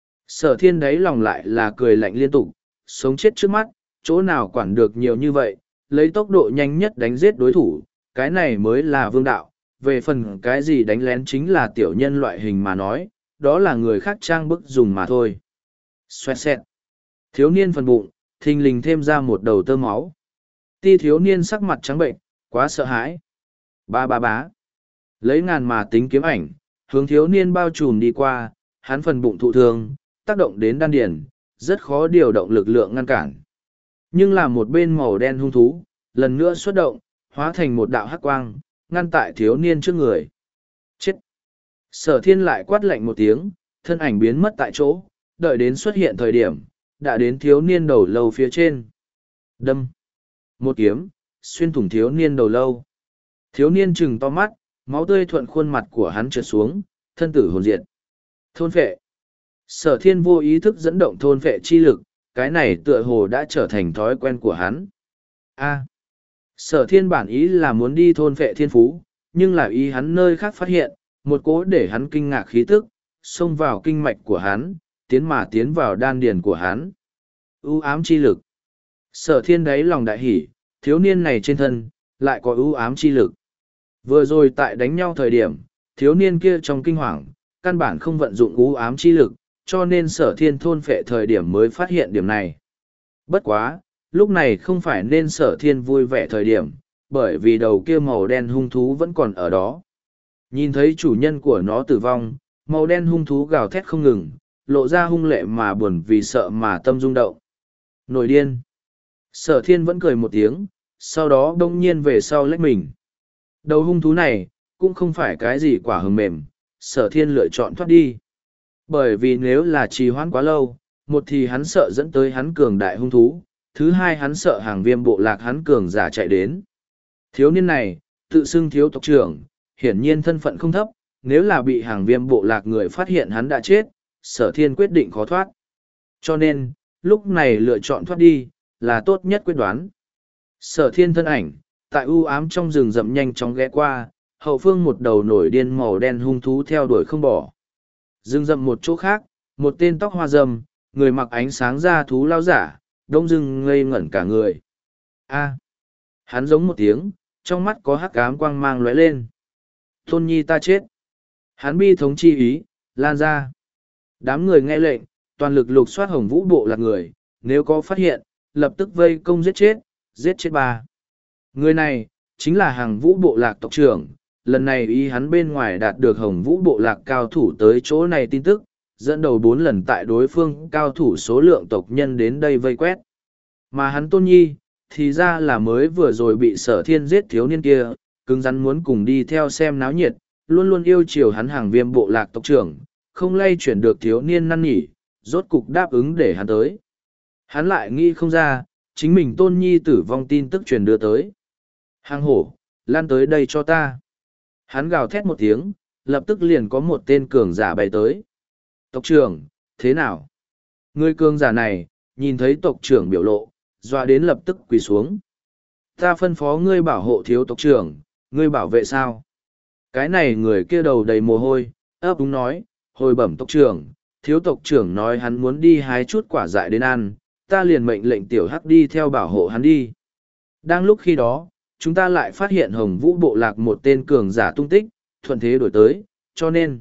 Sở thiên đấy lòng lại là cười lạnh liên tục, sống chết trước mắt, chỗ nào quản được nhiều như vậy, lấy tốc độ nhanh nhất đánh giết đối thủ, cái này mới là vương đạo. Về phần cái gì đánh lén chính là tiểu nhân loại hình mà nói, đó là người khác trang bức dùng mà thôi. Xoẹt xẹt. Thiếu niên phần bụng, thình lình thêm ra một đầu tơ máu. Ti thiếu niên sắc mặt trắng bệnh, quá sợ hãi. Ba ba bá. Lấy ngàn mà tính kiếm ảnh, hướng thiếu niên bao trùm đi qua, hắn phần bụng thụ thương, tác động đến đan điền, rất khó điều động lực lượng ngăn cản. Nhưng là một bên màu đen hung thú, lần nữa xuất động, hóa thành một đạo hắc quang, ngăn tại thiếu niên trước người. Chết! Sở thiên lại quát lạnh một tiếng, thân ảnh biến mất tại chỗ, đợi đến xuất hiện thời điểm, đã đến thiếu niên đầu lâu phía trên. Đâm! Một kiếm, xuyên thủng thiếu niên đầu lâu. Thiếu niên trừng to mắt, máu tươi thuận khuôn mặt của hắn trượt xuống, thân tử hồn diệt. Thôn phệ! Sở thiên vô ý thức dẫn động thôn phệ chi lực, cái này tựa hồ đã trở thành thói quen của hắn. A! Sở thiên bản ý là muốn đi thôn phệ thiên phú, nhưng là ý hắn nơi khác phát hiện, một cỗ để hắn kinh ngạc khí tức, xông vào kinh mạch của hắn, tiến mà tiến vào đan điền của hắn. U ám chi lực. Sở thiên đáy lòng đại hỉ, thiếu niên này trên thân, lại có ưu ám chi lực. Vừa rồi tại đánh nhau thời điểm, thiếu niên kia trong kinh hoàng, căn bản không vận dụng ưu ám chi lực, cho nên sở thiên thôn phệ thời điểm mới phát hiện điểm này. Bất quá, lúc này không phải nên sở thiên vui vẻ thời điểm, bởi vì đầu kia màu đen hung thú vẫn còn ở đó. Nhìn thấy chủ nhân của nó tử vong, màu đen hung thú gào thét không ngừng, lộ ra hung lệ mà buồn vì sợ mà tâm rung động. Nổi điên. Sở thiên vẫn cười một tiếng, sau đó đông nhiên về sau lách mình. Đầu hung thú này, cũng không phải cái gì quả hừng mềm, sở thiên lựa chọn thoát đi. Bởi vì nếu là trì hoãn quá lâu, một thì hắn sợ dẫn tới hắn cường đại hung thú, thứ hai hắn sợ hàng viêm bộ lạc hắn cường giả chạy đến. Thiếu niên này, tự xưng thiếu tộc trưởng, hiển nhiên thân phận không thấp, nếu là bị hàng viêm bộ lạc người phát hiện hắn đã chết, sở thiên quyết định khó thoát. Cho nên, lúc này lựa chọn thoát đi, là tốt nhất quyết đoán. Sở thiên thân ảnh, tại u ám trong rừng rậm nhanh chóng ghé qua, hậu phương một đầu nổi điên màu đen hung thú theo đuổi không bỏ. Rừng rậm một chỗ khác, một tên tóc hoa râm, người mặc ánh sáng da thú lao giả, đông dưng ngây ngẩn cả người. A, hắn giống một tiếng, trong mắt có hắc ám quang mang lóe lên. Tôn nhi ta chết. Hắn bi thống chi ý, lan ra. Đám người nghe lệnh, toàn lực lục soát hồng vũ bộ lạc người, nếu có phát hiện, lập tức vây công giết chết, giết chết ba. Người này, chính là hàng vũ bộ lạc tộc trưởng. Lần này ý hắn bên ngoài đạt được hồng vũ bộ lạc cao thủ tới chỗ này tin tức, dẫn đầu bốn lần tại đối phương cao thủ số lượng tộc nhân đến đây vây quét. Mà hắn tôn nhi, thì ra là mới vừa rồi bị sở thiên giết thiếu niên kia, cứng rắn muốn cùng đi theo xem náo nhiệt, luôn luôn yêu chiều hắn hàng viêm bộ lạc tộc trưởng, không lay chuyển được thiếu niên năn nỉ, rốt cục đáp ứng để hắn tới. Hắn lại nghĩ không ra, chính mình tôn nhi tử vong tin tức truyền đưa tới. Hàng hổ, lan tới đây cho ta. Hắn gào thét một tiếng, lập tức liền có một tên cường giả bay tới. Tộc trưởng, thế nào? Người cường giả này, nhìn thấy tộc trưởng biểu lộ, dọa đến lập tức quỳ xuống. Ta phân phó ngươi bảo hộ thiếu tộc trưởng, ngươi bảo vệ sao? Cái này người kia đầu đầy mồ hôi, ấp úng nói, hồi bẩm tộc trưởng, thiếu tộc trưởng nói hắn muốn đi hái chút quả dại đến ăn, ta liền mệnh lệnh tiểu hắc đi theo bảo hộ hắn đi. Đang lúc khi đó, chúng ta lại phát hiện hồng vũ bộ lạc một tên cường giả tung tích, thuận thế đổi tới, cho nên.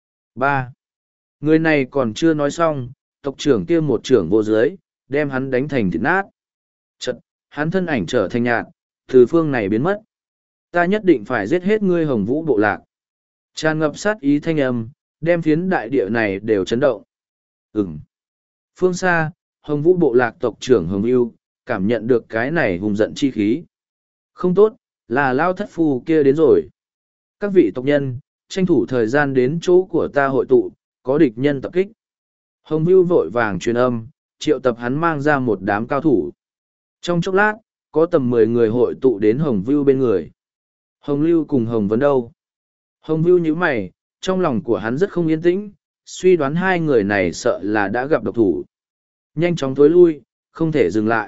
ba. Người này còn chưa nói xong, tộc trưởng kia một trưởng vô dưới, đem hắn đánh thành thịt nát. Chật, hắn thân ảnh trở thành nhạt, từ phương này biến mất. Ta nhất định phải giết hết ngươi hồng vũ bộ lạc. Tràn ngập sát ý thanh âm, đem phiến đại địa này đều chấn động. Ừm. Phương xa, hồng vũ bộ lạc tộc trưởng hồng yêu, cảm nhận được cái này hùng giận chi khí. Không tốt, là lao thất phu kia đến rồi. Các vị tộc nhân, tranh thủ thời gian đến chỗ của ta hội tụ, có địch nhân tập kích. Hồng Vưu vội vàng truyền âm, triệu tập hắn mang ra một đám cao thủ. Trong chốc lát, có tầm mười người hội tụ đến Hồng Vưu bên người. Hồng Lưu cùng Hồng Vấn đâu? Hồng Vưu nhíu mày, trong lòng của hắn rất không yên tĩnh, suy đoán hai người này sợ là đã gặp độc thủ. Nhanh chóng thối lui, không thể dừng lại.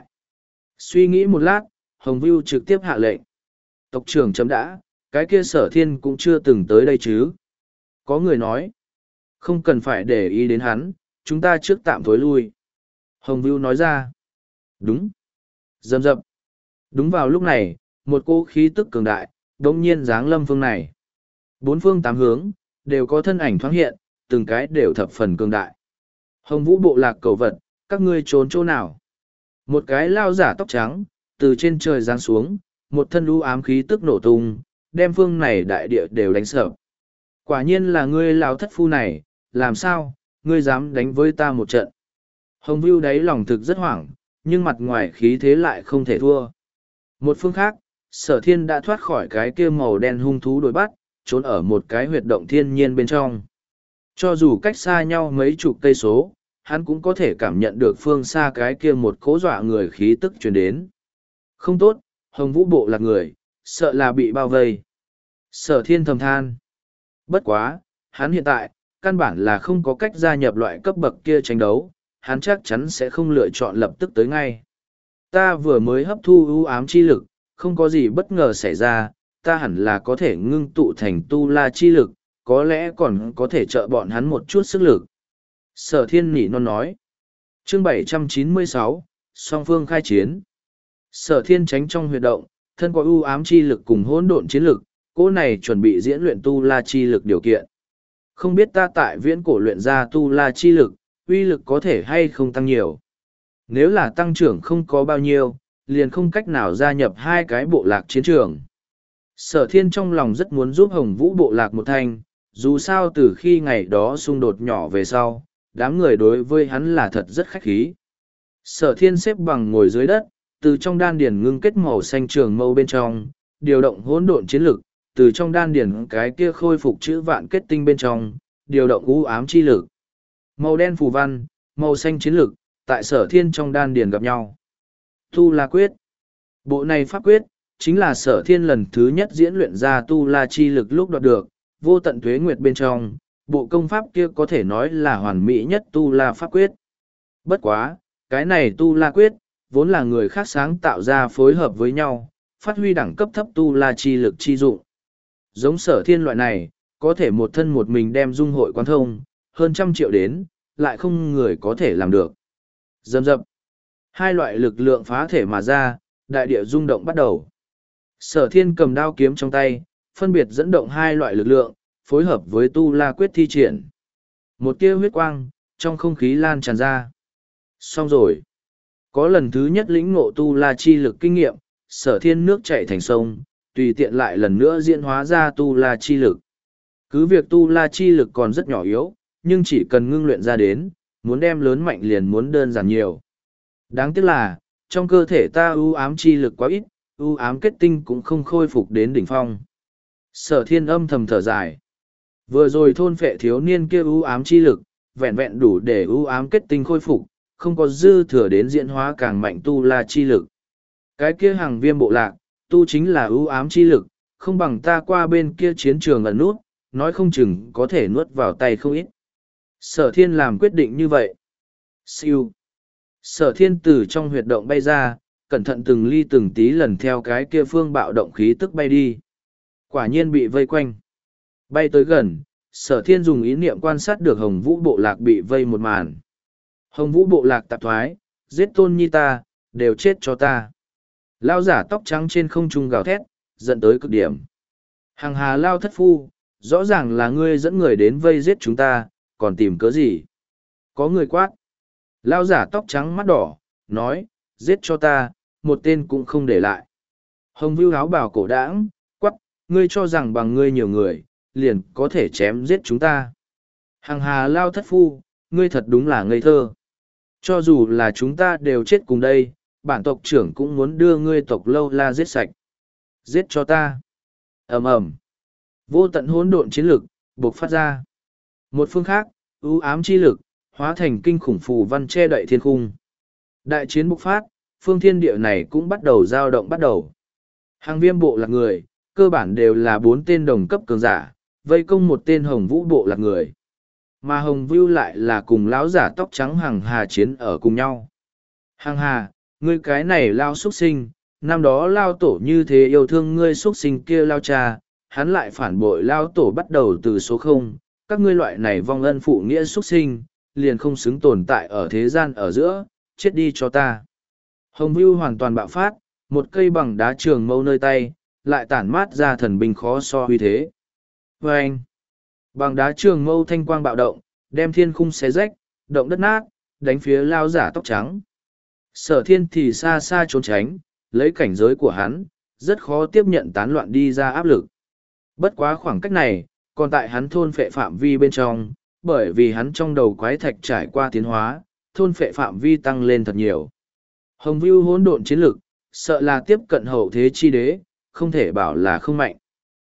Suy nghĩ một lát, Hồng Vưu trực tiếp hạ lệnh. Tộc trưởng chấm đã, cái kia sở thiên cũng chưa từng tới đây chứ. Có người nói, không cần phải để ý đến hắn, chúng ta trước tạm thối lui. Hồng Vưu nói ra, đúng. Dầm dập. Đúng vào lúc này, một cô khí tức cường đại, đống nhiên giáng lâm phương này. Bốn phương tám hướng, đều có thân ảnh thoáng hiện, từng cái đều thập phần cường đại. Hồng Vũ bộ lạc cầu vật, các ngươi trốn chỗ nào? Một cái lao giả tóc trắng, từ trên trời giáng xuống, một thân lũ ám khí tức nổ tung, đem phương này đại địa đều đánh sập. Quả nhiên là ngươi lão thất phu này, làm sao, ngươi dám đánh với ta một trận. Hồng Vưu đáy lòng thực rất hoảng, nhưng mặt ngoài khí thế lại không thể thua. Một phương khác, sở thiên đã thoát khỏi cái kia màu đen hung thú đuổi bắt, trốn ở một cái huyệt động thiên nhiên bên trong. Cho dù cách xa nhau mấy chục cây số, hắn cũng có thể cảm nhận được phương xa cái kia một cố dọa người khí tức truyền đến. Không tốt, Hồng Vũ bộ lạc người, sợ là bị bao vây. Sở thiên thầm than. Bất quá, hắn hiện tại, căn bản là không có cách gia nhập loại cấp bậc kia tranh đấu, hắn chắc chắn sẽ không lựa chọn lập tức tới ngay. Ta vừa mới hấp thu ưu ám chi lực, không có gì bất ngờ xảy ra, ta hẳn là có thể ngưng tụ thành tu la chi lực, có lẽ còn có thể trợ bọn hắn một chút sức lực. Sở thiên nỉ non nói. Chương bảy trăm chín mươi sáu, song phương khai chiến. Sở thiên tránh trong huyệt động, thân có ưu ám chi lực cùng hỗn độn chiến lực, cỗ này chuẩn bị diễn luyện tu la chi lực điều kiện. Không biết ta tại viễn cổ luyện ra tu la chi lực, uy lực có thể hay không tăng nhiều. Nếu là tăng trưởng không có bao nhiêu, liền không cách nào gia nhập hai cái bộ lạc chiến trường. Sở thiên trong lòng rất muốn giúp Hồng Vũ bộ lạc một thanh, dù sao từ khi ngày đó xung đột nhỏ về sau, đám người đối với hắn là thật rất khách khí. Sở thiên xếp bằng ngồi dưới đất, từ trong đan điển ngưng kết màu xanh trường mâu bên trong, điều động hỗn độn chiến lực, từ trong đan điển cái kia khôi phục chữ vạn kết tinh bên trong, điều động u ám chi lực. Màu đen phù văn, màu xanh chiến lực, tại sở thiên trong đan điển gặp nhau. Tu La Quyết. Bộ này pháp quyết, chính là sở thiên lần thứ nhất diễn luyện ra tu la chi lực lúc đoạt được, vô tận tuế nguyệt bên trong, bộ công pháp kia có thể nói là hoàn mỹ nhất tu la pháp quyết. Bất quá, cái này tu la quyết, vốn là người khác sáng tạo ra phối hợp với nhau, phát huy đẳng cấp thấp tu la chi lực chi dụng. Giống sở thiên loại này, có thể một thân một mình đem dung hội quán thông, hơn trăm triệu đến, lại không người có thể làm được. Dầm dập. Hai loại lực lượng phá thể mà ra, đại địa rung động bắt đầu. Sở thiên cầm đao kiếm trong tay, phân biệt dẫn động hai loại lực lượng, phối hợp với tu la quyết thi triển. Một tia huyết quang, trong không khí lan tràn ra. Xong rồi. Có lần thứ nhất lĩnh ngộ tu la chi lực kinh nghiệm, sở thiên nước chảy thành sông, tùy tiện lại lần nữa diễn hóa ra tu la chi lực. Cứ việc tu la chi lực còn rất nhỏ yếu, nhưng chỉ cần ngưng luyện ra đến, muốn đem lớn mạnh liền muốn đơn giản nhiều. Đáng tiếc là, trong cơ thể ta ưu ám chi lực quá ít, ưu ám kết tinh cũng không khôi phục đến đỉnh phong. Sở thiên âm thầm thở dài. Vừa rồi thôn phệ thiếu niên kia ưu ám chi lực, vẹn vẹn đủ để ưu ám kết tinh khôi phục, không có dư thừa đến diễn hóa càng mạnh tu la chi lực. Cái kia hàng viêm bộ lạc, tu chính là ưu ám chi lực, không bằng ta qua bên kia chiến trường ẩn nút, nói không chừng có thể nuốt vào tay không ít. Sở thiên làm quyết định như vậy. Siêu. Sở thiên từ trong huyệt động bay ra, cẩn thận từng ly từng tí lần theo cái kia phương bạo động khí tức bay đi. Quả nhiên bị vây quanh. Bay tới gần, sở thiên dùng ý niệm quan sát được Hồng Vũ bộ lạc bị vây một màn. Hồng Vũ bộ lạc tạp thoái, giết tôn nhi ta, đều chết cho ta. Lao giả tóc trắng trên không trung gào thét, dẫn tới cực điểm. Hằng hà lao thất phu, rõ ràng là ngươi dẫn người đến vây giết chúng ta, còn tìm cớ gì? Có người quát. Lao giả tóc trắng mắt đỏ, nói, giết cho ta, một tên cũng không để lại. Hồng Vưu áo bào cổ đãng, quắc, ngươi cho rằng bằng ngươi nhiều người, liền có thể chém giết chúng ta. Hằng hà lao thất phu, ngươi thật đúng là ngây thơ. Cho dù là chúng ta đều chết cùng đây, bản tộc trưởng cũng muốn đưa ngươi tộc lâu la giết sạch. Giết cho ta. Ầm ầm. Vô tận hỗn độn chiến lực, buộc phát ra. Một phương khác, ưu ám chi lực, hóa thành kinh khủng phù văn che đậy thiên khung. Đại chiến bộc phát, phương thiên địa này cũng bắt đầu dao động bắt đầu. Hàng viêm bộ lạc người, cơ bản đều là bốn tên đồng cấp cường giả, vây công một tên Hồng Vũ bộ lạc người. Mà Hồng Vưu lại là cùng lão giả tóc trắng Hằng Hà chiến ở cùng nhau. Hằng Hà, ngươi cái này lao xuất sinh, năm đó lao tổ như thế yêu thương ngươi xuất sinh kia lao cha, hắn lại phản bội lao tổ bắt đầu từ số không, các ngươi loại này vong ân phụ nghĩa xuất sinh, liền không xứng tồn tại ở thế gian ở giữa, chết đi cho ta. Hồng Vưu hoàn toàn bạo phát, một cây bằng đá trường mâu nơi tay, lại tản mát ra thần binh khó so huy thế. Và anh, bằng đá trường mâu thanh quang bạo động, đem thiên khung xé rách, động đất nát, đánh phía lao giả tóc trắng. Sở thiên thì xa xa trốn tránh, lấy cảnh giới của hắn, rất khó tiếp nhận tán loạn đi ra áp lực. Bất quá khoảng cách này, còn tại hắn thôn phệ phạm vi bên trong, bởi vì hắn trong đầu quái thạch trải qua tiến hóa, thôn phệ phạm vi tăng lên thật nhiều. Hồng Vưu hỗn độn chiến lực, sợ là tiếp cận hậu thế chi đế, không thể bảo là không mạnh.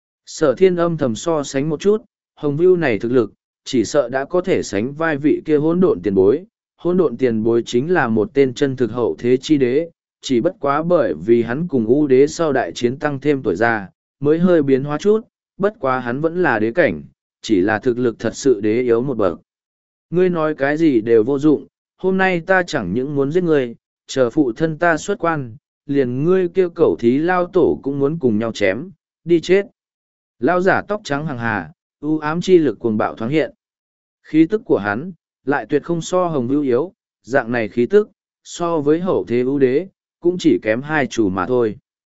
Sở thiên âm thầm so sánh một chút, Hồng Vưu này thực lực, chỉ sợ đã có thể sánh vai vị kia hỗn độn tiền bối. Hỗn độn tiền bối chính là một tên chân thực hậu thế chi đế, chỉ bất quá bởi vì hắn cùng U đế sau đại chiến tăng thêm tuổi già, mới hơi biến hóa chút, bất quá hắn vẫn là đế cảnh, chỉ là thực lực thật sự đế yếu một bậc. Ngươi nói cái gì đều vô dụng, hôm nay ta chẳng những muốn giết ngươi, chờ phụ thân ta xuất quan, liền ngươi kêu cẩu thí lao tổ cũng muốn cùng nhau chém, đi chết. Lao giả tóc trắng Hằng Hà, u ám chi lực cuồng bạo thoáng hiện. Khí tức của hắn, lại tuyệt không so Hồng Vưu yếu, dạng này khí tức, so với hậu thế ưu đế, cũng chỉ kém hai chủ mà thôi.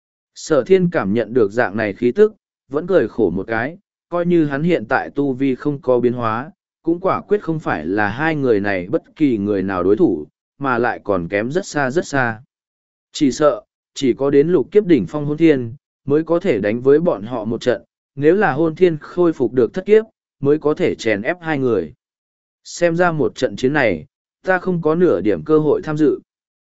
Sở thiên cảm nhận được dạng này khí tức, vẫn cười khổ một cái, coi như hắn hiện tại tu vi không có biến hóa, cũng quả quyết không phải là hai người này bất kỳ người nào đối thủ, mà lại còn kém rất xa rất xa. Chỉ sợ, chỉ có đến lục kiếp đỉnh phong hôn thiên, mới có thể đánh với bọn họ một trận, nếu là hôn thiên khôi phục được thất kiếp, mới có thể chèn ép hai người. Xem ra một trận chiến này, ta không có nửa điểm cơ hội tham dự.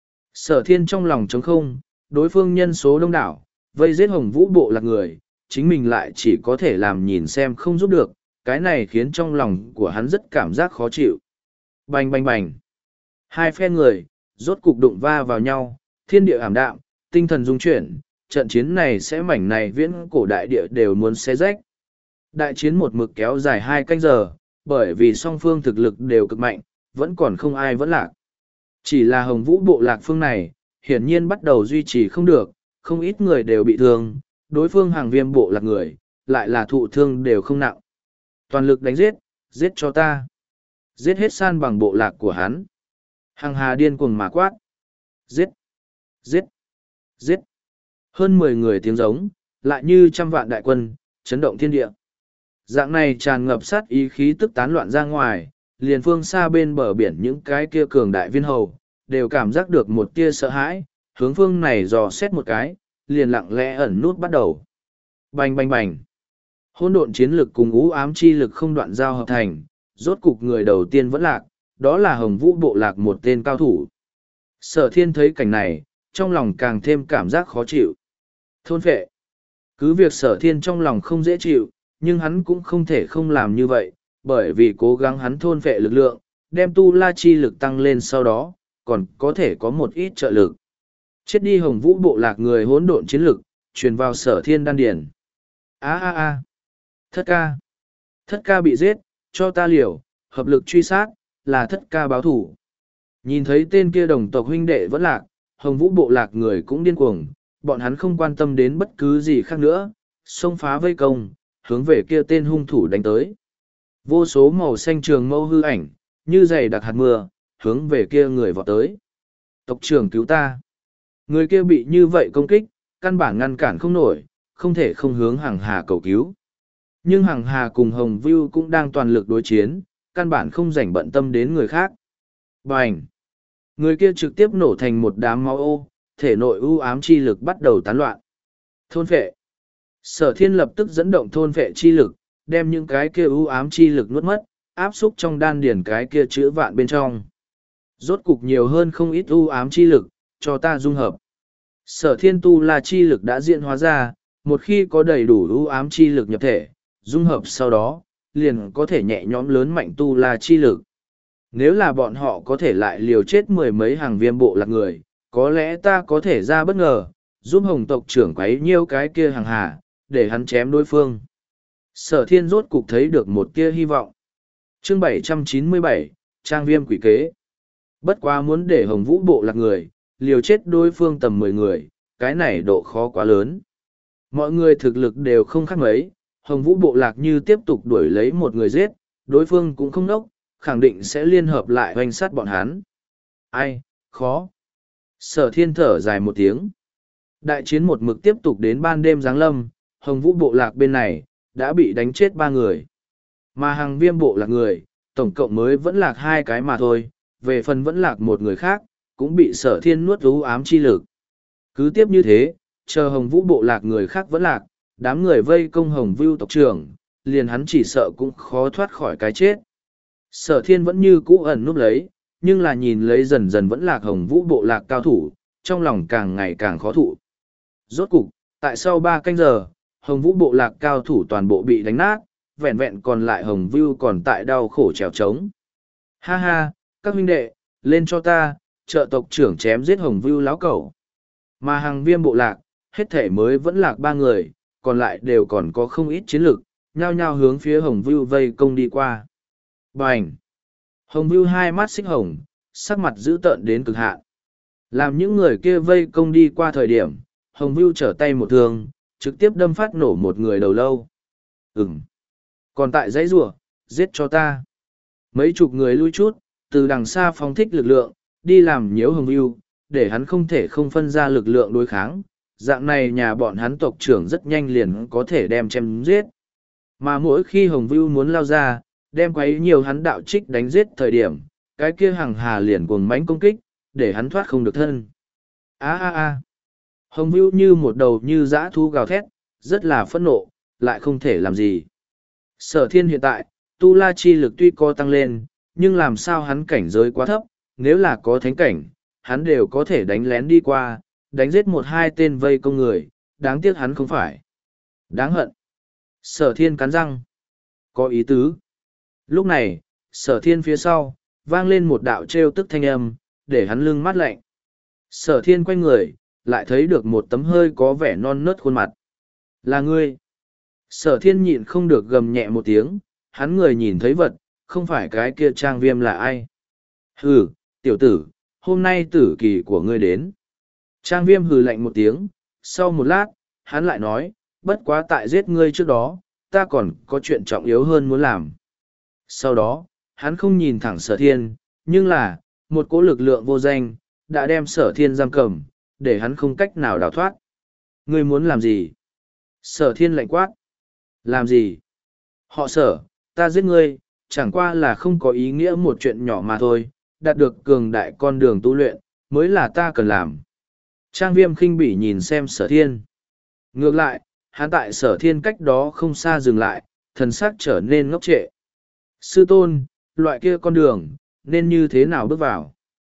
Sở thiên trong lòng trống không, đối phương nhân số đông đảo, vây giết hồng vũ bộ lạc người, chính mình lại chỉ có thể làm nhìn xem không giúp được, cái này khiến trong lòng của hắn rất cảm giác khó chịu. Bành bành bành. Hai phe người, rốt cục đụng va vào nhau, thiên địa ảm đạm, tinh thần rung chuyển, trận chiến này sẽ mảnh này viễn cổ đại địa đều muốn xé rách. Đại chiến một mực kéo dài hai canh giờ, bởi vì song phương thực lực đều cực mạnh, vẫn còn không ai vẫn lạc. Chỉ là hồng vũ bộ lạc phương này, hiển nhiên bắt đầu duy trì không được, không ít người đều bị thương, đối phương hàng viêm bộ lạc người, lại là thụ thương đều không nặng. Toàn lực đánh giết, giết cho ta. Giết hết san bằng bộ lạc của hắn. Hằng hà điên cuồng mà quát. Giết, giết, giết. Hơn mười người tiếng giống, lại như trăm vạn đại quân, chấn động thiên địa. Dạng này tràn ngập sát ý khí tức tán loạn ra ngoài, liền phương xa bên bờ biển những cái kia cường đại viên hầu, đều cảm giác được một tia sợ hãi, hướng phương này dò xét một cái, liền lặng lẽ ẩn nút bắt đầu. Bành bành bành. Hỗn độn chiến lực cùng ú ám chi lực không đoạn giao hợp thành, rốt cục người đầu tiên vẫn lạc, đó là hồng vũ bộ lạc một tên cao thủ. Sở thiên thấy cảnh này, trong lòng càng thêm cảm giác khó chịu. Thôn phệ. Cứ việc sở thiên trong lòng không dễ chịu, nhưng hắn cũng không thể không làm như vậy, bởi vì cố gắng hắn thôn phệ lực lượng, đem tu la chi lực tăng lên sau đó, còn có thể có một ít trợ lực. Chết đi hồng vũ bộ lạc người hỗn độn chiến lực, truyền vào sở thiên đan điển. a a a Thất ca. Thất ca bị giết, cho ta liều, hợp lực truy sát, là thất ca báo thủ. Nhìn thấy tên kia đồng tộc huynh đệ vẫn lạc, hồng vũ bộ lạc người cũng điên cuồng, bọn hắn không quan tâm đến bất cứ gì khác nữa, xông phá vây công, hướng về kia tên hung thủ đánh tới. Vô số màu xanh trường mâu hư ảnh, như dày đặc hạt mưa, hướng về kia người vọt tới. Tộc trưởng cứu ta. Người kia bị như vậy công kích, căn bản ngăn cản không nổi, không thể không hướng Hằng Hà cầu cứu. Nhưng Hằng Hà cùng Hồng Vưu cũng đang toàn lực đối chiến, căn bản không rảnh bận tâm đến người khác. Bành! Người kia trực tiếp nổ thành một đám máu ô, thể nội u ám chi lực bắt đầu tán loạn. Thôn phệ! Sở thiên lập tức dẫn động thôn phệ chi lực, đem những cái kia u ám chi lực nuốt mất, áp xúc trong đan điển cái kia chữ vạn bên trong. Rốt cục nhiều hơn không ít u ám chi lực, cho ta dung hợp. Sở thiên tu la chi lực đã diễn hóa ra, một khi có đầy đủ u ám chi lực nhập thể, dung hợp sau đó, liền có thể nhẹ nhõm lớn mạnh tu la chi lực. Nếu là bọn họ có thể lại liều chết mười mấy hàng viêm bộ lạc người, có lẽ ta có thể ra bất ngờ, giúp hồng tộc trưởng quấy nhiêu cái kia hàng hà, để hắn chém đối phương. Sở thiên rốt cục thấy được một tia hy vọng. Chương bảy trăm chín mươi bảy, Trang viêm quỷ kế. Bất quá muốn để hồng vũ bộ lạc người, liều chết đối phương tầm mười người, cái này độ khó quá lớn. Mọi người thực lực đều không khác mấy, hồng vũ bộ lạc như tiếp tục đuổi lấy một người giết, đối phương cũng không nốc, khẳng định sẽ liên hợp lại hoành sát bọn hắn. Ai, khó. Sở thiên thở dài một tiếng. Đại chiến một mực tiếp tục đến ban đêm giáng lâm, hồng vũ bộ lạc bên này, đã bị đánh chết ba người. Mà hàng viêm bộ lạc người, tổng cộng mới vẫn lạc hai cái mà thôi, về phần vẫn lạc một người khác, cũng bị sở thiên nuốt ú ám chi lực. Cứ tiếp như thế, chờ hồng vũ bộ lạc người khác vẫn lạc, đám người vây công hồng vưu tộc trưởng, liền hắn chỉ sợ cũng khó thoát khỏi cái chết. Sở thiên vẫn như cũ ẩn núp lấy, nhưng là nhìn lấy dần dần vẫn lạc hồng vũ bộ lạc cao thủ, trong lòng càng ngày càng khó thụ. Rốt cục, tại sau ba canh giờ, hồng vũ bộ lạc cao thủ toàn bộ bị đánh nát, vẹn vẹn còn lại hồng vưu còn tại đau khổ trèo trống. Ha ha, các huynh đệ, lên cho ta, trợ tộc trưởng chém giết hồng vưu láo cẩu. Mà hàng viêm bộ lạc, hết thể mới vẫn lạc ba người, còn lại đều còn có không ít chiến lực, nhao nhao hướng phía hồng vưu vây công đi qua. Bành! Hồng vưu hai mắt xích hồng, sắc mặt dữ tợn đến cực hạn. Làm những người kia vây công đi qua thời điểm, hồng vưu trở tay một thương, trực tiếp đâm phát nổ một người đầu lâu. Ừm! Còn tại dãy rùa, giết cho ta. Mấy chục người lui chút, từ đằng xa phóng thích lực lượng, đi làm nhiễu hồng vưu, để hắn không thể không phân ra lực lượng đối kháng, dạng này nhà bọn hắn tộc trưởng rất nhanh liền có thể đem chém giết. Mà mỗi khi Hồng Vưu muốn lao ra, đem quấy nhiều hắn đạo trích đánh giết thời điểm, cái kia hằng hà liền cuồng mãnh công kích, để hắn thoát không được thân. A a a. Hồng Vưu như một đầu như dã thú gào thét, rất là phẫn nộ, lại không thể làm gì. Sở Thiên hiện tại, tu la chi lực tuy có tăng lên, nhưng làm sao hắn cảnh giới quá thấp, nếu là có thánh cảnh, hắn đều có thể đánh lén đi qua, đánh giết một hai tên vây công người, đáng tiếc hắn không phải. Đáng hận. Sở Thiên cắn răng. Có ý tứ. Lúc này, Sở Thiên phía sau, vang lên một đạo trêu tức thanh âm, để hắn lưng mát lạnh. Sở Thiên quay người, lại thấy được một tấm hơi có vẻ non nớt khuôn mặt. Là ngươi. Sở Thiên nhịn không được gầm nhẹ một tiếng, hắn người nhìn thấy vật, không phải cái kia Trang Viêm là ai. Hừ, tiểu tử, hôm nay tử kỳ của ngươi đến. Trang Viêm hừ lạnh một tiếng, sau một lát, hắn lại nói, bất quá tại giết ngươi trước đó, ta còn có chuyện trọng yếu hơn muốn làm. Sau đó, hắn không nhìn thẳng Sở Thiên, nhưng là, một cỗ lực lượng vô danh, đã đem Sở Thiên giam cầm, để hắn không cách nào đào thoát. Ngươi muốn làm gì? Sở Thiên lạnh quát. Làm gì? Họ Sở, ta giết ngươi, chẳng qua là không có ý nghĩa một chuyện nhỏ mà thôi, đạt được cường đại con đường tu luyện, mới là ta cần làm. Trang Viêm khinh bỉ nhìn xem Sở Thiên. Ngược lại, hắn tại Sở Thiên cách đó không xa dừng lại, thần sắc trở nên ngốc trệ. Sư tôn, loại kia con đường, nên như thế nào bước vào?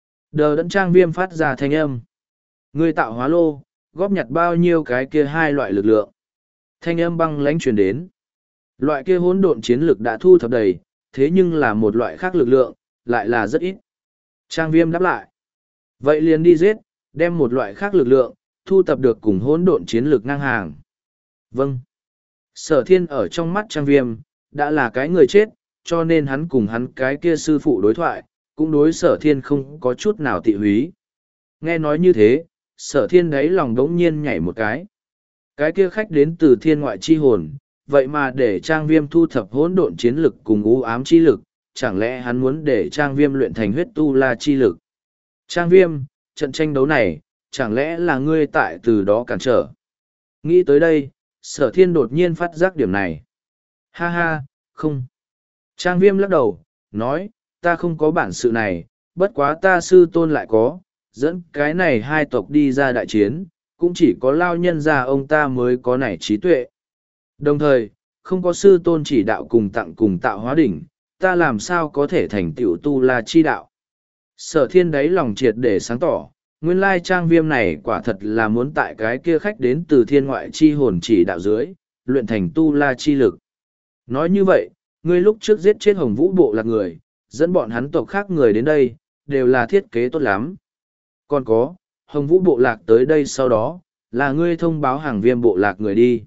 Đờ đẫn Trang Viêm phát ra thanh âm. Ngươi tạo hóa lô, góp nhặt bao nhiêu cái kia hai loại lực lượng. Thanh âm băng lãnh truyền đến. Loại kia hỗn độn chiến lực đã thu thập đầy, thế nhưng là một loại khác lực lượng, lại là rất ít. Trang Viêm đáp lại. Vậy liền đi giết, đem một loại khác lực lượng, thu thập được cùng hỗn độn chiến lực ngang hàng. Vâng. Sở Thiên ở trong mắt Trang Viêm, đã là cái người chết, cho nên hắn cùng hắn cái kia sư phụ đối thoại, cũng đối Sở Thiên không có chút nào tị húy. Nghe nói như thế, Sở Thiên đáy lòng đống nhiên nhảy một cái. Cái kia khách đến từ thiên ngoại chi hồn, vậy mà để Trang Viêm thu thập hỗn độn chiến lực cùng u ám chi lực, chẳng lẽ hắn muốn để Trang Viêm luyện thành huyết tu la chi lực? Trang Viêm, trận tranh đấu này, chẳng lẽ là ngươi tại từ đó cản trở? Nghĩ tới đây, Sở Thiên đột nhiên phát giác điểm này. Ha ha, không. Trang Viêm lắc đầu, nói, ta không có bản sự này, bất quá ta sư tôn lại có, dẫn cái này hai tộc đi ra đại chiến, cũng chỉ có lao nhân ra ông ta mới có nảy trí tuệ. Đồng thời, không có sư tôn chỉ đạo cùng tặng cùng tạo hóa đỉnh, ta làm sao có thể thành tựu tu la chi đạo. Sở Thiên đáy lòng triệt để sáng tỏ, nguyên lai Trang Viêm này quả thật là muốn tại cái kia khách đến từ thiên ngoại chi hồn chỉ đạo dưới, luyện thành tu la chi lực. Nói như vậy, ngươi lúc trước giết chết Hồng Vũ bộ lạc người, dẫn bọn hắn tộc khác người đến đây, đều là thiết kế tốt lắm. Còn có, Hồng Vũ bộ lạc tới đây sau đó, là ngươi thông báo hàng Viêm bộ lạc người đi.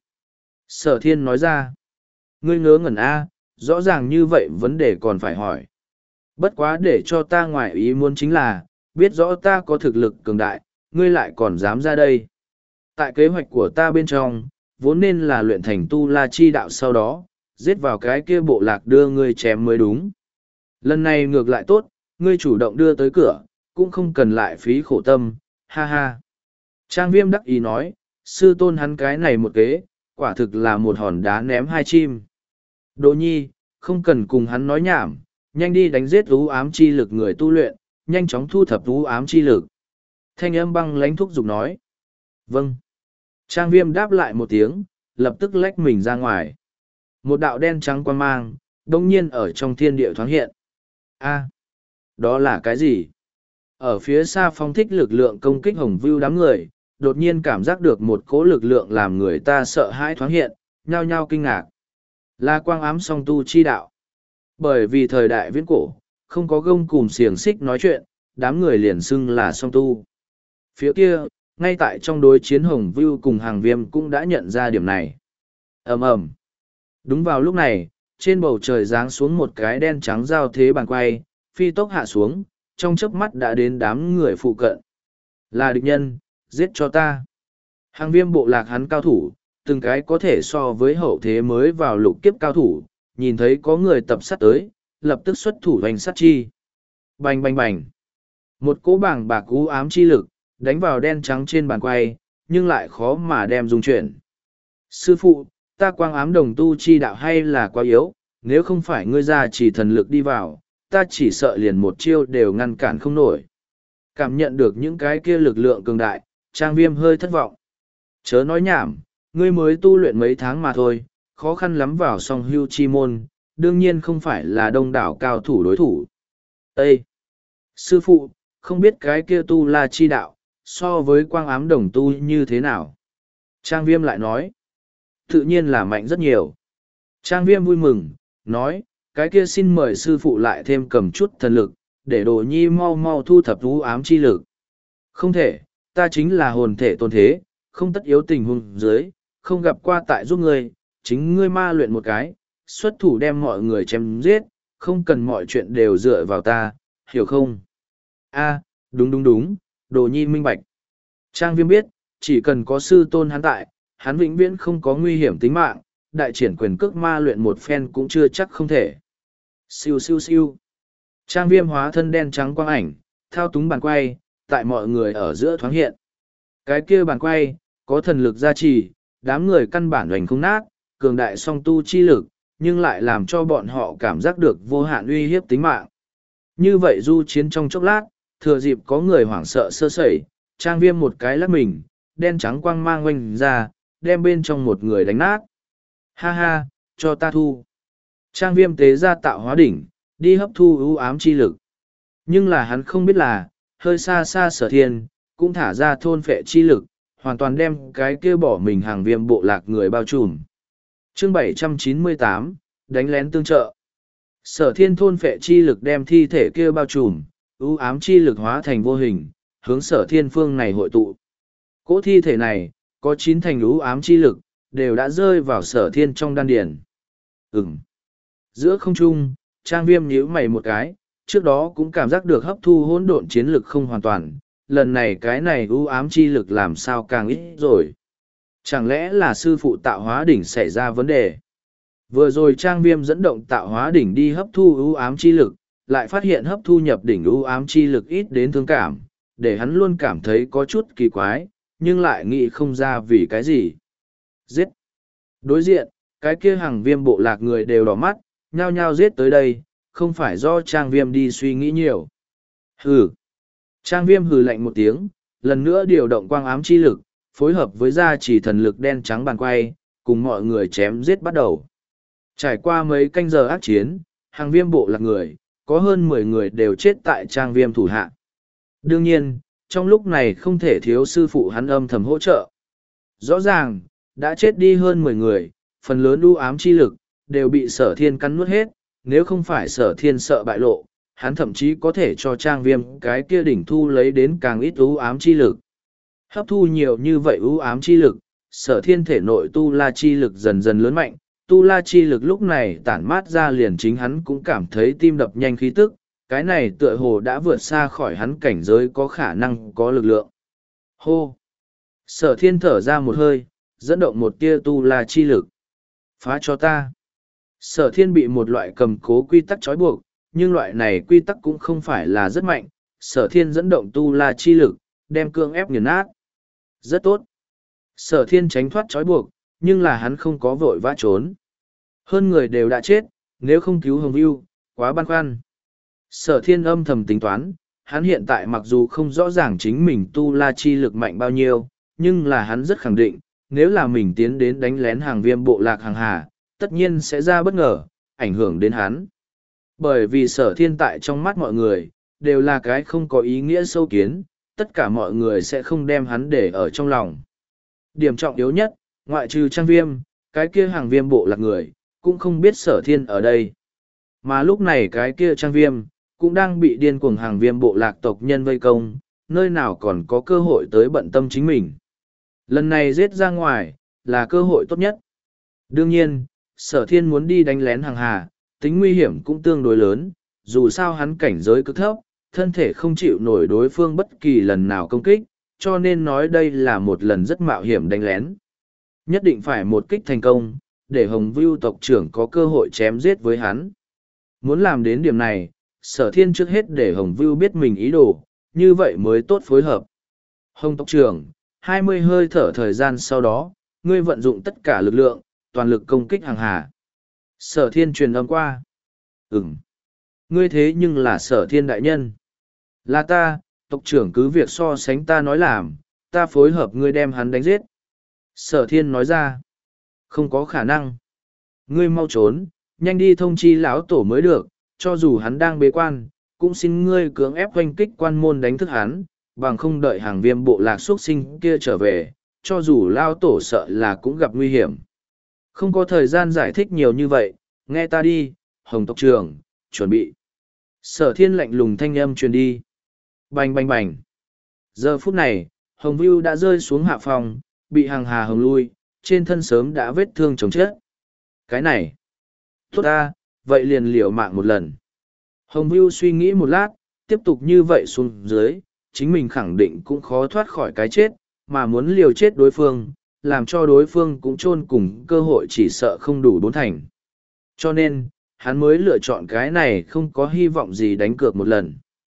Sở Thiên nói ra, ngươi ngớ ngẩn a, rõ ràng như vậy vấn đề còn phải hỏi. Bất quá để cho ta ngoại ý muốn chính là, biết rõ ta có thực lực cường đại, ngươi lại còn dám ra đây. Tại kế hoạch của ta bên trong, vốn nên là luyện thành tu la chi đạo sau đó, giết vào cái kia bộ lạc đưa ngươi chém mới đúng. Lần này ngược lại tốt, ngươi chủ động đưa tới cửa, cũng không cần lại phí khổ tâm, ha ha. Trang Viêm đắc ý nói, sư tôn hắn cái này một kế, quả thực là một hòn đá ném hai chim. Đỗ nhi, không cần cùng hắn nói nhảm, nhanh đi đánh giết u ám chi lực người tu luyện, nhanh chóng thu thập u ám chi lực. Thanh âm băng lãnh thúc giục nói. Vâng. Trang Viêm đáp lại một tiếng, lập tức lách mình ra ngoài. Một đạo đen trắng quang mang, đông nhiên ở trong thiên địa thoáng hiện. A, đó là cái gì? Ở phía xa phong thích lực lượng công kích Hồng Vưu đám người, đột nhiên cảm giác được một cỗ lực lượng làm người ta sợ hãi thoáng hiện, nhao nhao kinh ngạc. Là quang ám song tu chi đạo. Bởi vì thời đại viễn cổ, không có gông cùm xiềng xích nói chuyện, đám người liền xưng là song tu. Phía kia, ngay tại trong đối chiến Hồng Vưu cùng Hàng Viêm cũng đã nhận ra điểm này. Ầm ầm. Đúng vào lúc này, trên bầu trời giáng xuống một cái đen trắng giao thế bàn quay, phi tốc hạ xuống, trong chớp mắt đã đến đám người phụ cận. Là địch nhân, giết cho ta. Hàng Viêm bộ lạc hắn cao thủ, từng cái có thể so với hậu thế mới vào lục kiếp cao thủ, nhìn thấy có người tập sát tới, lập tức xuất thủ hoành sát chi. Bành bành bành. Một cỗ bảng bạc u ám chi lực, đánh vào đen trắng trên bàn quay, nhưng lại khó mà đem dung chuyển. Sư phụ, ta quang ám đồng tu chi đạo hay là quá yếu, nếu không phải ngươi ra chỉ thần lực đi vào, ta chỉ sợ liền một chiêu đều ngăn cản không nổi. Cảm nhận được những cái kia lực lượng cường đại, Trang Viêm hơi thất vọng. Chớ nói nhảm, ngươi mới tu luyện mấy tháng mà thôi, khó khăn lắm vào song hưu chi môn, đương nhiên không phải là đông đảo cao thủ đối thủ. Ê! Sư phụ, không biết cái kia tu la chi đạo, so với quang ám đồng tu như thế nào? Trang Viêm lại nói. Tự nhiên là mạnh rất nhiều. Trang Viêm vui mừng, nói, cái kia xin mời sư phụ lại thêm cầm chút thần lực, để đồ nhi mau mau thu thập vũ ám chi lực. Không thể, ta chính là hồn thể tôn thế, không tất yếu tình huống dưới, không gặp qua tại giúp ngươi, chính ngươi ma luyện một cái, xuất thủ đem mọi người chém giết, không cần mọi chuyện đều dựa vào ta, hiểu không? A, đúng đúng đúng, đồ nhi minh bạch. Trang Viêm biết, chỉ cần có sư tôn hắn tại, hắn vĩnh viễn không có nguy hiểm tính mạng, đại triển quyền cước ma luyện một phen cũng chưa chắc không thể. Siêu siêu siêu. Trang Viêm hóa thân đen trắng quang ảnh, thao túng bàn quay, tại mọi người ở giữa thoáng hiện. Cái kia bàn quay, có thần lực gia trì, đám người căn bản hoành không nát, cường đại song tu chi lực, nhưng lại làm cho bọn họ cảm giác được vô hạn uy hiếp tính mạng. Như vậy du chiến trong chốc lát, thừa dịp có người hoảng sợ sơ sẩy, Trang Viêm một cái lắc mình, đen trắng quang mang oanh ra, đem bên trong một người đánh nát. Ha ha, cho ta thu. Trang Viêm tế ra tạo hóa đỉnh, đi hấp thu ưu ám chi lực. Nhưng là hắn không biết là, hơi xa xa Sở Thiên, cũng thả ra thôn phệ chi lực, hoàn toàn đem cái kia bỏ mình hàng Viêm bộ lạc người bao trùm. Chương bảy trăm chín mươi tám, đánh lén tương trợ. Sở Thiên thôn phệ chi lực đem thi thể kia bao trùm, ưu ám chi lực hóa thành vô hình, hướng Sở Thiên phương này hội tụ. Cỗ thi thể này, có chín thành ưu ám chi lực, đều đã rơi vào Sở Thiên trong đan điền. Ừm. Giữa không trung, Trang Viêm nhíu mày một cái, trước đó cũng cảm giác được hấp thu hỗn độn chiến lực không hoàn toàn, lần này cái này ưu ám chi lực làm sao càng ít rồi. Chẳng lẽ là sư phụ tạo hóa đỉnh xảy ra vấn đề? Vừa rồi Trang Viêm dẫn động tạo hóa đỉnh đi hấp thu ưu ám chi lực, lại phát hiện hấp thu nhập đỉnh ưu ám chi lực ít đến thương cảm, để hắn luôn cảm thấy có chút kỳ quái, nhưng lại nghĩ không ra vì cái gì. Giết! Đối diện, cái kia hàng Viêm bộ lạc người đều đỏ mắt, nhao nhao giết tới đây, không phải do Trang Viêm đi suy nghĩ nhiều. Hừ! Trang Viêm hừ lạnh một tiếng, lần nữa điều động quang ám chi lực, phối hợp với gia trì thần lực đen trắng bàn quay, cùng mọi người chém giết bắt đầu. Trải qua mấy canh giờ ác chiến, hàng Viêm bộ lạc người, có hơn mười người đều chết tại Trang Viêm thủ hạ. Đương nhiên, trong lúc này không thể thiếu sư phụ hắn âm thầm hỗ trợ. Rõ ràng, đã chết đi hơn mười người, phần lớn u ám chi lực, đều bị Sở Thiên cắn nuốt hết, nếu không phải Sở Thiên sợ bại lộ, hắn thậm chí có thể cho Trang Viêm cái kia đỉnh thu lấy đến càng ít u ám chi lực. Hấp thu nhiều như vậy u ám chi lực, Sở Thiên thể nội tu la chi lực dần dần lớn mạnh, tu la chi lực lúc này tản mát ra liền chính hắn cũng cảm thấy tim đập nhanh khí tức, cái này tựa hồ đã vượt xa khỏi hắn cảnh giới có khả năng có lực lượng. Hô! Sở Thiên thở ra một hơi, dẫn động một tia tu la chi lực. Phá cho ta! Sở Thiên bị một loại cầm cố quy tắc trói buộc, nhưng loại này quy tắc cũng không phải là rất mạnh. Sở Thiên dẫn động tu la chi lực, đem cương ép nghiền nát. Rất tốt! Sở Thiên tránh thoát trói buộc, nhưng là hắn không có vội vã trốn. Hơn người đều đã chết, nếu không cứu Hồng Vưu, quá băn khoăn. Sở Thiên âm thầm tính toán, hắn hiện tại mặc dù không rõ ràng chính mình tu la chi lực mạnh bao nhiêu, nhưng là hắn rất khẳng định, nếu là mình tiến đến đánh lén hàng Viêm bộ lạc hàng hà, tất nhiên sẽ ra bất ngờ, ảnh hưởng đến hắn. Bởi vì Sở Thiên tại trong mắt mọi người, đều là cái không có ý nghĩa sâu kiến, tất cả mọi người sẽ không đem hắn để ở trong lòng. Điểm trọng yếu nhất, ngoại trừ Trang Viêm, cái kia hàng Viêm bộ lạc người, cũng không biết Sở Thiên ở đây. Mà lúc này cái kia Trang Viêm, cũng đang bị điên cuồng hàng Viêm bộ lạc tộc nhân vây công, nơi nào còn có cơ hội tới bận tâm chính mình. Lần này giết ra ngoài, là cơ hội tốt nhất. Đương nhiên, Sở Thiên muốn đi đánh lén hàng hà, tính nguy hiểm cũng tương đối lớn, dù sao hắn cảnh giới cực thấp, thân thể không chịu nổi đối phương bất kỳ lần nào công kích, cho nên nói đây là một lần rất mạo hiểm đánh lén. Nhất định phải một kích thành công, để Hồng Vưu tộc trưởng có cơ hội chém giết với hắn. Muốn làm đến điểm này, Sở Thiên trước hết để Hồng Vưu biết mình ý đồ, như vậy mới tốt phối hợp. Hồng tộc trưởng, hai mươi hơi thở thời gian sau đó, ngươi vận dụng tất cả lực lượng, toàn lực công kích hàng hà. Sở thiên truyền âm qua. Ừm. Ngươi thế nhưng là sở thiên đại nhân. Là ta, tộc trưởng cứ việc so sánh ta nói làm, ta phối hợp ngươi đem hắn đánh giết. Sở thiên nói ra. Không có khả năng. Ngươi mau trốn, nhanh đi thông chi lão tổ mới được, cho dù hắn đang bế quan, cũng xin ngươi cưỡng ép oanh kích quan môn đánh thức hắn, bằng không đợi hàng viêm bộ lạc xuất sinh kia trở về, cho dù lao tổ sợ là cũng gặp nguy hiểm. Không có thời gian giải thích nhiều như vậy, nghe ta đi, Hồng tộc trưởng, chuẩn bị. Sở thiên lạnh lùng thanh âm truyền đi. Bành bành bành. Giờ phút này, Hồng Vưu đã rơi xuống hạ phòng, bị hàng hà hồng lui, trên thân sớm đã vết thương chồng chết. Cái này. Tốt ta, vậy liền liều mạng một lần. Hồng Vưu suy nghĩ một lát, tiếp tục như vậy xuống dưới, chính mình khẳng định cũng khó thoát khỏi cái chết, mà muốn liều chết đối phương, làm cho đối phương cũng chôn cùng cơ hội chỉ sợ không đủ bốn thành. Cho nên, hắn mới lựa chọn cái này không có hy vọng gì đánh cược một lần.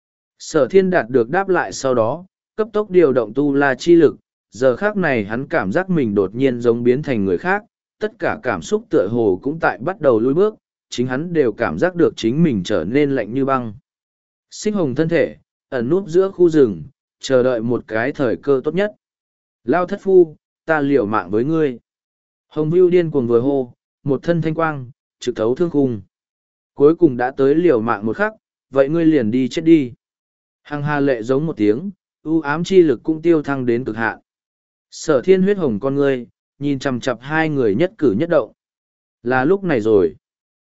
Sở thiên đạt được đáp lại sau đó, cấp tốc điều động tu la chi lực, giờ khác này hắn cảm giác mình đột nhiên giống biến thành người khác, tất cả cảm xúc tựa hồ cũng tại bắt đầu lùi bước, chính hắn đều cảm giác được chính mình trở nên lạnh như băng. Xích hồng thân thể, ẩn núp giữa khu rừng, chờ đợi một cái thời cơ tốt nhất. Lao thất phu, ta liều mạng với ngươi. Hồng Vưu điên cuồng vừa hô, một thân thanh quang, trực thấu thương khung. Cuối cùng đã tới liều mạng một khắc, vậy ngươi liền đi chết đi. Hằng hà lệ giống một tiếng, u ám chi lực cũng tiêu thăng đến cực hạn. Sở thiên huyết hồng con ngươi, nhìn chằm chặp hai người nhất cử nhất động. Là lúc này rồi.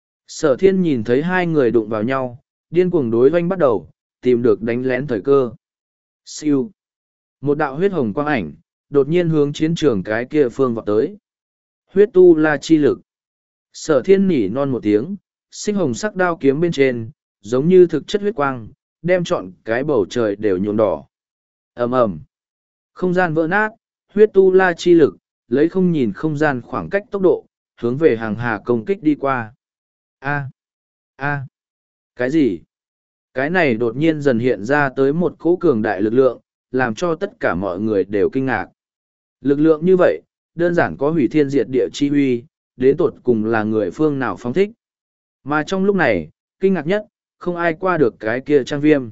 Sở thiên nhìn thấy hai người đụng vào nhau, điên cuồng đối oanh bắt đầu, tìm được đánh lén thời cơ. Siêu. Một đạo huyết hồng quang ảnh, đột nhiên hướng chiến trường cái kia phương vọt tới. Huyết tu la chi lực. Sở thiên nỉ non một tiếng, sinh hồng sắc đao kiếm bên trên, giống như thực chất huyết quang, đem trọn cái bầu trời đều nhuộm đỏ. ầm ầm, không gian vỡ nát, huyết tu la chi lực, lấy không nhìn không gian khoảng cách tốc độ, hướng về hàng hà công kích đi qua. A. A. Cái gì? Cái này đột nhiên dần hiện ra tới một cỗ cường đại lực lượng, làm cho tất cả mọi người đều kinh ngạc. Lực lượng như vậy, đơn giản có hủy thiên diệt địa chi huy, đến tột cùng là người phương nào phóng thích. Mà trong lúc này, kinh ngạc nhất, không ai qua được cái kia trang viêm.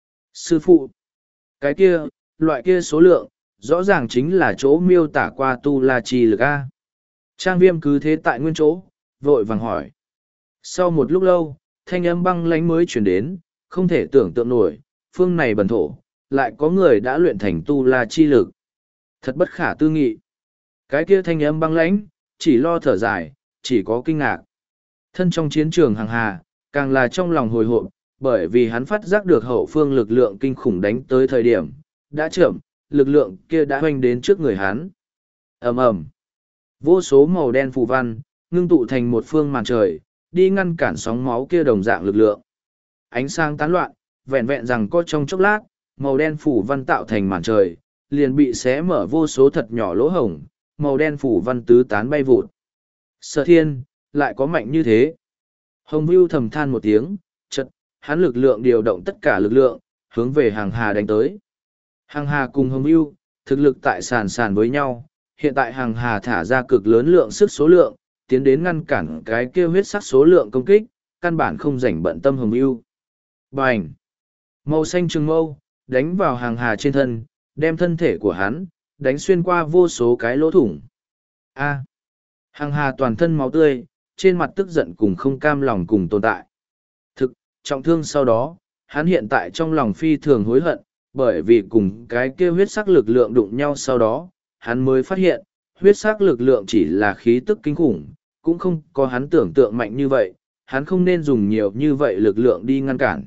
Sư phụ, cái kia, loại kia số lượng, rõ ràng chính là chỗ miêu tả qua tu la chi lực A. Trang viêm cứ thế tại nguyên chỗ, vội vàng hỏi. Sau một lúc lâu, thanh âm băng lánh mới chuyển đến, không thể tưởng tượng nổi, phương này bần thổ, lại có người đã luyện thành tu la chi lực. Thật bất khả tư nghị. Cái kia thanh âm băng lãnh, chỉ lo thở dài, chỉ có kinh ngạc. Thân trong chiến trường hàng hà, càng là trong lòng hồi hộp, bởi vì hắn phát giác được hậu phương lực lượng kinh khủng đánh tới thời điểm, đã chậm, lực lượng kia đã hoành đến trước người hắn. ầm ầm, vô số màu đen phù văn, ngưng tụ thành một phương màn trời, đi ngăn cản sóng máu kia đồng dạng lực lượng. Ánh sáng tán loạn, vẹn vẹn rằng có trong chốc lát, màu đen phủ văn tạo thành màn trời, liền bị xé mở vô số thật nhỏ lỗ hổng, màu đen phủ văn tứ tán bay vụt. Sở thiên, lại có mạnh như thế. Hồng Vưu thầm than một tiếng, chật, hắn lực lượng điều động tất cả lực lượng, hướng về hàng hà đánh tới. Hàng hà cùng Hồng Vưu, thực lực tại sàn sàn với nhau, hiện tại hàng hà thả ra cực lớn lượng sức số lượng, tiến đến ngăn cản cái kia huyết sắc số lượng công kích, căn bản không rảnh bận tâm Hồng Vưu. Bành! Màu xanh trừng mâu, đánh vào hàng hà trên thân, đem thân thể của hắn, đánh xuyên qua vô số cái lỗ thủng. A! Hàng hà toàn thân máu tươi, trên mặt tức giận cùng không cam lòng cùng tồn tại. Thực, trọng thương sau đó, hắn hiện tại trong lòng phi thường hối hận, bởi vì cùng cái kia huyết sắc lực lượng đụng nhau sau đó, hắn mới phát hiện, huyết sắc lực lượng chỉ là khí tức kinh khủng, cũng không có hắn tưởng tượng mạnh như vậy, hắn không nên dùng nhiều như vậy lực lượng đi ngăn cản.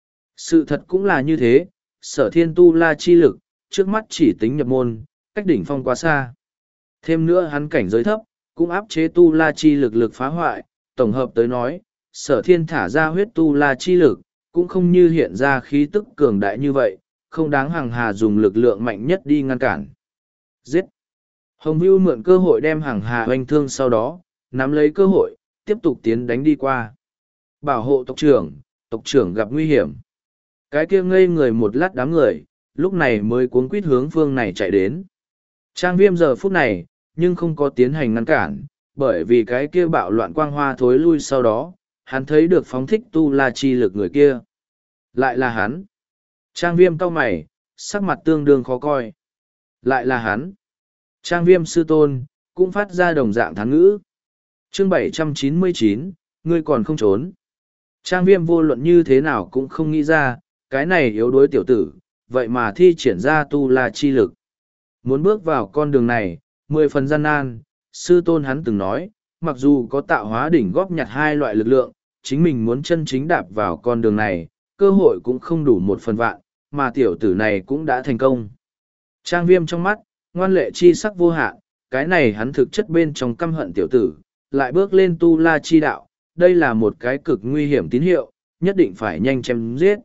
Sự thật cũng là như thế, sở thiên tu la chi lực, trước mắt chỉ tính nhập môn, cách đỉnh phong quá xa. Thêm nữa hắn cảnh giới thấp, cũng áp chế tu la chi lực lực phá hoại, tổng hợp tới nói, sở thiên thả ra huyết tu la chi lực, cũng không như hiện ra khí tức cường đại như vậy, không đáng hàng hà dùng lực lượng mạnh nhất đi ngăn cản. Giết! Hồng Vưu mượn cơ hội đem hàng hà hoành thương sau đó, nắm lấy cơ hội, tiếp tục tiến đánh đi qua. Bảo hộ tộc trưởng, tộc trưởng gặp nguy hiểm. Cái kia ngây người một lát đám người, lúc này mới cuống quýt hướng phương này chạy đến. Trang Viêm giờ phút này, nhưng không có tiến hành ngăn cản, bởi vì cái kia bạo loạn quang hoa thối lui sau đó, hắn thấy được phóng thích tu la chi lực người kia. Lại là hắn. Trang Viêm cau mày, sắc mặt tương đương khó coi. Lại là hắn. Trang Viêm sư tôn, cũng phát ra đồng dạng thán ngữ. Chương bảy trăm chín mươi chín, ngươi còn không trốn. Trang Viêm vô luận như thế nào cũng không nghĩ ra, cái này yếu đuối tiểu tử, vậy mà thi triển ra tu la chi lực. Muốn bước vào con đường này, mười phần gian nan, sư tôn hắn từng nói, mặc dù có tạo hóa đỉnh góp nhặt hai loại lực lượng, chính mình muốn chân chính đạp vào con đường này, cơ hội cũng không đủ một phần vạn, mà tiểu tử này cũng đã thành công. Trang Viêm trong mắt, ngoan lệ chi sắc vô hạn, cái này hắn thực chất bên trong căm hận tiểu tử, lại bước lên tu la chi đạo, đây là một cái cực nguy hiểm tín hiệu, nhất định phải nhanh chém giết.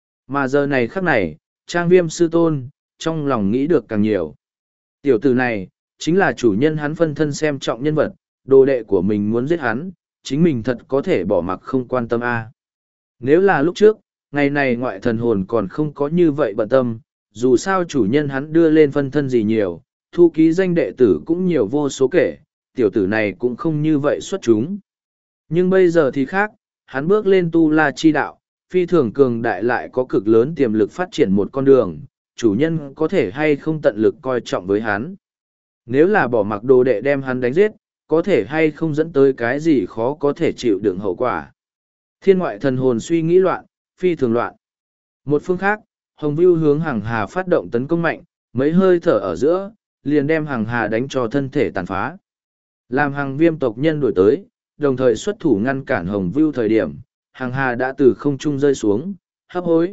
Mà giờ này khắc này, Trang Viêm sư tôn, trong lòng nghĩ được càng nhiều. Tiểu tử này, chính là chủ nhân hắn phân thân xem trọng nhân vật, đồ đệ của mình muốn giết hắn, chính mình thật có thể bỏ mặc không quan tâm a. Nếu là lúc trước, ngày này ngoại thần hồn còn không có như vậy bận tâm, dù sao chủ nhân hắn đưa lên phân thân gì nhiều, thu ký danh đệ tử cũng nhiều vô số kể, tiểu tử này cũng không như vậy xuất chúng. Nhưng bây giờ thì khác, hắn bước lên tu la chi đạo, phi thường cường đại lại có cực lớn tiềm lực phát triển một con đường, chủ nhân có thể hay không tận lực coi trọng với hắn. Nếu là bỏ mặc đồ đệ đem hắn đánh giết, có thể hay không dẫn tới cái gì khó có thể chịu đựng hậu quả. Thiên ngoại thần hồn suy nghĩ loạn, phi thường loạn. Một phương khác, Hồng Vưu hướng Hằng Hà phát động tấn công mạnh, mấy hơi thở ở giữa, liền đem Hằng Hà đánh cho thân thể tàn phá. Làm Hằng Viêm tộc nhân đổi tới, đồng thời xuất thủ ngăn cản Hồng Vưu thời điểm, Hằng Hà đã từ không trung rơi xuống, hấp hối.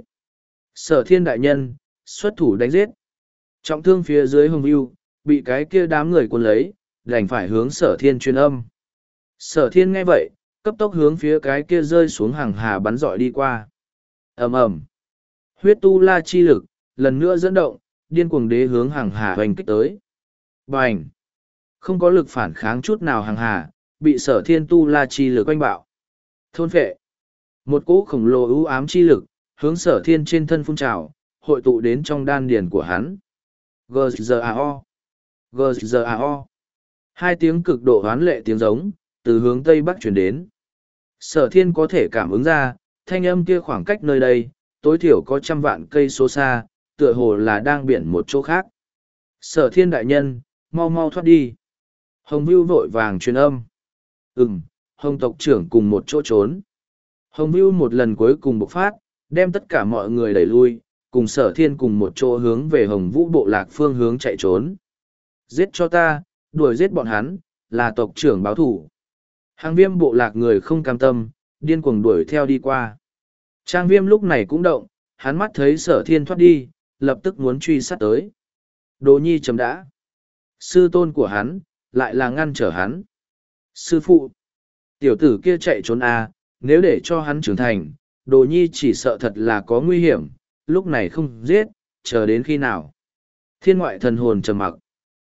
Sở Thiên đại nhân, xuất thủ đánh giết. Trọng thương phía dưới Hồng Vưu, bị cái kia đám người cuốn lấy, đành phải hướng Sở Thiên truyền âm. Sở Thiên nghe vậy, cấp tốc hướng phía cái kia rơi xuống Hằng Hà bắn dọi đi qua. Ầm ầm. Huyết tu la chi lực, lần nữa dẫn động, điên cuồng đế hướng Hằng Hà hoành kích tới. Bành! Không có lực phản kháng chút nào Hằng Hà, bị Sở Thiên tu la chi lực oanh bạo. Thôn phệ! Một cỗ khổng lồ ưu ám chi lực, hướng Sở Thiên trên thân phun trào, hội tụ đến trong đan điền của hắn. giê giê a o! giê giê a o! Hai tiếng cực độ hoán lệ tiếng giống, từ hướng Tây Bắc chuyển đến. Sở Thiên có thể cảm ứng ra, thanh âm kia khoảng cách nơi đây, tối thiểu có trăm vạn cây số xa, tựa hồ là đang biển một chỗ khác. Sở Thiên đại nhân, mau mau thoát đi. Hồng Vưu vội vàng truyền âm. Ừm, Hồng tộc trưởng cùng một chỗ trốn. Hồng Vưu một lần cuối cùng bộc phát, đem tất cả mọi người đẩy lui, cùng Sở Thiên cùng một chỗ hướng về Hồng Vũ bộ lạc phương hướng chạy trốn. Giết cho ta, đuổi giết bọn hắn, là tộc trưởng báo thủ. Hàng Viêm bộ lạc người không cam tâm, điên cuồng đuổi theo đi qua. Trang Viêm lúc này cũng động, hắn mắt thấy Sở Thiên thoát đi, lập tức muốn truy sát tới. Đồ Nhi chấm đã. Sư tôn của hắn, lại là ngăn trở hắn. Sư phụ, tiểu tử kia chạy trốn à, nếu để cho hắn trưởng thành, Đồ Nhi chỉ sợ thật là có nguy hiểm, lúc này không giết, chờ đến khi nào. Thiên ngoại thần hồn trầm mặc.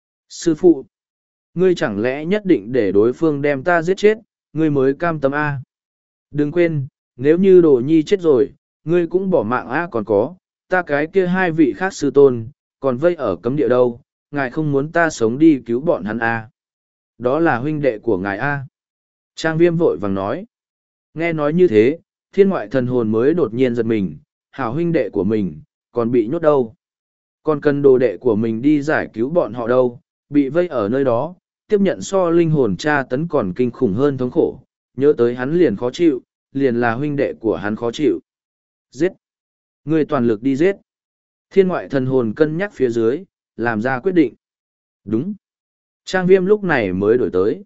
Sư phụ, ngươi chẳng lẽ nhất định để đối phương đem ta giết chết, ngươi mới cam tâm a? Đừng quên, nếu như Đồ Nhi chết rồi, ngươi cũng bỏ mạng a còn có, ta cái kia hai vị khác sư tôn, còn vây ở cấm địa đâu, ngài không muốn ta sống đi cứu bọn hắn a? Đó là huynh đệ của ngài a. Trang Viêm vội vàng nói. Nghe nói như thế, thiên ngoại thần hồn mới đột nhiên giật mình, hảo huynh đệ của mình, còn bị nhốt đâu. Còn cần đồ đệ của mình đi giải cứu bọn họ đâu, bị vây ở nơi đó, tiếp nhận so linh hồn tra tấn còn kinh khủng hơn thống khổ, nhớ tới hắn liền khó chịu, liền là huynh đệ của hắn khó chịu. Giết! Người toàn lực đi giết! Thiên ngoại thần hồn cân nhắc phía dưới, làm ra quyết định. Đúng! Trang Viêm lúc này mới đổi tới.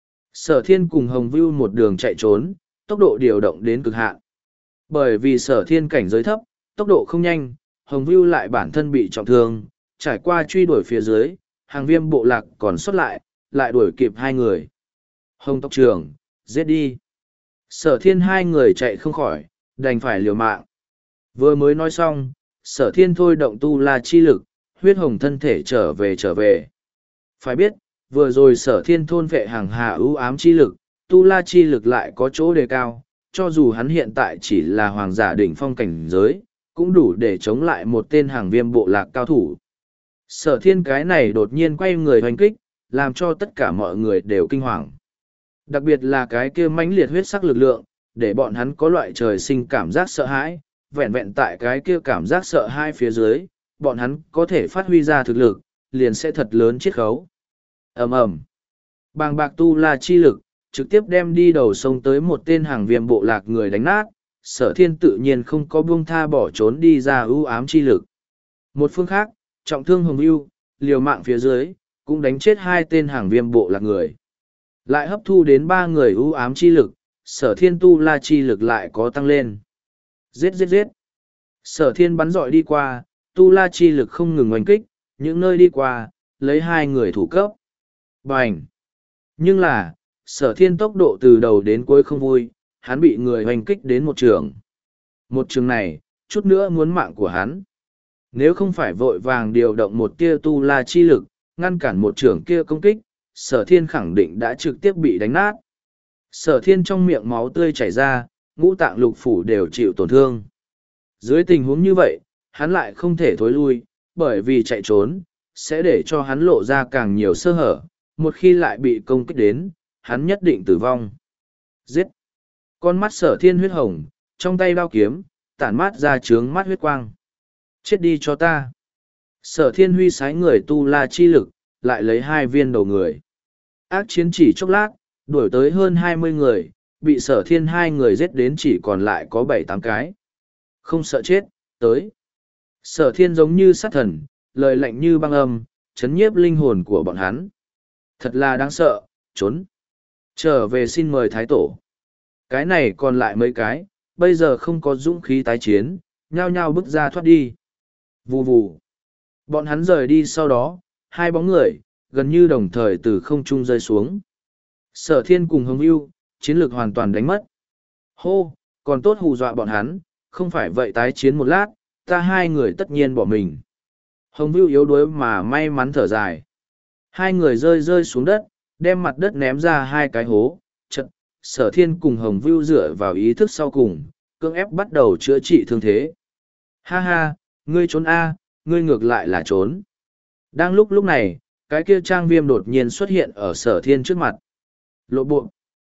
Sở Thiên cùng Hồng Vưu một đường chạy trốn, tốc độ điều động đến cực hạn. Bởi vì Sở Thiên cảnh giới thấp, tốc độ không nhanh, Hồng Vưu lại bản thân bị trọng thương, trải qua truy đuổi phía dưới, Hàng Viêm bộ lạc còn xuất lại, lại đuổi kịp hai người. Hồng tộc trưởng, giết đi. Sở Thiên hai người chạy không khỏi, đành phải liều mạng. Vừa mới nói xong, Sở Thiên thôi động tu la chi lực, huyết hồng thân thể trở về trở về. Phải biết, vừa rồi Sở Thiên thôn vệ Hàng Hà ưu ám chi lực, tu la chi lực lại có chỗ đề cao, cho dù hắn hiện tại chỉ là hoàng giả đỉnh phong cảnh giới, cũng đủ để chống lại một tên hàng viêm bộ lạc cao thủ. Sở thiên cái này đột nhiên quay người hoành kích, làm cho tất cả mọi người đều kinh hoàng. Đặc biệt là cái kia mãnh liệt huyết sắc lực lượng, để bọn hắn có loại trời sinh cảm giác sợ hãi, vẹn vẹn tại cái kia cảm giác sợ hãi phía dưới, bọn hắn có thể phát huy ra thực lực, liền sẽ thật lớn chiết khấu. Ầm ầm. Bàng bạc tu la chi lực, trực tiếp đem đi đầu sông tới một tên hàng viêm bộ lạc người đánh nát, sở thiên tự nhiên không có buông tha bỏ trốn đi ra ưu ám chi lực. Một phương khác, trọng thương hồng ưu, liều mạng phía dưới, cũng đánh chết hai tên hàng viêm bộ lạc người. Lại hấp thu đến ba người ưu ám chi lực, sở thiên tu la chi lực lại có tăng lên. Giết giết giết. Sở thiên bắn dọi đi qua, tu la chi lực không ngừng oanh kích, những nơi đi qua, lấy hai người thủ cấp. Bành! Nhưng là, sở thiên tốc độ từ đầu đến cuối không vui, hắn bị người hoành kích đến một trường. Một trường này, chút nữa muốn mạng của hắn. Nếu không phải vội vàng điều động một tia tu la chi lực, ngăn cản một trường kia công kích, sở thiên khẳng định đã trực tiếp bị đánh nát. Sở thiên trong miệng máu tươi chảy ra, ngũ tạng lục phủ đều chịu tổn thương. Dưới tình huống như vậy, hắn lại không thể thối lui, bởi vì chạy trốn, sẽ để cho hắn lộ ra càng nhiều sơ hở, một khi lại bị công kích đến, hắn nhất định tử vong. Giết! Con mắt sở thiên huyết hồng, trong tay đao kiếm, tản mát ra trướng mắt huyết quang. Chết đi cho ta! Sở thiên huy sái người tu la chi lực, lại lấy hai viên đầu người. Ác chiến chỉ chốc lát, đuổi tới hơn hai mươi người, bị sở thiên hai người giết đến chỉ còn lại có bảy tám cái. Không sợ chết, tới. Sở thiên giống như sát thần, lời lạnh như băng âm, chấn nhiếp linh hồn của bọn hắn. Thật là đáng sợ, trốn. Trở về xin mời thái tổ. Cái này còn lại mấy cái, bây giờ không có dũng khí tái chiến, nhao nhao bước ra thoát đi. Vù vù. Bọn hắn rời đi sau đó, hai bóng người, gần như đồng thời từ không trung rơi xuống. Sở thiên cùng Hồng Ưu, chiến lược hoàn toàn đánh mất. Hô, còn tốt hù dọa bọn hắn, không phải vậy tái chiến một lát, ta hai người tất nhiên bỏ mình. Hồng Ưu yếu đuối mà may mắn thở dài. Hai người rơi rơi xuống đất, đem mặt đất ném ra hai cái hố, chật, sở thiên cùng Hồng Vưu dựa vào ý thức sau cùng, cưỡng ép bắt đầu chữa trị thương thế. Ha ha, ngươi trốn a, ngươi ngược lại là trốn. Đang lúc lúc này, cái kia trang viêm đột nhiên xuất hiện ở sở thiên trước mặt. Lộ bộ.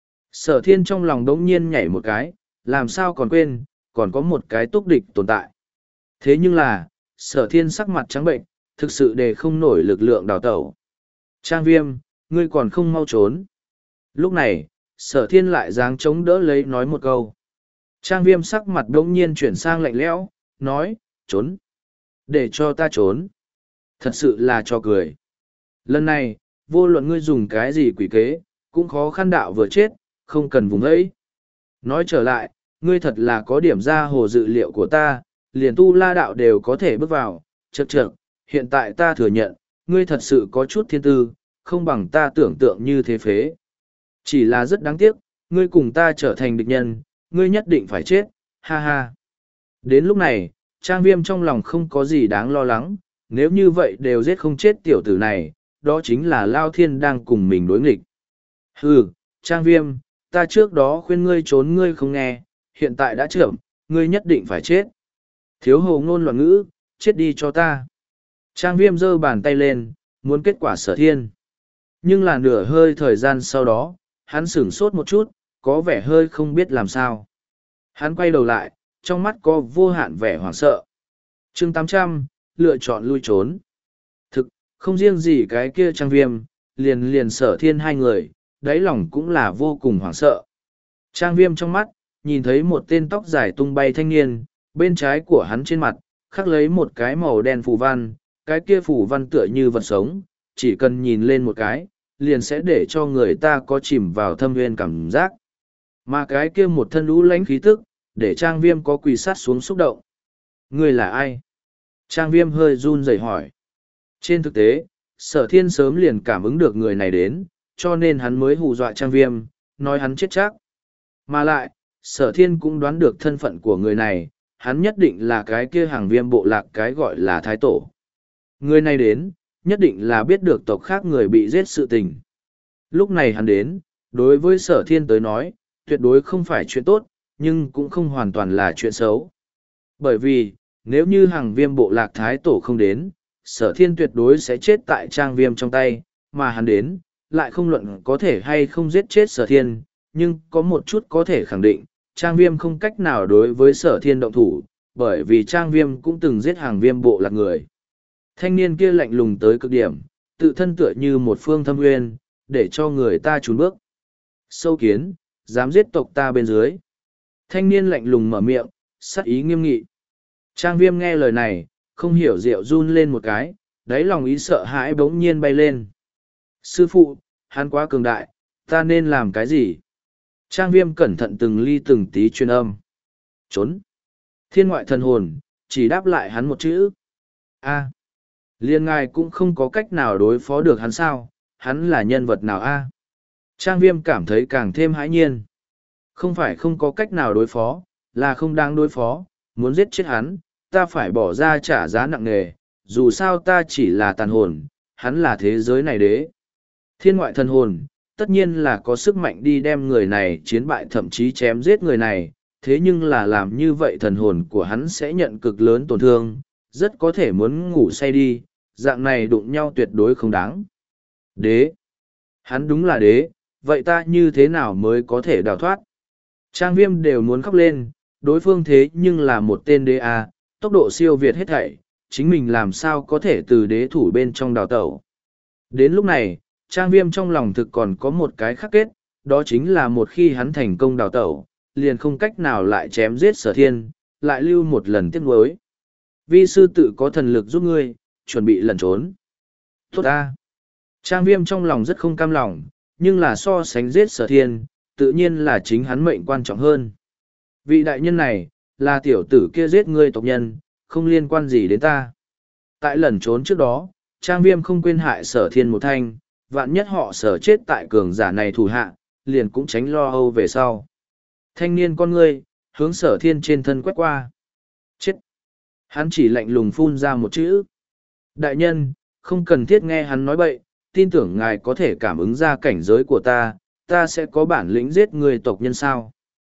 Sở thiên trong lòng đống nhiên nhảy một cái, làm sao còn quên, còn có một cái túc địch tồn tại. Thế nhưng là, sở thiên sắc mặt trắng bệnh, thực sự để không nổi lực lượng đào tẩu. Trang viêm, ngươi còn không mau trốn. Lúc này, sở thiên lại dáng chống đỡ lấy nói một câu. Trang viêm sắc mặt đống nhiên chuyển sang lạnh lẽo, nói, trốn. Để cho ta trốn. Thật sự là cho cười. Lần này, vô luận ngươi dùng cái gì quỷ kế, cũng khó khăn đạo vừa chết, không cần vùng ấy. Nói trở lại, ngươi thật là có điểm ra hồ dự liệu của ta, liền tu la đạo đều có thể bước vào, chật chật, hiện tại ta thừa nhận, ngươi thật sự có chút thiên tư, không bằng ta tưởng tượng như thế phế. Chỉ là rất đáng tiếc, ngươi cùng ta trở thành địch nhân, ngươi nhất định phải chết, ha ha. Đến lúc này, Trang Viêm trong lòng không có gì đáng lo lắng, nếu như vậy đều giết không chết tiểu tử này, đó chính là Lao Thiên đang cùng mình đối nghịch. Hừ, Trang Viêm, ta trước đó khuyên ngươi trốn ngươi không nghe, hiện tại đã trưởng, ngươi nhất định phải chết. Thiếu hồ ngôn loạn ngữ, chết đi cho ta. Trang Viêm giơ bàn tay lên, muốn kết quả sở thiên. Nhưng là nửa hơi thời gian sau đó, hắn sửng sốt một chút, có vẻ hơi không biết làm sao. Hắn quay đầu lại, trong mắt có vô hạn vẻ hoảng sợ. chương tám trăm, lựa chọn lui trốn. Thực, không riêng gì cái kia Trang Viêm, liền liền sở thiên hai người, đáy lòng cũng là vô cùng hoảng sợ. Trang Viêm trong mắt, nhìn thấy một tên tóc dài tung bay thanh niên, bên trái của hắn trên mặt, khắc lấy một cái màu đen phù văn, cái kia phù văn tựa như vật sống, chỉ cần nhìn lên một cái, liền sẽ để cho người ta có chìm vào thâm nguyên cảm giác. Mà cái kia một thân lũ lãnh khí tức, để Trang Viêm có quỳ sát xuống xúc động. Người là ai? Trang Viêm hơi run rẩy hỏi. Trên thực tế, sở thiên sớm liền cảm ứng được người này đến, cho nên hắn mới hù dọa Trang Viêm, nói hắn chết chắc. Mà lại, sở thiên cũng đoán được thân phận của người này, hắn nhất định là cái kia hàng viêm bộ lạc cái gọi là thái tổ. Người này đến, nhất định là biết được tộc khác người bị giết sự tình. Lúc này hắn đến, đối với sở thiên tới nói, tuyệt đối không phải chuyện tốt, nhưng cũng không hoàn toàn là chuyện xấu. Bởi vì, nếu như hàng viêm bộ lạc thái tổ không đến, sở thiên tuyệt đối sẽ chết tại trang viêm trong tay, mà hắn đến, lại không luận có thể hay không giết chết sở thiên, nhưng có một chút có thể khẳng định, trang viêm không cách nào đối với sở thiên động thủ, bởi vì trang viêm cũng từng giết hàng viêm bộ lạc người. Thanh niên kia lạnh lùng tới cực điểm, tự thân tựa như một phương thâm uyên, để cho người ta trốn bước. Sâu kiến, dám giết tộc ta bên dưới. Thanh niên lạnh lùng mở miệng, sắc ý nghiêm nghị. Trang viêm nghe lời này, không hiểu rượu run lên một cái, đáy lòng ý sợ hãi bỗng nhiên bay lên. Sư phụ, hắn quá cường đại, ta nên làm cái gì? Trang viêm cẩn thận từng ly từng tí truyền âm. Trốn. Thiên ngoại thần hồn, chỉ đáp lại hắn một chữ. A. Liên ngài cũng không có cách nào đối phó được hắn sao, hắn là nhân vật nào a? Trang viêm cảm thấy càng thêm hãi nhiên. Không phải không có cách nào đối phó, là không đáng đối phó, muốn giết chết hắn, ta phải bỏ ra trả giá nặng nề, dù sao ta chỉ là tàn hồn, hắn là thế giới này đế. Thiên ngoại thần hồn, tất nhiên là có sức mạnh đi đem người này chiến bại thậm chí chém giết người này, thế nhưng là làm như vậy thần hồn của hắn sẽ nhận cực lớn tổn thương, rất có thể muốn ngủ say đi, dạng này đụng nhau tuyệt đối không đáng. Đế. Hắn đúng là đế, vậy ta như thế nào mới có thể đào thoát? Trang viêm đều muốn khóc lên, đối phương thế nhưng là một tên đế a, tốc độ siêu việt hết thảy, chính mình làm sao có thể từ đế thủ bên trong đào tẩu. Đến lúc này, trang viêm trong lòng thực còn có một cái khắc kết, đó chính là một khi hắn thành công đào tẩu, liền không cách nào lại chém giết sở thiên, lại lưu một lần tiếc nuối. Vi sư tự có thần lực giúp ngươi, chuẩn bị lẩn trốn. Tốt ta! Trang viêm trong lòng rất không cam lòng, nhưng là so sánh giết sở thiên, tự nhiên là chính hắn mệnh quan trọng hơn. Vị đại nhân này, là tiểu tử kia giết ngươi tộc nhân, không liên quan gì đến ta. Tại lẩn trốn trước đó, trang viêm không quên hại sở thiên một thanh, vạn nhất họ sở chết tại cường giả này thủ hạ, liền cũng tránh lo âu về sau. Thanh niên con ngươi, hướng sở thiên trên thân quét qua. Chết! Hắn chỉ lạnh lùng phun ra một chữ. Đại nhân, không cần thiết nghe hắn nói bậy, tin tưởng ngài có thể cảm ứng ra cảnh giới của ta, ta sẽ có bản lĩnh giết người tộc nhân sao.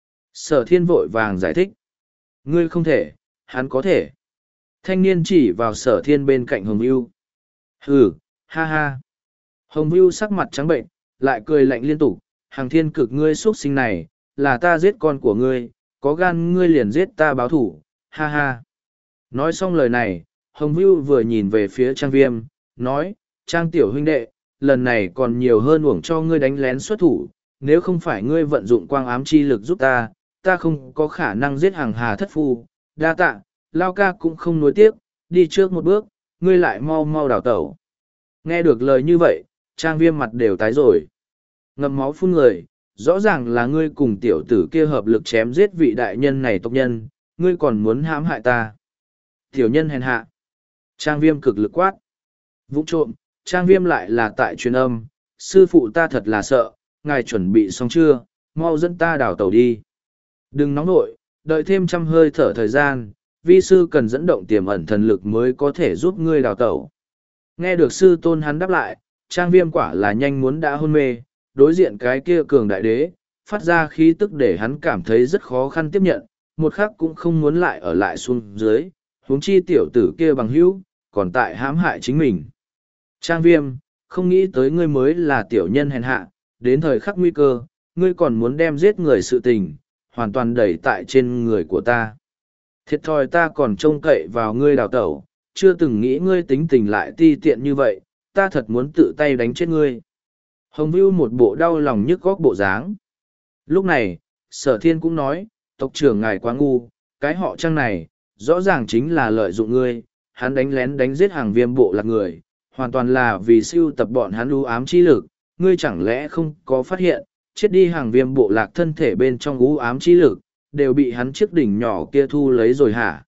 Sở thiên vội vàng giải thích. Ngươi không thể, hắn có thể. Thanh niên chỉ vào sở thiên bên cạnh Hồng Vưu. Hừ, ha ha. Hồng Vưu sắc mặt trắng bệnh, lại cười lạnh liên tục. Hàng thiên cực ngươi xuất sinh này, là ta giết con của ngươi, có gan ngươi liền giết ta báo thủ, ha ha. Nói xong lời này, Hồng Vưu vừa nhìn về phía Trang Viêm, nói, Trang tiểu huynh đệ, lần này còn nhiều hơn uổng cho ngươi đánh lén xuất thủ, nếu không phải ngươi vận dụng quang ám chi lực giúp ta, ta không có khả năng giết hàng hà thất phu, đa tạ, Lao ca cũng không nuối tiếc, đi trước một bước, ngươi lại mau mau đào tẩu. Nghe được lời như vậy, Trang Viêm mặt đều tái rồi. Ngậm máu phun người, rõ ràng là ngươi cùng tiểu tử kia hợp lực chém giết vị đại nhân này tộc nhân, ngươi còn muốn hãm hại ta. Tiểu nhân hèn hạ. Trang Viêm cực lực quát. Vũ trộm, Trang Viêm lại là tại truyền âm, sư phụ ta thật là sợ, ngài chuẩn bị xong chưa, mau dẫn ta đào tẩu đi. Đừng nóng nội, đợi thêm trăm hơi thở thời gian, vi sư cần dẫn động tiềm ẩn thần lực mới có thể giúp ngươi đào tẩu. Nghe được sư tôn hắn đáp lại, Trang Viêm quả là nhanh muốn đã hôn mê, đối diện cái kia cường đại đế, phát ra khí tức để hắn cảm thấy rất khó khăn tiếp nhận, một khắc cũng không muốn lại ở lại xuống dưới, huống chi tiểu tử kia bằng hữu, còn tại hãm hại chính mình. Trang Viêm, không nghĩ tới ngươi mới là tiểu nhân hèn hạ, đến thời khắc nguy cơ, ngươi còn muốn đem giết người sự tình, hoàn toàn đẩy tại trên người của ta. Thiệt thòi ta còn trông cậy vào ngươi đào tẩu, chưa từng nghĩ ngươi tính tình lại ti tiện như vậy, ta thật muốn tự tay đánh chết ngươi. Hồng Vưu một bộ đau lòng nhức góc bộ dáng. Lúc này, sở thiên cũng nói, tộc trưởng ngài quá ngu, cái họ Trang này, rõ ràng chính là lợi dụng ngươi, hắn đánh lén đánh giết hàng viêm bộ lạc người, hoàn toàn là vì siêu tập bọn hắn u ám chi lực, ngươi chẳng lẽ không có phát hiện, chết đi hàng viêm bộ lạc thân thể bên trong u ám chi lực, đều bị hắn chiếc đỉnh nhỏ kia thu lấy rồi hả?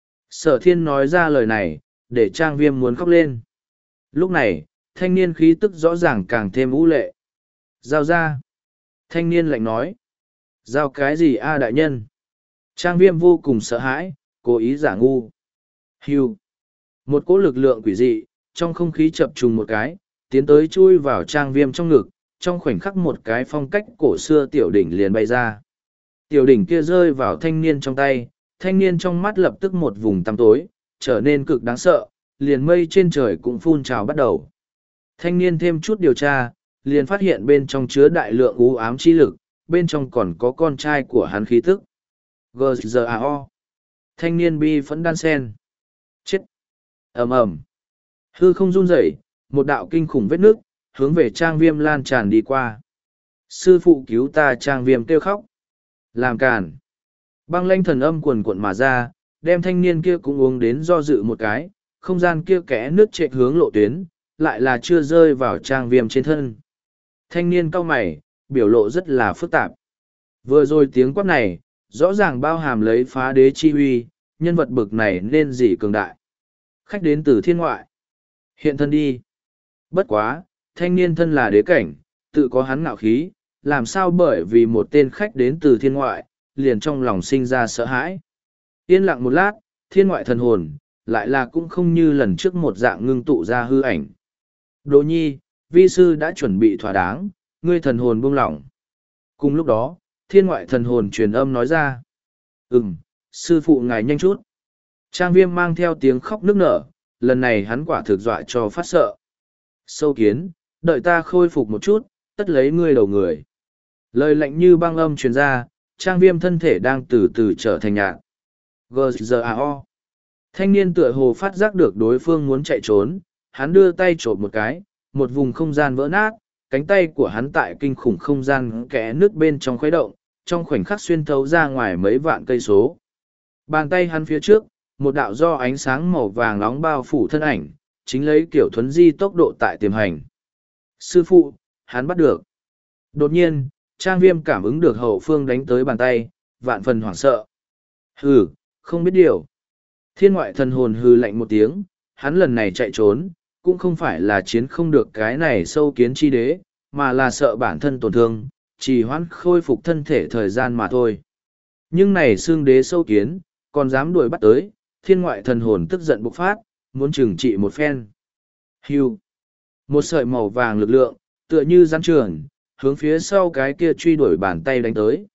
Sở thiên nói ra lời này, để Trang Viêm muốn khóc lên. Lúc này, thanh niên khí tức rõ ràng càng thêm u lệ. Giao ra. Thanh niên lạnh nói. Giao cái gì a đại nhân? Trang Viêm vô cùng sợ hãi, cố ý giả ngu. Hưu. Một cỗ lực lượng quỷ dị, trong không khí chập trùng một cái, tiến tới chui vào Trang Viêm trong ngực, trong khoảnh khắc một cái phong cách cổ xưa tiểu đỉnh liền bay ra. Tiểu đỉnh kia rơi vào thanh niên trong tay, thanh niên trong mắt lập tức một vùng tăm tối, trở nên cực đáng sợ, liền mây trên trời cũng phun trào bắt đầu. Thanh niên thêm chút điều tra, liền phát hiện bên trong chứa đại lượng u ám chi lực, bên trong còn có con trai của hắn khí tức. giê giê a o. Thanh niên bi phẫn đan sen. Chết. Ầm ầm. Hư không run rẩy, một đạo kinh khủng vết nước, hướng về trang viêm lan tràn đi qua. Sư phụ cứu ta, trang viêm kêu khóc. Làm càn. Băng lanh thần âm quần cuộn mà ra, đem thanh niên kia cũng uống đến do dự một cái, không gian kia kẽ nước chạy hướng lộ tuyến, lại là chưa rơi vào trang viêm trên thân. Thanh niên cau mày, biểu lộ rất là phức tạp. Vừa rồi tiếng quát này, rõ ràng bao hàm lấy phá đế chi huy, nhân vật bực này nên gì cường đại. Khách đến từ thiên ngoại. Hiện thân đi. Bất quá, thanh niên thân là đế cảnh, tự có hắn ngạo khí, làm sao bởi vì một tên khách đến từ thiên ngoại, liền trong lòng sinh ra sợ hãi. Yên lặng một lát, thiên ngoại thần hồn, lại là cũng không như lần trước một dạng ngưng tụ ra hư ảnh. Đỗ nhi, vi sư đã chuẩn bị thỏa đáng, ngươi thần hồn buông lỏng. Cùng lúc đó, thiên ngoại thần hồn truyền âm nói ra. Ừm, sư phụ ngài nhanh chút. Trang viêm mang theo tiếng khóc nức nở, lần này hắn quả thực dọa cho phát sợ. Sâu kiến, đợi ta khôi phục một chút, tất lấy ngươi đầu người. Lời lạnh như băng âm truyền ra, trang viêm thân thể đang từ từ trở thành nhạt. giê giê a o. Thanh niên tựa hồ phát giác được đối phương muốn chạy trốn, hắn đưa tay trộm một cái, một vùng không gian vỡ nát, cánh tay của hắn tại kinh khủng không gian kẽ nước bên trong khuấy động, trong khoảnh khắc xuyên thấu ra ngoài mấy vạn cây số. Bàn tay hắn phía trước, một đạo do ánh sáng màu vàng nóng bao phủ thân ảnh, chính lấy kiểu thuấn di tốc độ tại tiềm hành. Sư phụ, hắn bắt được. Đột nhiên, trang viêm cảm ứng được hậu phương đánh tới bàn tay, vạn phần hoảng sợ. Hừ, không biết điều. Thiên ngoại thần hồn hừ lạnh một tiếng, hắn lần này chạy trốn, cũng không phải là chiến không được cái này sâu kiến chi đế, mà là sợ bản thân tổn thương, chỉ hoãn khôi phục thân thể thời gian mà thôi. Nhưng này xương đế sâu kiến, còn dám đuổi bắt tới, thiên ngoại thần hồn tức giận bộc phát, muốn trừng trị một phen. Hưu. Một sợi màu vàng lực lượng, tựa như rắn trường, hướng phía sau cái kia truy đuổi bàn tay đánh tới.